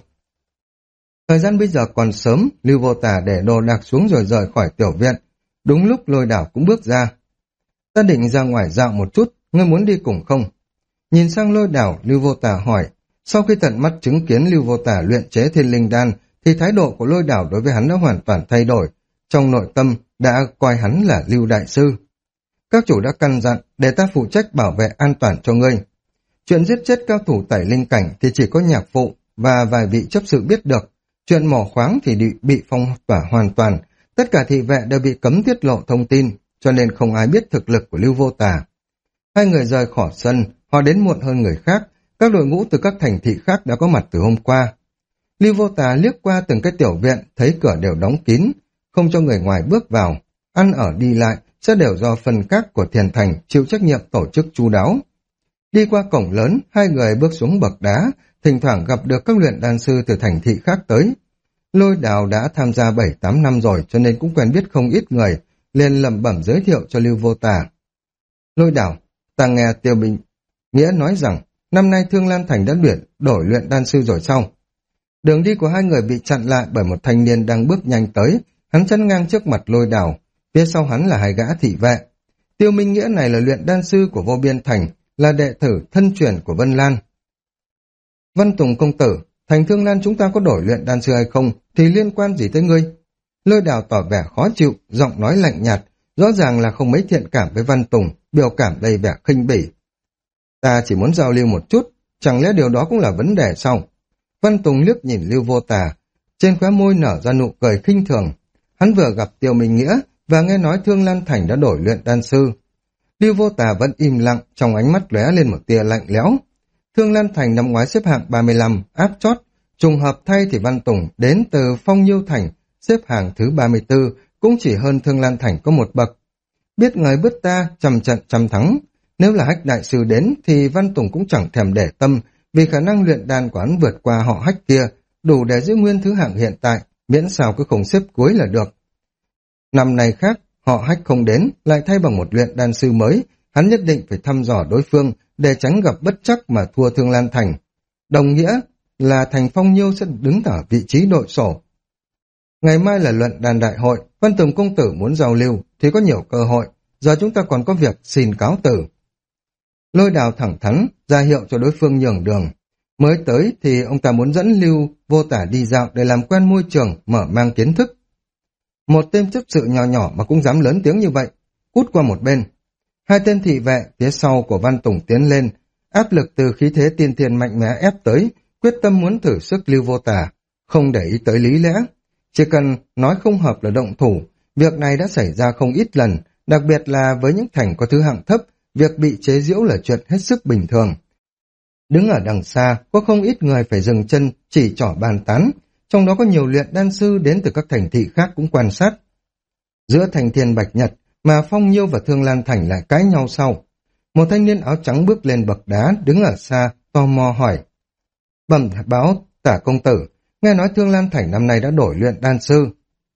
Thời gian bây giờ còn sớm, Lưu Vô Tà để đồ đạc xuống rồi rời khỏi tiểu viện. Đúng lúc Lôi Đảo cũng bước ra. Ta định ra ngoài dạo một chút, ngươi muốn đi cùng không? Nhìn sang Lôi Đảo, Lưu Vô Tà hỏi. Sau khi tận mắt chứng kiến Lưu Vô Tà luyện chế thiên linh đan, thì thái độ của Lôi Đảo đối với hắn đã hoàn toàn thay đổi. Trong nội tâm đã coi hắn là Lưu Đại Sư. Các chủ đã căn dặn để ta phụ trách bảo vệ an toàn cho ngươi. Chuyện giết chết cao thủ tẩy linh cảnh thì chỉ có nhạc phụ và vài vị chấp sự biết được. Chuyện mỏ khoáng thì bị phong tỏa hoàn toàn. Tất cả thị vệ đều bị cấm tiết lộ thông tin, cho nên không ai biết thực lực của Lưu Vô Tà. Hai người rời khỏi sân, họ đến muộn hơn người khác. Các đội ngũ từ các thành thị khác đã có mặt từ hôm qua. Lưu Vô Tà liếc qua từng cái tiểu viện, thấy cửa đều đóng kín, không cho người ngoài bước vào. Ăn ở đi lại sẽ đều do phần các của Thiền Thành chịu trách nhiệm tổ chức chu đáo. Đi qua cổng lớn, hai người bước xuống bậc đá, thỉnh thoảng gặp được các luyện đan sư từ thành thị khác tới. Lôi Đào đã tham gia 7-8 năm rồi cho nên cũng quen biết không ít người, liền lẩm bẩm giới thiệu cho Lưu Vô Tà. Lôi Đào, ta nghe Tiêu Bình Nghĩa nói rằng năm nay Thương Lan Thành đã đổi luyện đan sư rồi sao? Đường đi của hai người bị chặn lại bởi một thanh niên đang bước nhanh tới, hắn chắn ngang trước mặt Lôi Đào, phía sau hắn là hai gã thị vệ. Tiêu Minh Nghĩa này là luyện đan sư của Vô Biên Thành, là đệ tử thân truyền của Vân Lan. Văn Tùng công tử, thành Thương Lan chúng ta có đổi luyện đan sư hay không thì liên quan gì tới ngươi? Lôi Đào tỏ vẻ khó chịu, giọng nói lạnh nhạt, rõ ràng là không mấy thiện cảm với Văn Tùng, biểu cảm đầy vẻ khinh bỉ. Ta chỉ muốn giao lưu một chút, chẳng lẽ điều đó cũng là vấn đề sao? Văn Tùng liếc nhìn Lưu Vô Tà, trên khóe môi nở ra nụ cười khinh thường. Hắn vừa gặp Tiêu Minh Nghĩa và nghe nói Thương Lan Thành đã đổi luyện đan sư. Lưu Vô Tà vẫn im lặng, trong ánh mắt lóe lên một tia lạnh lẽo. Thương Lan Thành năm ngoái xếp hạng 35, áp chót. Trùng hợp thay thì Văn Tùng đến từ Phong Nhiêu Thành, xếp hạng thứ 34, cũng chỉ hơn Thương Lan Thành có một bậc. Biết người bứt ta, trăm trận trăm thắng. Nếu là Hách đại sư đến thì Văn Tùng cũng chẳng thèm để tâm, vì khả năng luyện đan của hắn vượt qua họ Hách kia, đủ để giữ nguyên thứ hạng hiện tại, miễn sao cứ không xếp cuối là được. Năm nay khác, họ Hách không đến, lại thay bằng một luyện đan sư mới, hắn nhất định phải thăm dò đối phương để tránh gặp bất trắc mà thua Thương Lan Thành. Đồng nghĩa là Thành Phong Nhiêu sẽ đứng ở vị trí đội sổ. Ngày mai là luận đan đại hội, Văn Tùng công tử muốn giao lưu thì có nhiều cơ hội, giờ chúng ta còn có việc xin cáo từ. Lôi Đào thẳng thắn, ra hiệu cho đối phương nhường đường. Mới tới thì ông ta muốn dẫn Lưu Vô Tả đi dạo để làm quen môi trường, mở mang kiến thức. Một tên chấp sự nhỏ nhỏ mà cũng dám lớn tiếng như vậy, cút qua một bên. Hai tên thị vệ phía sau của Văn Tùng tiến lên, áp lực từ khí thế tiên thiên mạnh mẽ ép tới, quyết tâm muốn thử sức Lưu Vô Tả, không để ý tới lý lẽ. Chỉ cần nói không hợp là động thủ, việc này đã xảy ra không ít lần, đặc biệt là với những thành có thứ hạng thấp, việc bị chế giễu là chuyện hết sức bình thường. Đứng ở đằng xa, có không ít người phải dừng chân, chỉ trỏ bàn tán, trong đó có nhiều luyện đan sư đến từ các thành thị khác cũng quan sát. Giữa thành Thiên Bạch Nhật, mà Phong Nhiêu và Thương Lan Thành lại cãi nhau sau. Một thanh niên áo trắng bước lên bậc đá, đứng ở xa, tò mò hỏi. Bẩm báo, Tả công tử, nghe nói Thương Lan Thành năm nay đã đổi luyện đan sư.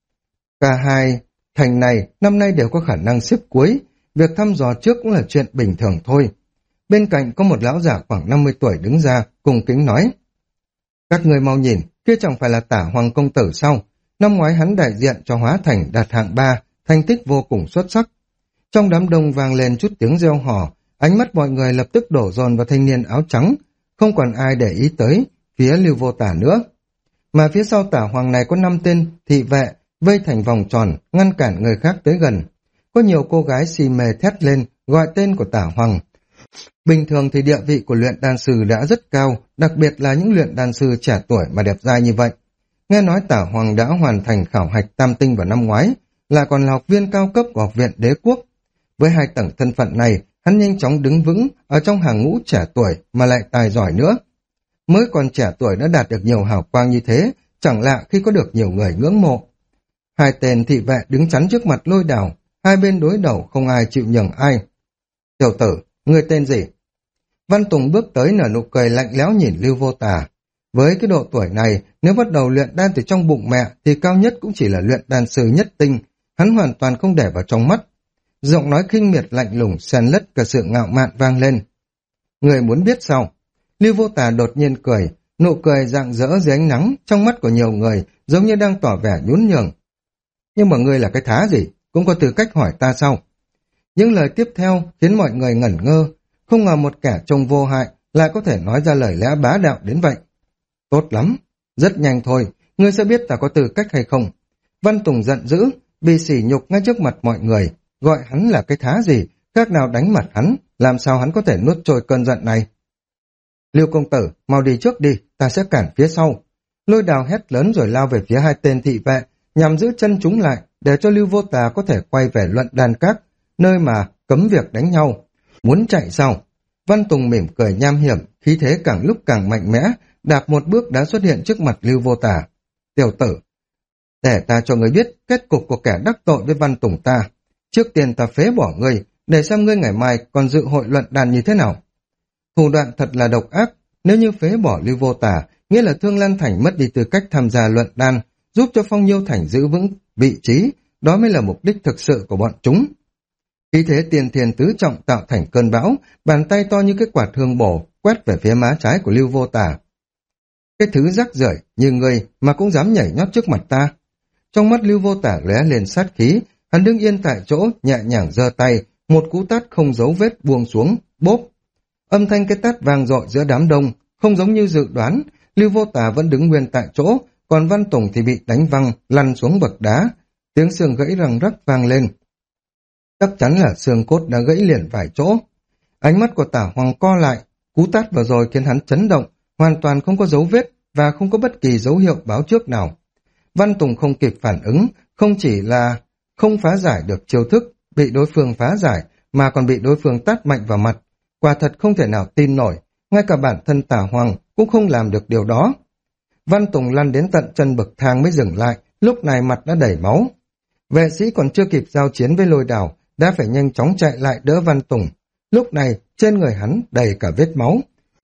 Cả hai thành này năm nay đều có khả năng xếp cuối, việc thăm dò trước cũng là chuyện bình thường thôi. Bên cạnh có một lão giả khoảng 50 tuổi đứng ra, cùng kính nói. Các người mau nhìn, kia chẳng phải là Tả Hoàng công tử sao? Năm ngoái hắn đại diện cho Hóa Thành đạt hạng 3, thành tích vô cùng xuất sắc. Trong đám đông vang lên chút tiếng reo hò, ánh mắt mọi người lập tức đổ dồn vào thanh niên áo trắng, không còn ai để ý tới phía Lưu Vô Tả nữa. Mà phía sau Tả Hoàng này có 5 tên thị vệ vây thành vòng tròn, ngăn cản người khác tới gần. Có nhiều cô gái si mê thét lên, gọi tên của Tả Hoàng. Bình thường thì địa vị của luyện đan sư đã rất cao, đặc biệt là những luyện đan sư trẻ tuổi mà đẹp trai như vậy. Nghe nói Tả Hoàng đã hoàn thành khảo hạch tam tinh vào năm ngoái, là còn là học viên cao cấp của học viện đế quốc. Với 2 tầng thân phận này, hắn nhanh chóng đứng vững ở trong hàng ngũ trẻ tuổi mà lại tài giỏi nữa. Mới còn trẻ tuổi đã đạt được nhiều hào quang như thế, chẳng lạ khi có được nhiều người ngưỡng mộ. 2 tên thị vệ đứng chắn trước mặt Lôi Đào, hai bên đối đầu không ai chịu nhường ai. Tiểu tử, ngươi tên gì? Văn Tùng bước tới nở nụ cười lạnh lẽo nhìn Lưu Vô Tà. Với cái độ tuổi này, nếu bắt đầu luyện đan từ trong bụng mẹ thì cao nhất cũng chỉ là luyện đan sư nhất tinh, hắn hoàn toàn không để vào trong mắt. Giọng nói khinh miệt lạnh lùng xen lẫn cả sự ngạo mạn vang lên. Người muốn biết sao? Lưu Vô Tà đột nhiên cười, nụ cười rạng rỡ dưới ánh nắng, trong mắt của nhiều người giống như đang tỏ vẻ nhún nhường. Nhưng mà ngươi là cái thá gì, cũng có tư cách hỏi ta sao? Những lời tiếp theo khiến mọi người ngẩn ngơ, không ngờ một kẻ trông vô hại lại có thể nói ra lời lẽ bá đạo đến vậy. Tốt lắm, rất nhanh thôi, ngươi sẽ biết ta có tư cách hay không. Văn Tùng giận dữ, bị sỉ nhục ngay trước mặt mọi người, gọi hắn là cái thá gì, khác nào đánh mặt hắn, làm sao hắn có thể nuốt trôi cơn giận này. Lưu công tử, mau đi trước đi, ta sẽ cản phía sau. Lôi Đào hét lớn rồi lao về phía 2 tên thị vệ, nhằm giữ chân chúng lại, để cho Lưu Vô Tà có thể quay về luận đan các, nơi mà cấm việc đánh nhau. Muốn chạy sao? Văn Tùng mỉm cười nham hiểm, khí thế càng lúc càng mạnh mẽ, đạp một bước đã xuất hiện trước mặt Lưu Vô Tà. Tiểu tử, để ta cho ngươi biết kết cục của kẻ đắc tội với Văn Tùng ta. Trước tiên ta phế bỏ ngươi, để xem ngươi ngày mai còn dự hội luận đàn như thế nào. Thủ đoạn thật là độc ác, nếu như phế bỏ Lưu Vô Tà, nghĩa là Thương Lan Thành mất đi tư cách tham gia luận đan, giúp cho Phong Nhiêu Thành giữ vững vị trí, đó mới là mục đích thực sự của bọn chúng. Khí thế tiền thiền tứ trọng tạo thành cơn bão, bàn tay to như cái quạt hương bổ, quét về phía má trái của Lưu Vô Tà. Cái thứ rắc rưởi như ngươi mà cũng dám nhảy nhót trước mặt ta. Trong mắt Lưu Vô Tà lóe lên sát khí, hắn đứng yên tại chỗ, nhẹ nhàng giơ tay, một cú tát không dấu vết buông xuống, bốp. Âm thanh cái tát vang dội giữa đám đông, không giống như dự đoán, Lưu Vô Tà vẫn đứng nguyên tại chỗ, còn Văn Tùng thì bị đánh văng, lăn xuống bậc đá, tiếng xương gãy răng rắc vang lên. Chắc chắn là xương cốt đã gãy liền vài chỗ. Ánh mắt của Tả Hoàng co lại, cú tát vừa rồi khiến hắn chấn động, hoàn toàn không có dấu vết và không có bất kỳ dấu hiệu báo trước nào. Văn Tùng không kịp phản ứng, không chỉ là không phá giải được chiêu thức, bị đối phương phá giải, mà còn bị đối phương tát mạnh vào mặt. Quả thật không thể nào tin nổi, ngay cả bản thân Tả Hoàng cũng không làm được điều đó. Văn Tùng lăn đến tận chân bậc thang mới dừng lại, lúc này mặt đã đầy máu. Vệ sĩ còn chưa kịp giao chiến với Lôi Đào, đã phải nhanh chóng chạy lại đỡ Văn Tùng. Lúc này, trên người hắn đầy cả vết máu.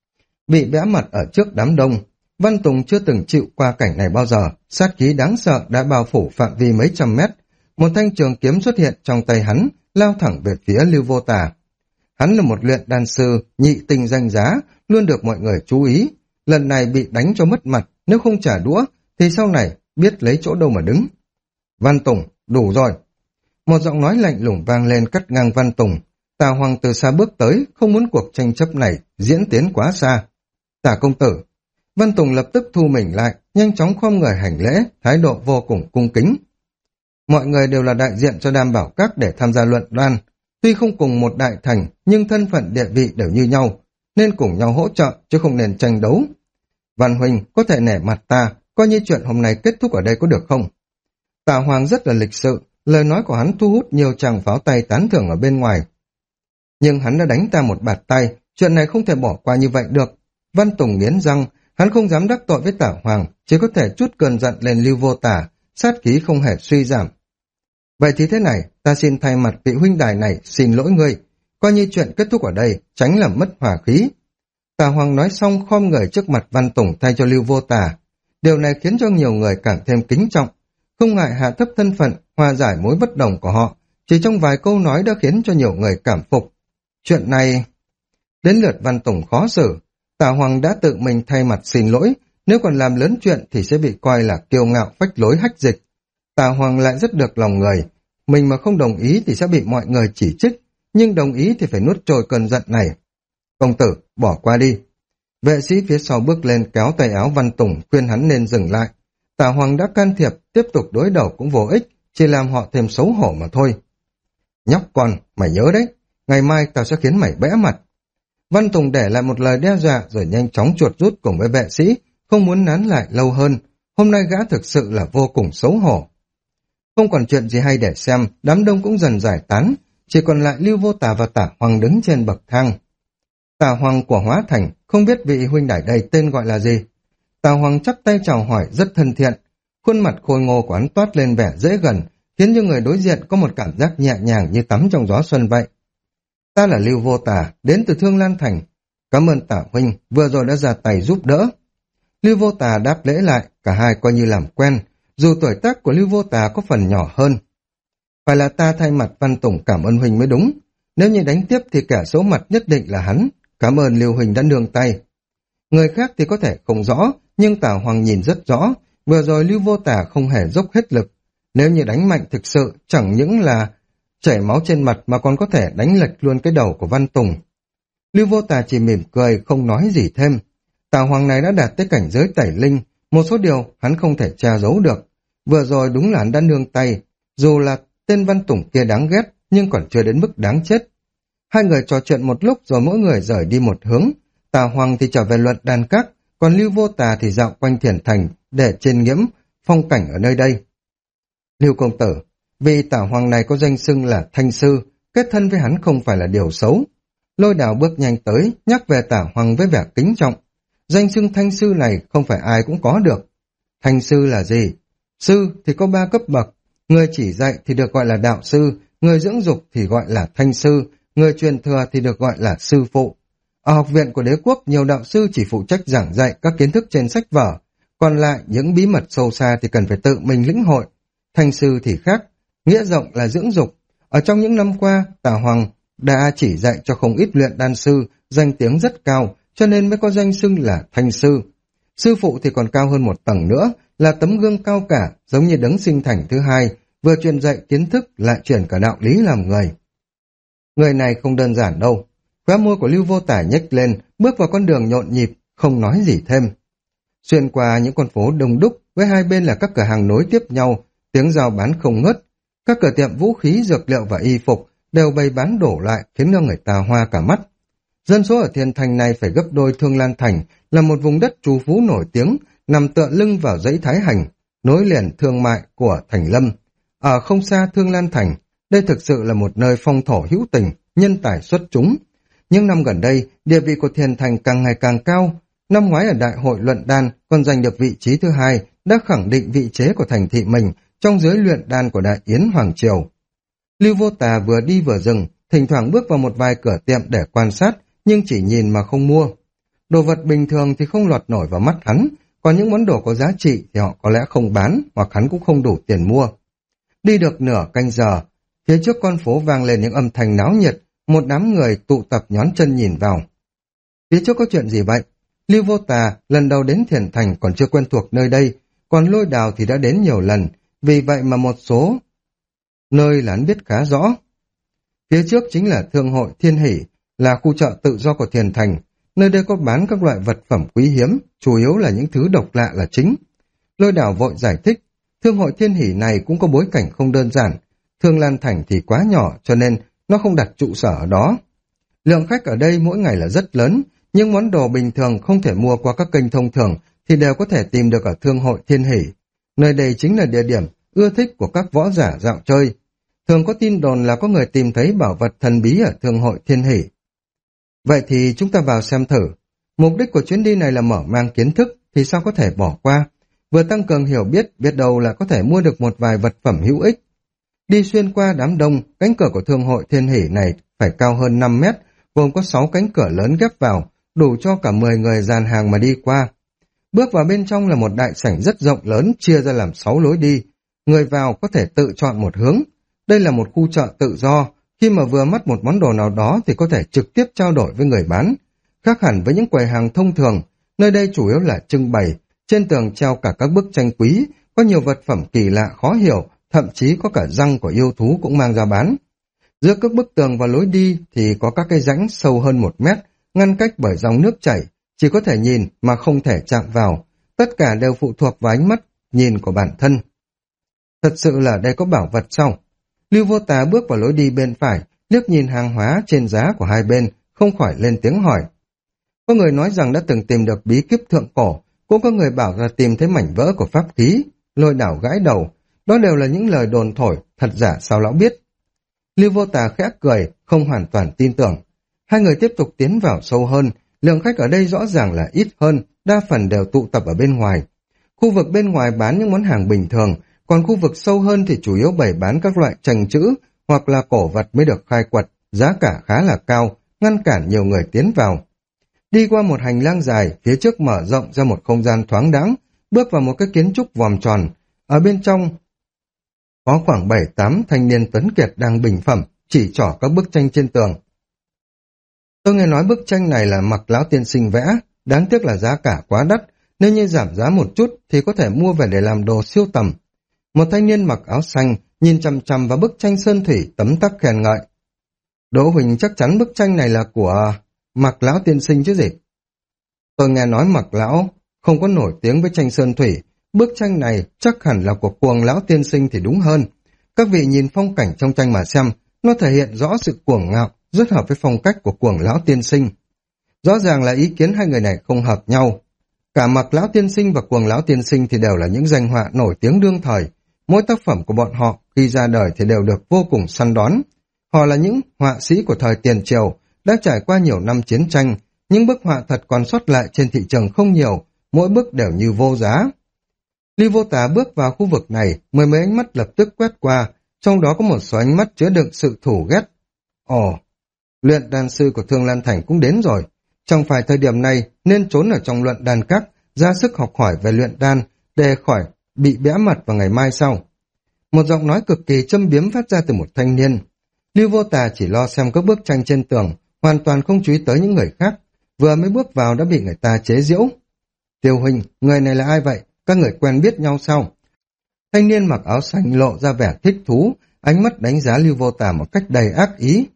Bị bẽ mặt ở trước đám đông, Văn Tùng chưa từng chịu qua cảnh này bao giờ, sát khí đáng sợ đã bao phủ phạm vi mấy trăm mét. Một thanh trường kiếm xuất hiện trong tay hắn, lao thẳng về phía Lưu Vô Tà. Hắn là một luyện đan sư, nhị tinh danh giá, luôn được mọi người chú ý. Lần này bị đánh cho mất mặt, nếu không trả đũa, thì sau này biết lấy chỗ đâu mà đứng. Văn Tùng, đủ rồi. Một giọng nói lạnh lùng vang lên cắt ngang Văn Tùng. Tà Hoàng từ xa bước tới, không muốn cuộc tranh chấp này diễn tiến quá xa. Tả công tử. Văn Tùng lập tức thu mình lại, nhanh chóng khom người hành lễ, thái độ vô cùng cung kính. Mọi người đều là đại diện cho Đam Bảo Các để tham gia luận đoan. Tuy không cùng một đại thành, nhưng thân phận địa vị đều như nhau, nên cùng nhau hỗ trợ, chứ không nên tranh đấu. Văn Huynh có thể nể mặt ta, coi như chuyện hôm nay kết thúc ở đây có được không? Tả Hoàng rất là lịch sự, lời nói của hắn thu hút nhiều tràng pháo tay tán thưởng ở bên ngoài. Nhưng hắn đã đánh ta một bạt tay, chuyện này không thể bỏ qua như vậy được. Văn Tùng nghiến răng, hắn không dám đắc tội với Tả Hoàng, chỉ có thể trút cơn giận lên Lưu Vô Tà, sát khí không hề suy giảm. Vậy thì thế này, ta xin thay mặt vị huynh đài này xin lỗi ngươi, coi như chuyện kết thúc ở đây, tránh làm mất hòa khí. Tả Hoàng nói xong khom người trước mặt Văn Tùng thay cho Lưu Vô Tà. Điều này khiến cho nhiều người càng thêm kính trọng, không ngại hạ thấp thân phận, hòa giải mối bất đồng của họ. Chỉ trong vài câu nói đã khiến cho nhiều người cảm phục. Chuyện này... Đến lượt Văn Tùng khó xử, Tả Hoàng đã tự mình thay mặt xin lỗi, nếu còn làm lớn chuyện thì sẽ bị coi là kiêu ngạo phách lối hách dịch. Tả Hoàng lại rất được lòng người, mình mà không đồng ý thì sẽ bị mọi người chỉ trích, nhưng đồng ý thì phải nuốt trôi cơn giận này. Công tử, bỏ qua đi. Vệ sĩ phía sau bước lên kéo tay áo Văn Tùng khuyên hắn nên dừng lại. Tả Hoàng đã can thiệp, tiếp tục đối đầu cũng vô ích, chỉ làm họ thêm xấu hổ mà thôi. Nhóc con, mày nhớ đấy, ngày mai tao sẽ khiến mày bẽ mặt. Văn Tùng để lại một lời đe dọa rồi nhanh chóng chuột rút cùng với vệ sĩ, không muốn nán lại lâu hơn. Hôm nay gã thực sự là vô cùng xấu hổ. Không còn chuyện gì hay để xem, đám đông cũng dần giải tán, chỉ còn lại Lưu Vô Tà và Tả Hoàng đứng trên bậc thang. Tả Hoàng của Hóa Thành, không biết vị huynh đài đây tên gọi là gì. Tả Hoàng chắp tay chào hỏi rất thân thiện, khuôn mặt khôi ngô của hắn toát lên vẻ dễ gần, khiến cho người đối diện có một cảm giác nhẹ nhàng như tắm trong gió xuân vậy. Ta là Lưu Vô Tà, đến từ Thương Lan Thành. Cảm ơn Tả huynh, vừa rồi đã ra tay giúp đỡ. Lưu Vô Tà đáp lễ lại, cả hai coi như làm quen, dù tuổi tác của Lưu Vô Tà có phần nhỏ hơn. Phải là ta thay mặt Văn Tùng cảm ơn huynh mới đúng. Nếu như đánh tiếp thì kẻ số mặt nhất định là hắn. Cảm ơn Lưu huynh đã nương tay. Người khác thì có thể không rõ, nhưng Tả Hoàng nhìn rất rõ. Vừa rồi Lưu Vô Tà không hề dốc hết lực. Nếu như đánh mạnh thực sự, chẳng những là chảy máu trên mặt mà còn có thể đánh lệch luôn cái đầu của Văn Tùng. Lưu Vô Tà chỉ mỉm cười, không nói gì thêm. Tả Hoàng này đã đạt tới cảnh giới tẩy linh, một số điều hắn không thể che giấu được. Vừa rồi đúng là hắn đã nương tay, dù là tên Văn Tùng kia đáng ghét, nhưng còn chưa đến mức đáng chết. Hai người trò chuyện một lúc rồi mỗi người rời đi một hướng. Tả Hoàng thì trở về Luận Đan Các, còn Lưu Vô Tà thì dạo quanh Thiền Thành để chiêm ngưỡng phong cảnh ở nơi đây. Lưu công tử, vì Tả Hoàng này có danh xưng là Thanh Sư, kết thân với hắn không phải là điều xấu. Lôi Đào bước nhanh tới, nhắc về Tả Hoàng với vẻ kính trọng. Danh xưng Thanh Sư này không phải ai cũng có được. Thanh Sư là gì? Sư thì có 3 cấp bậc, người chỉ dạy thì được gọi là đạo sư, người dưỡng dục thì gọi là thanh sư, người truyền thừa thì được gọi là sư phụ. Ở học viện của đế quốc, nhiều đạo sư chỉ phụ trách giảng dạy các kiến thức trên sách vở, còn lại những bí mật sâu xa thì cần phải tự mình lĩnh hội. Thanh sư thì khác, nghĩa rộng là dưỡng dục. Ở trong những năm qua, Tả Hoàng đã chỉ dạy cho không ít luyện đan sư, danh tiếng rất cao, cho nên mới có danh xưng là thanh sư. Sư phụ thì còn cao hơn một tầng nữa, là tấm gương cao cả, giống như đấng sinh thành thứ hai, vừa truyền dạy kiến thức lại truyền cả đạo lý làm người. Người này không đơn giản đâu. Khóe môi của Lưu Vô Tả nhếch lên, bước vào con đường nhộn nhịp, không nói gì thêm. Xuyên qua những con phố đông đúc, với hai bên là các cửa hàng nối tiếp nhau, tiếng rao bán không ngớt. Các cửa tiệm vũ khí, dược liệu và y phục đều bày bán đổ lại, khiến cho người ta hoa cả mắt. Dân số ở Thiên Thành này phải gấp đôi Thương Lan Thành, là một vùng đất trù phú nổi tiếng, nằm tựa lưng vào dãy Thái Hành, nối liền thương mại của Thành Lâm. Ở không xa Thương Lan Thành, đây thực sự là một nơi phong thổ hữu tình, nhân tài xuất chúng. Nhưng năm gần đây, địa vị của Thiên Thành càng ngày càng cao. Năm ngoái ở Đại hội Luận Đan còn giành được vị trí thứ 2, đã khẳng định vị trí của thành thị mình trong giới luyện đan của Đại Yến Hoàng Triều. Lưu Vô Tà vừa đi vừa dừng, thỉnh thoảng bước vào một vài cửa tiệm để quan sát, nhưng chỉ nhìn mà không mua. Đồ vật bình thường thì không lọt nổi vào mắt hắn, còn những món đồ có giá trị thì họ có lẽ không bán, hoặc hắn cũng không đủ tiền mua. Đi được nửa canh giờ, phía trước con phố vang lên những âm thanh náo nhiệt, một đám người tụ tập nhón chân nhìn vào. Phía trước có chuyện gì vậy? Lưu Vô Tà lần đầu đến Thiền Thành còn chưa quen thuộc nơi đây, còn Lôi Đào thì đã đến nhiều lần, vì vậy mà một số nơi là hắn biết khá rõ. Phía trước chính là Thương hội Thiên Hỷ, là khu chợ tự do của Thiền Thành. Nơi đây có bán các loại vật phẩm quý hiếm, chủ yếu là những thứ độc lạ là chính. Lôi Đào vội giải thích, Thương hội Thiên Hỷ này cũng có bối cảnh không đơn giản. Thương Lan Thành thì quá nhỏ cho nên nó không đặt trụ sở ở đó. Lượng khách ở đây mỗi ngày là rất lớn, nhưng món đồ bình thường không thể mua qua các kênh thông thường thì đều có thể tìm được ở Thương hội Thiên Hỷ. Nơi đây chính là địa điểm ưa thích của các võ giả dạo chơi. Thường có tin đồn là có người tìm thấy bảo vật thần bí ở Thương hội Thiên Hỷ. Vậy thì chúng ta vào xem thử. Mục đích của chuyến đi này là mở mang kiến thức, thì sao có thể bỏ qua. Vừa tăng cường hiểu biết, biết đâu là có thể mua được một vài vật phẩm hữu ích. Đi xuyên qua đám đông, cánh cửa của Thương hội Thiên Hỷ này phải cao hơn 5 mét, gồm có 6 cánh cửa lớn ghép vào, đủ cho cả 10 người dàn hàng mà đi qua. Bước vào bên trong là một đại sảnh rất rộng lớn, chia ra làm 6 lối đi. Người vào có thể tự chọn một hướng. Đây là một khu chợ tự do, Khi mà vừa mắt một món đồ nào đó thì có thể trực tiếp trao đổi với người bán. Khác hẳn với những quầy hàng thông thường, nơi đây chủ yếu là trưng bày, trên tường treo cả các bức tranh quý, có nhiều vật phẩm kỳ lạ khó hiểu, thậm chí có cả răng của yêu thú cũng mang ra bán. Giữa các bức tường và lối đi thì có các cái rãnh sâu hơn 1 mét, ngăn cách bởi dòng nước chảy, chỉ có thể nhìn mà không thể chạm vào. Tất cả đều phụ thuộc vào ánh mắt nhìn của bản thân. Thật sự là đây có bảo vật sao? Lưu Vô Tà bước vào lối đi bên phải, liếc nhìn hàng hóa trên giá của hai bên, không khỏi lên tiếng hỏi. Có người nói rằng đã từng tìm được bí kíp thượng cổ, cũng có người bảo là tìm thấy mảnh vỡ của pháp khí, Lôi Đảo gãi đầu. Đó đều là những lời đồn thổi, thật giả sao lão biết. Lưu Vô Tà khẽ cười, không hoàn toàn tin tưởng. Hai người tiếp tục tiến vào sâu hơn, lượng khách ở đây rõ ràng là ít hơn, đa phần đều tụ tập ở bên ngoài. Khu vực bên ngoài bán những món hàng bình thường, còn khu vực sâu hơn thì chủ yếu bày bán các loại tranh chữ hoặc là cổ vật mới được khai quật, giá cả khá là cao, ngăn cản nhiều người tiến vào. Đi qua một hành lang dài, phía trước mở rộng ra một không gian thoáng đãng, bước vào một cái kiến trúc vòm tròn. Ở bên trong có khoảng 7-8 thanh niên tuấn kiệt đang bình phẩm, chỉ trỏ các bức tranh trên tường. Tôi nghe nói bức tranh này là Mặc lão tiên sinh vẽ, đáng tiếc là giá cả quá đắt, nếu như giảm giá một chút thì có thể mua về để làm đồ siêu tầm. Một thanh niên mặc áo xanh nhìn chằm chằm vào bức tranh sơn thủy tấm tắc khen ngợi. Đỗ Huỳnh chắc chắn bức tranh này là của Mặc lão tiên sinh chứ gì? Tôi nghe nói Mặc lão không có nổi tiếng với tranh sơn thủy, bức tranh này chắc hẳn là của Cuồng lão tiên sinh thì đúng hơn. Các vị nhìn phong cảnh trong tranh mà xem, nó thể hiện rõ sự cuồng ngạo, rất hợp với phong cách của Cuồng lão tiên sinh. Rõ ràng là ý kiến hai người này không hợp nhau. Cả Mặc lão tiên sinh và Cuồng lão tiên sinh thì đều là những danh họa nổi tiếng đương thời. Mỗi tác phẩm của bọn họ khi ra đời thì đều được vô cùng săn đón. Họ là những họa sĩ của thời tiền triều, đã trải qua nhiều năm chiến tranh, những bức họa thật còn sót lại trên thị trường không nhiều, mỗi bức đều như vô giá. Lưu Vô Tà bước vào khu vực này, mười mấy ánh mắt lập tức quét qua, trong đó có một số ánh mắt chứa đựng sự thù ghét. Ồ, luyện đan sư của Thương Lan Thành cũng đến rồi. Chẳng phải thời điểm này nên trốn ở trong luận đan các, ra sức học hỏi về luyện đan để khỏi bị bẽ mặt vào ngày mai sau. Một giọng nói cực kỳ châm biếm phát ra từ một thanh niên. Lưu Vô Tà chỉ lo xem các bức tranh trên tường, hoàn toàn không chú ý tới những người khác. Vừa mới bước vào đã bị người ta chế giễu. Tiêu huynh, người này là ai vậy? Các người quen biết nhau sao? Thanh niên mặc áo xanh lộ ra vẻ thích thú, ánh mắt đánh giá Lưu Vô Tà một cách đầy ác ý.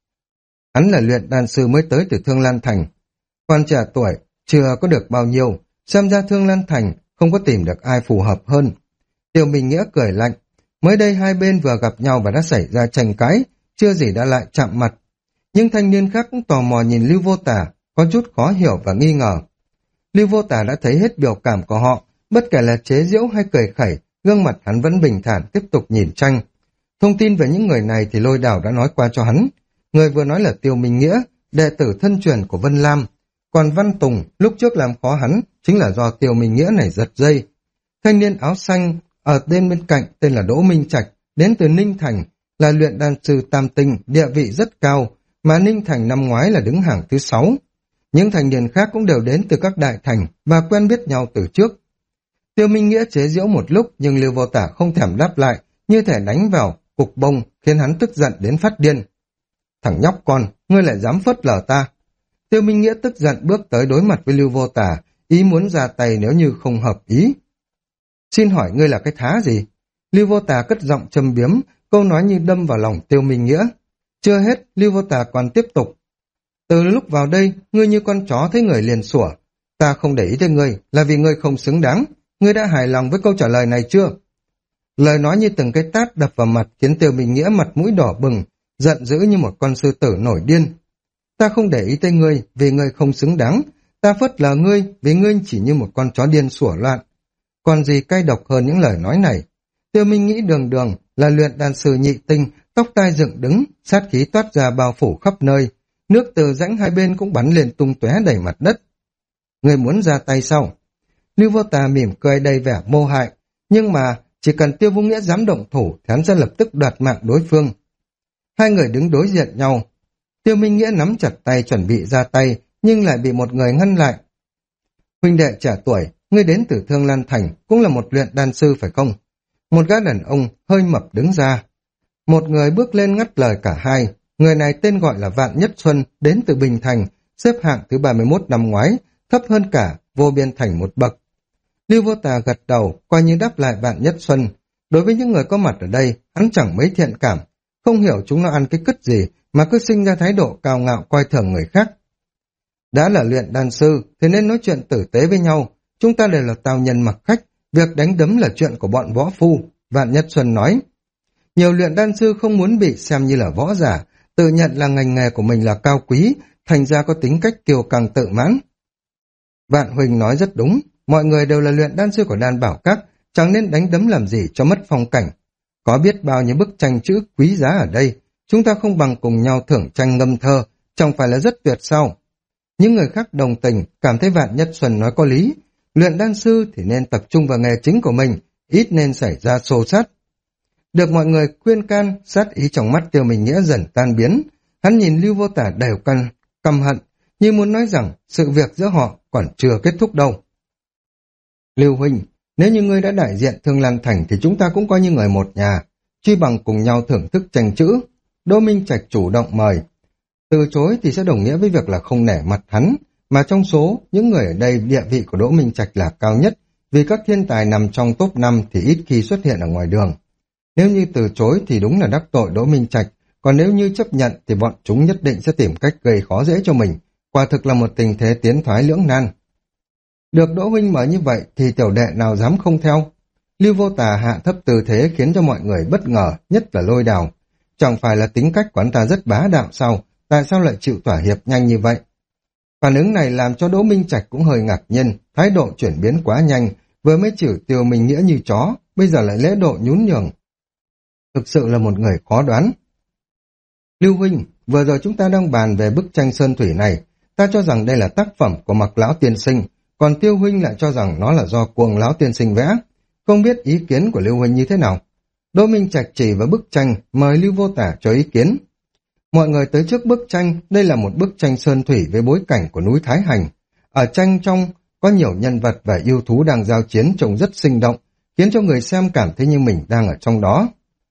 Hắn là luyện đan sư mới tới từ Thương Lan Thành. Còn trẻ tuổi, chưa có được bao nhiêu, xem ra Thương Lan Thành không có tìm được ai phù hợp hơn. Tiêu Minh Nghĩa cười lạnh, mới đây hai bên vừa gặp nhau và đã xảy ra tranh cãi, chưa gì đã lại chạm mặt. Nhưng thanh niên khác cũng tò mò nhìn Lưu Vô Tà, có chút khó hiểu và nghi ngờ. Lưu Vô Tà đã thấy hết biểu cảm của họ, bất kể là chế giễu hay cười khẩy, gương mặt hắn vẫn bình thản tiếp tục nhìn tranh. Thông tin về những người này thì Lôi Đảo đã nói qua cho hắn. Người vừa nói là Tiêu Minh Nghĩa, đệ tử thân truyền của Vân Lam. Còn Văn Tùng lúc trước làm khó hắn chính là do Tiêu Minh Nghĩa này giật dây. Thanh niên áo xanh ở bên cạnh tên là Đỗ Minh Trạch, đến từ Ninh Thành, là luyện đan sư tam tinh, địa vị rất cao, mà Ninh Thành năm ngoái là đứng hàng thứ 6. Những thành niên khác cũng đều đến từ các đại thành và quen biết nhau từ trước. Tiêu Minh Nghĩa chế giễu một lúc nhưng Lưu Vô Tả không thèm đáp lại, như thể đánh vào cục bông khiến hắn tức giận đến phát điên. Thằng nhóc con, ngươi lại dám phớt lờ ta. Tiêu Minh Nghĩa tức giận bước tới đối mặt với Lưu Vô Tả, ý muốn ra tay nếu như không hợp ý. Xin hỏi ngươi là cái thá gì? Lưu Vô Tả cất giọng châm biếm, câu nói như đâm vào lòng Tiêu Minh Nghĩa. Chưa hết, Lưu Vô Tả còn tiếp tục. Từ lúc vào đây, ngươi như con chó thấy người liền sủa. Ta không để ý tới ngươi là vì ngươi không xứng đáng. Ngươi đã hài lòng với câu trả lời này chưa? Lời nói như từng cái tát đập vào mặt khiến Tiêu Minh Nghĩa mặt mũi đỏ bừng, giận dữ như một con sư tử nổi điên. Ta không để ý tới ngươi vì ngươi không xứng đáng. Ta phớt lờ ngươi vì ngươi chỉ như một con chó điên sủa loạn. Còn gì cay độc hơn những lời nói này? Tiêu Minh nghĩ đường đường là luyện đan sư nhị tinh, tóc tai dựng đứng, sát khí toát ra bao phủ khắp nơi. Nước từ rãnh hai bên cũng bắn lên tung tóe đầy mặt đất. Người muốn ra tay sao? Lưu Vô Tà mỉm cười đầy vẻ mô hại, nhưng mà chỉ cần Tiêu Vô Nghĩa dám động thủ thì hắn sẽ lập tức đoạt mạng đối phương. Hai người đứng đối diện nhau. Tiêu Minh Nghĩa nắm chặt tay chuẩn bị ra tay, nhưng lại bị một người ngăn lại. Huynh đệ trẻ tuổi, ngươi đến từ Thương Lan Thành, cũng là một luyện đan sư phải không? Một gã đàn ông hơi mập đứng ra. Một người bước lên ngắt lời cả hai. Người này tên gọi là Vạn Nhất Xuân, đến từ Bình Thành, xếp hạng thứ 31 năm ngoái, thấp hơn cả Vô Biên Thành một bậc. Lưu Vô Tà gật đầu, coi như đáp lại Vạn Nhất Xuân. Đối với những người có mặt ở đây, hắn chẳng mấy thiện cảm, không hiểu chúng nó ăn cái cứt gì mà cứ sinh ra thái độ cao ngạo coi thường người khác. Đã là luyện đan sư thì nên nói chuyện tử tế với nhau, chúng ta đều là tào nhân mặc khách, việc đánh đấm là chuyện của bọn võ phu, Vạn Nhất Xuân nói. Nhiều luyện đan sư không muốn bị xem như là võ giả, tự nhận là ngành nghề của mình là cao quý, thành ra có tính cách kiêu căng tự mãn. Vạn Huỳnh nói rất đúng, mọi người đều là luyện đan sư của đan bảo các, chẳng nên đánh đấm làm gì cho mất phong cảnh. Có biết bao nhiêu bức tranh chữ quý giá ở đây, chúng ta không bằng cùng nhau thưởng tranh ngâm thơ, chẳng phải là rất tuyệt sao? Những người khác đồng tình, cảm thấy Vạn Nhất Xuân nói có lý, luyện đan sư thì nên tập trung vào nghề chính của mình, ít nên xảy ra xô xát. Được mọi người khuyên can, sát ý trong mắt Tiêu Minh Nghĩa dần tan biến, hắn nhìn Lưu Vô Tả đều căm hận, như muốn nói rằng sự việc giữa họ còn chưa kết thúc đâu. Lưu huynh, nếu như ngươi đã đại diện Thương Lan Thành thì chúng ta cũng coi như người một nhà, chi bằng cùng nhau thưởng thức tranh chữ. Đỗ Minh Trạch chủ động mời. Từ chối thì sẽ đồng nghĩa với việc là không nể mặt hắn, mà trong số những người ở đây địa vị của Đỗ Minh Trạch là cao nhất, vì các thiên tài nằm trong top 5 thì ít khi xuất hiện ở ngoài đường. Nếu như từ chối thì đúng là đắc tội Đỗ Minh Trạch, còn nếu như chấp nhận thì bọn chúng nhất định sẽ tìm cách gây khó dễ cho mình, quả thực là một tình thế tiến thoái lưỡng nan. Được Đỗ huynh mời như vậy thì tiểu đệ nào dám không theo. Lưu Vô Tà hạ thấp tư thế khiến cho mọi người bất ngờ, nhất là Lôi Đào. Chẳng phải là tính cách của anh ta rất bá đạo sao, tại sao lại chịu thỏa hiệp nhanh như vậy? Phản ứng này làm cho Đỗ Minh Trạch cũng hơi ngạc nhiên, thái độ chuyển biến quá nhanh, vừa mới chửi Tiêu Minh Nghĩa như chó, bây giờ lại lễ độ nhún nhường. Thực sự là một người khó đoán. Lưu huynh, vừa rồi chúng ta đang bàn về bức tranh sơn thủy này, ta cho rằng đây là tác phẩm của Mặc lão tiên sinh, còn Tiêu huynh lại cho rằng nó là do Cuồng lão tiên sinh vẽ. Không biết ý kiến của Lưu huynh như thế nào? Đỗ Minh Trạch chỉ vào bức tranh, mời Lưu Vô Tả cho ý kiến. Mọi người tới trước bức tranh, đây là một bức tranh sơn thủy với bối cảnh của núi Thái Hành. Ở tranh trong có nhiều nhân vật và yêu thú đang giao chiến trông rất sinh động, khiến cho người xem cảm thấy như mình đang ở trong đó.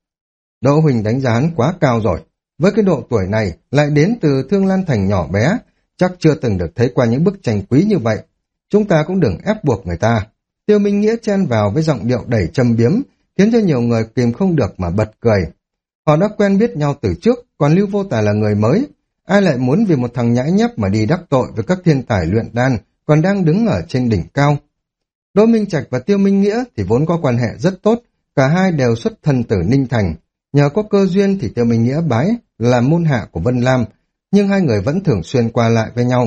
Đỗ huynh đánh giá hắn quá cao rồi, với cái độ tuổi này lại đến từ Thương Lan Thành nhỏ bé, chắc chưa từng được thấy qua những bức tranh quý như vậy. Chúng ta cũng đừng ép buộc người ta. Tiêu Minh Nghĩa chen vào với giọng điệu đầy châm biếm, khiến cho nhiều người kìm không được mà bật cười. Họ đã quen biết nhau từ trước, còn Lưu Vô Tà là người mới. Ai lại muốn vì một thằng nhãi nhép mà đi đắc tội với các thiên tài luyện đan, còn đang đứng ở trên đỉnh cao. Đỗ Minh Trạch và Tiêu Minh Nghĩa thì vốn có quan hệ rất tốt, cả hai đều xuất thân từ Ninh Thành. Nhờ có cơ duyên thì Tiêu Minh Nghĩa bái là môn hạ của Vân Lam, nhưng hai người vẫn thường xuyên qua lại với nhau.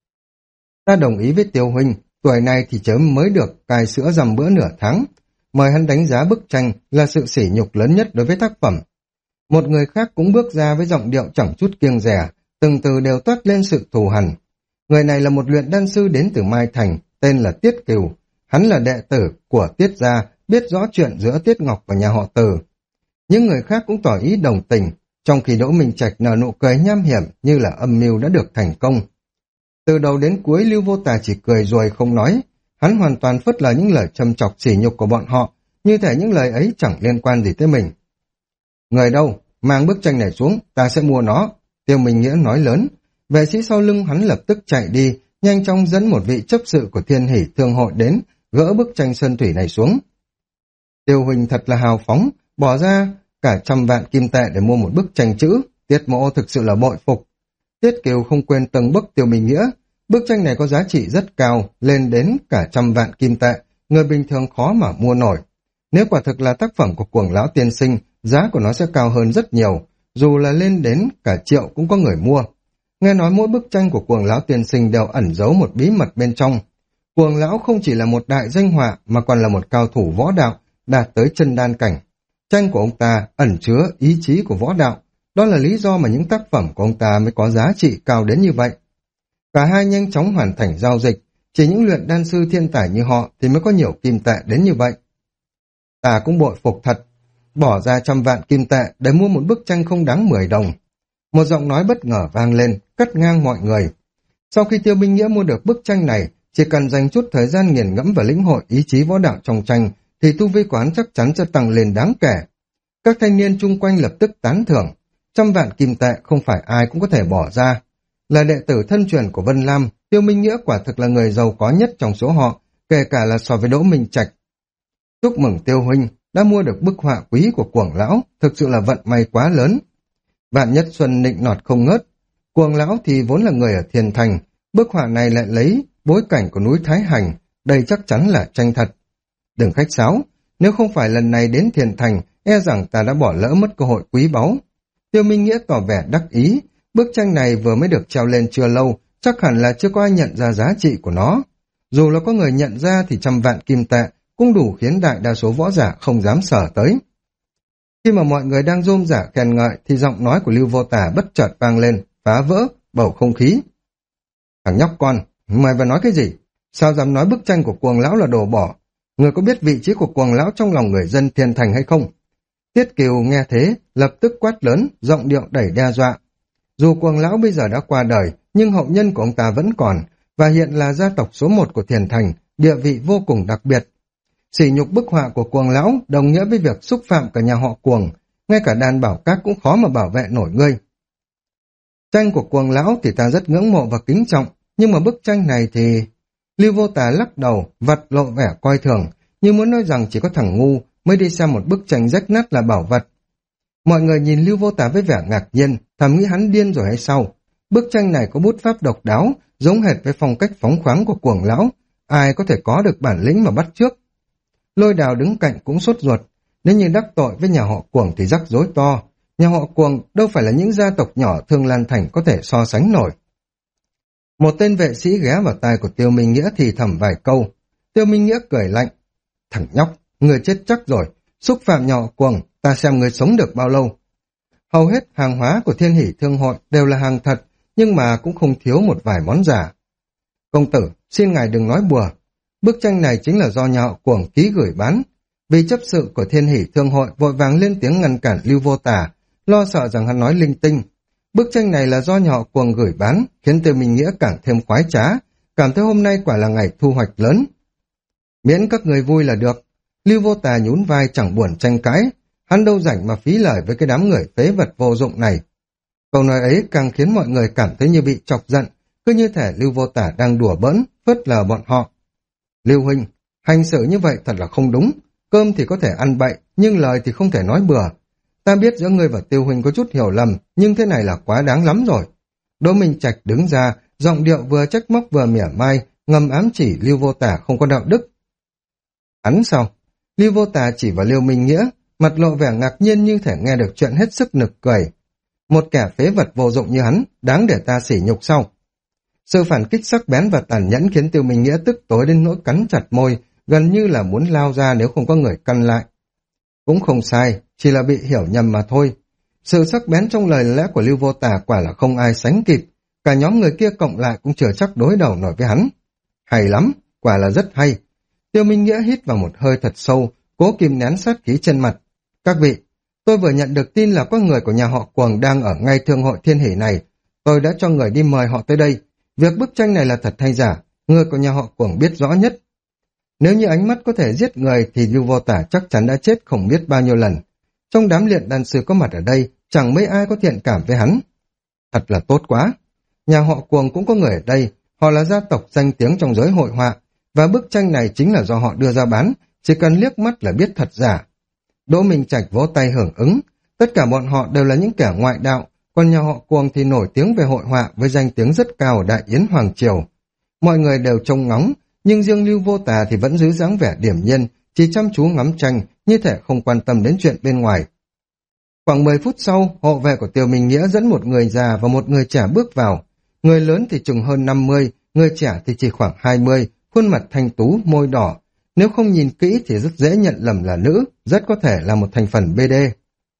Ta đồng ý với Tiêu huynh, tuổi này thì chớm mới được cai sữa dằm bữa nửa tháng. Mời hắn đánh giá bức tranh là sự sỉ nhục lớn nhất đối với tác phẩm. Một người khác cũng bước ra với giọng điệu chẳng chút kiêng dè, từng từ đều toát lên sự thù hằn. Người này là một luyện đan sư đến từ Mai Thành, tên là Tiết Cừu. Hắn là đệ tử của Tiết gia, biết rõ chuyện giữa Tiết Ngọc và nhà họ Từ. Những người khác cũng tỏ ý đồng tình, trong khi Đỗ Minh Trạch nở nụ cười nham hiểm như là âm mưu đã được thành công. Từ đầu đến cuối Lưu Vô Tà chỉ cười rồi không nói, hắn hoàn toàn phớt lờ những lời châm chọc sỉ nhục của bọn họ, như thể những lời ấy chẳng liên quan gì tới mình. Người đâu, mang bức tranh này xuống, ta sẽ mua nó, Tiêu Minh Nghĩa nói lớn. Vệ sĩ sau lưng hắn lập tức chạy đi, nhanh chóng dẫn một vị chấp sự của Thiên Hỷ Thương hội đến, gỡ bức tranh sơn thủy này xuống. Tiêu huynh thật là hào phóng, bỏ ra cả 100 vạn kim tệ để mua một bức tranh chữ, Tiết mỗ thực sự là bội phục. Tiết Kiều không quên tầng bức Tiêu Minh Nghĩa, bức tranh này có giá trị rất cao, lên đến cả 100 vạn kim tệ, người bình thường khó mà mua nổi. Nếu quả thực là tác phẩm của Cuồng lão tiên sinh, giá của nó sẽ cao hơn rất nhiều, dù là lên đến cả triệu cũng có người mua. Nghe nói mỗi bức tranh của Cuồng lão tiên sinh đều ẩn giấu một bí mật bên trong. Cuồng lão không chỉ là một đại danh họa mà còn là một cao thủ võ đạo, đạt tới chân đan cảnh. Tranh của ông ta ẩn chứa ý chí của võ đạo, đó là lý do mà những tác phẩm của ông ta mới có giá trị cao đến như vậy. Cả hai nhanh chóng hoàn thành giao dịch, chỉ những luyện đan sư thiên tài như họ thì mới có nhiều kim tệ đến như vậy. Ta cũng bội phục thật, bỏ ra 100 vạn kim tệ để mua một bức tranh không đáng 10 đồng. Một giọng nói bất ngờ vang lên, cắt ngang mọi người. Sau khi Tiêu Minh Nghĩa mua được bức tranh này, chỉ cần dành chút thời gian nghiền ngẫm và lĩnh hội ý chí võ đạo trong tranh, thì tu vi quán chắc chắn sẽ tăng lên đáng kể. Các thanh niên chung quanh lập tức tán thưởng. 100 vạn kim tệ không phải ai cũng có thể bỏ ra. Là đệ tử thân truyền của Vân Lam, Tiêu Minh Nghĩa quả thực là người giàu có nhất trong số họ, kể cả là so với Đỗ Minh Trạch. Chúc mừng Tiêu huynh đã mua được bức họa quý của Cuồng lão, thực sự là vận may quá lớn. Vạn Nhất Xuân nịnh nọt không ngớt. Cuồng lão thì vốn là người ở Thiên Thành, bức họa này lại lấy bối cảnh của núi Thái Hành, đây chắc chắn là tranh thật. Đừng khách sáo, nếu không phải lần này đến Thiên Thành, e rằng ta đã bỏ lỡ mất cơ hội quý báu. Tiêu Minh Nghĩa tỏ vẻ đắc ý, bức tranh này vừa mới được treo lên chưa lâu, chắc hẳn là chưa có ai nhận ra giá trị của nó. Dù là có người nhận ra thì 100 vạn kim tệ cũng đủ khiến đại đa số võ giả không dám sờ tới. Khi mà mọi người đang rôm rả khen ngợi thì giọng nói của Lưu Vô Tả bất chợt vang lên, phá vỡ bầu không khí. Thằng nhóc con, mày vừa nói cái gì? Sao dám nói bức tranh của Cuồng lão là đồ bỏ? Người có biết vị trí của Cuồng lão trong lòng người dân Thiên Thành hay không? Tiết Kiều nghe thế, lập tức quát lớn, giọng điệu đầy đe dọa. Dù Cuồng lão bây giờ đã qua đời, nhưng hậu nhân của ông ta vẫn còn, và hiện là gia tộc số 1 của Thiên Thành, địa vị vô cùng đặc biệt. Sỉ nhục bức họa của Cuồng lão đồng nghĩa với việc xúc phạm cả nhà họ Cuồng, ngay cả đàn bảo các cũng khó mà bảo vệ nổi ngươi. Tranh của Cuồng lão thì ta rất ngưỡng mộ và kính trọng, nhưng mà bức tranh này thì... Lưu Vô Tà lắc đầu, vặt lộ vẻ coi thường, như muốn nói rằng chỉ có thằng ngu mới đi xem một bức tranh rách nát là bảo vật. Mọi người nhìn Lưu Vô Tà với vẻ ngạc nhiên, thầm nghĩ hắn điên rồi hay sao? Bức tranh này có bút pháp độc đáo, giống hệt với phong cách phóng khoáng của Cuồng lão, ai có thể có được bản lĩnh mà bắt chước. Lôi Đào đứng cạnh cũng sốt ruột, nếu như đắc tội với nhà họ Cuồng thì rắc rối to. Nhà họ Cuồng đâu phải là những gia tộc nhỏ Thương Lan Thành có thể so sánh nổi. Một tên vệ sĩ ghé vào tai của Tiêu Minh Nghĩa thì thầm vài câu. Tiêu Minh Nghĩa cười lạnh. Thằng nhóc, người chết chắc rồi, xúc phạm nhà họ Cuồng, ta xem người sống được bao lâu. Hầu hết hàng hóa của Thiên Hỷ Thương hội đều là hàng thật, nhưng mà cũng không thiếu một vài món giả. Công tử, xin ngài đừng nói bừa. Bức tranh này chính là do nhà họ Cuồng ký gửi bán. Vì chấp sự của Thiên Hỷ Thương hội vội vàng lên tiếng ngăn cản Lưu Vô Tả, lo sợ rằng hắn nói linh tinh. Bức tranh này là do nhà họ Cuồng gửi bán, khiến Tiêu Minh Nghĩa càng thêm khoái trá, cảm thấy hôm nay quả là ngày thu hoạch lớn. Miễn các người vui là được. Lưu Vô Tà nhún vai chẳng buồn tranh cãi, hắn đâu rảnh mà phí lời với cái đám người phế vật vô dụng này. Câu nói ấy càng khiến mọi người cảm thấy như bị chọc giận, cứ như thể Lưu Vô Tả đang đùa bỡn, phớt lờ bọn họ. Lưu huynh, hành xử như vậy thật là không đúng, cơm thì có thể ăn bậy, nhưng lời thì không thể nói bừa. Ta biết giữa ngươi và Tiêu huynh có chút hiểu lầm, nhưng thế này là quá đáng lắm rồi. Đỗ Minh Trạch đứng ra, giọng điệu vừa trách móc vừa mỉa mai, ngầm ám chỉ Lưu Vô Tả không có đạo đức. Hắn sao? Lưu Vô Tả chỉ vào Lưu Minh Nghĩa, mặt lộ vẻ ngạc nhiên như thể nghe được chuyện hết sức nực cười. Một kẻ phế vật vô dụng như hắn, đáng để ta sỉ nhục sau. Sự phản kích sắc bén và tàn nhẫn khiến Tiêu Minh Nghĩa tức tối đến nỗi cắn chặt môi, gần như là muốn lao ra nếu không có người căn lại. Cũng không sai, chỉ là bị hiểu nhầm mà thôi. Sự sắc bén trong lời lẽ của Lưu Vô Tả quả là không ai sánh kịp, cả nhóm người kia cộng lại cũng chưa chắc đối đầu nổi với hắn. Hay lắm, quả là rất hay. Tiêu Minh Nghĩa hít vào một hơi thật sâu, cố kìm nén sát khí trên mặt. Các vị, tôi vừa nhận được tin là có người của nhà họ Cuồng đang ở ngay thương hội Thiên Hỷ này. Tôi đã cho người đi mời họ tới đây. Việc bức tranh này là thật hay giả, người của nhà họ Cuồng biết rõ nhất. Nếu như ánh mắt có thể giết người thì Lưu Vô Tả chắc chắn đã chết không biết bao nhiêu lần. Trong đám luyện đan sư có mặt ở đây, chẳng mấy ai có thiện cảm với hắn. Thật là tốt quá. Nhà họ Cuồng cũng có người ở đây, họ là gia tộc danh tiếng trong giới hội họa, và bức tranh này chính là do họ đưa ra bán, chỉ cần liếc mắt là biết thật giả. Đỗ Minh Trạch vỗ tay hưởng ứng, tất cả bọn họ đều là những kẻ ngoại đạo, còn nhà họ Cuồng thì nổi tiếng về hội họa với danh tiếng rất cao ở Đại Yến Hoàng Triều. Mọi người đều trông ngóng, nhưng riêng Lưu Vô Tà thì vẫn giữ dáng vẻ điềm nhiên, chỉ chăm chú ngắm tranh, như thể không quan tâm đến chuyện bên ngoài. Khoảng 10 phút sau, hộ vệ của Tiêu Minh Nghĩa dẫn một người già và một người trẻ bước vào. Người lớn thì chừng hơn 50, người trẻ thì chỉ khoảng 20, khuôn mặt thanh tú, môi đỏ. Nếu không nhìn kỹ thì rất dễ nhận lầm là nữ, rất có thể là một thành phần BD.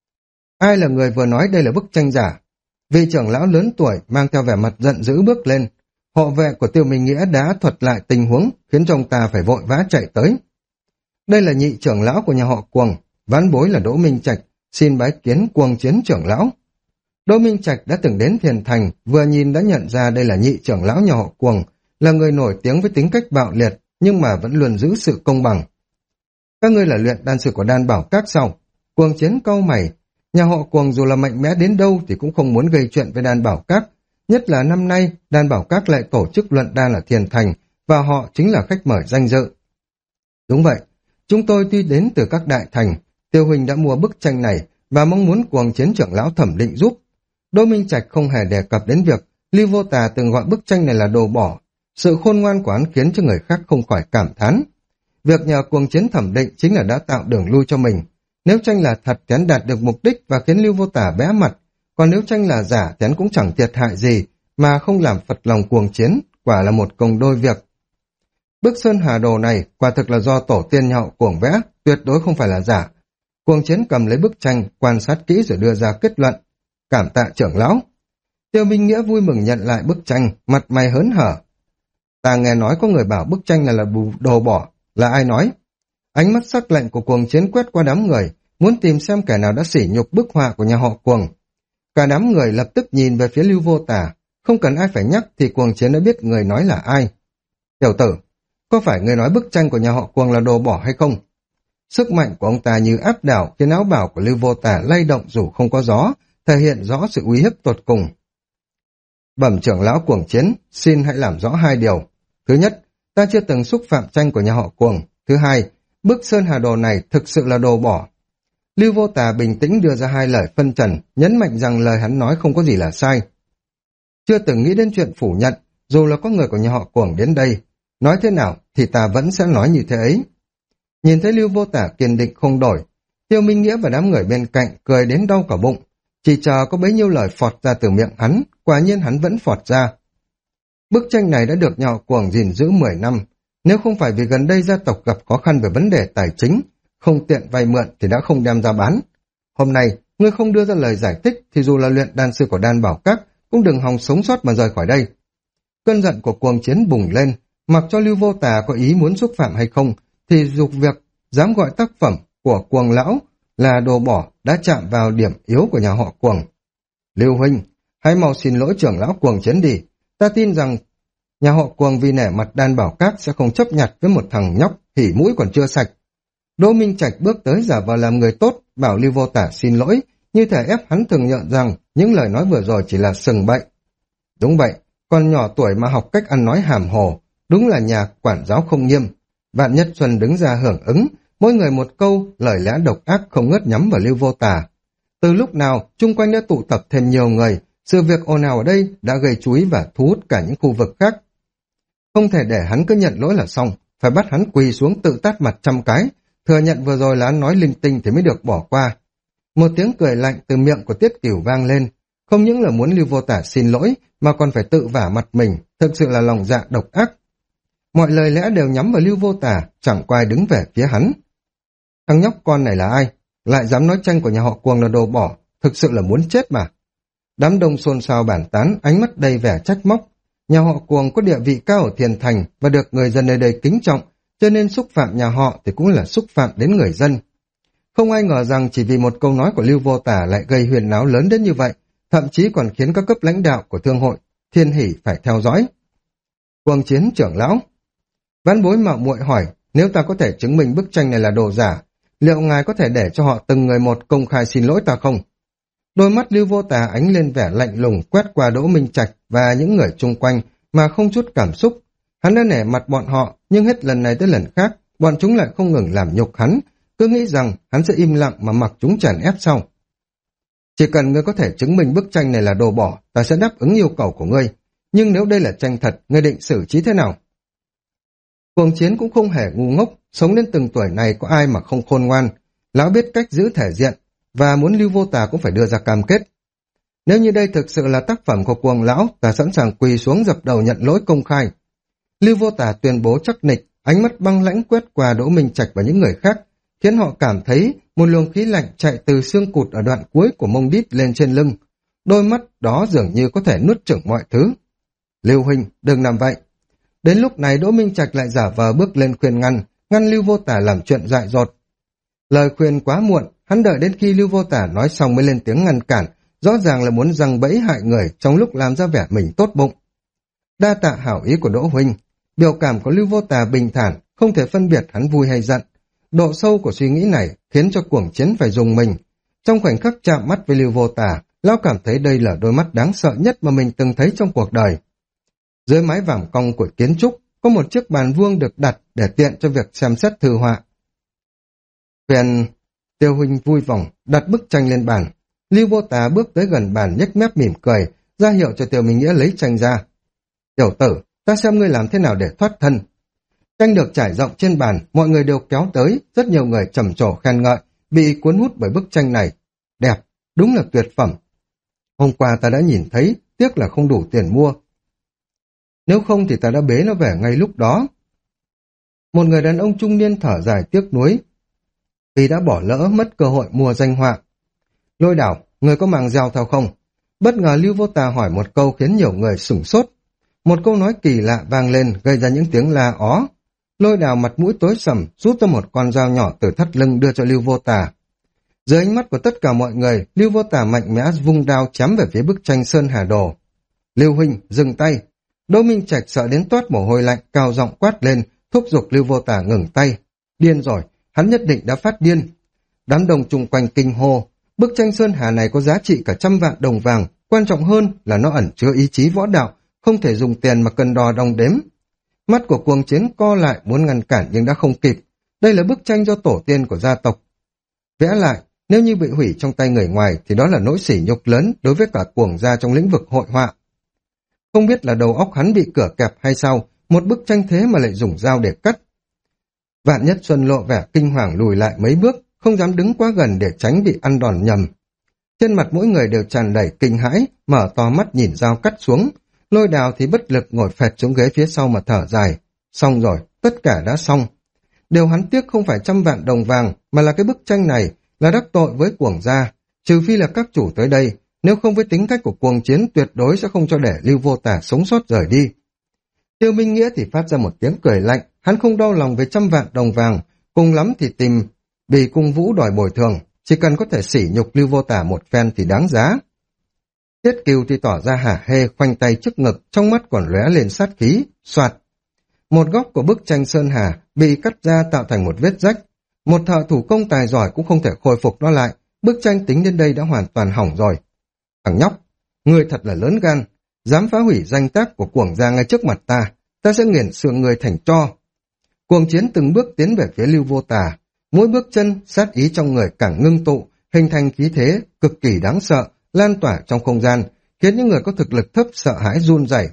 Ai là người vừa nói đây là bức tranh giả? Vị trưởng lão lớn tuổi mang theo vẻ mặt giận dữ bước lên. Hộ vệ của Tiêu Minh Nghĩa đã thuật lại tình huống, khiến cho ông ta phải vội vã chạy tới. Đây là nhị trưởng lão của nhà họ Cuồng, ván bối là Đỗ Minh Trạch, xin bái kiến Cuồng Chiến trưởng lão. Đỗ Minh Trạch đã từng đến Thiền Thành, vừa nhìn đã nhận ra đây là nhị trưởng lão nhà họ Cuồng, là người nổi tiếng với tính cách bạo liệt, nhưng mà vẫn luôn giữ sự công bằng. Các ngươi là luyện đan sư của Đan Bảo Các sao? Cuồng Chiến cau mày, nhà họ Cuồng dù là mạnh mẽ đến đâu thì cũng không muốn gây chuyện với Đan Bảo Các, nhất là năm nay Đan Bảo Các lại tổ chức luận đan ở Thiền Thành và họ chính là khách mời danh dự. Đúng vậy, chúng tôi tuy đến từ các đại thành, Tiêu huynh đã mua bức tranh này và mong muốn Cuồng Chiến trưởng lão thẩm định giúp. Đỗ Minh Trạch không hề đề cập đến việc Lưu Vô Tà từng gọi bức tranh này là đồ bỏ. Sự khôn ngoan của hắn khiến cho người khác không khỏi cảm thán. Việc nhờ Cuồng Chiến thẩm định chính là đã tạo đường lui cho mình. Nếu tranh là thật thì hắn đạt được mục đích và khiến Lưu Vô Tà bẽ mặt, còn nếu tranh là giả thì hắn cũng chẳng thiệt hại gì mà không làm phật lòng Cuồng Chiến, quả là một công đôi việc. Bức sơn hà đồ này quả thực là do tổ tiên nhà họ Cuồng vẽ, tuyệt đối không phải là giả. Cuồng Chiến cầm lấy bức tranh, quan sát kỹ rồi đưa ra kết luận. Cảm tạ trưởng lão. Tiêu Minh Nghĩa vui mừng nhận lại bức tranh, mặt mày hớn hở. Ta nghe nói có người bảo bức tranh này là đồ bỏ, là ai nói? Ánh mắt sắc lạnh của Cuồng Chiến quét qua đám người, muốn tìm xem kẻ nào đã sỉ nhục bức họa của nhà họ Cuồng. Cả đám người lập tức nhìn về phía Lưu Vô Tà, không cần ai phải nhắc thì Cuồng Chiến đã biết người nói là ai. Tiểu tử, có phải người nói bức tranh của nhà họ Cuồng là đồ bỏ hay không? Sức mạnh của ông ta như áp đảo khiến áo bào của Lưu Vô Tà lay động dù không có gió, thể hiện rõ sự uy hiếp tột cùng. Bẩm trưởng lão Cuồng Chiến, xin hãy làm rõ hai điều. Thứ nhất, ta chưa từng xúc phạm tranh của nhà họ Cuồng. Thứ hai, bức sơn hà đồ này thực sự là đồ bỏ. Lưu Vô Tà bình tĩnh đưa ra hai lời phân trần, nhấn mạnh rằng lời hắn nói không có gì là sai. Chưa từng nghĩ đến chuyện phủ nhận, dù là có người của nhà họ Cuồng đến đây. Nói thế nào thì ta vẫn sẽ nói như thế ấy. Nhìn thấy Lưu Vô Tà kiên định không đổi, Tiêu Minh Nghĩa và đám người bên cạnh cười đến đau cả bụng. Chỉ chờ có bấy nhiêu lời phọt ra từ miệng hắn, quả nhiên hắn vẫn phọt ra. Bức tranh này đã được nhà họ Cuồng gìn giữ 10 năm. Nếu không phải vì gần đây gia tộc gặp khó khăn về vấn đề tài chính, không tiện vay mượn thì đã không đem ra bán. Hôm nay, ngươi không đưa ra lời giải thích thì dù là luyện đan sư của Đan Bảo Các cũng đừng hòng sống sót mà rời khỏi đây. Cơn giận của Cuồng Chiến bùng lên, mặc cho Lưu Vô Tà có ý muốn xúc phạm hay không, thì dục việc dám gọi tác phẩm của Cuồng lão là đồ bỏ đã chạm vào điểm yếu của nhà họ Cuồng. Lưu huynh, hãy mau xin lỗi trưởng lão Cuồng Chiến đi. Ta tin rằng nhà họ Cuồng vì nể mặt Đan Bảo Các sẽ không chấp nhặt với một thằng nhóc hỉ mũi còn chưa sạch. Đỗ Minh Trạch bước tới giả vờ làm người tốt, bảo Lưu Vô Tà xin lỗi, như thể ép hắn thừa nhận rằng những lời nói vừa rồi chỉ là sừng bậy. Đúng vậy, còn nhỏ tuổi mà học cách ăn nói hàm hồ, đúng là nhà quản giáo không nghiêm. Vạn Nhất Xuân đứng ra hưởng ứng, mỗi người một câu, lời lẽ độc ác không ngớt nhắm vào Lưu Vô Tà. Từ lúc nào, chung quanh đã tụ tập thêm nhiều người, sự việc ồn ào ở đây đã gây chú ý và thu hút cả những khu vực khác. Không thể để hắn cứ nhận lỗi là xong, phải bắt hắn quỳ xuống tự tát mặt 100 cái, thừa nhận vừa rồi là hắn nói linh tinh thì mới được bỏ qua. Một tiếng cười lạnh từ miệng của Tiết Cửu vang lên, không những là muốn Lưu Vô Tà xin lỗi, mà còn phải tự vả mặt mình, thực sự là lòng dạ độc ác. Mọi lời lẽ đều nhắm vào Lưu Vô Tà, chẳng có ai đứng về phía hắn. Thằng nhóc con này là ai? Lại dám nói tranh của nhà họ Cuồng là đồ bỏ, thực sự là muốn chết mà. Đám đông xôn xao bàn tán, ánh mắt đầy vẻ trách móc. Nhà họ Cuồng có địa vị cao ở Thiền Thành và được người dân nơi đây kính trọng, cho nên xúc phạm nhà họ thì cũng là xúc phạm đến người dân. Không ai ngờ rằng chỉ vì một câu nói của Lưu Vô Tà lại gây huyên náo lớn đến như vậy, thậm chí còn khiến các cấp lãnh đạo của thương hội Thiên Hỷ phải theo dõi. Cuồng Chiến trưởng lão, Vãn Bối mạo muội hỏi, nếu ta có thể chứng minh bức tranh này là đồ giả, liệu ngài có thể để cho họ từng người một công khai xin lỗi ta không? Đôi mắt Lưu Vô Tà ánh lên vẻ lạnh lùng quét qua Đỗ Minh Trạch và những người chung quanh mà không chút cảm xúc. Hắn đã nể mặt bọn họ, nhưng hết lần này tới lần khác, bọn chúng lại không ngừng làm nhục hắn, cứ nghĩ rằng hắn sẽ im lặng mà mặc chúng chèn ép sau. Chỉ cần ngươi có thể chứng minh bức tranh này là đồ bỏ, ta sẽ đáp ứng yêu cầu của ngươi. Nhưng nếu đây là tranh thật, ngươi định xử trí thế nào? Cuồng Chiến cũng không hề ngu ngốc, sống đến từng tuổi này có ai mà không khôn ngoan. Lão biết cách giữ thể diện, và muốn Lưu Vô Tà cũng phải đưa ra cam kết. Nếu như đây thực sự là tác phẩm của Cuồng lão, ta sẵn sàng quỳ xuống dập đầu nhận lỗi công khai. Lưu Vô Tà tuyên bố chắc nịch, ánh mắt băng lãnh quét qua Đỗ Minh Trạch và những người khác, khiến họ cảm thấy một luồng khí lạnh chạy từ xương cụt ở đoạn cuối của mông đít lên trên lưng. Đôi mắt đó dường như có thể nuốt chửng mọi thứ. Lưu huynh, đừng làm vậy. Đến lúc này Đỗ Minh Trạch lại giả vờ bước lên khuyên ngăn Lưu Vô Tà làm chuyện dại dột. Lời khuyên quá muộn, hắn đợi đến khi Lưu Vô Tà nói xong mới lên tiếng ngăn cản, rõ ràng là muốn giăng bẫy hại người trong lúc làm ra vẻ mình tốt bụng. Đa tạ hảo ý của Đỗ huynh, biểu cảm của Lưu Vô Tà bình thản, không thể phân biệt hắn vui hay giận. độ sâu của suy nghĩ này khiến cho Cuồng Chiến phải dùng mình. Trong khoảnh khắc chạm mắt với Lưu Vô Tà, lão cảm thấy đây là đôi mắt đáng sợ nhất mà mình từng thấy trong cuộc đời. Dưới mái vàng cong của kiến trúc, có một chiếc bàn vuông được đặt để tiện cho việc xem xét thư họa. Huyền Tiêu Huynh vui vòng đặt bức tranh lên bàn. Lưu Vô Tà bước tới gần bàn nhếch mép mỉm cười, ra hiệu cho Tiêu Minh Nghĩa lấy tranh ra. Tiểu tử, ta xem ngươi làm thế nào để thoát thân. Tranh được trải rộng trên bàn, mọi người đều kéo tới, rất nhiều người trầm trồ khen ngợi, bị cuốn hút bởi bức tranh này. Đẹp, đúng là tuyệt phẩm. Hôm qua ta đã nhìn thấy, tiếc là không đủ tiền mua. Nếu không thì ta đã bế nó về ngay lúc đó. Một người đàn ông trung niên thở dài tiếc nuối, vì đã bỏ lỡ mất cơ hội mua danh họa. Lôi Đảo, người có màng dao theo không? Bất ngờ Lưu Vô Tà hỏi một câu khiến nhiều người sửng sốt. Một câu nói kỳ lạ vang lên gây ra những tiếng la ó. Lôi Đảo mặt mũi tối sầm rút ra một con dao nhỏ từ thắt lưng đưa cho Lưu Vô Tà. Dưới ánh mắt của tất cả mọi người, Lưu Vô Tà mạnh mẽ vung đao chém về phía bức tranh Sơn Hà Đồ. Lưu huynh, dừng tay. Đỗ Minh Trạch sợ đến toát mồ hôi lạnh, cao giọng quát lên, thúc giục Lưu Vô Tà ngừng tay. Điên rồi, hắn nhất định đã phát điên. Đám đông chung quanh kinh hô, bức tranh Sơn Hà này có giá trị cả 100 vạn đồng vàng, quan trọng hơn là nó ẩn chứa ý chí võ đạo, không thể dùng tiền mà cân đo đong đếm. Mắt của Cuồng Chiến co lại muốn ngăn cản nhưng đã không kịp. Đây là bức tranh do tổ tiên của gia tộc vẽ lại, nếu như bị hủy trong tay người ngoài thì đó là nỗi sỉ nhục lớn đối với cả Cuồng gia trong lĩnh vực hội họa. Không biết là đầu óc hắn bị cửa kẹp hay sao, một bức tranh thế mà lại dùng dao để cắt. Vạn Nhất Xuân lộ vẻ kinh hoàng lùi lại mấy bước, không dám đứng quá gần để tránh bị ăn đòn nhầm. Trên mặt mỗi người đều tràn đầy kinh hãi, mở to mắt nhìn dao cắt xuống. Lôi Đào thì bất lực ngồi phẹt xuống ghế phía sau mà thở dài. Xong rồi, tất cả đã xong. Điều hắn tiếc không phải 100 vạn đồng vàng, mà là cái bức tranh này, là đắc tội với Cuồng gia. Trừ phi là các chủ tới đây, nếu không với tính cách của Cuồng Chiến tuyệt đối sẽ không cho để Lưu Vô Tà sống sót rời đi. Tiêu Minh Nghĩa thì phát ra một tiếng cười lạnh, hắn không đau lòng với 100 vạn đồng vàng, cùng lắm thì tìm Bì Cung Vũ đòi bồi thường, chỉ cần có thể sỉ nhục Lưu Vô Tà một phen thì đáng giá. Tiết Kiều thì tỏ ra hả hê, khoanh tay trước ngực, trong mắt còn lóe lên sát khí, soạt. Một góc của bức tranh Sơn Hà bị cắt ra tạo thành một vết rách. Một thợ thủ công tài giỏi cũng không thể khôi phục nó lại, bức tranh tính đến đây đã hoàn toàn hỏng rồi. Thằng nhóc, ngươi thật là lớn gan, dám phá hủy danh tác của Cuồng gia ngay trước mặt ta sẽ nghiền xương người thành tro. Cuồng Chiến từng bước tiến về phía Lưu Vô Tà, mỗi bước chân sát ý trong người càng ngưng tụ, hình thành khí thế cực kỳ đáng sợ, lan tỏa trong không gian, khiến những người có thực lực thấp sợ hãi run rẩy.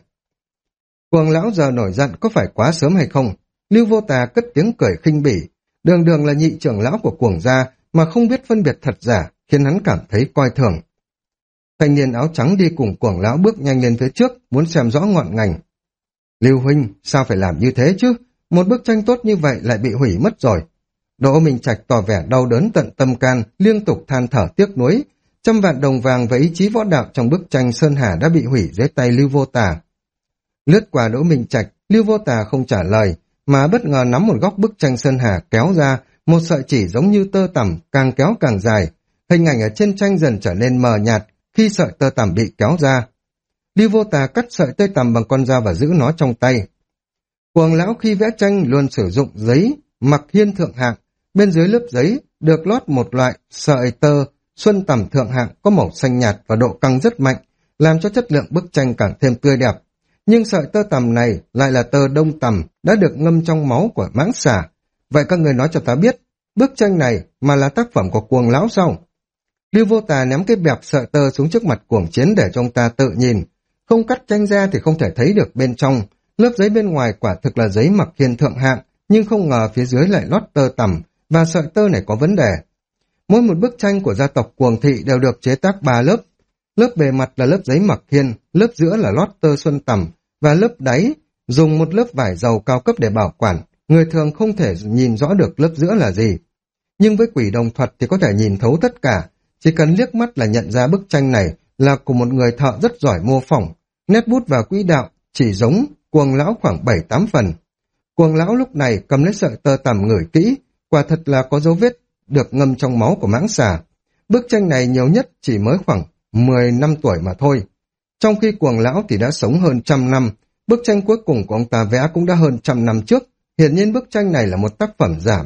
Cuồng lão giờ nổi giận có phải quá sớm hay không? Lưu Vô Tà cất tiếng cười khinh bỉ, đường đường là nhị trưởng lão của Cuồng gia mà không biết phân biệt thật giả, khiến hắn cảm thấy coi thường. Thanh niên áo trắng đi cùng Cuồng lão bước nhanh lên phía trước, muốn xem rõ ngọn ngành. Lưu huynh, sao phải làm như thế chứ? Một bức tranh tốt như vậy lại bị hủy mất rồi. Đỗ Minh Trạch tỏ vẻ đau đớn tận tâm can, liên tục than thở tiếc nuối. 100 vạn đồng vàng và ý chí võ đạo trong bức tranh Sơn Hà đã bị hủy dưới tay Lưu Vô Tà. Lướt qua Đỗ Minh Trạch, Lưu Vô Tà không trả lời, mà bất ngờ nắm một góc bức tranh Sơn Hà kéo ra, một sợi chỉ giống như tơ tằm, càng kéo càng dài. Hình ảnh ở trên tranh dần trở nên mờ nhạt khi sợi tơ tằm bị kéo ra. Lưu Vô Tà cắt sợi tơ tằm bằng con dao và giữ nó trong tay. Cuồng lão khi vẽ tranh luôn sử dụng giấy mặc hiên thượng hạng, bên dưới lớp giấy được lót một loại sợi tơ xuân tằm thượng hạng có màu xanh nhạt và độ căng rất mạnh, làm cho chất lượng bức tranh càng thêm tươi đẹp. Nhưng sợi tơ tằm này lại là tơ đông tằm đã được ngâm trong máu của mãng xà. Vậy các người nói cho ta biết, bức tranh này mà là tác phẩm của Cuồng lão sao? Lưu Vô Tà ném cái bẹp sợi tơ xuống trước mặt Cuồng Chiến để cho ông ta tự nhìn. Không cắt tranh ra thì không thể thấy được bên trong. Lớp giấy bên ngoài quả thực là giấy mặc hiên thượng hạng, nhưng không ngờ phía dưới lại lót tơ tằm, và sợi tơ này có vấn đề. Mỗi một bức tranh của gia tộc Cuồng thị đều được chế tác 3 lớp. Lớp bề mặt là lớp giấy mặc hiên, lớp giữa là lót tơ xuân tằm, và lớp đáy dùng một lớp vải dầu cao cấp để bảo quản. Người thường không thể nhìn rõ được lớp giữa là gì. Nhưng với quỷ đồng thuật thì có thể nhìn thấu tất cả. Chỉ cần liếc mắt là nhận ra bức tranh này là của một người thợ rất giỏi mô phỏng. Nét bút và quỹ đạo chỉ giống Cuồng lão khoảng 7-8 phần. Cuồng lão lúc này cầm lấy sợi tơ tằm ngửi kỹ, quả thật là có dấu vết được ngâm trong máu của mãng xà. Bức tranh này nhiều nhất chỉ mới khoảng 10 năm tuổi mà thôi. Trong khi Cuồng lão thì đã sống hơn 100 năm, bức tranh cuối cùng của ông ta vẽ cũng đã hơn 100 năm trước. Hiển nhiên bức tranh này là một tác phẩm giả mạo,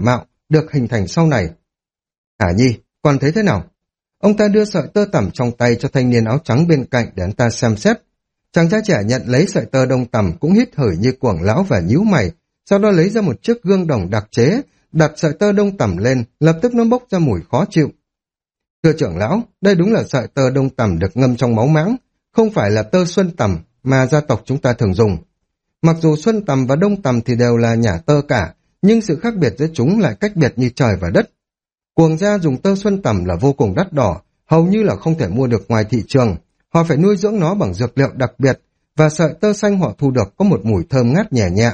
được hình thành sau này. Hả Nhi, con thấy thế nào? Ông ta đưa sợi tơ tằm trong tay cho thanh niên áo trắng bên cạnh để anh ta xem xét. Chàng trai trẻ nhận lấy sợi tơ đông tằm cũng hít hửi như cuồng lão và nhíu mày, sau đó lấy ra một chiếc gương đồng đặc chế, đặt sợi tơ đông tằm lên, lập tức nó bốc ra mùi khó chịu. Thưa trưởng lão, đây đúng là sợi tơ đông tằm được ngâm trong máu mãng, không phải là tơ xuân tằm mà gia tộc chúng ta thường dùng. Mặc dù xuân tằm và đông tằm thì đều là nhả tơ cả, nhưng sự khác biệt giữa chúng lại cách biệt như trời và đất. Cuồng gia dùng tơ xuân tằm là vô cùng đắt đỏ, hầu như là không thể mua được ngoài thị trường. Họ phải nuôi dưỡng nó bằng dược liệu đặc biệt, và sợi tơ xanh họ thu được có một mùi thơm ngát nhẹ nhẹ.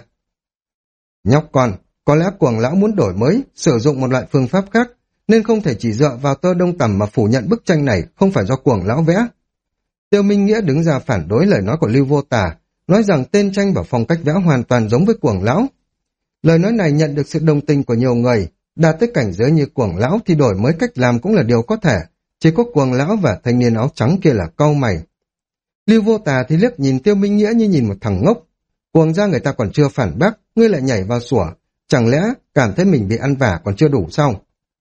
Nhóc con, có lẽ cuồng lão muốn đổi mới, sử dụng một loại phương pháp khác, nên không thể chỉ dựa vào tơ đông tằm mà phủ nhận bức tranh này không phải do cuồng lão vẽ. Tiêu Minh Nghĩa đứng ra phản đối lời nói của Lưu Vô Tà, nói rằng tên tranh và phong cách vẽ hoàn toàn giống với cuồng lão. Lời nói này nhận được sự đồng tình của nhiều người, đạt tới cảnh giới như cuồng lão thì đổi mới cách làm cũng là điều có thể, chỉ có cuồng lão và thanh niên áo trắng kia là cau mày. Lưu Vô Tà thì liếc nhìn Tiêu Minh Nghĩa như nhìn một thằng ngốc. Cuồng gia người ta còn chưa phản bác, ngươi lại nhảy vào sủa, chẳng lẽ cảm thấy mình bị ăn vả còn chưa đủ sao?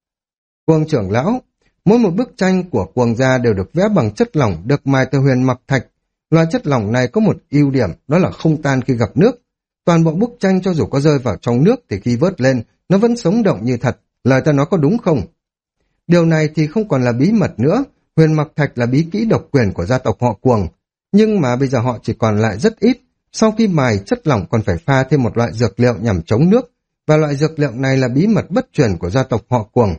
Cuồng trưởng lão, mỗi một bức tranh của cuồng gia đều được vẽ bằng chất lỏng được mài từ huyền mặc thạch. Loại chất lỏng này có một ưu điểm, đó là không tan khi gặp nước. Toàn bộ bức tranh cho dù có rơi vào trong nước thì khi vớt lên, nó vẫn sống động như thật. Lời ta nói có đúng không? Điều này thì không còn là bí mật nữa. Huyền mặc thạch là bí kỹ độc quyền của gia tộc họ Cuồng. Nhưng mà bây giờ họ chỉ còn lại rất ít. Sau khi mài, chất lỏng còn phải pha thêm một loại dược liệu nhằm chống nước. Và loại dược liệu này là bí mật bất truyền của gia tộc họ Cuồng.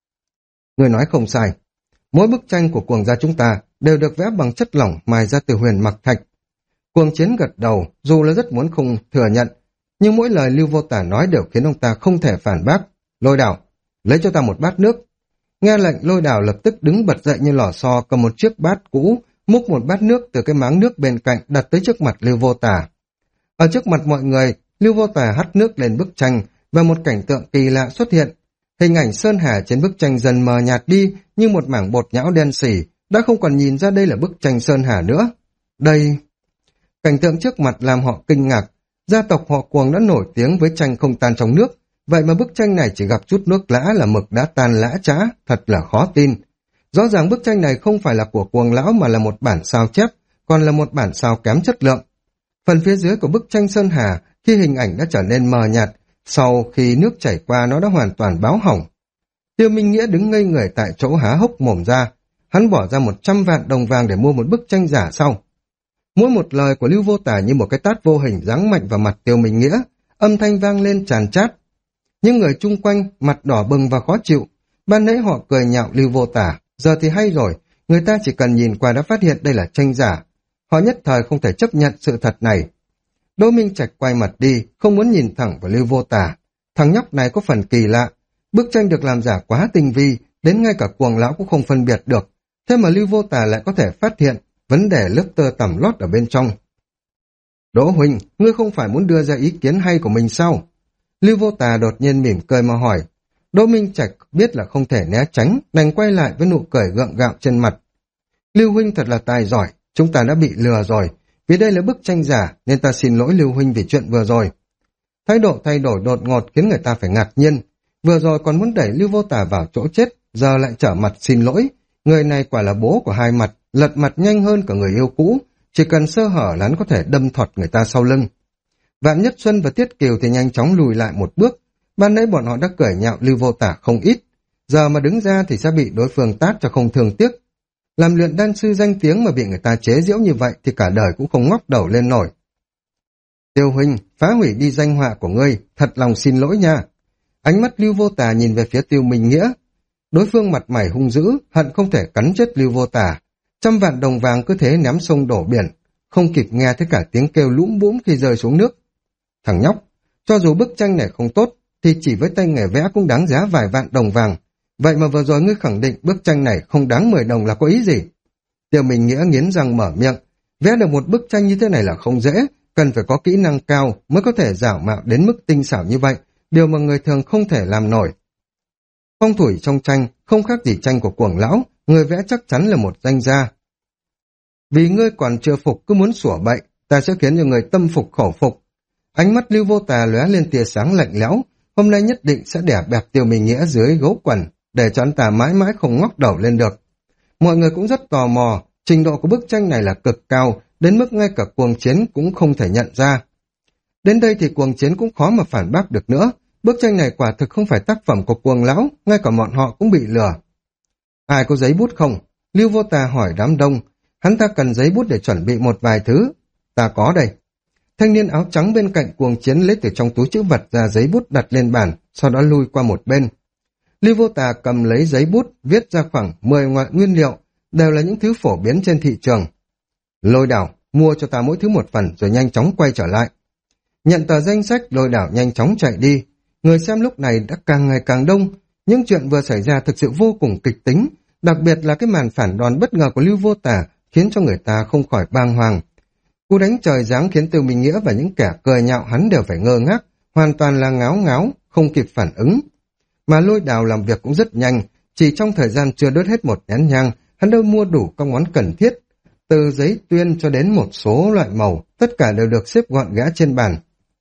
Người nói không sai. Mỗi bức tranh của Cuồng gia chúng ta đều được vẽ bằng chất lỏng mài ra từ huyền mặc thạch. Cuồng Chiến gật đầu, dù là rất muốn không thừa nhận, nhưng mỗi lời Lưu Vô Tà nói đều khiến ông ta không thể phản bác. Lôi Đào, lấy cho ta một bát nước. Nghe lệnh, Lôi Đào lập tức đứng bật dậy như lò xo, cầm một chiếc bát cũ, múc một bát nước từ cái máng nước bên cạnh đặt tới trước mặt Lưu Vô Tà. Ở trước mặt mọi người, Lưu Vô Tà hắt nước lên bức tranh và một cảnh tượng kỳ lạ xuất hiện. Hình ảnh Sơn Hà trên bức tranh dần mờ nhạt đi như một mảng bột nhão đen xỉ, đã không còn nhìn ra đây là bức tranh Sơn Hà nữa. Đây... Cảnh tượng trước mặt làm họ kinh ngạc. Gia tộc họ Cuồng đã nổi tiếng với tranh không tan trong nước, vậy mà bức tranh này chỉ gặp chút nước lã là mực đã tan lã chã, thật là khó tin. Rõ ràng bức tranh này không phải là của Cuồng lão mà là một bản sao chép, còn là một bản sao kém chất lượng. Phần phía dưới của bức tranh Sơn Hà, khi hình ảnh đã trở nên mờ nhạt, sau khi nước chảy qua nó đã hoàn toàn báo hỏng. Tiêu Minh Nghĩa đứng ngây người tại chỗ há hốc mồm ra, hắn bỏ ra 100 vạn đồng vàng để mua một bức tranh giả sau. Mỗi một lời của Lưu Vô Tà như một cái tát vô hình giáng mạnh vào mặt Tiêu Minh Nghĩa, âm thanh vang lên tràn chát. Những người chung quanh mặt đỏ bừng và khó chịu, ban nãy họ cười nhạo Lưu Vô Tà, giờ thì hay rồi, người ta chỉ cần nhìn qua đã phát hiện đây là tranh giả. Họ nhất thời không thể chấp nhận sự thật này. Đỗ Minh Trạch quay mặt đi, không muốn nhìn thẳng vào Lưu Vô Tà. Thằng nhóc này có phần kỳ lạ, bức tranh được làm giả quá tinh vi, đến ngay cả Cuồng lão cũng không phân biệt được. Thế mà Lưu Vô Tà lại có thể phát hiện vấn đề lớp tơ tằm lót ở bên trong. Đỗ huynh, ngươi không phải muốn đưa ra ý kiến hay của mình sao? Lưu Vô Tà đột nhiên mỉm cười mà hỏi. Đỗ Minh Trạch biết là không thể né tránh, đành quay lại với nụ cười gượng gạo trên mặt. Lưu huynh thật là tài giỏi, chúng ta đã bị lừa rồi. Vì đây là bức tranh giả nên ta xin lỗi Lưu huynh vì chuyện vừa rồi. Thái độ thay đổi đột ngột khiến người ta phải ngạc nhiên. Vừa rồi còn muốn đẩy Lưu Vô Tà vào chỗ chết, giờ lại trở mặt xin lỗi. Người này quả là bố của hai mặt, lật mặt nhanh hơn cả người yêu cũ, chỉ cần sơ hở là hắn có thể đâm thọt người ta sau lưng. Vạn Nhất Xuân và Tiết Kiều thì nhanh chóng lùi lại một bước, ban nãy bọn họ đã cười nhạo Lưu Vô Tà không ít, giờ mà đứng ra thì sẽ bị đối phương tát cho không thương tiếc. Làm luyện đan sư danh tiếng mà bị người ta chế giễu như vậy thì cả đời cũng không ngóc đầu lên nổi. Tiêu huynh, phá hủy đi danh họa của ngươi, thật lòng xin lỗi nha. Ánh mắt Lưu Vô Tà nhìn về phía Tiêu Minh Nghĩa. Đối phương mặt mày hung dữ, hận không thể cắn chết Lưu Vô Tà. 100 vạn đồng vàng cứ thế ném sông đổ biển, không kịp nghe thấy cả tiếng kêu lũm bũm khi rơi xuống nước. Thằng nhóc, cho dù bức tranh này không tốt, thì chỉ với tay nghề vẽ cũng đáng giá vài vạn đồng vàng. Vậy mà vừa rồi ngươi khẳng định bức tranh này không đáng 10 đồng là có ý gì? Tiêu Minh Nghĩa nghiến răng mở miệng. Vẽ được một bức tranh như thế này là không dễ, cần phải có kỹ năng cao mới có thể giả mạo đến mức tinh xảo như vậy, điều mà người thường không thể làm nổi. Phong thủy trong tranh không khác gì tranh của Cuồng lão, người vẽ chắc chắn là một danh gia. Vì ngươi còn chưa phục cứ muốn sủa bậy, ta sẽ khiến cho người tâm phục khẩu phục. Ánh mắt Lưu Vô Tà lóe lên tia sáng lạnh lẽo, hôm nay nhất định sẽ đẻ bẹp Tiêu Minh Nghĩa dưới gấu quần, để cho anh ta mãi mãi không ngóc đầu lên được. Mọi người cũng rất tò mò, trình độ của bức tranh này là cực cao, đến mức ngay cả Cuồng Chiến cũng không thể nhận ra. Đến đây thì Cuồng Chiến cũng khó mà phản bác được nữa, bức tranh này quả thực không phải tác phẩm của Cuồng lão, ngay cả bọn họ cũng bị lừa. Ai có giấy bút không? Lưu Vô Tà hỏi đám đông, hắn ta cần giấy bút để chuẩn bị một vài thứ. Ta có đây. Thanh niên áo trắng bên cạnh Cuồng Chiến lấy từ trong túi trữ vật ra giấy bút đặt lên bàn, sau đó lui qua một bên. Lưu Vô Tà cầm lấy giấy bút, viết ra khoảng 10 loại nguyên liệu, đều là những thứ phổ biến trên thị trường. Lôi Đảo, mua cho ta mỗi thứ một phần rồi nhanh chóng quay trở lại. Nhận tờ danh sách, Lôi Đảo nhanh chóng chạy đi. Người xem lúc này đã càng ngày càng đông, những chuyện vừa xảy ra thực sự vô cùng kịch tính, đặc biệt là cái màn phản đòn bất ngờ của Lưu Vô Tà khiến cho người ta không khỏi bàng hoàng. Cú đánh trời giáng khiến Tiêu Minh Nghĩa và những kẻ cười nhạo hắn đều phải ngơ ngác, hoàn toàn là ngáo ngáo, không kịp phản ứng. Mà Lôi Đào làm việc cũng rất nhanh, chỉ trong thời gian chưa đốt hết một nén nhang, hắn đã mua đủ các món cần thiết, từ giấy tuyên cho đến một số loại màu, tất cả đều được xếp gọn gã trên bàn.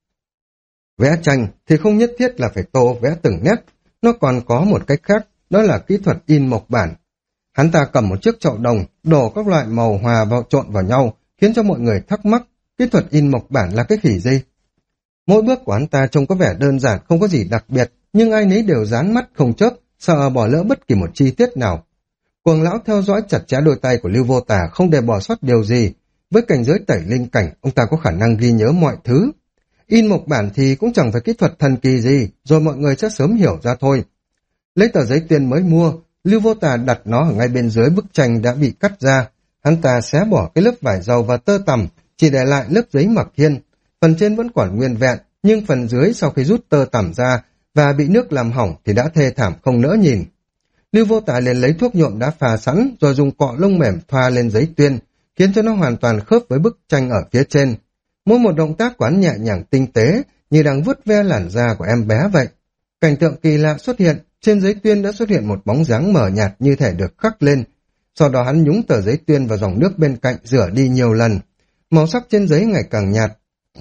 Vẽ tranh thì không nhất thiết là phải tô vẽ từng nét, nó còn có một cách khác, đó là kỹ thuật in mộc bản. Hắn ta cầm một chiếc chậu đồng, đổ các loại màu hòa trộn vào nhau, khiến cho mọi người thắc mắc, kỹ thuật in mộc bản là cái khỉ gì? Mỗi bước của hắn ta trông có vẻ đơn giản, không có gì đặc biệt, nhưng ai nấy đều dán mắt không chớp, sợ bỏ lỡ bất kỳ một chi tiết nào. Cuồng lão theo dõi chặt chẽ đôi tay của Lưu Vô Tà, không để bỏ sót điều gì. Với cảnh giới tẩy linh cảnh, ông ta có khả năng ghi nhớ mọi thứ. In mộc bản thì cũng chẳng phải kỹ thuật thần kỳ gì, rồi mọi người sẽ sớm hiểu ra thôi. Lấy tờ giấy tuyên mới mua, Lưu Vô Tà đặt nó ở ngay bên dưới bức tranh đã bị cắt ra. Hắn ta xé bỏ cái lớp vải dầu và tơ tằm, chỉ để lại lớp giấy mặc hiên. Phần trên vẫn còn nguyên vẹn, nhưng phần dưới sau khi rút tơ tằm ra và bị nước làm hỏng thì đã thê thảm không nỡ nhìn. Lưu Vô Tà liền lấy thuốc nhuộm đã pha sẵn rồi dùng cọ lông mềm thoa lên giấy tuyên, khiến cho nó hoàn toàn khớp với bức tranh ở phía trên. Mỗi một động tác của hắn nhẹ nhàng tinh tế, như đang vuốt ve làn da của em bé vậy. Cảnh tượng kỳ lạ xuất hiện, trên giấy tuyên đã xuất hiện một bóng dáng mờ nhạt như thể được khắc lên. Sau đó hắn nhúng tờ giấy tuyên vào dòng nước bên cạnh rửa đi nhiều lần. Màu sắc trên giấy ngày càng nhạt.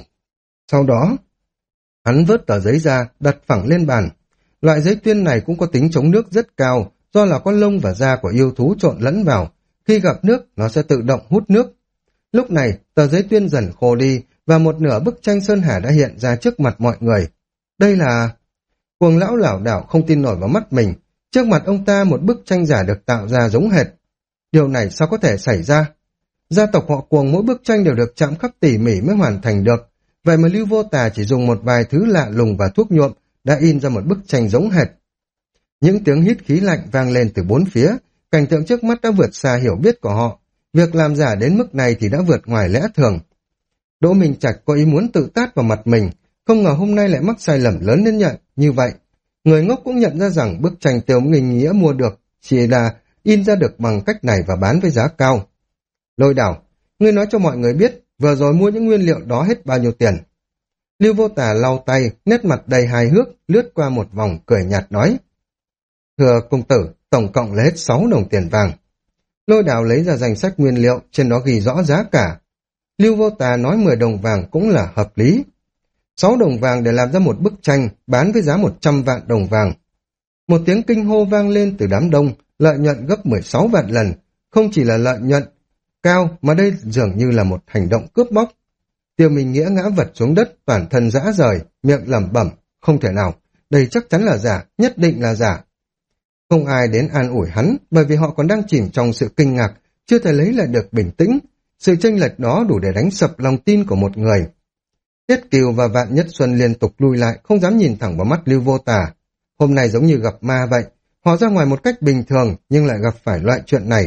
Sau đó, hắn vớt tờ giấy ra, đặt phẳng lên bàn. Loại giấy tuyên này cũng có tính chống nước rất cao, do là có lông và da của yêu thú trộn lẫn vào. Khi gặp nước, nó sẽ tự động hút nước. Lúc này, tờ giấy tuyên dần khô đi, và một nửa bức tranh Sơn Hà đã hiện ra trước mặt mọi người. Đây là... Cuồng lão lảo đảo không tin nổi vào mắt mình. Trước mặt ông ta một bức tranh giả được tạo ra giống hệt. Điều này sao có thể xảy ra? Gia tộc họ Cuồng mỗi bức tranh đều được chạm khắc tỉ mỉ mới hoàn thành được. Vậy mà Lưu Vô Tà chỉ dùng một vài thứ lạ lùng và thuốc nhuộm đã in ra một bức tranh giống hệt. Những tiếng hít khí lạnh vang lên từ bốn phía, cảnh tượng trước mắt đã vượt xa hiểu biết của họ. Việc làm giả đến mức này thì đã vượt ngoài lẽ thường. Đỗ Minh Trạch có ý muốn tự tát vào mặt mình, không ngờ hôm nay lại mắc sai lầm lớn đến nhận như vậy. Người ngốc cũng nhận ra rằng bức tranh Tiêu Minh Nghĩa mua được chỉ là in ra được bằng cách này và bán với giá cao. Lôi Đảo, ngươi nói cho mọi người biết vừa rồi mua những nguyên liệu đó hết bao nhiêu tiền. Lưu Vô Tà lau tay, nét mặt đầy hài hước, lướt qua một vòng cười nhạt nói. Thưa công tử, tổng cộng là hết 6 đồng tiền vàng. Lôi Đảo lấy ra danh sách nguyên liệu, trên đó ghi rõ giá cả. Lưu Vô Tà nói 10 đồng vàng cũng là hợp lý. 6 đồng vàng để làm ra một bức tranh, bán với giá 100 vạn đồng vàng. Một tiếng kinh hô vang lên từ đám đông, lợi nhuận gấp 16 vạn lần. Không chỉ là lợi nhuận cao, mà đây dường như là một hành động cướp bóc. Tiêu Minh Nghĩa ngã vật xuống đất, toàn thân rã rời, miệng lẩm bẩm, không thể nào, đây chắc chắn là giả, nhất định là giả. Không ai đến an ủi hắn, bởi vì họ còn đang chìm trong sự kinh ngạc, chưa thể lấy lại được bình tĩnh. Sự chênh lệch đó đủ để đánh sập lòng tin của một người. Tiết Kiều và Vạn Nhất Xuân liên tục lui lại, không dám nhìn thẳng vào mắt Lưu Vô Tà. Hôm nay giống như gặp ma vậy, họ ra ngoài một cách bình thường nhưng lại gặp phải loại chuyện này.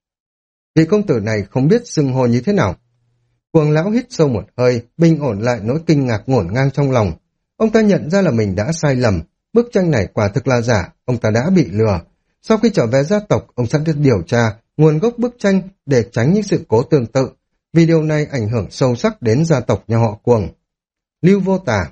Vị công tử này không biết xưng hô như thế nào. Cuồng lão hít sâu một hơi, bình ổn lại nỗi kinh ngạc ngổn ngang trong lòng. Ông ta nhận ra là mình đã sai lầm, bức tranh này quả thực là giả, ông ta đã bị lừa. Sau khi trở về gia tộc, ông sắp được điều tra nguồn gốc bức tranh để tránh những sự cố tương tự, vì điều này ảnh hưởng sâu sắc đến gia tộc nhà họ Cuồng. Lưu Vô Tà.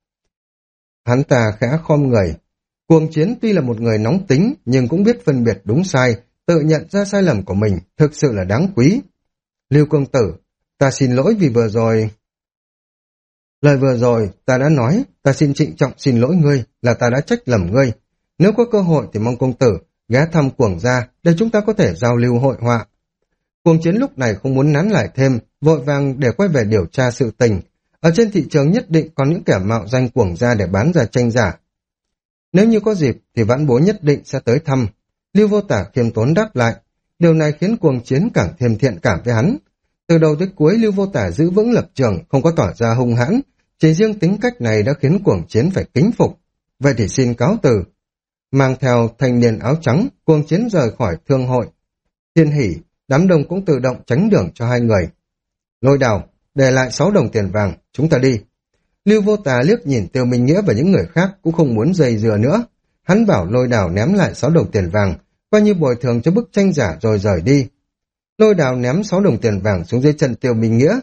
Hắn ta khẽ khom người. Cuồng Chiến tuy là một người nóng tính, nhưng cũng biết phân biệt đúng sai, tự nhận ra sai lầm của mình, thực sự là đáng quý. Lưu công tử, ta xin lỗi vì vừa rồi. Lời vừa rồi ta đã nói, ta xin trịnh trọng xin lỗi ngươi, là ta đã trách lầm ngươi. Nếu có cơ hội thì mong công tử ghé thăm Cuồng gia để chúng ta có thể giao lưu hội họa. Cuồng Chiến lúc này không muốn nán lại thêm, vội vàng để quay về điều tra sự tình. Ở trên thị trường nhất định có những kẻ mạo danh Cuồng gia để bán ra tranh giả. Nếu như có dịp thì vãn bối nhất định sẽ tới thăm. Lưu Vô Tả khiêm tốn đáp lại. Điều này khiến Cuồng Chiến càng thêm thiện cảm với hắn. Từ đầu tới cuối Lưu Vô Tả giữ vững lập trường, không có tỏ ra hung hãn. Chỉ riêng tính cách này đã khiến Cuồng Chiến phải kính phục. Vậy thì xin cáo từ. Mang theo thanh niên áo trắng, Cuồng Chiến rời khỏi thương hội. Thiên Hỷ, đám đông cũng tự động tránh đường cho hai người. Lôi Đào, để lại 6 đồng tiền vàng, chúng ta đi. Lưu Vô Tà liếc nhìn Tiêu Minh Nghĩa và những người khác cũng không muốn dây dưa nữa. Hắn bảo Lôi Đào ném lại 6 đồng tiền vàng, coi như bồi thường cho bức tranh giả rồi rời đi. Lôi Đào ném 6 đồng tiền vàng xuống dưới chân Tiêu Minh Nghĩa,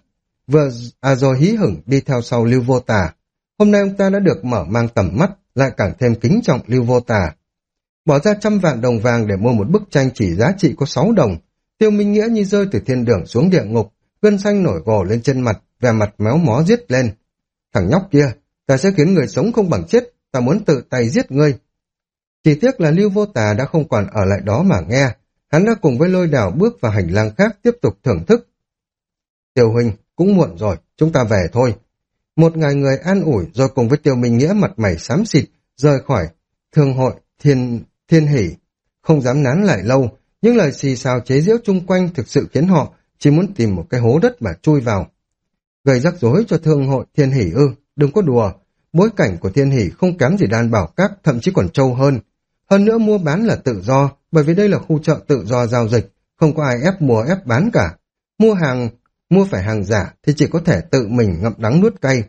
rồi hí hửng đi theo sau Lưu Vô Tà. Hôm nay ông ta đã được mở mang tầm mắt, lại càng thêm kính trọng Lưu Vô Tà. Bỏ ra 100 vạn đồng vàng để mua một bức tranh chỉ giá trị có 6 đồng. Tiêu Minh Nghĩa như rơi từ thiên đường xuống địa ngục, gân xanh nổi gồ lên trên mặt, vẻ mặt méo mó giết lên. Thằng nhóc kia, ta sẽ khiến người sống không bằng chết, ta muốn tự tay giết ngươi. Chỉ tiếc là Lưu Vô Tà đã không còn ở lại đó mà nghe, hắn đã cùng với Lôi Đào bước vào hành lang khác tiếp tục thưởng thức. Tiêu huynh, cũng muộn rồi, chúng ta về thôi. Một ngày người an ủi rồi cùng với Tiêu Minh Nghĩa mặt mày xám xịt, rời khỏi thương hội Thiên Hỷ. Không dám nán lại lâu, những lời xì xào chế giễu chung quanh thực sự khiến họ chỉ muốn tìm một cái hố đất mà chui vào. Gây rắc rối cho thương hội Thiên Hỷ ư, đừng có đùa. Bối cảnh của Thiên Hỷ không kém gì Đan Bảo Các, thậm chí còn trâu hơn. Hơn nữa mua bán là tự do, bởi vì đây là khu chợ tự do giao dịch, không có ai ép mua ép bán cả. Mua phải hàng giả thì chỉ có thể tự mình ngậm đắng nuốt cay.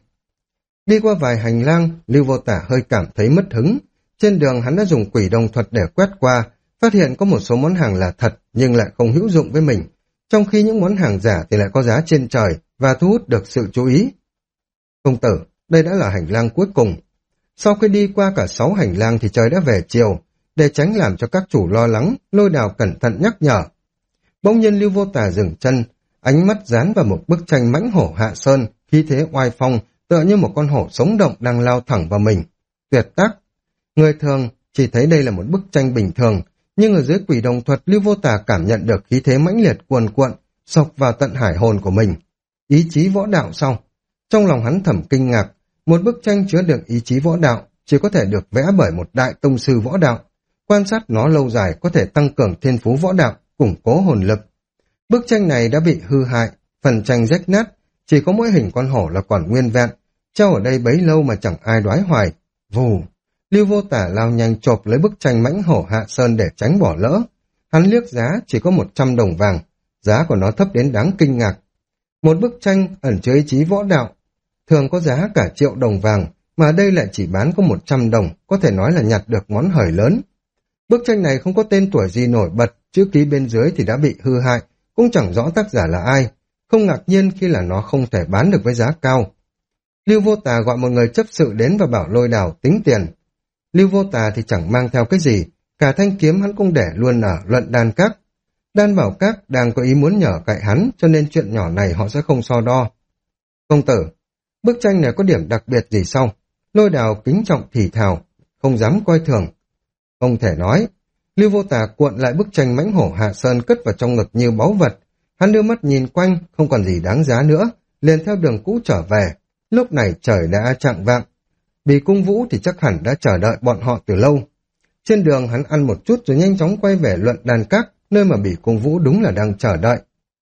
Đi qua vài hành lang, Lưu Vô Tả hơi cảm thấy mất hứng. Trên đường hắn đã dùng quỷ đồng thuật để quét qua, phát hiện có một số món hàng là thật nhưng lại không hữu dụng với mình, trong khi những món hàng giả thì lại có giá trên trời và thu hút được sự chú ý. Công tử, đây đã là hành lang cuối cùng. Sau khi đi qua cả 6 hành lang thì trời đã về chiều, để tránh làm cho các chủ lo lắng, Lôi Đào cẩn thận nhắc nhở. Bỗng nhiên Lưu Vô Tà dừng chân, ánh mắt dán vào một bức tranh mãnh hổ Hạ Sơn, khí thế oai phong, tựa như một con hổ sống động đang lao thẳng vào mình. Tuyệt tác! Người thường chỉ thấy đây là một bức tranh bình thường, nhưng ở dưới quỷ đồng thuật Lưu Vô Tà cảm nhận được khí thế mãnh liệt cuồn cuộn, sộc vào tận hải hồn của mình. Ý chí võ đạo sao? Trong lòng hắn thầm kinh ngạc, một bức tranh chứa đựng ý chí võ đạo chỉ có thể được vẽ bởi một đại tông sư võ đạo. Quan sát nó lâu dài có thể tăng cường thiên phú võ đạo, củng cố hồn lực. Bức tranh này đã bị hư hại, phần tranh rách nát, chỉ có mỗi hình con hổ là còn nguyên vẹn, treo ở đây bấy lâu mà chẳng ai đoái hoài. Vù! Lưu Vô Tả lao nhanh chộp lấy bức tranh mãnh hổ Hạ Sơn để tránh bỏ lỡ. Hắn liếc giá chỉ có 100 đồng vàng, giá của nó thấp đến đáng kinh ngạc. Một bức tranh ẩn chứa ý chí võ đạo, thường có giá cả 1 triệu đồng vàng, mà đây lại chỉ bán có 100 đồng, có thể nói là nhặt được món hời lớn. Bức tranh này không có tên tuổi gì nổi bật, chữ ký bên dưới thì đã bị hư hại, cũng chẳng rõ tác giả là ai. Không ngạc nhiên khi là nó không thể bán được với giá cao. Lưu Vô Tà gọi một người chấp sự đến và bảo Lôi Đào tính tiền. Lưu Vô Tà thì chẳng mang theo cái gì, cả thanh kiếm hắn cũng để luôn ở Luận Đan Các. Đan Bảo Các đang có ý muốn nhờ cậy hắn, cho nên chuyện nhỏ này họ sẽ không so đo. Công tử, bức tranh này có điểm đặc biệt gì sao? Lôi Đào kính trọng thì thào, không dám coi thường. Không thể nói. Lưu Vô Tà cuộn lại bức tranh mãnh hổ Hạ Sơn cất vào trong ngực như báu vật. Hắn đưa mắt nhìn quanh, không còn gì đáng giá nữa, liền theo đường cũ trở về. Lúc này trời đã chạng vạng. Bỉ Cung Vũ thì chắc hẳn đã chờ đợi bọn họ từ lâu. Trên đường hắn ăn một chút rồi nhanh chóng quay về Luận Đan Các, nơi mà Bỉ Cung Vũ đúng là đang chờ đợi.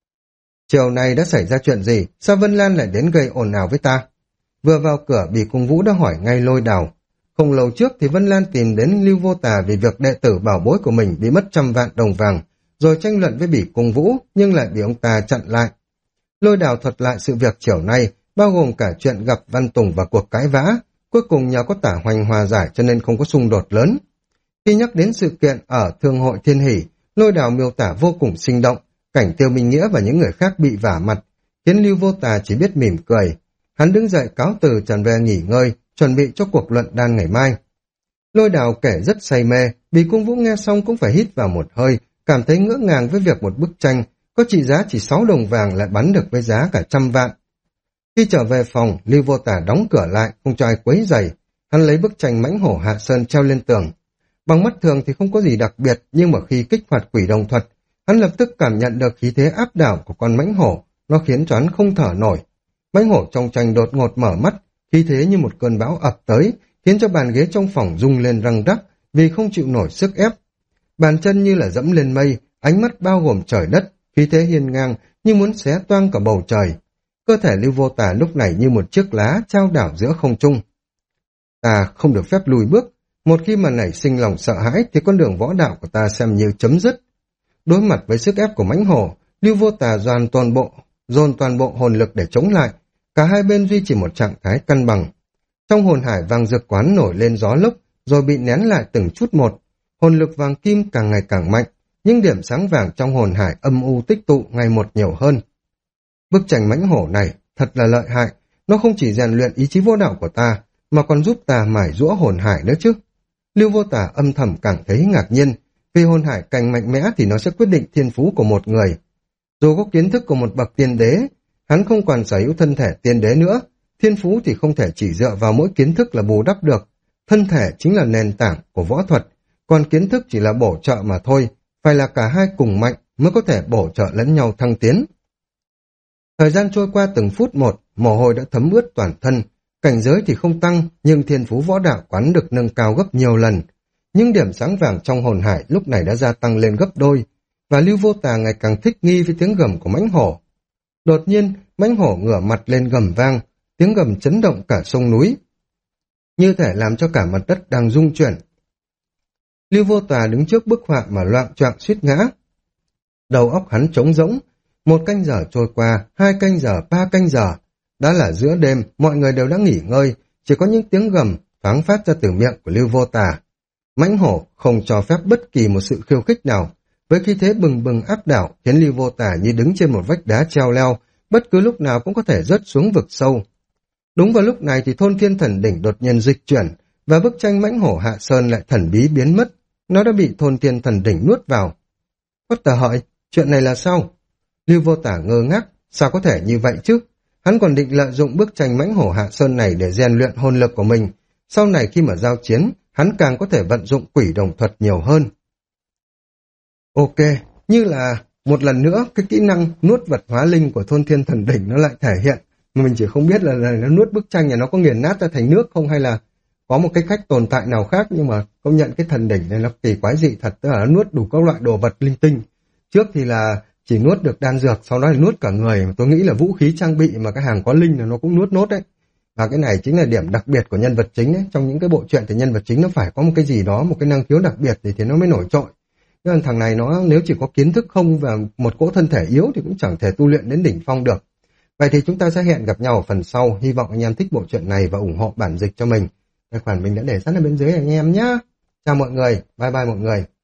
Chiều nay đã xảy ra chuyện gì? Sao Vân Lan lại đến gây ồn ào với ta? Vừa vào cửa Bỉ Cung Vũ đã hỏi ngay Lôi Đào. Không lâu trước thì Vân Lan tìm đến Lưu Vô Tà vì việc đệ tử bảo bối của mình bị mất 100 vạn đồng vàng, rồi tranh luận với Bỉ Cung Vũ nhưng lại bị ông ta chặn lại. Lôi Đào thuật lại sự việc chiều nay, bao gồm cả chuyện gặp Văn Tùng và cuộc cãi vã. Cuối cùng nhờ có Tả Hoành hòa giải cho nên không có xung đột lớn. Khi nhắc đến sự kiện ở Thương hội Thiên Hỷ, Lôi Đào miêu tả vô cùng sinh động, cảnh Tiêu Minh Nghĩa và những người khác bị vả mặt, khiến Lưu Vô Tà chỉ biết mỉm cười. Hắn đứng dậy cáo từ tràn về nghỉ ngơi, chuẩn bị cho cuộc luận đan ngày mai. Lôi Đào kể rất say mê, Bỉ Cung Vũ nghe xong cũng phải hít vào một hơi, cảm thấy ngỡ ngàng với việc một bức tranh có trị giá chỉ 6 đồng vàng lại bán được với giá cả 100 vạn. Khi trở về phòng, Lưu Vô Tả đóng cửa lại, không cho ai quấy rầy. Hắn lấy bức tranh mãnh hổ Hạ Sơn treo lên tường. Bằng mắt thường thì không có gì đặc biệt, nhưng mà khi kích hoạt quỷ đồng thuật, hắn lập tức cảm nhận được khí thế áp đảo của con mãnh hổ, nó khiến cho hắn không thở nổi. Mãnh hổ trong tranh đột ngột mở mắt, khí thế như một cơn bão ập tới, khiến cho bàn ghế trong phòng rung lên răng rắc vì không chịu nổi sức ép. Bàn chân như là dẫm lên mây, ánh mắt bao gồm trời đất, khí thế hiên ngang như muốn xé toang cả bầu trời. Cơ thể Lưu Vô Tà lúc này như một chiếc lá trao đảo giữa không trung. Ta không được phép lùi bước, một khi mà nảy sinh lòng sợ hãi thì con đường võ đạo của ta xem như chấm dứt. Đối mặt với sức ép của mãnh hổ, Lưu Vô Tà dồn toàn bộ hồn lực để chống lại, cả hai bên duy trì một trạng thái cân bằng. Trong hồn hải vàng dược quán nổi lên gió lốc, rồi bị nén lại từng chút một. Hồn lực vàng kim càng ngày càng mạnh, nhưng điểm sáng vàng trong hồn hải âm u tích tụ ngày một nhiều hơn. Bức tranh mãnh hổ này thật là lợi hại, nó không chỉ rèn luyện ý chí vô đạo của ta, mà còn giúp ta mài giũa hồn hải nữa chứ. Lưu Vô Tả âm thầm cảm thấy ngạc nhiên, vì hồn hải càng mạnh mẽ thì nó sẽ quyết định thiên phú của một người. Dù có kiến thức của một bậc tiên đế, hắn không còn sở hữu thân thể tiên đế nữa, thiên phú thì không thể chỉ dựa vào mỗi kiến thức là bù đắp được. Thân thể chính là nền tảng của võ thuật, còn kiến thức chỉ là bổ trợ mà thôi, phải là cả hai cùng mạnh mới có thể bổ trợ lẫn nhau thăng tiến. Thời gian trôi qua từng phút một, mồ hôi đã thấm ướt toàn thân, cảnh giới thì không tăng, nhưng thiên phú võ đạo quán được nâng cao gấp nhiều lần. Nhưng điểm sáng vàng trong hồn hải lúc này đã gia tăng lên gấp đôi, và Lưu Vô Tà ngày càng thích nghi với tiếng gầm của mãnh hổ. Đột nhiên, mãnh hổ ngửa mặt lên gầm vang, tiếng gầm chấn động cả sông núi, như thể làm cho cả mặt đất đang rung chuyển. Lưu Vô Tà đứng trước bức họa mà loạng choạng suýt ngã. Đầu óc hắn trống rỗng, 1 canh giờ trôi qua, 2 canh giờ, 3 canh giờ. Đã là giữa đêm, mọi người đều đã nghỉ ngơi, chỉ có những tiếng gầm thoáng phát ra từ miệng của Lưu Vô Tà. Mãnh hổ không cho phép bất kỳ một sự khiêu khích nào, với khí thế bừng bừng áp đảo khiến Lưu Vô Tà như đứng trên một vách đá treo leo, bất cứ lúc nào cũng có thể rớt xuống vực sâu. Đúng vào lúc này thì thôn Thiên Thần Đỉnh đột nhiên dịch chuyển, và bức tranh mãnh hổ Hạ Sơn lại thần bí biến mất. Nó đã bị thôn Thiên Thần Đỉnh nuốt vào. Quất tà hợi, chuyện này là sao? Lưu Vô Tả ngơ ngác, sao có thể như vậy chứ? Hắn còn định lợi dụng bức tranh mãnh hổ Hạ Sơn này để rèn luyện hồn lực của mình. Sau này khi mà giao chiến, hắn càng có thể vận dụng quỷ đồng thuật nhiều hơn. Ok, như là một lần nữa cái kỹ năng nuốt vật hóa linh của thôn Thiên Thần Đỉnh nó lại thể hiện. Mà mình chỉ không biết là nó nuốt bức tranh này nó có nghiền nát ra thành nước không, hay là có một cái cách tồn tại nào khác, nhưng mà công nhận cái thần đỉnh này nó kỳ quái dị thật, tức là nó nuốt đủ các loại đồ vật linh tinh. Trước thì là chỉ nuốt được đan dược, sau đó là nuốt cả người. Tôi nghĩ là vũ khí trang bị mà cái hàng có linh là nó cũng nuốt nốt đấy. Và cái này chính là điểm đặc biệt của nhân vật chính ấy. Trong những cái bộ truyện thì nhân vật chính nó phải có một cái gì đó, một cái năng khiếu đặc biệt thì nó mới nổi trội. Nhưng thằng này nó nếu chỉ có kiến thức không và một cỗ thân thể yếu thì cũng chẳng thể tu luyện đến đỉnh phong được. Vậy thì chúng ta sẽ hẹn gặp nhau ở phần sau. Hy vọng anh em thích bộ truyện này và ủng hộ bản dịch cho mình. Tài khoản mình đã để sẵn ở bên dưới anh em nhé. Chào mọi người, bye bye mọi người.